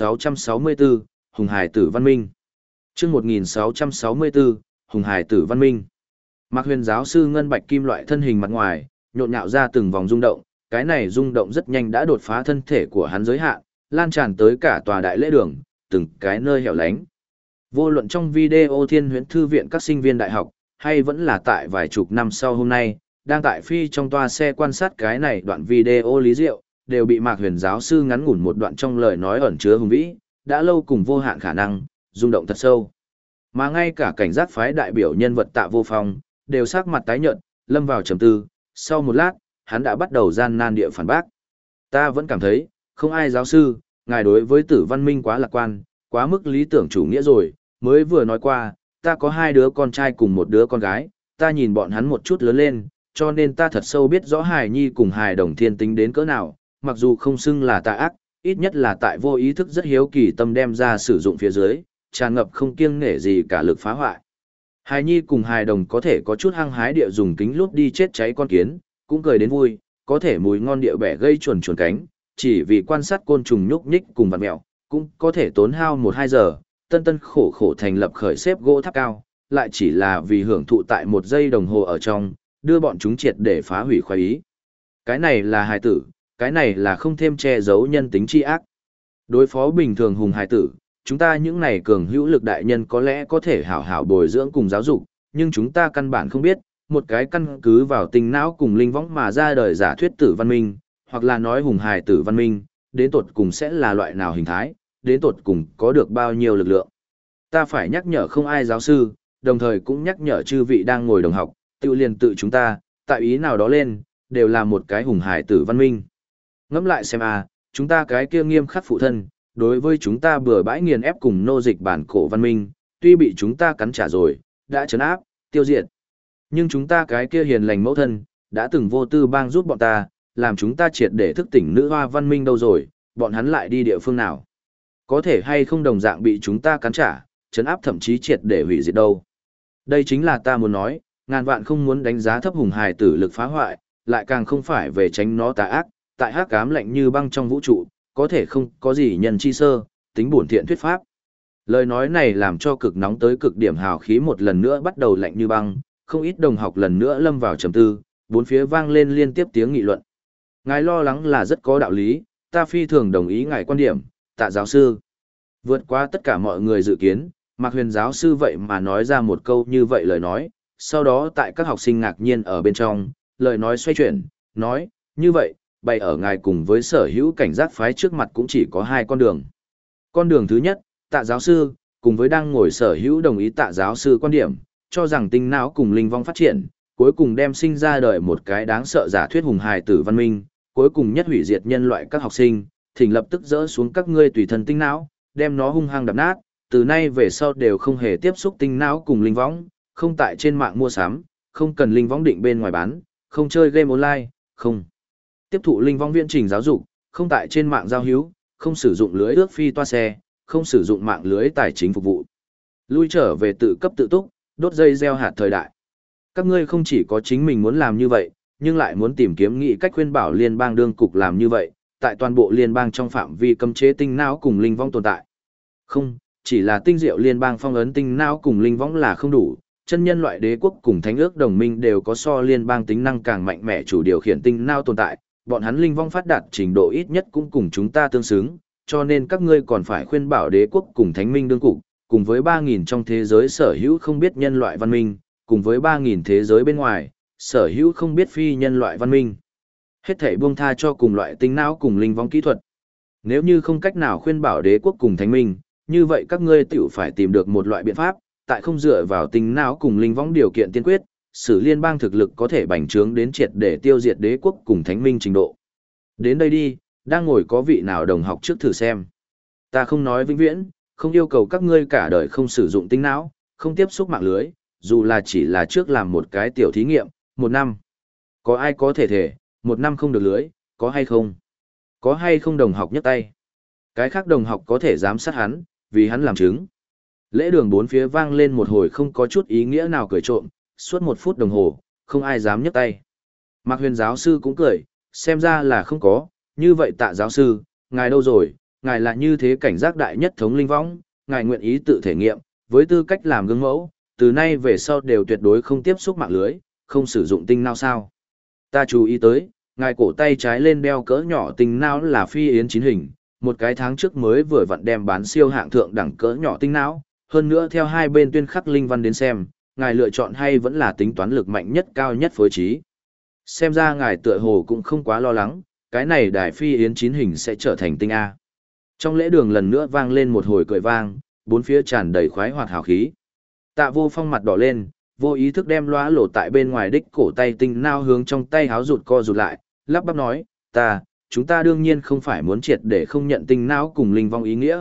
1664, Hùng Hải Tử Văn Minh. Chương 1664, Hùng Hải Tử Văn Minh. Mạc Huyền giáo sư ngân bạch kim loại thân hình mặt ngoài, nhộn nhạo ra từng vòng rung động, cái này rung động rất nhanh đã đột phá thân thể của hắn giới hạn, lan tràn tới cả tòa đại lễ đường, từng cái nơi hẻo lánh. Vô luận trong video Thiên Huyễn Thư viện các sinh viên đại học, hay vẫn là tại vài chục năm sau hôm nay, đang tại phi trong toa xe quan sát cái này đoạn video lý diệu, đều bị Mạc Huyền giáo sư ngắn ngủn một đoạn trong lời nói ẩn chứa hùng vĩ, đã lâu cùng vô hạn khả năng, rung động thật sâu. Mà ngay cả cảnh giác phái đại biểu nhân vật Tạ Vô Phong, đều sắc mặt tái nhợt, lâm vào trầm tư, sau một lát, hắn đã bắt đầu gian nan địa phản bác. Ta vẫn cảm thấy, không ai giáo sư, ngài đối với Tử Văn Minh quá lạc quan, quá mức lý tưởng chủ nghĩa rồi, mới vừa nói qua, ta có 2 đứa con trai cùng 1 đứa con gái, ta nhìn bọn hắn một chút lớn lên, cho nên ta thật sâu biết rõ hài nhi cùng hài đồng thiên tính đến cỡ nào, mặc dù không xưng là tà ác, ít nhất là tại vô ý thức rất hiếu kỳ tâm đem ra sử dụng phía dưới, tràn ngập không kiêng nể gì cả lực phá hoại. Hài nhi cùng hài đồng có thể có chút hăng hái địa dùng kính lúp đi chết cháy con kiến, cũng cười đến vui, có thể mùi ngon địa bẻ gây chuồn chuồn cánh, chỉ vì quan sát côn trùng nhúc nhích cùng vặn mèo, cũng có thể tốn hao 1-2 giờ, tân tân khổ khổ thành lập khởi xếp gỗ tháp cao, lại chỉ là vì hưởng thụ tại 1 giây đồng hồ ở trong, đưa bọn chúng triệt để phá hủy khoái ý. Cái này là hài tử, cái này là không thêm che giấu nhân tính chi ác. Đối phó bình thường hùng hài tử, chúng ta những này cường hữu lực đại nhân có lẽ có thể hảo hảo bồi dưỡng cùng giáo dục, nhưng chúng ta căn bản không biết, một cái căn cứ vào tinh não cùng linh võng mà ra đời giả thuyết tử văn minh, hoặc là nói hùng hài tử văn minh, đến tột cùng sẽ là loại nào hình thái, đến tột cùng có được bao nhiêu lực lượng. Ta phải nhắc nhở không ai giáo sư, đồng thời cũng nhắc nhở chư vị đang ngồi đồng học, tự liền tự chúng ta, tại ý nào đó lên, đều là một cái hùng hài tử văn minh. Ngẫm lại xem chúng ta cái kia nghiêm khắc phụ thân, đối với chúng ta bừa bãi nghiền ép cùng nô dịch bản cổ văn minh, tuy bị chúng ta cắn trả rồi, đã trấn áp, tiêu diệt. Nhưng chúng ta cái kia hiền lành mẫu thân, đã từng vô tư bang giúp bọn ta, làm chúng ta triệt để thức tỉnh nữ hoa văn minh đâu rồi, bọn hắn lại đi địa phương nào. Có thể hay không đồng dạng bị chúng ta cắn trả, trấn áp thậm chí triệt để hủy diệt đâu. Đây chính là ta muốn nói, ngàn vạn không muốn đánh giá thấp hùng hài tử lực phá hoại, lại càng không phải về tránh nó tà ác, tại hắc ám lạnh như băng trong vũ trụ, có thể không có gì nhân chi sơ, tính bổn thiện thuyết pháp. Lời nói này làm cho cực nóng tới cực điểm hào khí một lần nữa bắt đầu lạnh như băng, không ít đồng học lần nữa lâm vào trầm tư, bốn phía vang lên liên tiếp tiếng nghị luận. Ngài lo lắng là rất có đạo lý, ta phi thường đồng ý ngài quan điểm, Tạ giáo sư. Vượt qua tất cả mọi người dự kiến, Mạc Huyền giáo sư vậy mà nói ra một câu như vậy lời nói, sau đó tại các học sinh ngạc nhiên ở bên trong, lời nói xoay chuyển, nói, như vậy, bày ở ngài cùng với sở hữu cảnh giác phái trước mặt cũng chỉ có 2 con đường. Con đường thứ nhất, Tạ giáo sư, cùng với đang ngồi sở hữu đồng ý Tạ giáo sư quan điểm, cho rằng tinh não cùng linh vong phát triển, cuối cùng đem sinh ra đời một cái đáng sợ giả thuyết hùng hài tử văn minh, cuối cùng nhất hủy diệt nhân loại các học sinh, thỉnh lập tức dỡ xuống các ngươi tùy thân tinh não, đem nó hung hăng đập nát, từ nay về sau đều không hề tiếp xúc tinh não cùng linh võng, không tại trên mạng mua sắm, không cần linh võng định bên ngoài bán, không chơi game online, không tiếp thụ linh võng viễn trình giáo dục, không tại trên mạng giao hữu, không sử dụng lưới ước phi toa xe, không sử dụng mạng lưới tài chính phục vụ. Lui trở về tự cấp tự túc, đốt dây gieo hạt thời đại. Các ngươi không chỉ có chính mình muốn làm như vậy, nhưng lại muốn tìm kiếm nghị cách khuyên bảo liên bang đương cục làm như vậy, tại toàn bộ liên bang trong phạm vi cấm chế tinh não cùng linh vong tồn tại. Không, chỉ là tinh diệu liên bang phong ấn tinh não cùng linh vong là không đủ, chân nhân loại đế quốc cùng thánh ước đồng minh đều có so liên bang tính năng càng mạnh mẽ chủ điều khiển tinh não tồn tại, bọn hắn linh vong phát đạt trình độ ít nhất cũng cùng chúng ta tương xứng, cho nên các ngươi còn phải khuyên bảo đế quốc cùng thánh minh đương cục, cùng với 3.000 trong thế giới sở hữu không biết nhân loại văn minh, cùng với 3.000 thế giới bên ngoài, sở hữu không biết phi nhân loại văn minh. Hết thảy buông tha cho cùng loại tinh não cùng linh vong kỹ thuật. Nếu như không cách nào khuyên bảo đế quốc cùng thánh minh, như vậy các ngươi tiểu phải tìm được một loại biện pháp, tại không dựa vào tinh não cùng linh vong điều kiện tiên quyết, sử liên bang thực lực có thể bành trướng đến triệt để tiêu diệt đế quốc cùng thánh minh trình độ. Đến đây đi, đang ngồi có vị nào đồng học trước thử xem. Ta không nói vĩnh viễn, không yêu cầu các ngươi cả đời không sử dụng tinh não, không tiếp xúc mạng lưới, dù là chỉ là trước làm một cái tiểu thí nghiệm, 1 năm. Có ai có thể 1 năm không được lưới, có hay không? Có hay không đồng học nhấc tay? Cái khác đồng học có thể giám sát hắn, vì hắn làm chứng. Lễ đường bốn phía vang lên một hồi không có chút ý nghĩa nào cười trộm, suốt 1 phút đồng hồ, không ai dám nhấc tay. Mạc Huyền giáo sư cũng cười, xem ra là không có, như vậy Tạ giáo sư, ngài đâu rồi, ngài là như thế cảnh giác đại nhất thống linh võng, ngài nguyện ý tự thể nghiệm, với tư cách làm gương mẫu, từ nay về sau đều tuyệt đối không tiếp xúc mạng lưới, không sử dụng tinh não sao. Ta chú ý tới, ngài cổ tay trái lên đeo cỡ nhỏ tinh não là phi yến 9 hình, một cái tháng trước mới vừa vặn đem bán siêu hạng thượng đẳng cỡ nhỏ tinh não, hơn nữa theo hai bên tuyên khắc linh văn đến xem, ngài lựa chọn hay vẫn là tính toán lực mạnh nhất cao nhất phối trí. Xem ra ngài tựa hồ cũng không quá lo lắng, cái này đài phi yến 9 hình sẽ trở thành tinh A. Trong lễ đường lần nữa vang lên một hồi cười vang, bốn phía tràn đầy khoái hoạt hào khí. Tạ Vô Phong mặt đỏ lên, vô ý thức đem lóa lộ tại bên ngoài đích cổ tay tinh nao hướng trong tay háo rụt co rụt lại, lắp bắp nói, chúng ta đương nhiên không phải muốn triệt để không nhận tinh não cùng linh vong ý nghĩa,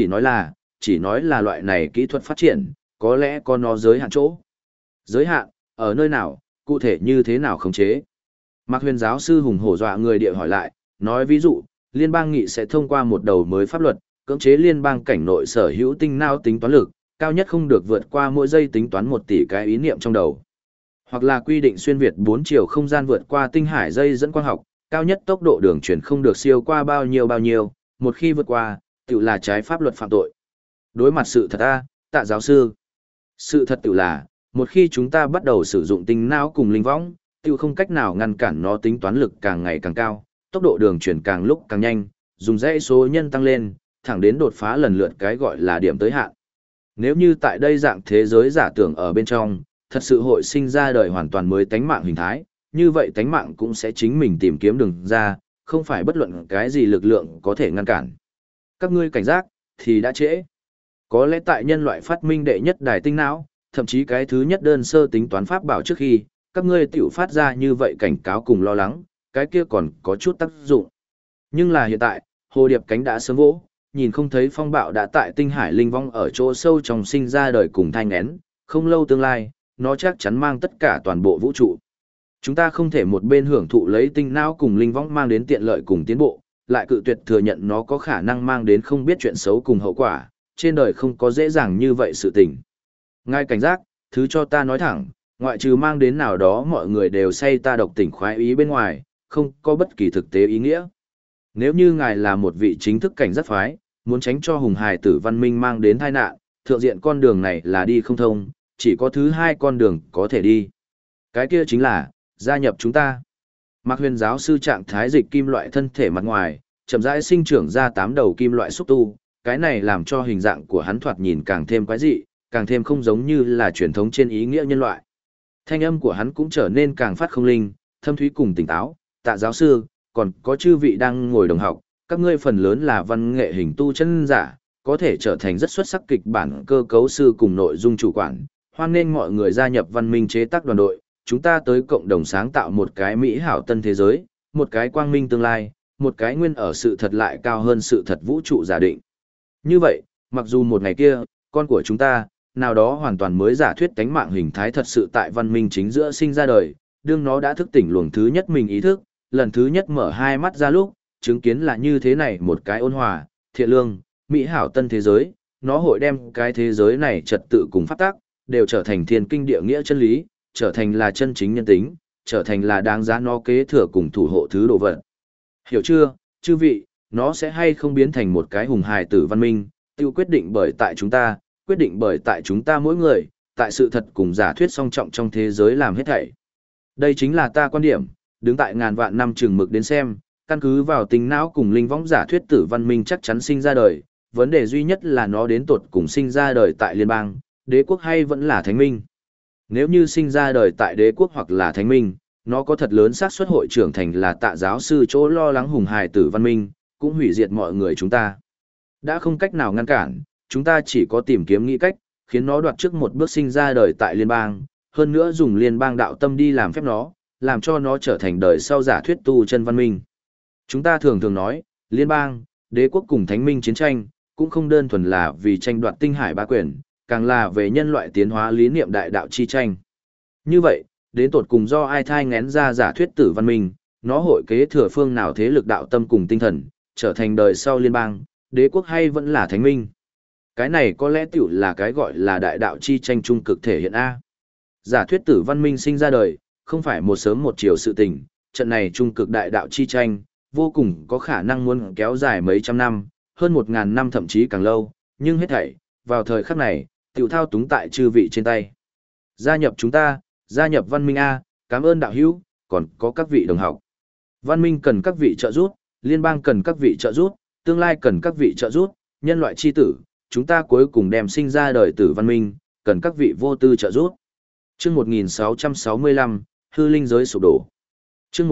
chỉ nói là loại này kỹ thuật phát triển, có lẽ có nó giới hạn chỗ. Giới hạn, ở nơi nào, cụ thể như thế nào khống chế? Mạc Huyền giáo sư hùng hổ dọa người địa hỏi lại, nói ví dụ, liên bang nghị sẽ thông qua một đầu mới pháp luật, cưỡng chế liên bang cảnh nội sở hữu tinh não tính toán lực, cao nhất không được vượt qua mỗi giây tính toán 1 tỷ cái ý niệm trong đầu. Hoặc là quy định xuyên việt 4 chiều không gian vượt qua tinh hải dây dẫn quang học, cao nhất tốc độ đường truyền không được siêu qua bao nhiêu, một khi vượt qua, tự là trái pháp luật phạm tội. Đối mặt sự thật Tạ giáo sư. Sự thật tự là, một khi chúng ta bắt đầu sử dụng tinh não cùng linh võng, tự không cách nào ngăn cản nó tính toán lực càng ngày càng cao, tốc độ đường truyền càng lúc càng nhanh, dùng dãy số nhân tăng lên, thẳng đến đột phá lần lượt cái gọi là điểm tới hạn. Nếu như tại đây dạng thế giới giả tưởng ở bên trong, thật sự hội sinh ra đời hoàn toàn mới tánh mạng hình thái, như vậy tánh mạng cũng sẽ chính mình tìm kiếm đường ra, không phải bất luận cái gì lực lượng có thể ngăn cản. Các ngươi cảnh giác, thì đã trễ. Có lẽ tại nhân loại phát minh đệ nhất đài tinh não, thậm chí cái thứ nhất đơn sơ tính toán pháp bảo trước khi, các ngươi tiểu phát ra như vậy cảnh cáo cùng lo lắng, cái kia còn có chút tác dụng. Nhưng là hiện tại, hồ điệp cánh đã sớm vỗ, nhìn không thấy phong bạo đã tại tinh hải linh vong ở chỗ sâu trong sinh ra đời cùng thanh én, không lâu tương lai, nó chắc chắn mang tất cả toàn bộ vũ trụ. Chúng ta không thể một bên hưởng thụ lấy tinh não cùng linh vong mang đến tiện lợi cùng tiến bộ, lại cự tuyệt thừa nhận nó có khả năng mang đến không biết chuyện xấu cùng hậu quả, trên đời không có dễ dàng như vậy sự tình. Ngay cảnh giác, thứ cho ta nói thẳng, ngoại trừ mang đến nào đó mọi người đều say ta độc tỉnh khoái ý bên ngoài, không có bất kỳ thực tế ý nghĩa. Nếu như ngài là một vị chính thức cảnh giác phái, muốn tránh cho hùng hài tử văn minh mang đến tai nạn, thượng diện con đường này là đi không thông, chỉ có thứ hai con đường có thể đi. Cái kia chính là, gia nhập chúng ta. Mạc Huyền giáo sư trạng thái dịch kim loại thân thể mặt ngoài, chậm rãi sinh trưởng ra 8 đầu kim loại xúc tu, cái này làm cho hình dạng của hắn thoạt nhìn càng thêm quái dị, càng thêm không giống như là truyền thống trên ý nghĩa nhân loại. Thanh âm của hắn cũng trở nên càng phát không linh, thâm thúy cùng tỉnh táo, Tạ giáo sư, còn có chư vị đang ngồi đồng học, các ngươi phần lớn là văn nghệ hình tu chân giả, có thể trở thành rất xuất sắc kịch bản cơ cấu sư cùng nội dung chủ quản, hoan nên mọi người gia nhập văn minh chế tác đoàn đội, chúng ta tới cộng đồng sáng tạo một cái mỹ hảo tân thế giới, một cái quang minh tương lai, một cái nguyên ở sự thật lại cao hơn sự thật vũ trụ giả định. Như vậy, mặc dù một ngày kia, con của chúng ta, nào đó hoàn toàn mới giả thuyết tánh mạng hình thái thật sự tại văn minh chính giữa sinh ra đời, đương nó đã thức tỉnh luồng thứ nhất mình ý thức, lần thứ nhất mở hai mắt ra lúc, chứng kiến là như thế này một cái ôn hòa, thiện lương, mỹ hảo tân thế giới, nó hội đem cái thế giới này trật tự cùng pháp tắc, đều trở thành thiên kinh địa nghĩa chân lý, trở thành là chân chính nhân tính, trở thành là đáng giá nó kế thừa cùng thủ hộ thứ đồ vật. Hiểu chưa, chư vị, nó sẽ hay không biến thành một cái hùng hài tử văn minh, tiêu quyết định bởi tại chúng ta mỗi người, tại sự thật cùng giả thuyết song trọng trong thế giới làm hết thảy. Đây chính là ta quan điểm, đứng tại ngàn vạn năm chừng mực đến xem, căn cứ vào tính não cùng linh võng giả thuyết tử văn minh chắc chắn sinh ra đời, vấn đề duy nhất là nó đến tột cùng sinh ra đời tại liên bang, đế quốc hay vẫn là thánh minh. Nếu như sinh ra đời tại đế quốc hoặc là thánh minh, nó có thật lớn xác suất hội trưởng thành là Tạ giáo sư chỗ lo lắng hùng hài tử văn minh, cũng hủy diệt mọi người chúng ta. Đã không cách nào ngăn cản, chúng ta chỉ có tìm kiếm nghĩ cách, khiến nó đoạt trước một bước sinh ra đời tại liên bang, hơn nữa dùng liên bang đạo tâm đi làm phép nó, làm cho nó trở thành đời sau giả thuyết tu chân văn minh. Chúng ta thường thường nói, liên bang, đế quốc cùng thánh minh chiến tranh, cũng không đơn thuần là vì tranh đoạt tinh hải ba quyền, càng là về nhân loại tiến hóa lý niệm đại đạo chi tranh. Như vậy, đến tột cùng do ai thai ngén ra giả thuyết tử văn minh, nó hội kế thừa phương nào thế lực đạo tâm cùng tinh thần, trở thành đời sau liên bang, đế quốc hay vẫn là thánh minh. Cái này có lẽ tiểu là cái gọi là đại đạo chi tranh trung cực thể hiện A. Giả thuyết tử văn minh sinh ra đời, không phải một sớm một chiều sự tình, trận này trung cực đại đạo chi tranh, vô cùng có khả năng muốn kéo dài mấy trăm năm, hơn 1000 năm thậm chí càng lâu, nhưng hết thảy, vào thời khắc này, tiểu thao túng tại chư vị trên tay. Gia nhập chúng ta, gia nhập văn minh A, cảm ơn đạo hữu, còn có các vị đồng học. Văn minh cần các vị trợ giúp, liên bang cần các vị trợ giúp, tương lai cần các vị trợ giúp, nhân loại chi tử, chúng ta cuối cùng đem sinh ra đời tử văn minh, cần các vị vô tư trợ giúp. Chương 1665, hư linh giới sụp đổ. Chương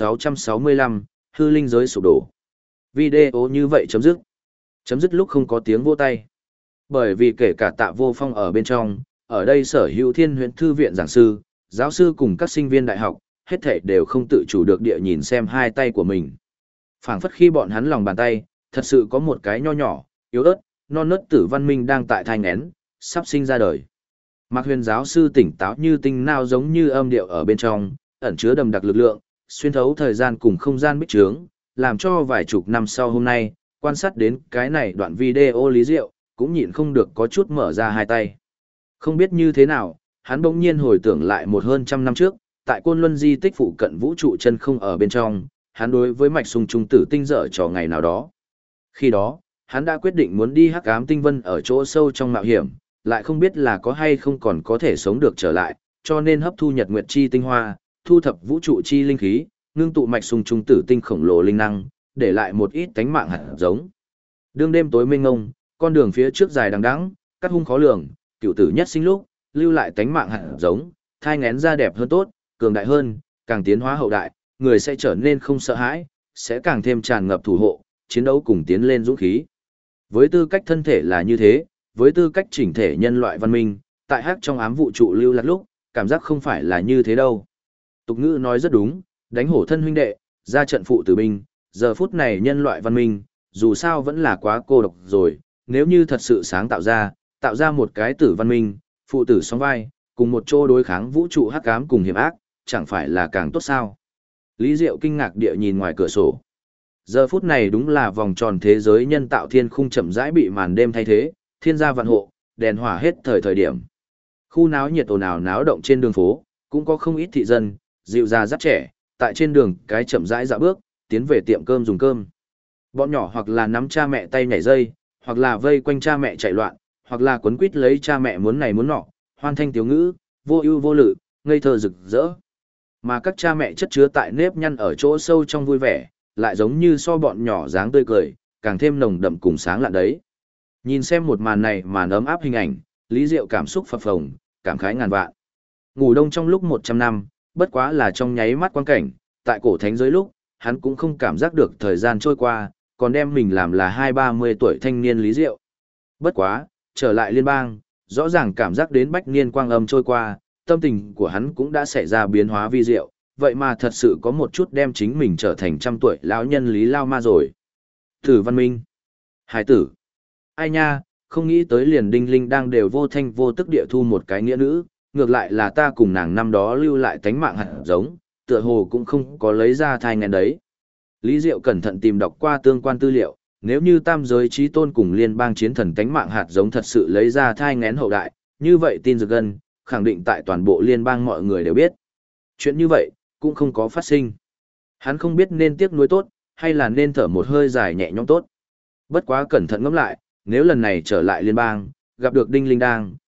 1665, hư linh giới sụp đổ. Video như vậy chấm dứt. Chấm dứt lúc không có tiếng vỗ tay. Bởi vì kể cả Tạ Vô Phong ở bên trong, ở đây sở hữu Thiên Huyễn Thư viện giảng sư, giáo sư cùng các sinh viên đại học, hết thảy đều không tự chủ được địa nhìn xem hai tay của mình. Phảng phất khi bọn hắn lòng bàn tay, thật sự có một cái nho nhỏ, yếu ớt, non nớt tử văn minh đang tại thai nghén, sắp sinh ra đời. Mạc Huyền giáo sư tỉnh táo như tinh nào giống như âm điệu ở bên trong, ẩn chứa đầm đặc lực lượng, xuyên thấu thời gian cùng không gian bích trướng, làm cho vài chục năm sau hôm nay, quan sát đến cái này đoạn video Lý Diệu, cũng nhịn không được có chút mở ra hai tay. Không biết như thế nào, hắn bỗng nhiên hồi tưởng lại một hơn trăm năm trước, tại Côn Luân di tích phụ cận vũ trụ chân không ở bên trong, hắn đối với mạch sung trung tử tinh dở trò ngày nào đó. Khi đó, hắn đã quyết định muốn đi hắc ám tinh vân ở chỗ sâu trong mạo hiểm, lại không biết là có hay không còn có thể sống được trở lại, cho nên hấp thu nhật nguyệt chi tinh hoa, thu thập vũ trụ chi linh khí, ngưng tụ mạch sung trung tử tinh khổng lồ linh năng, để lại một ít tánh mạng hạt giống. Đương đêm tối mênh mông, con đường phía trước dài đằng đẵng, cắt hung khó lường, cựu tử nhất sinh lúc, lưu lại tánh mạng hạt giống, thai ngén ra đẹp hơn tốt, cường đại hơn, càng tiến hóa hậu đại, người sẽ trở nên không sợ hãi, sẽ càng thêm tràn ngập thủ hộ, chiến đấu cùng tiến lên dũng khí. Với tư cách thân thể là như thế, với tư cách chỉnh thể nhân loại văn minh, tại hắc trong ám vũ trụ lưu lạc lúc, cảm giác không phải là như thế đâu. Tục ngữ nói rất đúng, đánh hổ thân huynh đệ, ra trận phụ tử binh, giờ phút này nhân loại văn minh, dù sao vẫn là quá cô độc rồi, nếu như thật sự sáng tạo ra một cái tử văn minh, phụ tử song vai, cùng một chỗ đối kháng vũ trụ hắc ám cùng hiểm ác, chẳng phải là càng tốt sao. Lý Diệu kinh ngạc địa nhìn ngoài cửa sổ. Giờ phút này đúng là vòng tròn thế giới nhân tạo thiên khung chậm rãi bị màn đêm thay thế, thiên gia vạn hộ, đèn hỏa hết thời điểm. Khu náo nhiệt ồn ào náo động trên đường phố, cũng có không ít thị dân, dịu già dắt trẻ, tại trên đường cái chậm rãi dạo bước, tiến về tiệm cơm dùng cơm. Bọn nhỏ hoặc là nắm cha mẹ tay nhảy dây, hoặc là vây quanh cha mẹ chạy loạn, hoặc là quấn quýt lấy cha mẹ muốn này muốn nọ, hoan thanh tiếu ngữ, vô ưu vô lự, ngây thơ rực rỡ. Mà các cha mẹ chất chứa tại nếp nhăn ở chỗ sâu trong vui vẻ, lại giống như so bọn nhỏ dáng tươi cười, càng thêm nồng đậm cùng sáng lạn đấy. Nhìn xem một màn này màn ấm áp hình ảnh, Lý Diệu cảm xúc phập phồng, cảm khái ngàn vạn. Ngủ đông trong lúc 100 năm, bất quá là trong nháy mắt quang cảnh, tại cổ thánh giới lúc, hắn cũng không cảm giác được thời gian trôi qua, còn đem mình làm là 20-30 tuổi thanh niên Lý Diệu. Bất quá, trở lại liên bang, rõ ràng cảm giác đến bách niên quang âm trôi qua, tâm tình của hắn cũng đã xảy ra biến hóa vi diệu, vậy mà thật sự có một chút đem chính mình trở thành trăm tuổi lão nhân Lý Lao Ma rồi. Tử Văn Minh, hải tử, ai nha, không nghĩ tới liền Đinh Linh đang đều vô thanh vô tức địa thu một cái nghĩa nữ, ngược lại là ta cùng nàng năm đó lưu lại tánh mạng hạt giống, tựa hồ cũng không có lấy ra thai ngén đấy. Lý Diệu cẩn thận tìm đọc qua tương quan tư liệu, nếu như tam giới chí tôn cùng liên bang chiến thần tánh mạng hạt giống thật sự lấy ra thai ngén hậu đại, như vậy tin dược gân, khẳng định tại toàn bộ liên bang mọi người đều biết. Chuyện như vậy, cũng không có phát sinh. Hắn không biết nên tiếc nuối tốt, hay là nên thở một hơi dài nhẹ nhõm tốt. Bất quá cẩn thận ngẫm lại, nếu lần này trở lại liên bang, gặp được Đinh Linh Đang,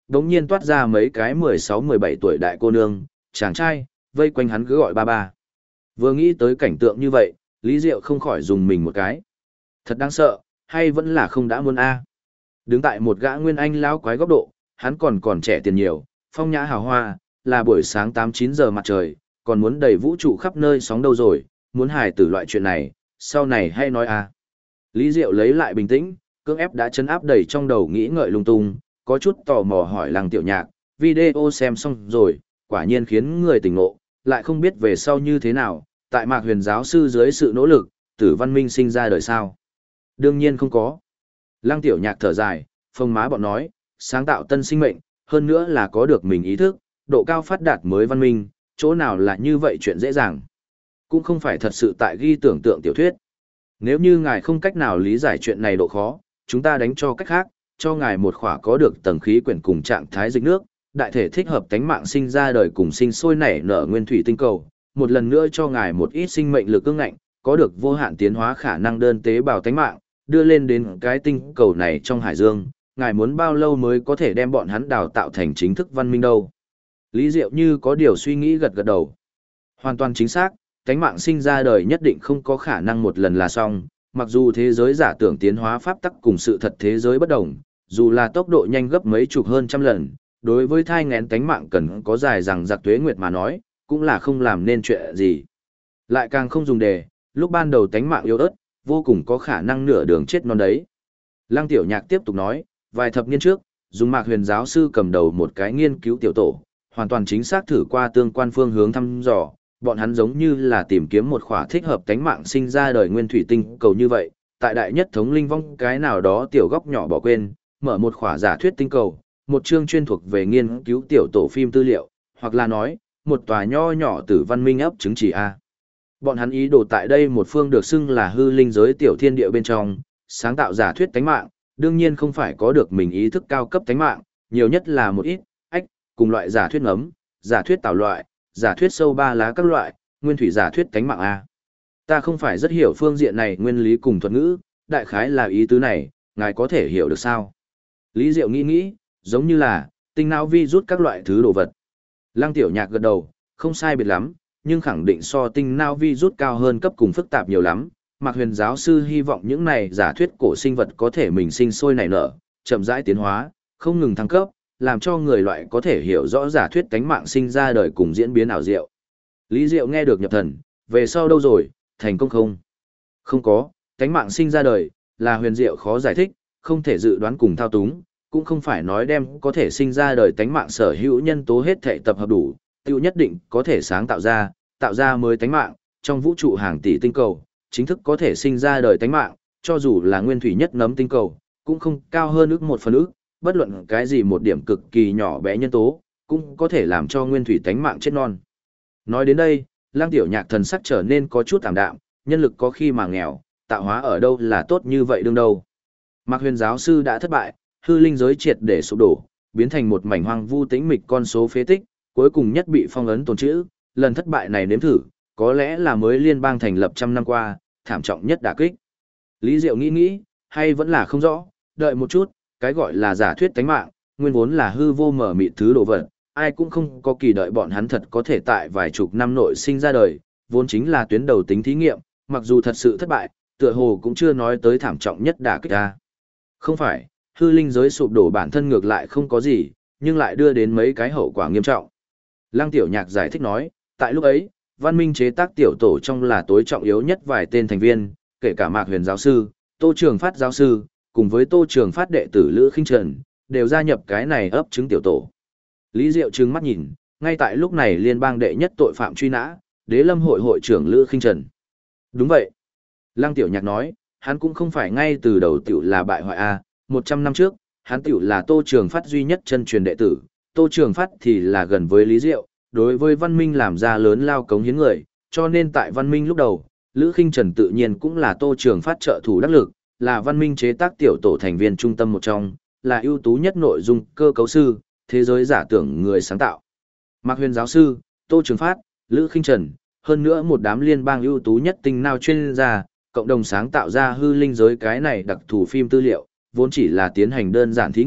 đống nhiên toát ra mấy cái 16-17 tuổi đại cô nương, chàng trai, vây quanh hắn cứ gọi ba ba. Vừa nghĩ tới cảnh tượng như vậy, Lý Diệu không khỏi dùng mình một cái. Thật đáng sợ, hay vẫn là không đã muốn a? Đứng tại một gã nguyên anh lão quái góc độ, hắn còn trẻ tiền nhiều, phong nhã hào hoa, là buổi sáng 8-9 giờ mặt trời, còn muốn đầy vũ trụ khắp nơi sóng đâu rồi, muốn hài tử loại chuyện này, sau này hay nói a. Lý Diệu lấy lại bình tĩnh, cưỡng ép đã chấn áp đầy trong đầu nghĩ ngợi lung tung, có chút tò mò hỏi Lăng Tiểu Nhạc, video xem xong rồi, quả nhiên khiến người tỉnh ngộ, lại không biết về sau như thế nào, tại Mạc Huyền giáo sư dưới sự nỗ lực, Tử Văn Minh sinh ra đời sao? Đương nhiên không có. Lăng Tiểu Nhạc thở dài, phông má bọn nói, sáng tạo tân sinh mệnh, hơn nữa là có được mình ý thức, độ cao phát đạt mới văn minh, chỗ nào là như vậy chuyện dễ dàng. Cũng không phải thật sự tại ghi tưởng tượng tiểu thuyết. Nếu như ngài không cách nào lý giải chuyện này độ khó, chúng ta đánh cho cách khác, cho ngài một khỏa có được tầng khí quyển cùng trạng thái dịch nước, đại thể thích hợp tánh mạng sinh ra đời cùng sinh sôi nảy nở nguyên thủy tinh cầu, một lần nữa cho ngài một ít sinh mệnh lực ương ngạnh, có được vô hạn tiến hóa khả năng đơn tế bào tánh mạng, đưa lên đến cái tinh cầu này trong hải dương, ngài muốn bao lâu mới có thể đem bọn hắn đào tạo thành chính thức văn minh đâu. Lý Diệu như có điều suy nghĩ gật gật đầu. Hoàn toàn chính xác, tánh mạng sinh ra đời nhất định không có khả năng một lần là xong, mặc dù thế giới giả tưởng tiến hóa pháp tắc cùng sự thật thế giới bất đồng, dù là tốc độ nhanh gấp mấy chục hơn trăm lần, đối với thai nghén tánh mạng cần có dài rằng giặc tuế nguyệt mà nói, cũng là không làm nên chuyện gì. Lại càng không dùng đề, lúc ban đầu tánh mạng yếu ớt, vô cùng có khả năng nửa đường chết non đấy. Lăng Tiểu Nhạc tiếp tục nói, vài thập niên trước, dùng Mạc Huyền giáo sư cầm đầu một cái nghiên cứu tiểu tổ, hoàn toàn chính xác thử qua tương quan phương hướng thăm dò, bọn hắn giống như là tìm kiếm một khỏa thích hợp tánh mạng sinh ra đời nguyên thủy tinh cầu như vậy, tại đại nhất thống linh vong cái nào đó tiểu góc nhỏ bỏ quên, mở một khỏa giả thuyết tinh cầu, một chương chuyên thuộc về nghiên cứu tiểu tổ phim tư liệu, hoặc là nói, một tòa nho nhỏ Tử Văn Minh ấp chứng chỉ A. Bọn hắn ý đồ tại đây một phương được xưng là hư linh giới tiểu thiên địa bên trong, sáng tạo giả thuyết tánh mạng, đương nhiên không phải có được mình ý thức cao cấp tánh mạng, nhiều nhất là một ít, cùng loại giả thuyết ngấm, giả thuyết tạo loại, giả thuyết sâu ba lá các loại, nguyên thủy giả thuyết tánh mạng A. Ta không phải rất hiểu phương diện này nguyên lý cùng thuật ngữ, đại khái là ý tứ này, ngài có thể hiểu được sao? Lý Diệu nghĩ, giống như là, tinh não vi rút các loại thứ đồ vật. Lăng Tiểu Nhạc gật đầu, không sai biệt lắm, nhưng khẳng định so tinh não vi rút cao hơn cấp cùng phức tạp nhiều lắm. Mạc Huyền giáo sư hy vọng những này giả thuyết cổ sinh vật có thể mình sinh sôi nảy nở, chậm rãi tiến hóa, không ngừng thăng cấp, làm cho người loại có thể hiểu rõ giả thuyết tánh mạng sinh ra đời cùng diễn biến ảo diệu. Lý Diệu nghe được nhập thần, về sau đâu rồi, thành công không? Không có, tánh mạng sinh ra đời, là huyền diệu khó giải thích, không thể dự đoán cùng thao túng, cũng không phải nói đem có thể sinh ra đời tánh mạng sở hữu nhân tố hết thể tập hợp đủ, tiêu nhất định có thể sáng tạo ra mới tánh mạng, trong vũ trụ hàng tỷ tinh cầu, chính thức có thể sinh ra đời tánh mạng, cho dù là nguyên thủy nhất nấm tinh cầu, cũng không cao hơn ước một phần ước, bất luận cái gì một điểm cực kỳ nhỏ bé nhân tố, cũng có thể làm cho nguyên thủy tánh mạng chết non. Nói đến đây, Lăng Tiểu Nhạc thần sắc trở nên có chút tạm đạm, nhân lực có khi mà nghèo, tạo hóa ở đâu là tốt như vậy đương đâu. Mạc Huyền giáo sư đã thất bại, hư linh giới triệt để sụp đổ, biến thành một mảnh hoang vu tĩnh mịch con số phế tích, cuối cùng nhất bị phong ấn tồn trữ, lần thất bại này nếm thử, có lẽ là mới liên bang thành lập trăm năm qua, thảm trọng nhất đả kích. Lý Diệu nghĩ, hay vẫn là không rõ, đợi một chút, cái gọi là giả thuyết tánh mạng, nguyên vốn là hư vô mở mịt thứ đồ vật, ai cũng không có kỳ đợi bọn hắn thật có thể tại vài chục năm nội sinh ra đời, vốn chính là tuyến đầu tính thí nghiệm, mặc dù thật sự thất bại, tựa hồ cũng chưa nói tới thảm trọng nhất đả kích ta. Không phải, hư linh giới sụp đổ bản thân ngược lại không có gì, nhưng lại đưa đến mấy cái hậu quả nghiêm trọng. Lăng Tiểu Nhạc giải thích nói, tại lúc ấy, văn minh chế tác tiểu tổ trong là tối trọng yếu nhất vài tên thành viên, kể cả Mạc Huyền giáo sư, Tô Trường Phát giáo sư, cùng với Tô Trường Phát đệ tử Lữ Khinh Trần, đều gia nhập cái này ấp chứng tiểu tổ. Lý Diệu trừng mắt nhìn, ngay tại lúc này liên bang đệ nhất tội phạm truy nã, Đế Lâm hội hội trưởng Lữ Khinh Trần. Đúng vậy. Lăng Tiểu Nhạc nói, hắn cũng không phải ngay từ đầu tiểu là bại hoại A, 100 năm trước, hắn tiểu là Tô Trường Phát duy nhất chân truyền đệ tử, Tô Trường Phát thì là gần với Lý Diệu, đối với văn minh làm ra lớn lao cống hiến người, cho nên tại văn minh lúc đầu, Lữ Khinh Trần tự nhiên cũng là Tô Trường Phát trợ thủ đắc lực, là văn minh chế tác tiểu tổ thành viên trung tâm một trong, là ưu tú nhất nội dung cơ cấu sư, thế giới giả tưởng người sáng tạo. Mạc Huyền giáo sư, Tô Trường Phát, Lữ Khinh Trần, hơn nữa một đám liên bang ưu tú nhất tinh nào chuyên gia, cộng đồng sáng tạo ra hư linh giới cái này đặc thù phim tư liệu, vốn chỉ là tiến hành đơn giản thí nghiệm,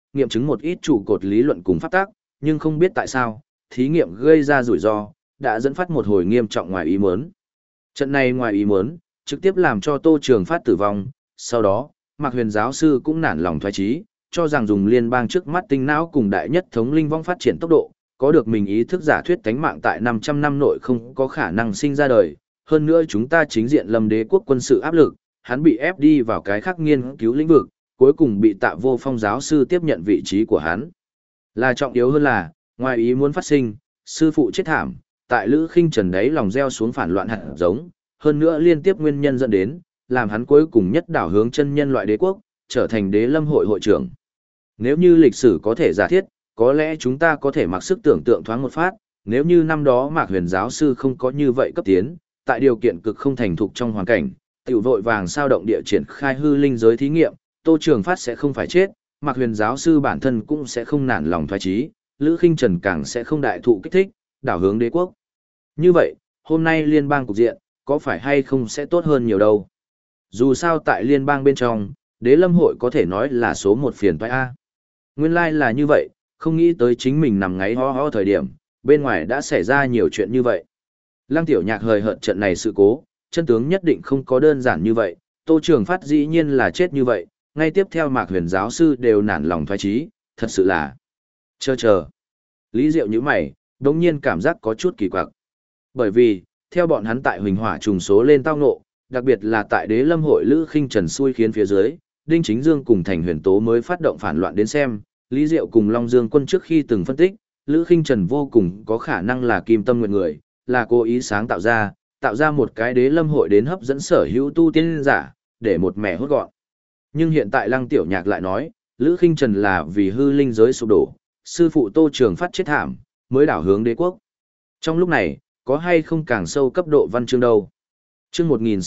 nghiệm chứng một ít trụ cột lý luận cùng pháp tắc, nhưng không biết tại sao, thí nghiệm gây ra rủi ro, đã dẫn phát một hồi nghiêm trọng ngoài ý muốn. Trận này ngoài ý muốn, trực tiếp làm cho Tô Trường Phát tử vong, sau đó, Mạc Huyền giáo sư cũng nản lòng thoái chí, cho rằng dùng liên bang trước mắt tinh não cùng đại nhất thống linh vong phát triển tốc độ, có được mình ý thức giả thuyết tánh mạng tại 500 năm nội không có khả năng sinh ra đời, hơn nữa chúng ta chính diện lâm đế quốc quân sự áp lực, hắn bị ép đi vào cái khác nghiên cứu lĩnh vực, cuối cùng bị Tạ Vô Phong giáo sư tiếp nhận vị trí của hắn. Là trọng yếu hơn là, ngoài ý muốn phát sinh, sư phụ chết thảm, tại Lữ Khinh Trần đấy lòng gieo xuống phản loạn hạt giống, hơn nữa liên tiếp nguyên nhân dẫn đến, làm hắn cuối cùng nhất đảo hướng chân nhân loại đế quốc, trở thành đế lâm hội hội trưởng. Nếu như lịch sử có thể giả thiết, có lẽ chúng ta có thể mặc sức tưởng tượng thoáng một phát, nếu như năm đó Mạc Huyền giáo sư không có như vậy cấp tiến, tại điều kiện cực không thành thục trong hoàn cảnh, tiểu vội vàng sao động địa triển khai hư linh giới thí nghiệm, Tô Trường Phát sẽ không phải chết, Mạc Huyền giáo sư bản thân cũng sẽ không nản lòng thoái chí, Lữ Khinh Trần càng sẽ không đại thụ kích thích, đảo hướng đế quốc. Như vậy, hôm nay liên bang cục diện, có phải hay không sẽ tốt hơn nhiều đâu. Dù sao tại liên bang bên trong, đế lâm hội có thể nói là số một phiền toái A. Nguyên lai là như vậy, không nghĩ tới chính mình nằm ngáy ho ho thời điểm, bên ngoài đã xảy ra nhiều chuyện như vậy. Lăng Tiểu Nhạc hời hợt trận này sự cố, chân tướng nhất định không có đơn giản như vậy, Tô Trường Phát dĩ nhiên là chết như vậy, ngay tiếp theo Mạc Huyền giáo sư đều nản lòng thoái chí, thật sự là chờ. Lý Diệu như mày, đống nhiên cảm giác có chút kỳ quặc. Bởi vì, theo bọn hắn tại Huỳnh Hỏa trùng số lên tao ngộ, đặc biệt là tại Đế Lâm hội Lữ Khinh Trần xui khiến phía dưới, Đinh Chính Dương cùng Thành Huyền Tố mới phát động phản loạn đến xem, Lý Diệu cùng Long Dương Quân trước khi từng phân tích, Lữ Khinh Trần vô cùng có khả năng là Kim Tâm Nguyệt người, là cố ý sáng tạo ra một cái Đế Lâm hội đến hấp dẫn sở hữu tu tiên giả, để một mẻ hốt gọn. Nhưng hiện tại Lăng Tiểu Nhạc lại nói, Lữ Khinh Trần là vì hư linh giới sụp đổ, sư phụ Tô Trường Phát chết thảm, mới đảo hướng đế quốc. Trong lúc này, có hay không càng sâu cấp độ văn chương đâu? Chương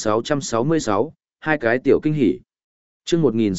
1666, hai cái tiểu kinh hỉ. Chương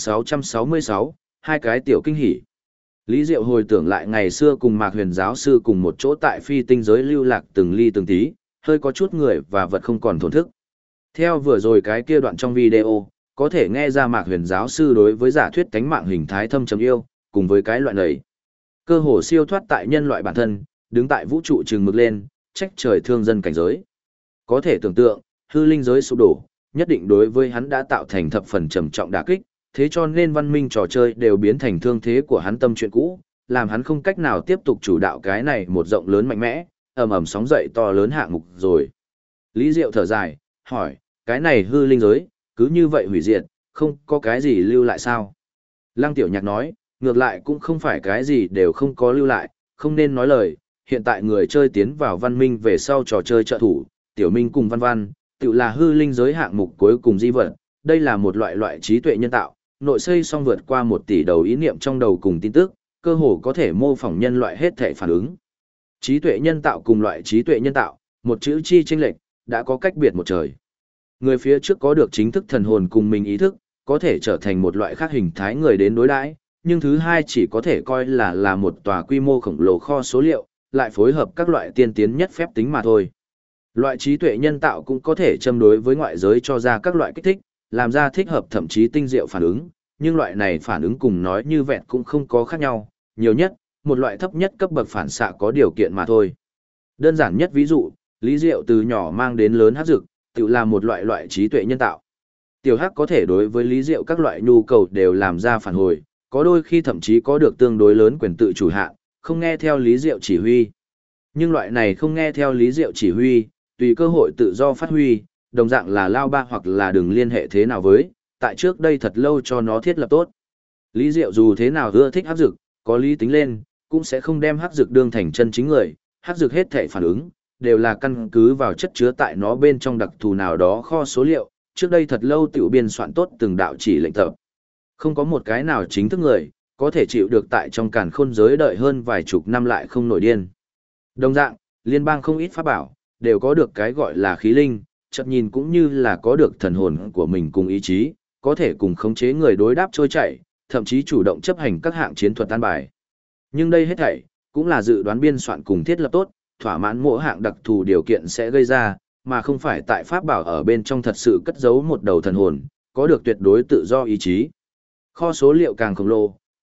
1666, hai cái tiểu kinh hỉ. Lý Diệu hồi tưởng lại ngày xưa cùng Mạc Huyền giáo sư cùng một chỗ tại phi tinh giới lưu lạc từng ly từng tí, hơi có chút người và vật không còn thổn thức. Theo vừa rồi cái kia đoạn trong video, có thể nghe ra Mạc Huyền giáo sư đối với giả thuyết tánh mạng hình thái thâm trầm yêu, cùng với cái loại này. Cơ hồ siêu thoát tại nhân loại bản thân, đứng tại vũ trụ trừng mực lên, trách trời thương dân cảnh giới. Có thể tưởng tượng, hư linh giới sụp đổ, nhất định đối với hắn đã tạo thành thập phần trầm trọng đả kích, thế cho nên văn minh trò chơi đều biến thành thương thế của hắn tâm chuyện cũ, làm hắn không cách nào tiếp tục chủ đạo cái này một rộng lớn mạnh mẽ, ầm ầm sóng dậy to lớn hạng mục rồi. Lý Diệu thở dài, hỏi, cái này hư linh giới, cứ như vậy hủy diệt, không có cái gì lưu lại sao? Lăng Tiểu Nhạc nói, ngược lại cũng không phải cái gì đều không có lưu lại, không nên nói lời, hiện tại người chơi tiến vào văn minh về sau trò chơi trợ thủ, Tiểu Minh cùng Văn Văn, tự là hư linh giới hạng mục cuối cùng di vật, đây là một loại trí tuệ nhân tạo, nội xây xong vượt qua 1 tỷ đầu ý niệm trong đầu cùng tin tức, cơ hồ có thể mô phỏng nhân loại hết thể phản ứng. Trí tuệ nhân tạo cùng loại trí tuệ nhân tạo, một chữ chi chênh lệch, đã có cách biệt một trời. Người phía trước có được chính thức thần hồn cùng mình ý thức, có thể trở thành một loại khác hình thái người đến đối đãi, nhưng thứ hai chỉ có thể coi là một tòa quy mô khổng lồ kho số liệu, lại phối hợp các loại tiên tiến nhất phép tính mà thôi. Loại trí tuệ nhân tạo cũng có thể châm đối với ngoại giới cho ra các loại kích thích, làm ra thích hợp thậm chí tinh diệu phản ứng, nhưng loại này phản ứng cùng nói như vẹn cũng không có khác nhau, nhiều nhất, một loại thấp nhất cấp bậc phản xạ có điều kiện mà thôi. Đơn giản nhất ví dụ, Lý Diệu từ nhỏ mang đến lớn hắc dực, tự là một loại trí tuệ nhân tạo. Tiểu hắc có thể đối với Lý Diệu các loại nhu cầu đều làm ra phản hồi, có đôi khi thậm chí có được tương đối lớn quyền tự chủ hạn, không nghe theo Lý Diệu chỉ huy. Nhưng loại này không nghe theo Lý Diệu chỉ huy, tùy cơ hội tự do phát huy, đồng dạng là lao ba hoặc là đừng liên hệ thế nào với, tại trước đây thật lâu cho nó thiết lập tốt. Lý Diệu dù thế nào ưa thích hắc dực, có lý tính lên, cũng sẽ không đem hắc dực đương thành chân chính người, hắc dực hết thể phản ứng, đều là căn cứ vào chất chứa tại nó bên trong đặc thù nào đó kho số liệu, trước đây thật lâu tiểu biên soạn tốt từng đạo chỉ lệnh tập. Không có một cái nào chính thức người, có thể chịu được tại trong càn khôn giới đợi hơn vài chục năm lại không nổi điên. Đồng dạng, liên bang không ít pháp bảo, đều có được cái gọi là khí linh, chợt nhìn cũng như là có được thần hồn của mình cùng ý chí, có thể cùng khống chế người đối đáp trôi chảy, thậm chí chủ động chấp hành các hạng chiến thuật tan bài. Nhưng đây hết thảy, cũng là dự đoán biên soạn cùng thiết lập tốt, thỏa mãn mỗi hạng đặc thù điều kiện sẽ gây ra, mà không phải tại pháp bảo ở bên trong thật sự cất giấu một đầu thần hồn, có được tuyệt đối tự do ý chí. Kho số liệu càng khổng lồ,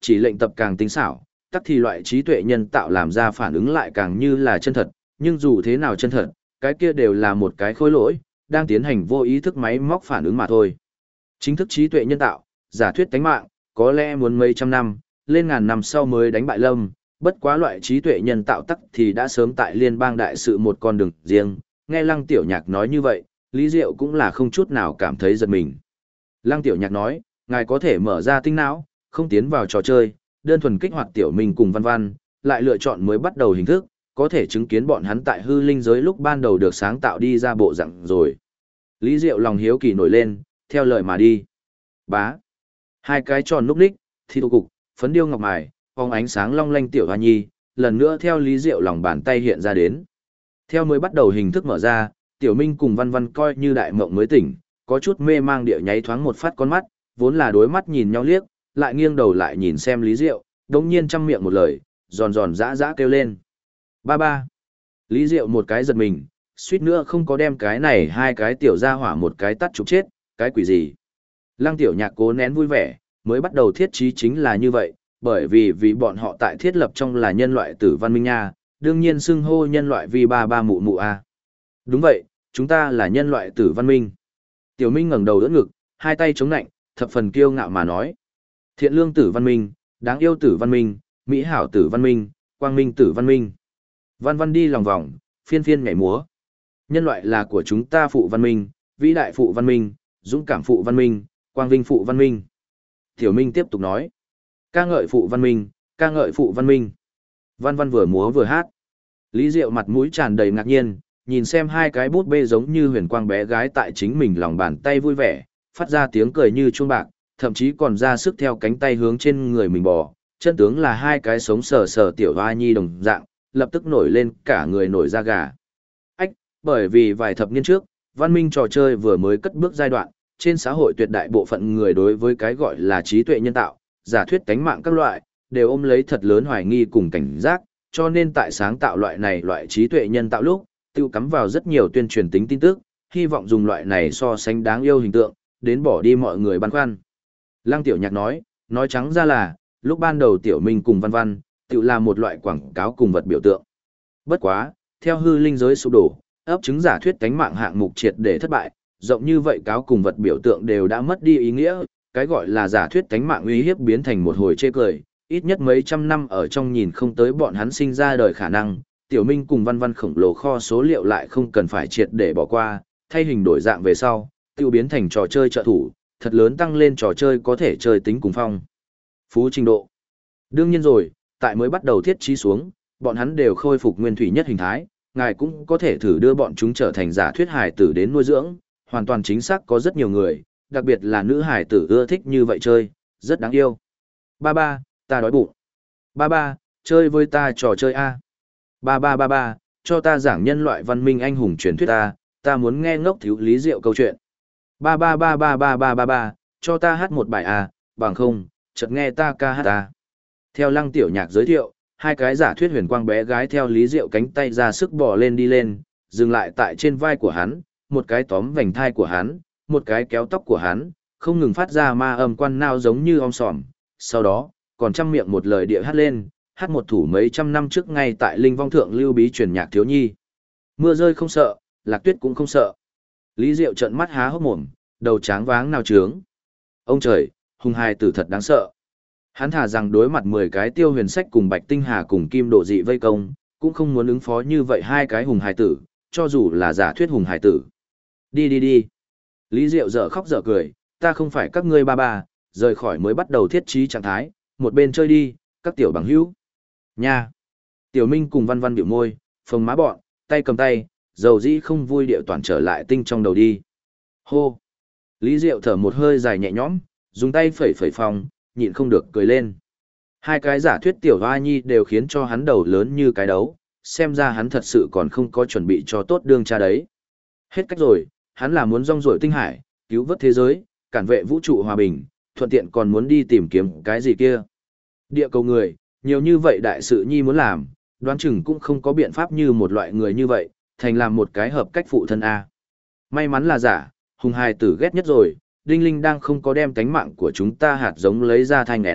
chỉ lệnh tập càng tinh xảo, tắc thì loại trí tuệ nhân tạo làm ra phản ứng lại càng như là chân thật, nhưng dù thế nào chân thật, cái kia đều là một cái khối lỗi, đang tiến hành vô ý thức máy móc phản ứng mà thôi. Chính thức trí tuệ nhân tạo, giả thuyết tánh mạng, có lẽ muốn mấy trăm năm, lên ngàn năm sau mới đánh bại Lâm, bất quá loại trí tuệ nhân tạo tắc thì đã sớm tại liên bang đại sự một con đường riêng, nghe Lăng Tiểu Nhạc nói như vậy, Lý Diệu cũng là không chút nào cảm thấy giật mình. Lăng Tiểu Nhạc nói, ngài có thể mở ra tinh não, không tiến vào trò chơi, đơn thuần kích hoạt Tiểu Minh cùng Văn Văn, lại lựa chọn mới bắt đầu hình thức, có thể chứng kiến bọn hắn tại hư linh giới lúc ban đầu được sáng tạo đi ra bộ dạng rồi. Lý Diệu lòng hiếu kỳ nổi lên, theo lời mà đi. Bá. Hai cái tròn núc ních, thi thủ cục, phấn điêu ngọc mài, phóng ánh sáng long lanh tiểu hoa nhi, lần nữa theo Lý Diệu lòng bàn tay hiện ra đến. Theo mới bắt đầu hình thức mở ra, Tiểu Minh cùng Văn Văn coi như đại mộng mới tỉnh, có chút mê mang địa nháy thoáng một phát con mắt, vốn là đối mắt nhìn nhau liếc, lại nghiêng đầu lại nhìn xem Lý Diệu, đống nhiên trăm miệng một lời, giòn giòn dã dã kêu lên. Ba ba. Lý Diệu một cái giật mình, suýt nữa không có đem cái này hai cái tiểu ra hỏa một cái tắt trục chết, cái quỷ gì. Lăng Tiểu Nhạc cố nén vui vẻ, mới bắt đầu thiết trí chính là như vậy, bởi vì bọn họ tại thiết lập trong là nhân loại tử văn minh nha, đương nhiên xưng hô nhân loại vì ba ba mụ mụ a. Đúng vậy, chúng ta là nhân loại tử văn minh. Tiểu Minh ngẩng đầu đỡ ngực, hai tay chống nạnh, thập phần kiêu ngạo mà nói. Thiện lương tử văn minh, đáng yêu tử văn minh, mỹ hảo tử văn minh, quang minh tử văn minh. Văn Văn đi lòng vòng, phiên phiên nhảy múa. Nhân loại là của chúng ta phụ văn minh, vĩ đại phụ văn minh, dũng cảm phụ văn minh, quang vinh phụ văn minh. Tiểu Minh tiếp tục nói. Ca ngợi phụ văn minh, ca ngợi phụ văn minh. Văn Văn vừa múa vừa hát. Lý Diệu mặt mũi tràn đầy ngạc nhiên, nhìn xem hai cái bút bê giống như huyền quang bé gái tại chính mình lòng bàn tay vui vẻ, phát ra tiếng cười như chuông bạc, thậm chí còn ra sức theo cánh tay hướng trên người mình bò. Chân tướng là hai cái sống sờ sờ tiểu hoa nhi đồng dạng, lập tức nổi lên cả người nổi da gà. Ách, bởi vì vài thập niên trước, văn minh trò chơi vừa mới cất bước giai đoạn, trên xã hội tuyệt đại bộ phận người đối với cái gọi là trí tuệ nhân tạo, giả thuyết tánh mạng các loại, đều ôm lấy thật lớn hoài nghi cùng cảnh giác, cho nên tại sáng tạo loại trí tuệ nhân tạo lúc, tiêu cắm vào rất nhiều tuyên truyền tính tin tức, hy vọng dùng loại này so sánh đáng yêu hình tượng, đến bỏ đi mọi người băn khoăn. Lăng Tiểu Nhạc nói trắng ra là, lúc ban đầu Tiểu Minh cùng Văn Văn, tự là một loại quảng cáo cùng vật biểu tượng. Bất quá, theo hư linh giới sụp đổ, ấp chứng giả thuyết tánh mạng hạng mục triệt để thất bại, rộng như vậy cáo cùng vật biểu tượng đều đã mất đi ý nghĩa, cái gọi là giả thuyết tánh mạng uy hiếp biến thành một hồi chê cười, ít nhất mấy trăm năm ở trong nhìn không tới bọn hắn sinh ra đời khả năng, Tiểu Minh cùng Văn Văn khổng lồ kho số liệu lại không cần phải triệt để bỏ qua, thay hình đổi dạng về sau, tiêu biến thành trò chơi trợ thủ, thật lớn tăng lên trò chơi có thể chơi tính cùng phong phú trình độ. Đương nhiên rồi, tại mới bắt đầu thiết trí xuống, bọn hắn đều khôi phục nguyên thủy nhất hình thái, ngài cũng có thể thử đưa bọn chúng trở thành giả thuyết hài tử đến nuôi dưỡng, hoàn toàn chính xác có rất nhiều người, đặc biệt là nữ hài tử ưa thích như vậy chơi, rất đáng yêu. Ba ba, ta đói bụng. Ba ba, chơi với ta trò chơi a. Ba ba ba ba, cho ta giảng nhân loại văn minh anh hùng truyền thuyết ta muốn nghe ngốc thiếu Lý Diệu câu chuyện. Ba ba ba ba ba ba ba ba, cho ta hát một bài bằng không, chợt nghe ta ca hát ta. Theo Lăng Tiểu Nhạc giới thiệu, hai cái giả thuyết huyền quang bé gái theo Lý Diệu cánh tay ra sức bò lên đi lên, dừng lại tại trên vai của hắn, một cái tóm vành thai của hắn, một cái kéo tóc của hắn, không ngừng phát ra ma âm quan nao giống như om sòm. Sau đó, còn trăm miệng một lời địa hát lên, hát một thủ mấy trăm năm trước ngay tại Linh Vong Thượng lưu bí truyền nhạc thiếu nhi. Mưa rơi không sợ, lạc tuyết cũng không sợ. Lý Diệu trợn mắt há hốc mồm, đầu tráng váng nào trướng. Ông trời, hung hài tử thật đáng sợ. Hắn thả rằng đối mặt 10 cái Tiêu Huyền Sách cùng Bạch Tinh Hà cùng Kim Độ Dị vây công, cũng không muốn ứng phó như vậy hai cái hùng hài tử, cho dù là giả thuyết hùng hài tử. Đi đi đi. Lý Diệu dở khóc dở cười, ta không phải các ngươi ba ba, rời khỏi mới bắt đầu thiết trí trạng thái, một bên chơi đi, các tiểu bằng hữu. Nha. Tiểu Minh cùng Văn Văn biểu môi, phồng má bọn, tay cầm tay, dầu dĩ không vui điệu toàn trở lại tinh trong đầu đi. Hô. Lý Diệu thở một hơi dài nhẹ nhõm, dùng tay phẩy phẩy phòng, nhịn không được cười lên. Hai cái giả thuyết tiểu hoa nhi đều khiến cho hắn đầu lớn như cái đấu, xem ra hắn thật sự còn không có chuẩn bị cho tốt đương cha đấy. Hết cách rồi, hắn là muốn rong ruổi tinh hải, cứu vớt thế giới, cản vệ vũ trụ hòa bình, thuận tiện còn muốn đi tìm kiếm cái gì kia. Địa cầu người, nhiều như vậy đại sự nhi muốn làm, đoán chừng cũng không có biện pháp như một loại người như vậy, thành làm một cái hợp cách phụ thân A. May mắn là giả, hùng hài tử ghét nhất rồi, Đinh Linh đang không có đem tánh mạng của chúng ta hạt giống lấy ra thai ngén,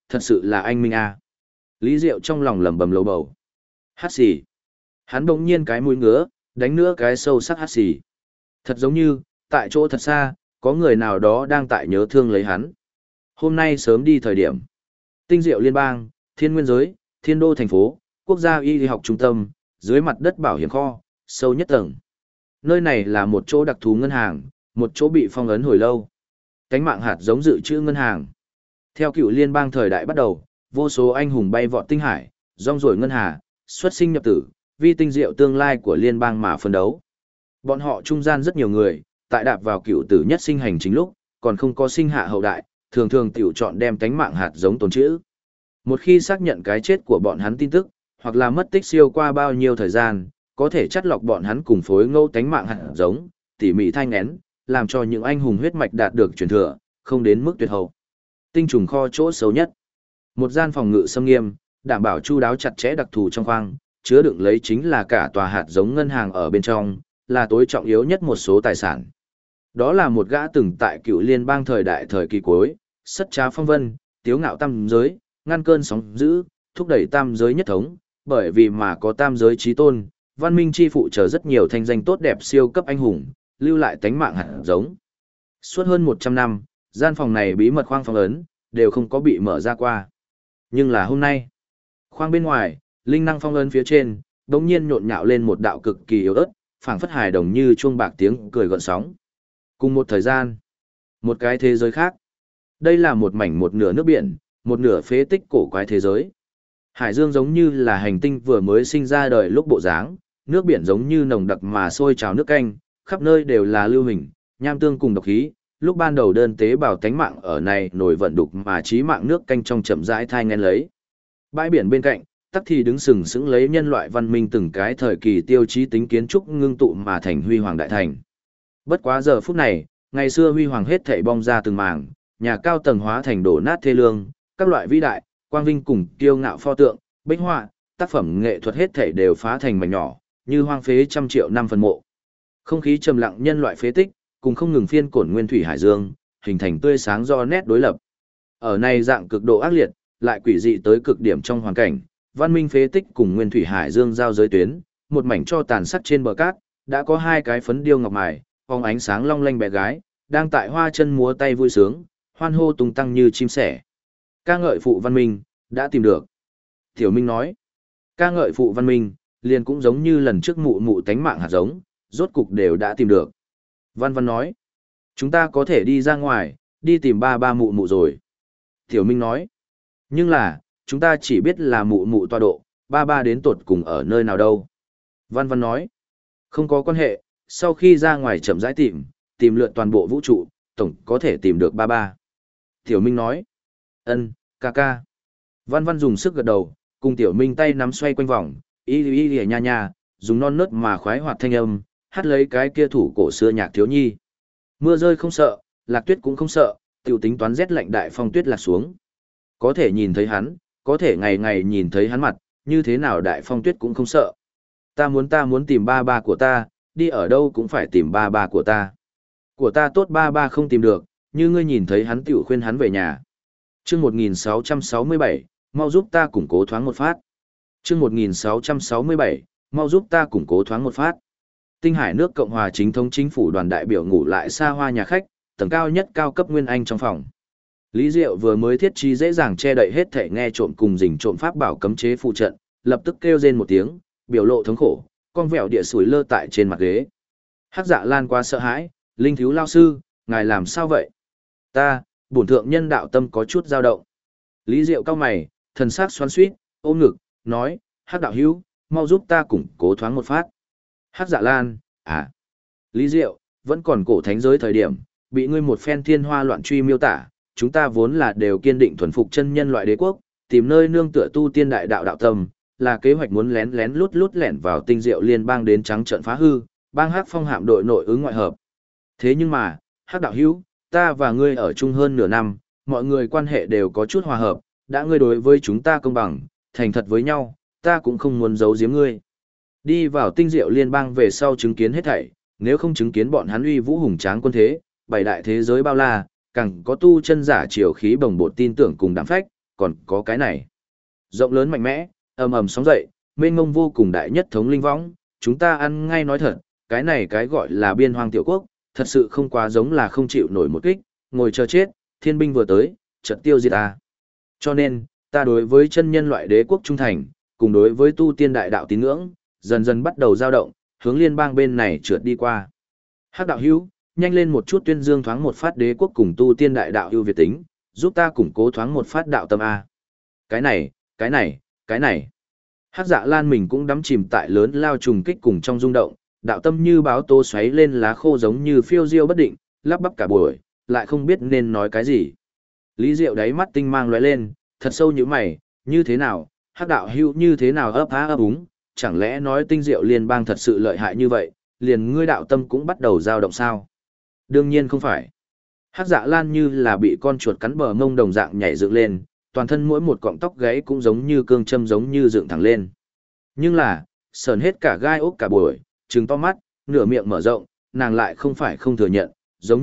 thật sự là anh Minh à. Lý Diệu trong lòng lẩm bẩm lầu bầu. Hát xì. Hắn bỗng nhiên cái mũi ngứa, đánh nữa cái sâu sắc hát xì. Thật giống như, tại chỗ thật xa, có người nào đó đang tại nhớ thương lấy hắn. Hôm nay sớm đi thời điểm. Tinh Diệu Liên bang, Thiên Nguyên giới, Thiên Đô thành phố, Quốc gia y học trung tâm, dưới mặt đất bảo hiểm kho, sâu nhất tầng. Nơi này là một chỗ đặc thù ngân hàng, một chỗ bị phong ấn hồi lâu. Cánh mạng hạt giống dự trữ ngân hàng. Theo cựu liên bang thời đại bắt đầu, vô số anh hùng bay vọt tinh hải, rong ruổi ngân hà, xuất sinh nhập tử, vì tinh diệu tương lai của liên bang mà phân đấu. Bọn họ trung gian rất nhiều người, tại đạp vào cựu tử nhất sinh hành chính lúc, còn không có sinh hạ hậu đại, thường thường tiểu chọn đem cánh mạng hạt giống tồn trữ. Một khi xác nhận cái chết của bọn hắn tin tức, hoặc là mất tích siêu qua bao nhiêu thời gian, có thể chắt lọc bọn hắn cùng phối ngẫu tánh mạng hạt giống, tỉ mỉ thanh én, làm cho những anh hùng huyết mạch đạt được truyền thừa, không đến mức tuyệt hậu. Tinh trùng kho chỗ xấu nhất. Một gian phòng ngự xâm nghiêm, đảm bảo chu đáo chặt chẽ đặc thù trong khoang, chứa đựng lấy chính là cả tòa hạt giống ngân hàng ở bên trong, là tối trọng yếu nhất một số tài sản. Đó là một gã từng tại cựu liên bang thời đại thời kỳ cuối, sất trá phong vân, tiếu ngạo tam giới, ngăn cơn sóng dữ, thúc đẩy tam giới nhất thống, bởi vì mà có tam giới trí tôn, văn minh chi phụ chờ rất nhiều thanh danh tốt đẹp siêu cấp anh hùng, lưu lại tánh mạng hạt giống. Suốt hơn 100 năm, gian phòng này bí mật khoang phong ấn, đều không có bị mở ra qua. Nhưng là hôm nay, khoang bên ngoài, linh năng phong ấn phía trên, đột nhiên nhộn nhạo lên một đạo cực kỳ yếu ớt, phảng phất hài đồng như chuông bạc tiếng cười gợn sóng. Cùng một thời gian, một cái thế giới khác. Đây là một mảnh một nửa nước biển, một nửa phế tích cổ quái thế giới. Hải dương giống như là hành tinh vừa mới sinh ra đời lúc bộ dáng, nước biển giống như nồng đặc mà sôi trào nước canh, khắp nơi đều là lưu hình, nham tương cùng độc khí. Lúc ban đầu đơn tế bào tánh mạng ở này nổi vận đục mà trí mạng nước canh trong chậm rãi thai ngén lấy. Bãi biển bên cạnh, tắc thì đứng sừng sững lấy nhân loại văn minh từng cái thời kỳ tiêu chí tính kiến trúc ngưng tụ mà thành huy hoàng đại thành. Bất quá giờ phút này, ngày xưa huy hoàng hết thảy bong ra từng mảng, nhà cao tầng hóa thành đổ nát thê lương, các loại vĩ đại, quang vinh cùng kiêu ngạo pho tượng, bích họa, tác phẩm nghệ thuật hết thảy đều phá thành mảnh nhỏ, như hoang phế trăm triệu năm phần mộ. Không khí trầm lặng nhân loại phế tích, cùng không ngừng phiên cổn nguyên thủy hải dương, hình thành tươi sáng do nét đối lập. Ở này dạng cực độ ác liệt, lại quỷ dị tới cực điểm trong hoàn cảnh, văn minh phế tích cùng nguyên thủy hải dương giao giới tuyến, một mảnh cho tàn sắt trên bờ cát, đã có hai cái phấn điêu ngọc mài, phóng ánh sáng long lanh bé gái, đang tại hoa chân múa tay vui sướng, hoan hô tung tăng như chim sẻ. Ca ngợi phụ văn minh, đã tìm được. Tiểu Minh nói, ca ngợi phụ văn minh, liền cũng giống như lần trước mụ mụ tánh mạng hạt giống, rốt cục đều đã tìm được. Văn Văn nói, chúng ta có thể đi ra ngoài, đi tìm ba ba mụ mụ rồi. Tiểu Minh nói, nhưng là, chúng ta chỉ biết là mụ mụ tọa độ, ba ba đến tột cùng ở nơi nào đâu. Văn Văn nói, không có quan hệ, sau khi ra ngoài chậm rãi tìm lượn toàn bộ vũ trụ, tổng có thể tìm được ba ba. Tiểu Minh nói, ân, ca ca. Văn Văn dùng sức gật đầu, cùng Tiểu Minh tay nắm xoay quanh vòng, y nha nha, dùng non nớt mà khoái hoạt thanh âm, hát lấy cái kia thủ cổ xưa nhạc thiếu nhi. Mưa rơi không sợ, lạc tuyết cũng không sợ, tiểu tính toán rét lạnh đại phong tuyết lạc xuống. Có thể nhìn thấy hắn, có thể ngày ngày nhìn thấy hắn mặt, như thế nào đại phong tuyết cũng không sợ. Ta muốn tìm ba ba của ta, đi ở đâu cũng phải tìm ba ba của ta. Của ta tốt ba ba không tìm được, như ngươi nhìn thấy hắn tiểu khuyên hắn về nhà. Chương 1667, mau giúp ta củng cố thoáng một phát. Chương 1667, mau giúp ta củng cố thoáng một phát. Tinh Hải nước Cộng hòa chính thống chính phủ đoàn đại biểu ngủ lại xa hoa nhà khách, tầng cao nhất cao cấp nguyên anh trong phòng. Lý Diệu vừa mới thiết trí dễ dàng che đậy hết thể nghe trộm cùng rình trộm pháp bảo cấm chế phụ trận, lập tức kêu rên một tiếng, biểu lộ thống khổ, con vẹo địa sủi lơ tại trên mặt ghế. Hắc Dạ Lan quá sợ hãi, linh thiếu lao sư, ngài làm sao vậy? Ta, bổn thượng nhân đạo tâm có chút dao động. Lý Diệu cau mày, thần sắc xoắn xuýt, ôm ngực, nói, Hắc đạo hữu, mau giúp ta củng cố thoáng một phát. Hắc Dạ Lan, à. Lý Diệu, vẫn còn cổ thánh giới thời điểm, bị ngươi một phen thiên hoa loạn truy miêu tả, chúng ta vốn là đều kiên định thuần phục chân nhân loại đế quốc, tìm nơi nương tựa tu tiên đại đạo đạo tâm, là kế hoạch muốn lén lén lút lút lẻn vào Tinh Diệu liên bang đến trắng trợn phá hư, bang Hắc Phong hạm đội nội ứng ngoại hợp. Thế nhưng mà, Hắc đạo hữu, ta và ngươi ở chung hơn nửa năm, mọi người quan hệ đều có chút hòa hợp, đã ngươi đối với chúng ta công bằng, thành thật với nhau, ta cũng không muốn giấu giếm ngươi. Đi vào Tinh Diệu liên bang về sau chứng kiến hết thảy, nếu không chứng kiến bọn hắn uy vũ hùng tráng quân thế, bảy đại thế giới bao la, càng có tu chân giả triều khí bồng bột tin tưởng cùng đảm phách, còn có cái này. Rộng lớn mạnh mẽ, ầm ầm sóng dậy, mênh mông vô cùng đại nhất thống linh võng, chúng ta ăn ngay nói thật, cái này cái gọi là biên hoang tiểu quốc, thật sự không quá giống là không chịu nổi một kích, ngồi chờ chết, thiên binh vừa tới, chợt tiêu diệt ta. Cho nên, ta đối với chân nhân loại đế quốc trung thành, cùng đối với tu tiên đại đạo tín ngưỡng, dần dần bắt đầu dao động, hướng liên bang bên này trượt đi qua. Hắc đạo hữu, nhanh lên một chút tuyên dương thoáng một phát đế quốc cùng tu tiên đại đạo ưu việt tính, giúp ta củng cố thoáng một phát đạo tâm a. Cái này, cái này, cái này. Hắc Dạ Lan mình cũng đắm chìm tại lớn lao trùng kích cùng trong rung động, đạo tâm như báo tố xoáy lên lá khô giống như phiêu diêu bất định, lắp bắp cả buổi, lại không biết nên nói cái gì. Lý Diệu đáy mắt tinh mang lóe lên, thật sâu như mày, như thế nào, Hắc đạo hữu như thế nào ấp há ấp úng, chẳng lẽ nói tinh diệu liên bang thật sự lợi hại như vậy, liền ngươi đạo tâm cũng bắt đầu dao động sao? Đương nhiên không phải. Hắc Dạ Lan như là bị con chuột cắn bờ mông đồng dạng nhảy dựng lên, toàn thân mỗi một cọng tóc gáy cũng giống như cương châm giống như dựng thẳng lên. Nhưng là, sờn hết cả gai ốc cả buổi, trừng to mắt, nửa miệng mở rộng, nàng lại không phải không thừa nhận,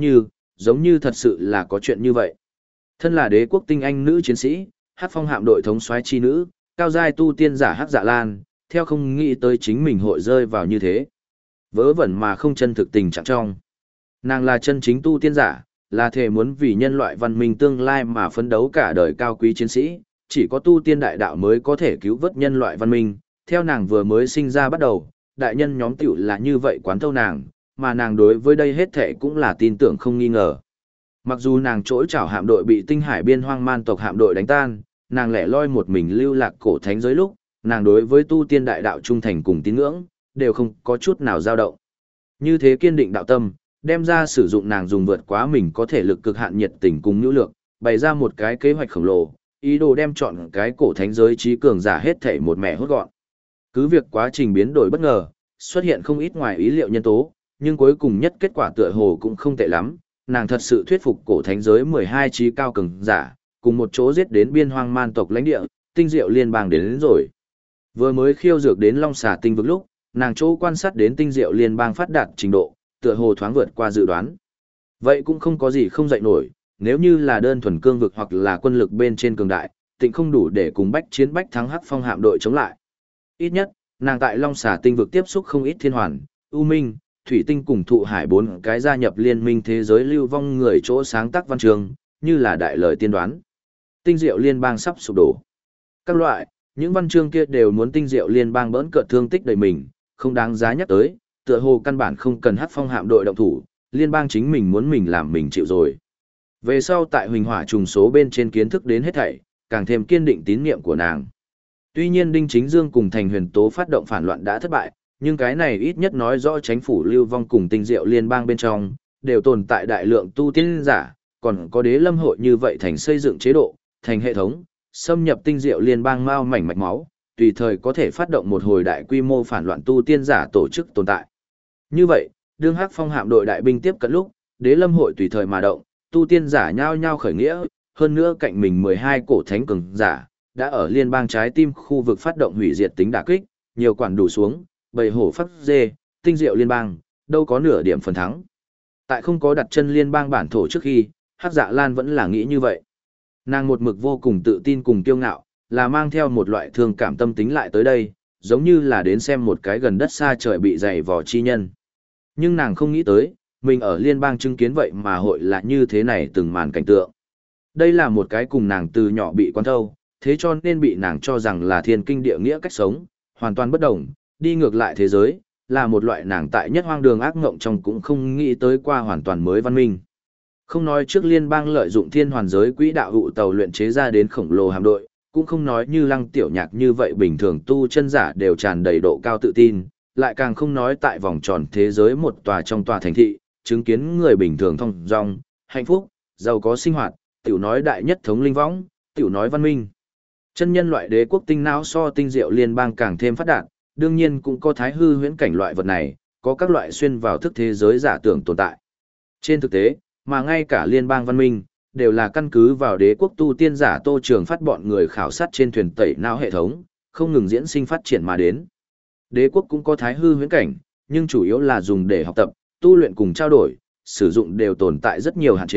giống như thật sự là có chuyện như vậy. Thân là đế quốc tinh anh nữ chiến sĩ, Hắc Phong hạm đội thống soái chi nữ, cao giai tu tiên giả Hắc Dạ Lan, theo không nghĩ tới chính mình hội rơi vào như thế. Vớ vẩn mà không chân thực tình trạng trong. Nàng là chân chính tu tiên giả, là thể muốn vì nhân loại văn minh tương lai mà phấn đấu cả đời cao quý chiến sĩ, chỉ có tu tiên đại đạo mới có thể cứu vớt nhân loại văn minh. Theo nàng vừa mới sinh ra bắt đầu, đại nhân nhóm tiểu là như vậy quán thâu nàng, mà nàng đối với đây hết thệ cũng là tin tưởng không nghi ngờ. Mặc dù nàng trỗi chảo hạm đội bị tinh hải biên hoang man tộc hạm đội đánh tan, nàng lẻ loi một mình lưu lạc cổ thánh giới lúc, nàng đối với tu tiên đại đạo trung thành cùng tín ngưỡng, đều không có chút nào dao động. Như thế kiên định đạo tâm, đem ra sử dụng nàng dùng vượt quá mình có thể lực cực hạn nhiệt tình cùng nhu lược, bày ra một cái kế hoạch khổng lồ, ý đồ đem chọn cái cổ thánh giới trí cường giả hết thảy một mẻ hốt gọn. Cứ việc quá trình biến đổi bất ngờ, xuất hiện không ít ngoài ý liệu nhân tố, nhưng cuối cùng nhất kết quả tựa hồ cũng không tệ lắm, nàng thật sự thuyết phục cổ thánh giới 12 trí cao cường giả, cùng một chỗ giết đến biên hoang man tộc lãnh địa, tinh diệu liên bang đến rồi. Vừa mới khiêu dược đến Long Xà tinh vực lúc, nàng chỗ quan sát đến tinh diệu liên bang phát đạt trình độ, tựa hồ thoáng vượt qua dự đoán. Vậy cũng không có gì không dậy nổi, nếu như là đơn thuần cương vực hoặc là quân lực bên trên cường đại, tịnh không đủ để cùng bách chiến bách thắng Hắc Phong hạm đội chống lại. Ít nhất, nàng tại Long Xà tinh vực tiếp xúc không ít thiên hoàn, ưu minh, thủy tinh cùng thụ hải 4 cái gia nhập liên minh thế giới lưu vong người chỗ sáng tác văn trường, như là đại lời tiên đoán. Tinh diệu liên bang sắp sụp đổ. Các loại, những văn chương kia đều muốn tinh diệu liên bang bỡn cợt thương tích đầy mình, không đáng giá nhắc tới, tựa hồ căn bản không cần Hắc Phong hạm đội động thủ, liên bang chính mình muốn mình làm mình chịu rồi. Về sau tại huỳnh hỏa trùng số bên trên kiến thức đến hết thảy, càng thêm kiên định tín niệm của nàng. Tuy nhiên Đinh Chính Dương cùng Thành Huyền Tố phát động phản loạn đã thất bại, nhưng cái này ít nhất nói rõ chính phủ lưu vong cùng tinh diệu liên bang bên trong, đều tồn tại đại lượng tu tiên giả, còn có đế lâm hội như vậy thành xây dựng chế độ, thành hệ thống, xâm nhập tinh diệu liên bang mao mảnh mạch máu, tùy thời có thể phát động một hồi đại quy mô phản loạn tu tiên giả tổ chức tồn tại. Như vậy, đương Hắc Phong hạm đội đại binh tiếp cận lúc, đế lâm hội tùy thời mà động, tu tiên giả nhao nhao khởi nghĩa, hơn nữa cạnh mình 12 cổ thánh cường giả, đã ở liên bang trái tim khu vực phát động hủy diệt tính đả kích, nhiều quản đủ xuống, bầy hổ phát dê, tinh diệu liên bang, đâu có nửa điểm phần thắng. Tại không có đặt chân liên bang bản thổ trước khi, Hắc Dạ Lan vẫn là nghĩ như vậy. Nàng một mực vô cùng tự tin cùng kiêu ngạo, là mang theo một loại thương cảm tâm tính lại tới đây, giống như là đến xem một cái gần đất xa trời bị dày vò chi nhân. Nhưng nàng không nghĩ tới, mình ở liên bang chứng kiến vậy mà hội là như thế này từng màn cảnh tượng. Đây là một cái cùng nàng từ nhỏ bị quán thâu, thế cho nên bị nàng cho rằng là thiên kinh địa nghĩa cách sống, hoàn toàn bất đồng, đi ngược lại thế giới, là một loại nàng tại nhất hoang đường ác ngộng trong cũng không nghĩ tới qua hoàn toàn mới văn minh. Không nói trước liên bang lợi dụng thiên hoàn giới quỹ đạo hụ tàu luyện chế ra đến khổng lồ hạm đội, cũng không nói như Lăng Tiểu Nhạc như vậy bình thường tu chân giả đều tràn đầy độ cao tự tin, lại càng không nói tại vòng tròn thế giới một tòa trong tòa thành thị, chứng kiến người bình thường thông dong, hạnh phúc, giàu có sinh hoạt, tiểu nói đại nhất thống linh võng, tiểu nói văn minh. Chân nhân loại đế quốc tinh não so tinh diệu liên bang càng thêm phát đạt, đương nhiên cũng có thái hư huyễn cảnh loại vật này, có các loại xuyên vào thức thế giới giả tưởng tồn tại. Trên thực tế, mà ngay cả liên bang văn minh, đều là căn cứ vào đế quốc tu tiên giả Tô Trường Phát bọn người khảo sát trên thuyền tẩy não hệ thống, không ngừng diễn sinh phát triển mà đến. Đế quốc cũng có thái hư huyễn cảnh, nhưng chủ yếu là dùng để học tập, tu luyện cùng trao đổi, sử dụng đều tồn tại rất nhiều hạn chế,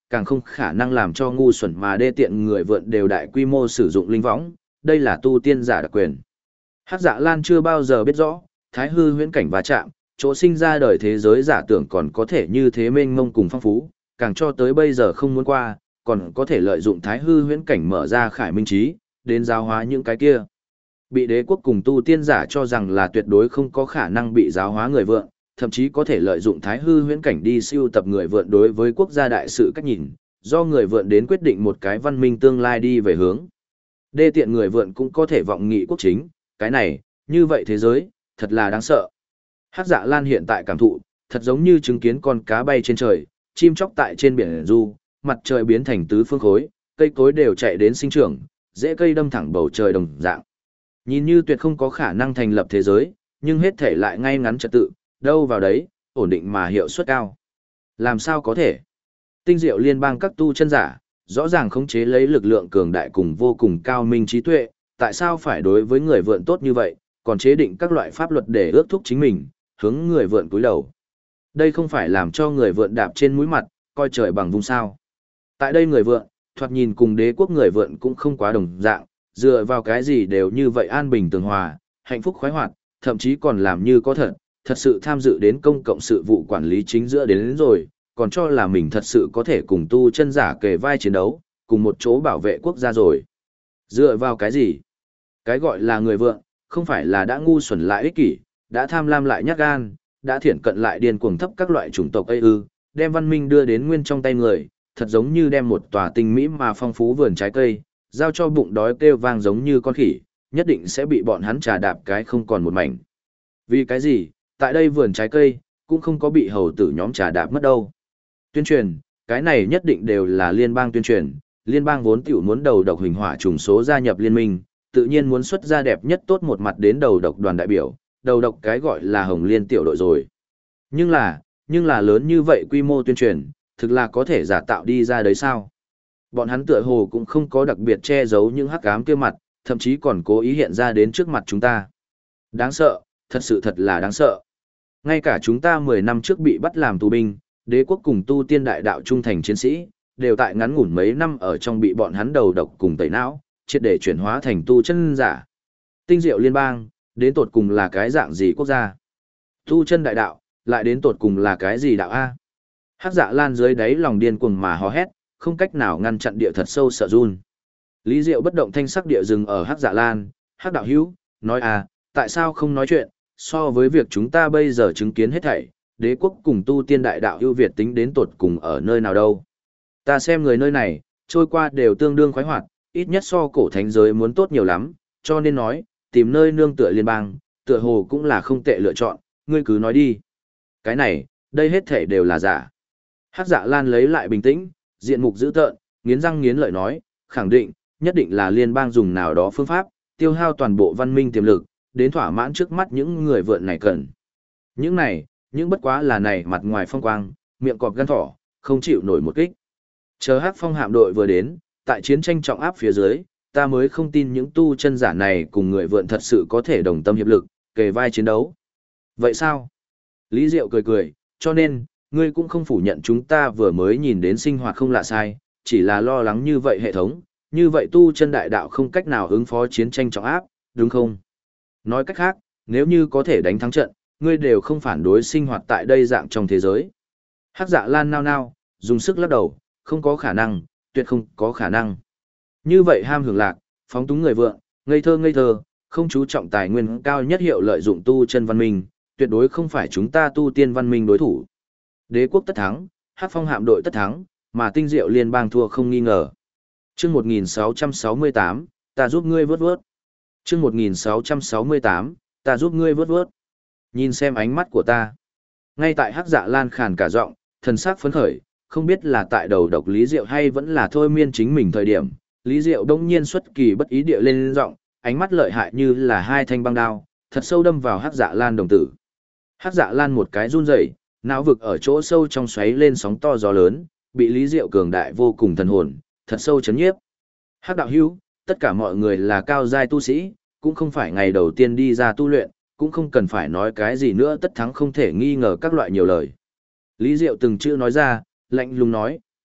càng không khả năng làm cho ngu xuẩn mà đê tiện người vượn đều đại quy mô sử dụng linh võng, đây là tu tiên giả đặc quyền. Hắc Dạ Lan chưa bao giờ biết rõ, thái hư huyễn cảnh va chạm, chỗ sinh ra đời thế giới giả tưởng còn có thể như thế mênh mông cùng phong phú, càng cho tới bây giờ không muốn qua, còn có thể lợi dụng thái hư huyễn cảnh mở ra khải minh trí, đến giáo hóa những cái kia. Bị đế quốc cùng tu tiên giả cho rằng là tuyệt đối không có khả năng bị giáo hóa người vượn, thậm chí có thể lợi dụng thái hư huyễn cảnh đi siêu tập người vượn đối với quốc gia đại sự cách nhìn, do người vượn đến quyết định một cái văn minh tương lai đi về hướng. Đê tiện người vượn cũng có thể vọng nghị quốc chính, cái này, như vậy thế giới, thật là đáng sợ. Hắc Dạ Lan hiện tại cảm thụ, thật giống như chứng kiến con cá bay trên trời, chim chóc tại trên biển du, mặt trời biến thành tứ phương khối, cây cối đều chạy đến sinh trưởng, rễ cây đâm thẳng bầu trời đồng dạng. Nhìn như tuyệt không có khả năng thành lập thế giới, nhưng hết thể lại ngay ngắn trật tự, đâu vào đấy, ổn định mà hiệu suất cao. Làm sao có thể? Tinh diệu liên bang các tu chân giả, rõ ràng khống chế lấy lực lượng cường đại cùng vô cùng cao minh trí tuệ, tại sao phải đối với người vượn tốt như vậy, còn chế định các loại pháp luật để ước thúc chính mình, hướng người vượn cúi đầu. Đây không phải làm cho người vượn đạp trên mũi mặt, coi trời bằng vùng sao. Tại đây người vượn, thoạt nhìn cùng đế quốc người vượn cũng không quá đồng dạng, dựa vào cái gì đều như vậy an bình tường hòa, hạnh phúc khoái hoạt, thậm chí còn làm như có thật, thật sự tham dự đến công cộng sự vụ quản lý chính giữa đến rồi, còn cho là mình thật sự có thể cùng tu chân giả kề vai chiến đấu, cùng một chỗ bảo vệ quốc gia rồi. Dựa vào cái gì? Cái gọi là người vượn, không phải là đã ngu xuẩn lại ích kỷ, đã tham lam lại nhát gan, đã thiển cận lại điên cuồng thấp các loại chủng tộc ấy ư, đem văn minh đưa đến nguyên trong tay người, thật giống như đem một tòa tinh mỹ mà phong phú vườn trái cây, giao cho bụng đói kêu vang giống như con khỉ, nhất định sẽ bị bọn hắn trà đạp cái không còn một mảnh. Vì cái gì, tại đây vườn trái cây, cũng không có bị hầu tử nhóm trà đạp mất đâu. Tuyên truyền, cái này nhất định đều là liên bang tuyên truyền, liên bang vốn tiểu muốn đầu độc huỳnh hỏa trùng số gia nhập liên minh, tự nhiên muốn xuất ra đẹp nhất tốt một mặt đến đầu độc đoàn đại biểu, đầu độc cái gọi là Hồng Liên tiểu đội rồi. Nhưng là lớn như vậy quy mô tuyên truyền, thực là có thể giả tạo đi ra đấy sao? Bọn hắn tựa hồ cũng không có đặc biệt che giấu những hắc ám kia mặt, thậm chí còn cố ý hiện ra đến trước mặt chúng ta. Đáng sợ, thật là đáng sợ. Ngay cả chúng ta 10 năm trước bị bắt làm tù binh, đế quốc cùng tu tiên đại đạo trung thành chiến sĩ, đều tại ngắn ngủn mấy năm ở trong bị bọn hắn đầu độc cùng tẩy não, triệt để chuyển hóa thành tu chân giả. Tinh diệu liên bang, đến tột cùng là cái dạng gì quốc gia? Tu chân đại đạo, lại đến tột cùng là cái gì đạo A? Hắc Dạ Lan dưới đáy lòng điên cuồng mà hò hét, không cách nào ngăn chặn địa thật sâu sợ run. Lý Diệu bất động thanh sắc địa dừng ở Hắc Dạ Lan, Hắc đạo hữu, nói tại sao không nói chuyện, so với việc chúng ta bây giờ chứng kiến hết thảy, đế quốc cùng tu tiên đại đạo ưu việt tính đến tột cùng ở nơi nào đâu. Ta xem người nơi này, trôi qua đều tương đương khoái hoạt, ít nhất so cổ thánh giới muốn tốt nhiều lắm, cho nên nói, tìm nơi nương tựa liên bang, tựa hồ cũng là không tệ lựa chọn, ngươi cứ nói đi. Cái này, đây hết thảy đều là giả. Hắc Dạ Lan lấy lại bình tĩnh, diện mục dữ tợn, nghiến răng nghiến lợi nói, khẳng định, nhất định là liên bang dùng nào đó phương pháp, tiêu hao toàn bộ văn minh tiềm lực, đến thỏa mãn trước mắt những người vượn này cần. Những bất quá là này mặt ngoài phong quang, miệng cọp gan thỏ, không chịu nổi một kích. Chờ Hắc Phong hạm đội vừa đến, tại chiến tranh trọng áp phía dưới, ta mới không tin những tu chân giả này cùng người vượn thật sự có thể đồng tâm hiệp lực, kề vai chiến đấu. Vậy sao? Lý Diệu cười cười, cho nên, ngươi cũng không phủ nhận chúng ta vừa mới nhìn đến sinh hoạt không lạ sai, chỉ là lo lắng như vậy hệ thống, như vậy tu chân đại đạo không cách nào ứng phó chiến tranh trọng áp, đúng không? Nói cách khác, nếu như có thể đánh thắng trận, ngươi đều không phản đối sinh hoạt tại đây dạng trong thế giới. Hắc Dạ Lan nao nao, dùng sức lắc đầu, không có khả năng, tuyệt không có khả năng. Như vậy ham hưởng lạc, phóng túng người vượng, ngây thơ, không chú trọng tài nguyên cao nhất hiệu lợi dụng tu chân văn minh, tuyệt đối không phải chúng ta tu tiên văn minh đối thủ. Đế quốc tất thắng, Hắc Phong hạm đội tất thắng, mà tinh diệu liên bang thua không nghi ngờ. Chương 1668, ta giúp ngươi vớt vớt. Chương 1668, ta giúp ngươi vớt vớt. Nhìn xem ánh mắt của ta. Ngay tại Hắc Dạ Lan khàn cả giọng, thần sắc phấn khởi, không biết là tại đầu độc Lý Diệu hay vẫn là thôi miên chính mình thời điểm. Lý Diệu đông nhiên xuất kỳ bất ý địa lên giọng, ánh mắt lợi hại như là hai thanh băng đao, thật sâu đâm vào Hắc Dạ Lan đồng tử. Hắc Dạ Lan một cái run rẩy, não vực ở chỗ sâu trong xoáy lên sóng to gió lớn, bị Lý Diệu cường đại vô cùng thần hồn, thật sâu chấn nhiếp. Hắc đạo hữu, tất cả mọi người là cao giai tu sĩ, cũng không phải ngày đầu tiên đi ra tu luyện, cũng không cần phải nói cái gì nữa, tất thắng không thể nghi ngờ các loại nhiều lời. Lý Diệu từng chữ nói ra, lạnh lùng nói,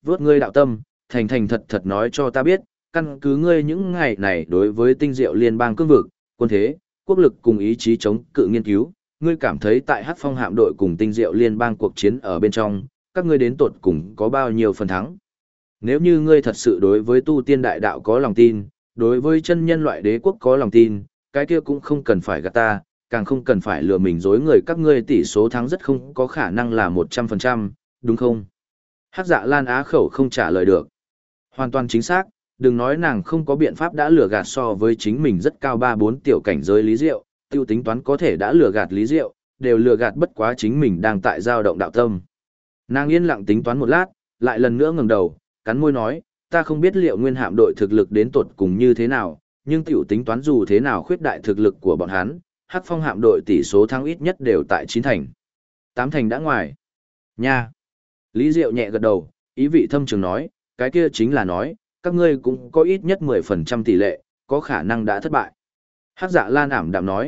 vớt ngươi đạo tâm, thành thành thật thật nói cho ta biết, căn cứ ngươi những ngày này đối với tinh diệu liên bang cương vực, quân thế, quốc lực cùng ý chí chống cự nghiên cứu, ngươi cảm thấy tại Hắc Phong hạm đội cùng tinh diệu liên bang cuộc chiến ở bên trong, các ngươi đến tột cùng có bao nhiêu phần thắng? Nếu như ngươi thật sự đối với tu tiên đại đạo có lòng tin, đối với chân nhân loại đế quốc có lòng tin, cái kia cũng không cần phải gạt ta, càng không cần phải lừa mình dối người, các ngươi tỷ số thắng rất không có khả năng là 100%, đúng không? Hắc Dạ Lan á khẩu không trả lời được. Hoàn toàn chính xác, đừng nói nàng không có biện pháp đã lừa gạt so với chính mình rất cao 3-4 tiểu cảnh giới Lý Diệu, tiêu tính toán có thể đã lừa gạt Lý Diệu, đều lừa gạt bất quá chính mình đang tại dao động đạo tâm. Nàng yên lặng tính toán một lát, lại lần nữa ngẩng đầu, cắn môi nói, ta không biết liệu nguyên hạm đội thực lực đến tột cùng như thế nào, nhưng tiểu tính toán dù thế nào khuyết đại thực lực của bọn hắn, Hắc Phong hạm đội tỷ số thắng ít nhất đều tại 9 thành. 8 thành đã ngoài. Nha. Lý Diệu nhẹ gật đầu, ý vị thâm trường nói, cái kia chính là nói, các ngươi cũng có ít nhất 10% tỷ lệ, có khả năng đã thất bại. Hắc Dạ Lan ảm đạm nói,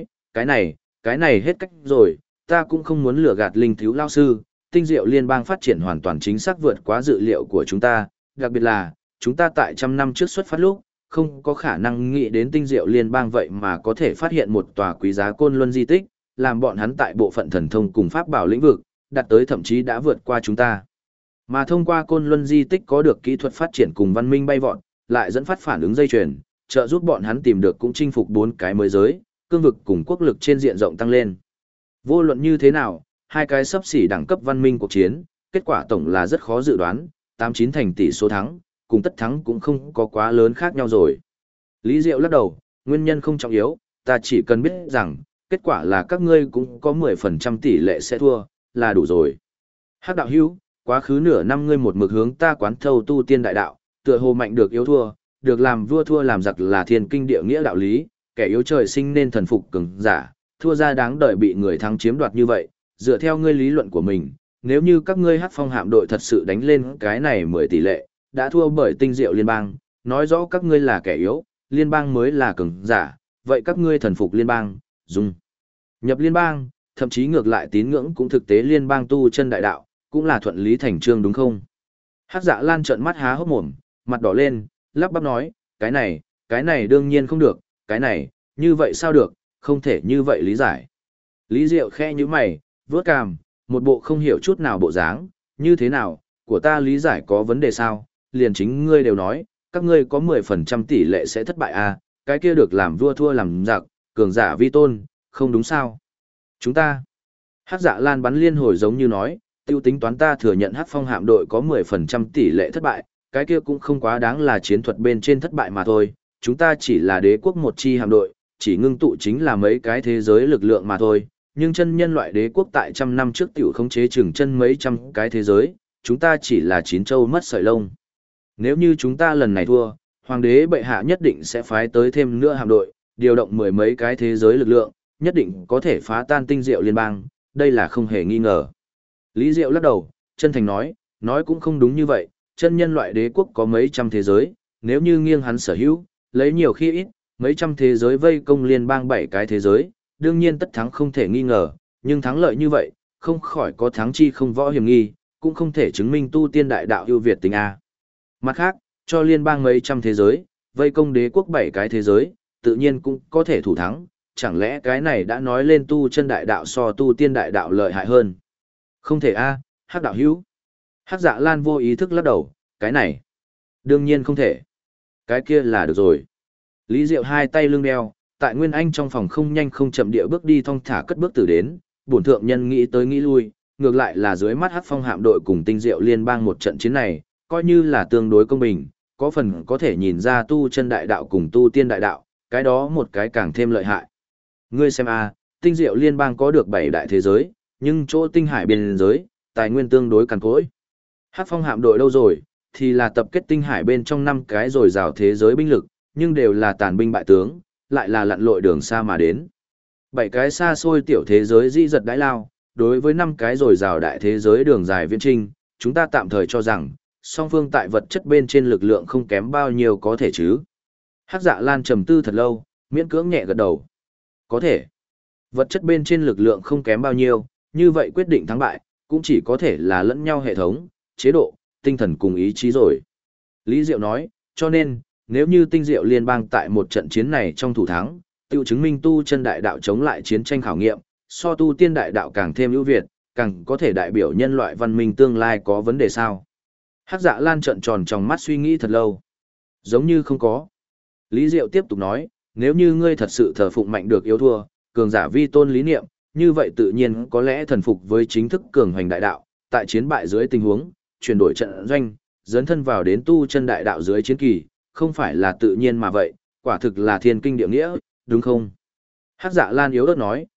cái này hết cách rồi, ta cũng không muốn lừa gạt linh thiếu lao sư, tinh diệu liên bang phát triển hoàn toàn chính xác vượt quá dự liệu của chúng ta, đặc biệt là, chúng ta tại trăm năm trước xuất phát lúc, không có khả năng nghĩ đến tinh diệu liên bang vậy mà có thể phát hiện một tòa quý giá côn luân di tích, làm bọn hắn tại bộ phận thần thông cùng pháp bảo lĩnh vực, đạt tới thậm chí đã vượt qua chúng ta. Mà thông qua côn luân di tích có được kỹ thuật phát triển cùng văn minh bay vọt, lại dẫn phát phản ứng dây chuyền, trợ giúp bọn hắn tìm được cũng chinh phục 4 cái mới giới, cương vực cùng quốc lực trên diện rộng tăng lên. Vô luận như thế nào, hai cái sấp xỉ đẳng cấp văn minh cuộc chiến, kết quả tổng là rất khó dự đoán, 8-9 thành tỷ số thắng, cùng tất thắng cũng không có quá lớn khác nhau rồi. Lý Diệu lắc đầu, nguyên nhân không trọng yếu, ta chỉ cần biết rằng, kết quả là các ngươi cũng có 10% tỷ lệ sẽ thua, là đủ rồi. Hắc đạo hữu, quá khứ nửa năm ngươi một mực hướng ta quán thâu tu tiên đại đạo, tựa hồ mạnh được yếu thua, được làm vua thua làm giặc là thiên kinh địa nghĩa đạo lý, kẻ yếu trời sinh nên thần phục cường giả, thua ra đáng đợi bị người thắng chiếm đoạt như vậy, dựa theo ngươi lý luận của mình, nếu như các ngươi Hắc Phong hạm đội thật sự đánh lên cái này 10 tỷ lệ, đã thua bởi tinh diệu liên bang, nói rõ các ngươi là kẻ yếu, liên bang mới là cường giả, vậy các ngươi thần phục liên bang, dùng nhập liên bang, thậm chí ngược lại tín ngưỡng cũng thực tế liên bang tu chân đại đạo, cũng là thuận lý thành trương đúng không? Hắc Dạ Lan trợn mắt há hốc mồm, mặt đỏ lên, lắp bắp nói, cái này đương nhiên không được, cái này, như vậy sao được, không thể như vậy lý giải. Lý Diệu khe như mày, vớt cằm, một bộ không hiểu chút nào bộ dáng, như thế nào, của ta lý giải có vấn đề sao, liền chính ngươi đều nói, các ngươi có 10% tỷ lệ sẽ thất bại à, cái kia được làm vua thua làm giặc, cường giả vi tôn, không đúng sao? Chúng ta, Hắc Dạ Lan bắn liên hồi giống như nói, tiêu tính toán ta thừa nhận Hắc Phong hạm đội có 10% tỷ lệ thất bại, cái kia cũng không quá đáng là chiến thuật bên trên thất bại mà thôi, chúng ta chỉ là đế quốc một chi hạm đội, chỉ ngưng tụ chính là mấy cái thế giới lực lượng mà thôi, nhưng chân nhân loại đế quốc tại trăm năm trước tiểu khống chế chừng chân mấy trăm cái thế giới, chúng ta chỉ là chín châu mất sợi lông. Nếu như chúng ta lần này thua, hoàng đế bệ hạ nhất định sẽ phái tới thêm nữa hạm đội, điều động mười mấy cái thế giới lực lượng, nhất định có thể phá tan tinh diệu liên bang, đây là không hề nghi ngờ. Lý Diệu lắc đầu, chân thành nói cũng không đúng như vậy, chân nhân loại đế quốc có mấy trăm thế giới, nếu như nghiêng hắn sở hữu, lấy nhiều khi ít, mấy trăm thế giới vây công liên bang 7 cái thế giới, đương nhiên tất thắng không thể nghi ngờ, nhưng thắng lợi như vậy, không khỏi có thắng chi không võ hiểm nghi, cũng không thể chứng minh tu tiên đại đạo ưu việt tình A. Mặt khác, cho liên bang mấy trăm thế giới, vây công đế quốc 7 cái thế giới, tự nhiên cũng có thể thủ thắng, chẳng lẽ cái này đã nói lên tu chân đại đạo so tu tiên đại đạo lợi hại hơn. Không thể A, Hắc đạo hữu. Hắc Dạ Lan vô ý thức lắc đầu, cái này, đương nhiên không thể. Cái kia là được rồi. Lý Diệu hai tay lưng đeo, tại Nguyên Anh trong phòng không nhanh không chậm địa bước đi thong thả cất bước từ đến, bổn thượng nhân nghĩ tới nghĩ lui, ngược lại là dưới mắt Hắc Phong hạm đội cùng tinh diệu liên bang một trận chiến này, coi như là tương đối công bình, có phần có thể nhìn ra tu chân đại đạo cùng tu tiên đại đạo, cái đó một cái càng thêm lợi hại. Ngươi xem a, tinh diệu liên bang có được 7 đại thế giới, nhưng chỗ tinh hải biên giới, tài nguyên tương đối cằn cỗi. Hắc Phong hạm đội đâu rồi, thì là tập kết tinh hải bên trong 5 cái rồi rào thế giới binh lực, nhưng đều là tàn binh bại tướng, lại là lặn lội đường xa mà đến. 7 cái xa xôi tiểu thế giới di giật đãi lao, đối với 5 cái rồi rào đại thế giới đường dài viễn trinh, chúng ta tạm thời cho rằng, song phương tại vật chất bên trên lực lượng không kém bao nhiêu có thể chứ. Hắc Dạ Lan trầm tư thật lâu, miễn cưỡng nhẹ gật đầu. Có thể. Vật chất bên trên lực lượng không kém bao nhiêu, như vậy quyết định thắng bại, cũng chỉ có thể là lẫn nhau hệ thống, chế độ, tinh thần cùng ý chí rồi. Lý Diệu nói, cho nên, nếu như tinh diệu liên bang tại một trận chiến này trong thủ thắng, tiêu chứng minh tu chân đại đạo chống lại chiến tranh khảo nghiệm, so tu tiên đại đạo càng thêm ưu việt, càng có thể đại biểu nhân loại văn minh tương lai có vấn đề sao. Hắc Dạ Lan trợn tròn trong mắt suy nghĩ thật lâu. Giống như không có. Lý Diệu tiếp tục nói, nếu như ngươi thật sự thờ phụng mạnh được yếu thua, cường giả vi tôn lý niệm, như vậy tự nhiên có lẽ thần phục với chính thức cường hoành đại đạo, tại chiến bại dưới tình huống, chuyển đổi trận doanh, dấn thân vào đến tu chân đại đạo dưới chiến kỳ, không phải là tự nhiên mà vậy, quả thực là thiên kinh địa nghĩa, đúng không? Hắc Dạ Lan yếu ớt nói,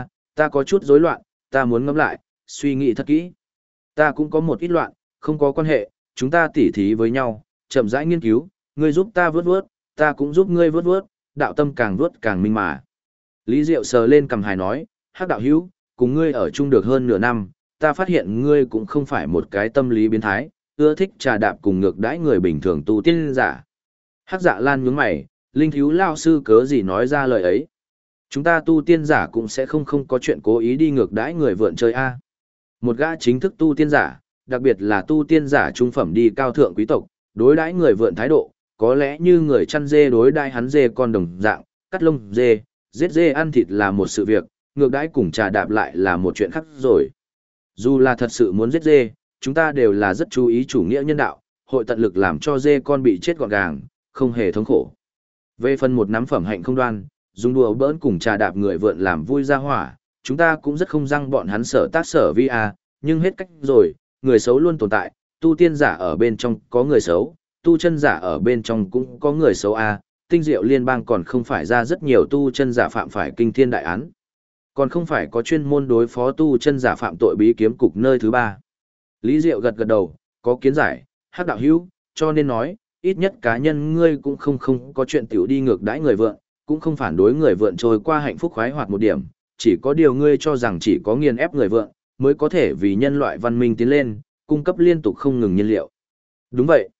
ta có chút rối loạn, ta muốn ngẫm lại, suy nghĩ thật kỹ. Ta cũng có một ít loạn, không có quan hệ, chúng ta tỉ thí với nhau, chậm rãi nghiên cứu, ngươi giúp ta vớt vớt, ta cũng giúp ngươi vớt vớt, đạo tâm càng vớt càng minh mà. Lý Diệu sờ lên cằm hài nói, Hắc đạo hữu, cùng ngươi ở chung được hơn nửa năm, ta phát hiện ngươi cũng không phải một cái tâm lý biến thái, ưa thích trà đạp cùng ngược đãi người bình thường tu tiên giả. Hắc Dạ Lan nhướng mày, linh thiếu lao sư cớ gì nói ra lời ấy. Chúng ta tu tiên giả cũng sẽ không có chuyện cố ý đi ngược đãi người vượn chơi a. Một gã chính thức tu tiên giả, đặc biệt là tu tiên giả trung phẩm đi cao thượng quý tộc, đối đãi người vượn thái độ, có lẽ như người chăn dê đối đãi hắn dê con đồng dạng, cắt lông dê, giết dê ăn thịt là một sự việc, ngược đãi cùng trà đạp lại là một chuyện khác rồi. Dù là thật sự muốn giết dê, chúng ta đều là rất chú ý chủ nghĩa nhân đạo, hội tận lực làm cho dê con bị chết gọn gàng, không hề thống khổ. Về phần một nắm phẩm hạnh không đoan, dùng đùa bỡn cùng trà đạp người vượn làm vui ra hỏa, chúng ta cũng rất không răng bọn hắn sở tác sở vi à, nhưng hết cách rồi, người xấu luôn tồn tại, tu tiên giả ở bên trong có người xấu, tu chân giả ở bên trong cũng có người xấu à, tinh diệu liên bang còn không phải ra rất nhiều tu chân giả phạm phải kinh thiên đại án. Còn không phải có chuyên môn đối phó tu chân giả phạm tội bí kiếm cục nơi thứ ba. Lý Diệu gật gật đầu, có kiến giải, Hắc đạo hữu, cho nên nói, ít nhất cá nhân ngươi cũng không có chuyện tiểu đi ngược đãi người vượn, cũng không phản đối người vượn trôi qua hạnh phúc khoái hoạt một điểm, chỉ có điều ngươi cho rằng chỉ có nghiền ép người vượn, mới có thể vì nhân loại văn minh tiến lên, cung cấp liên tục không ngừng nhiên liệu. Đúng vậy.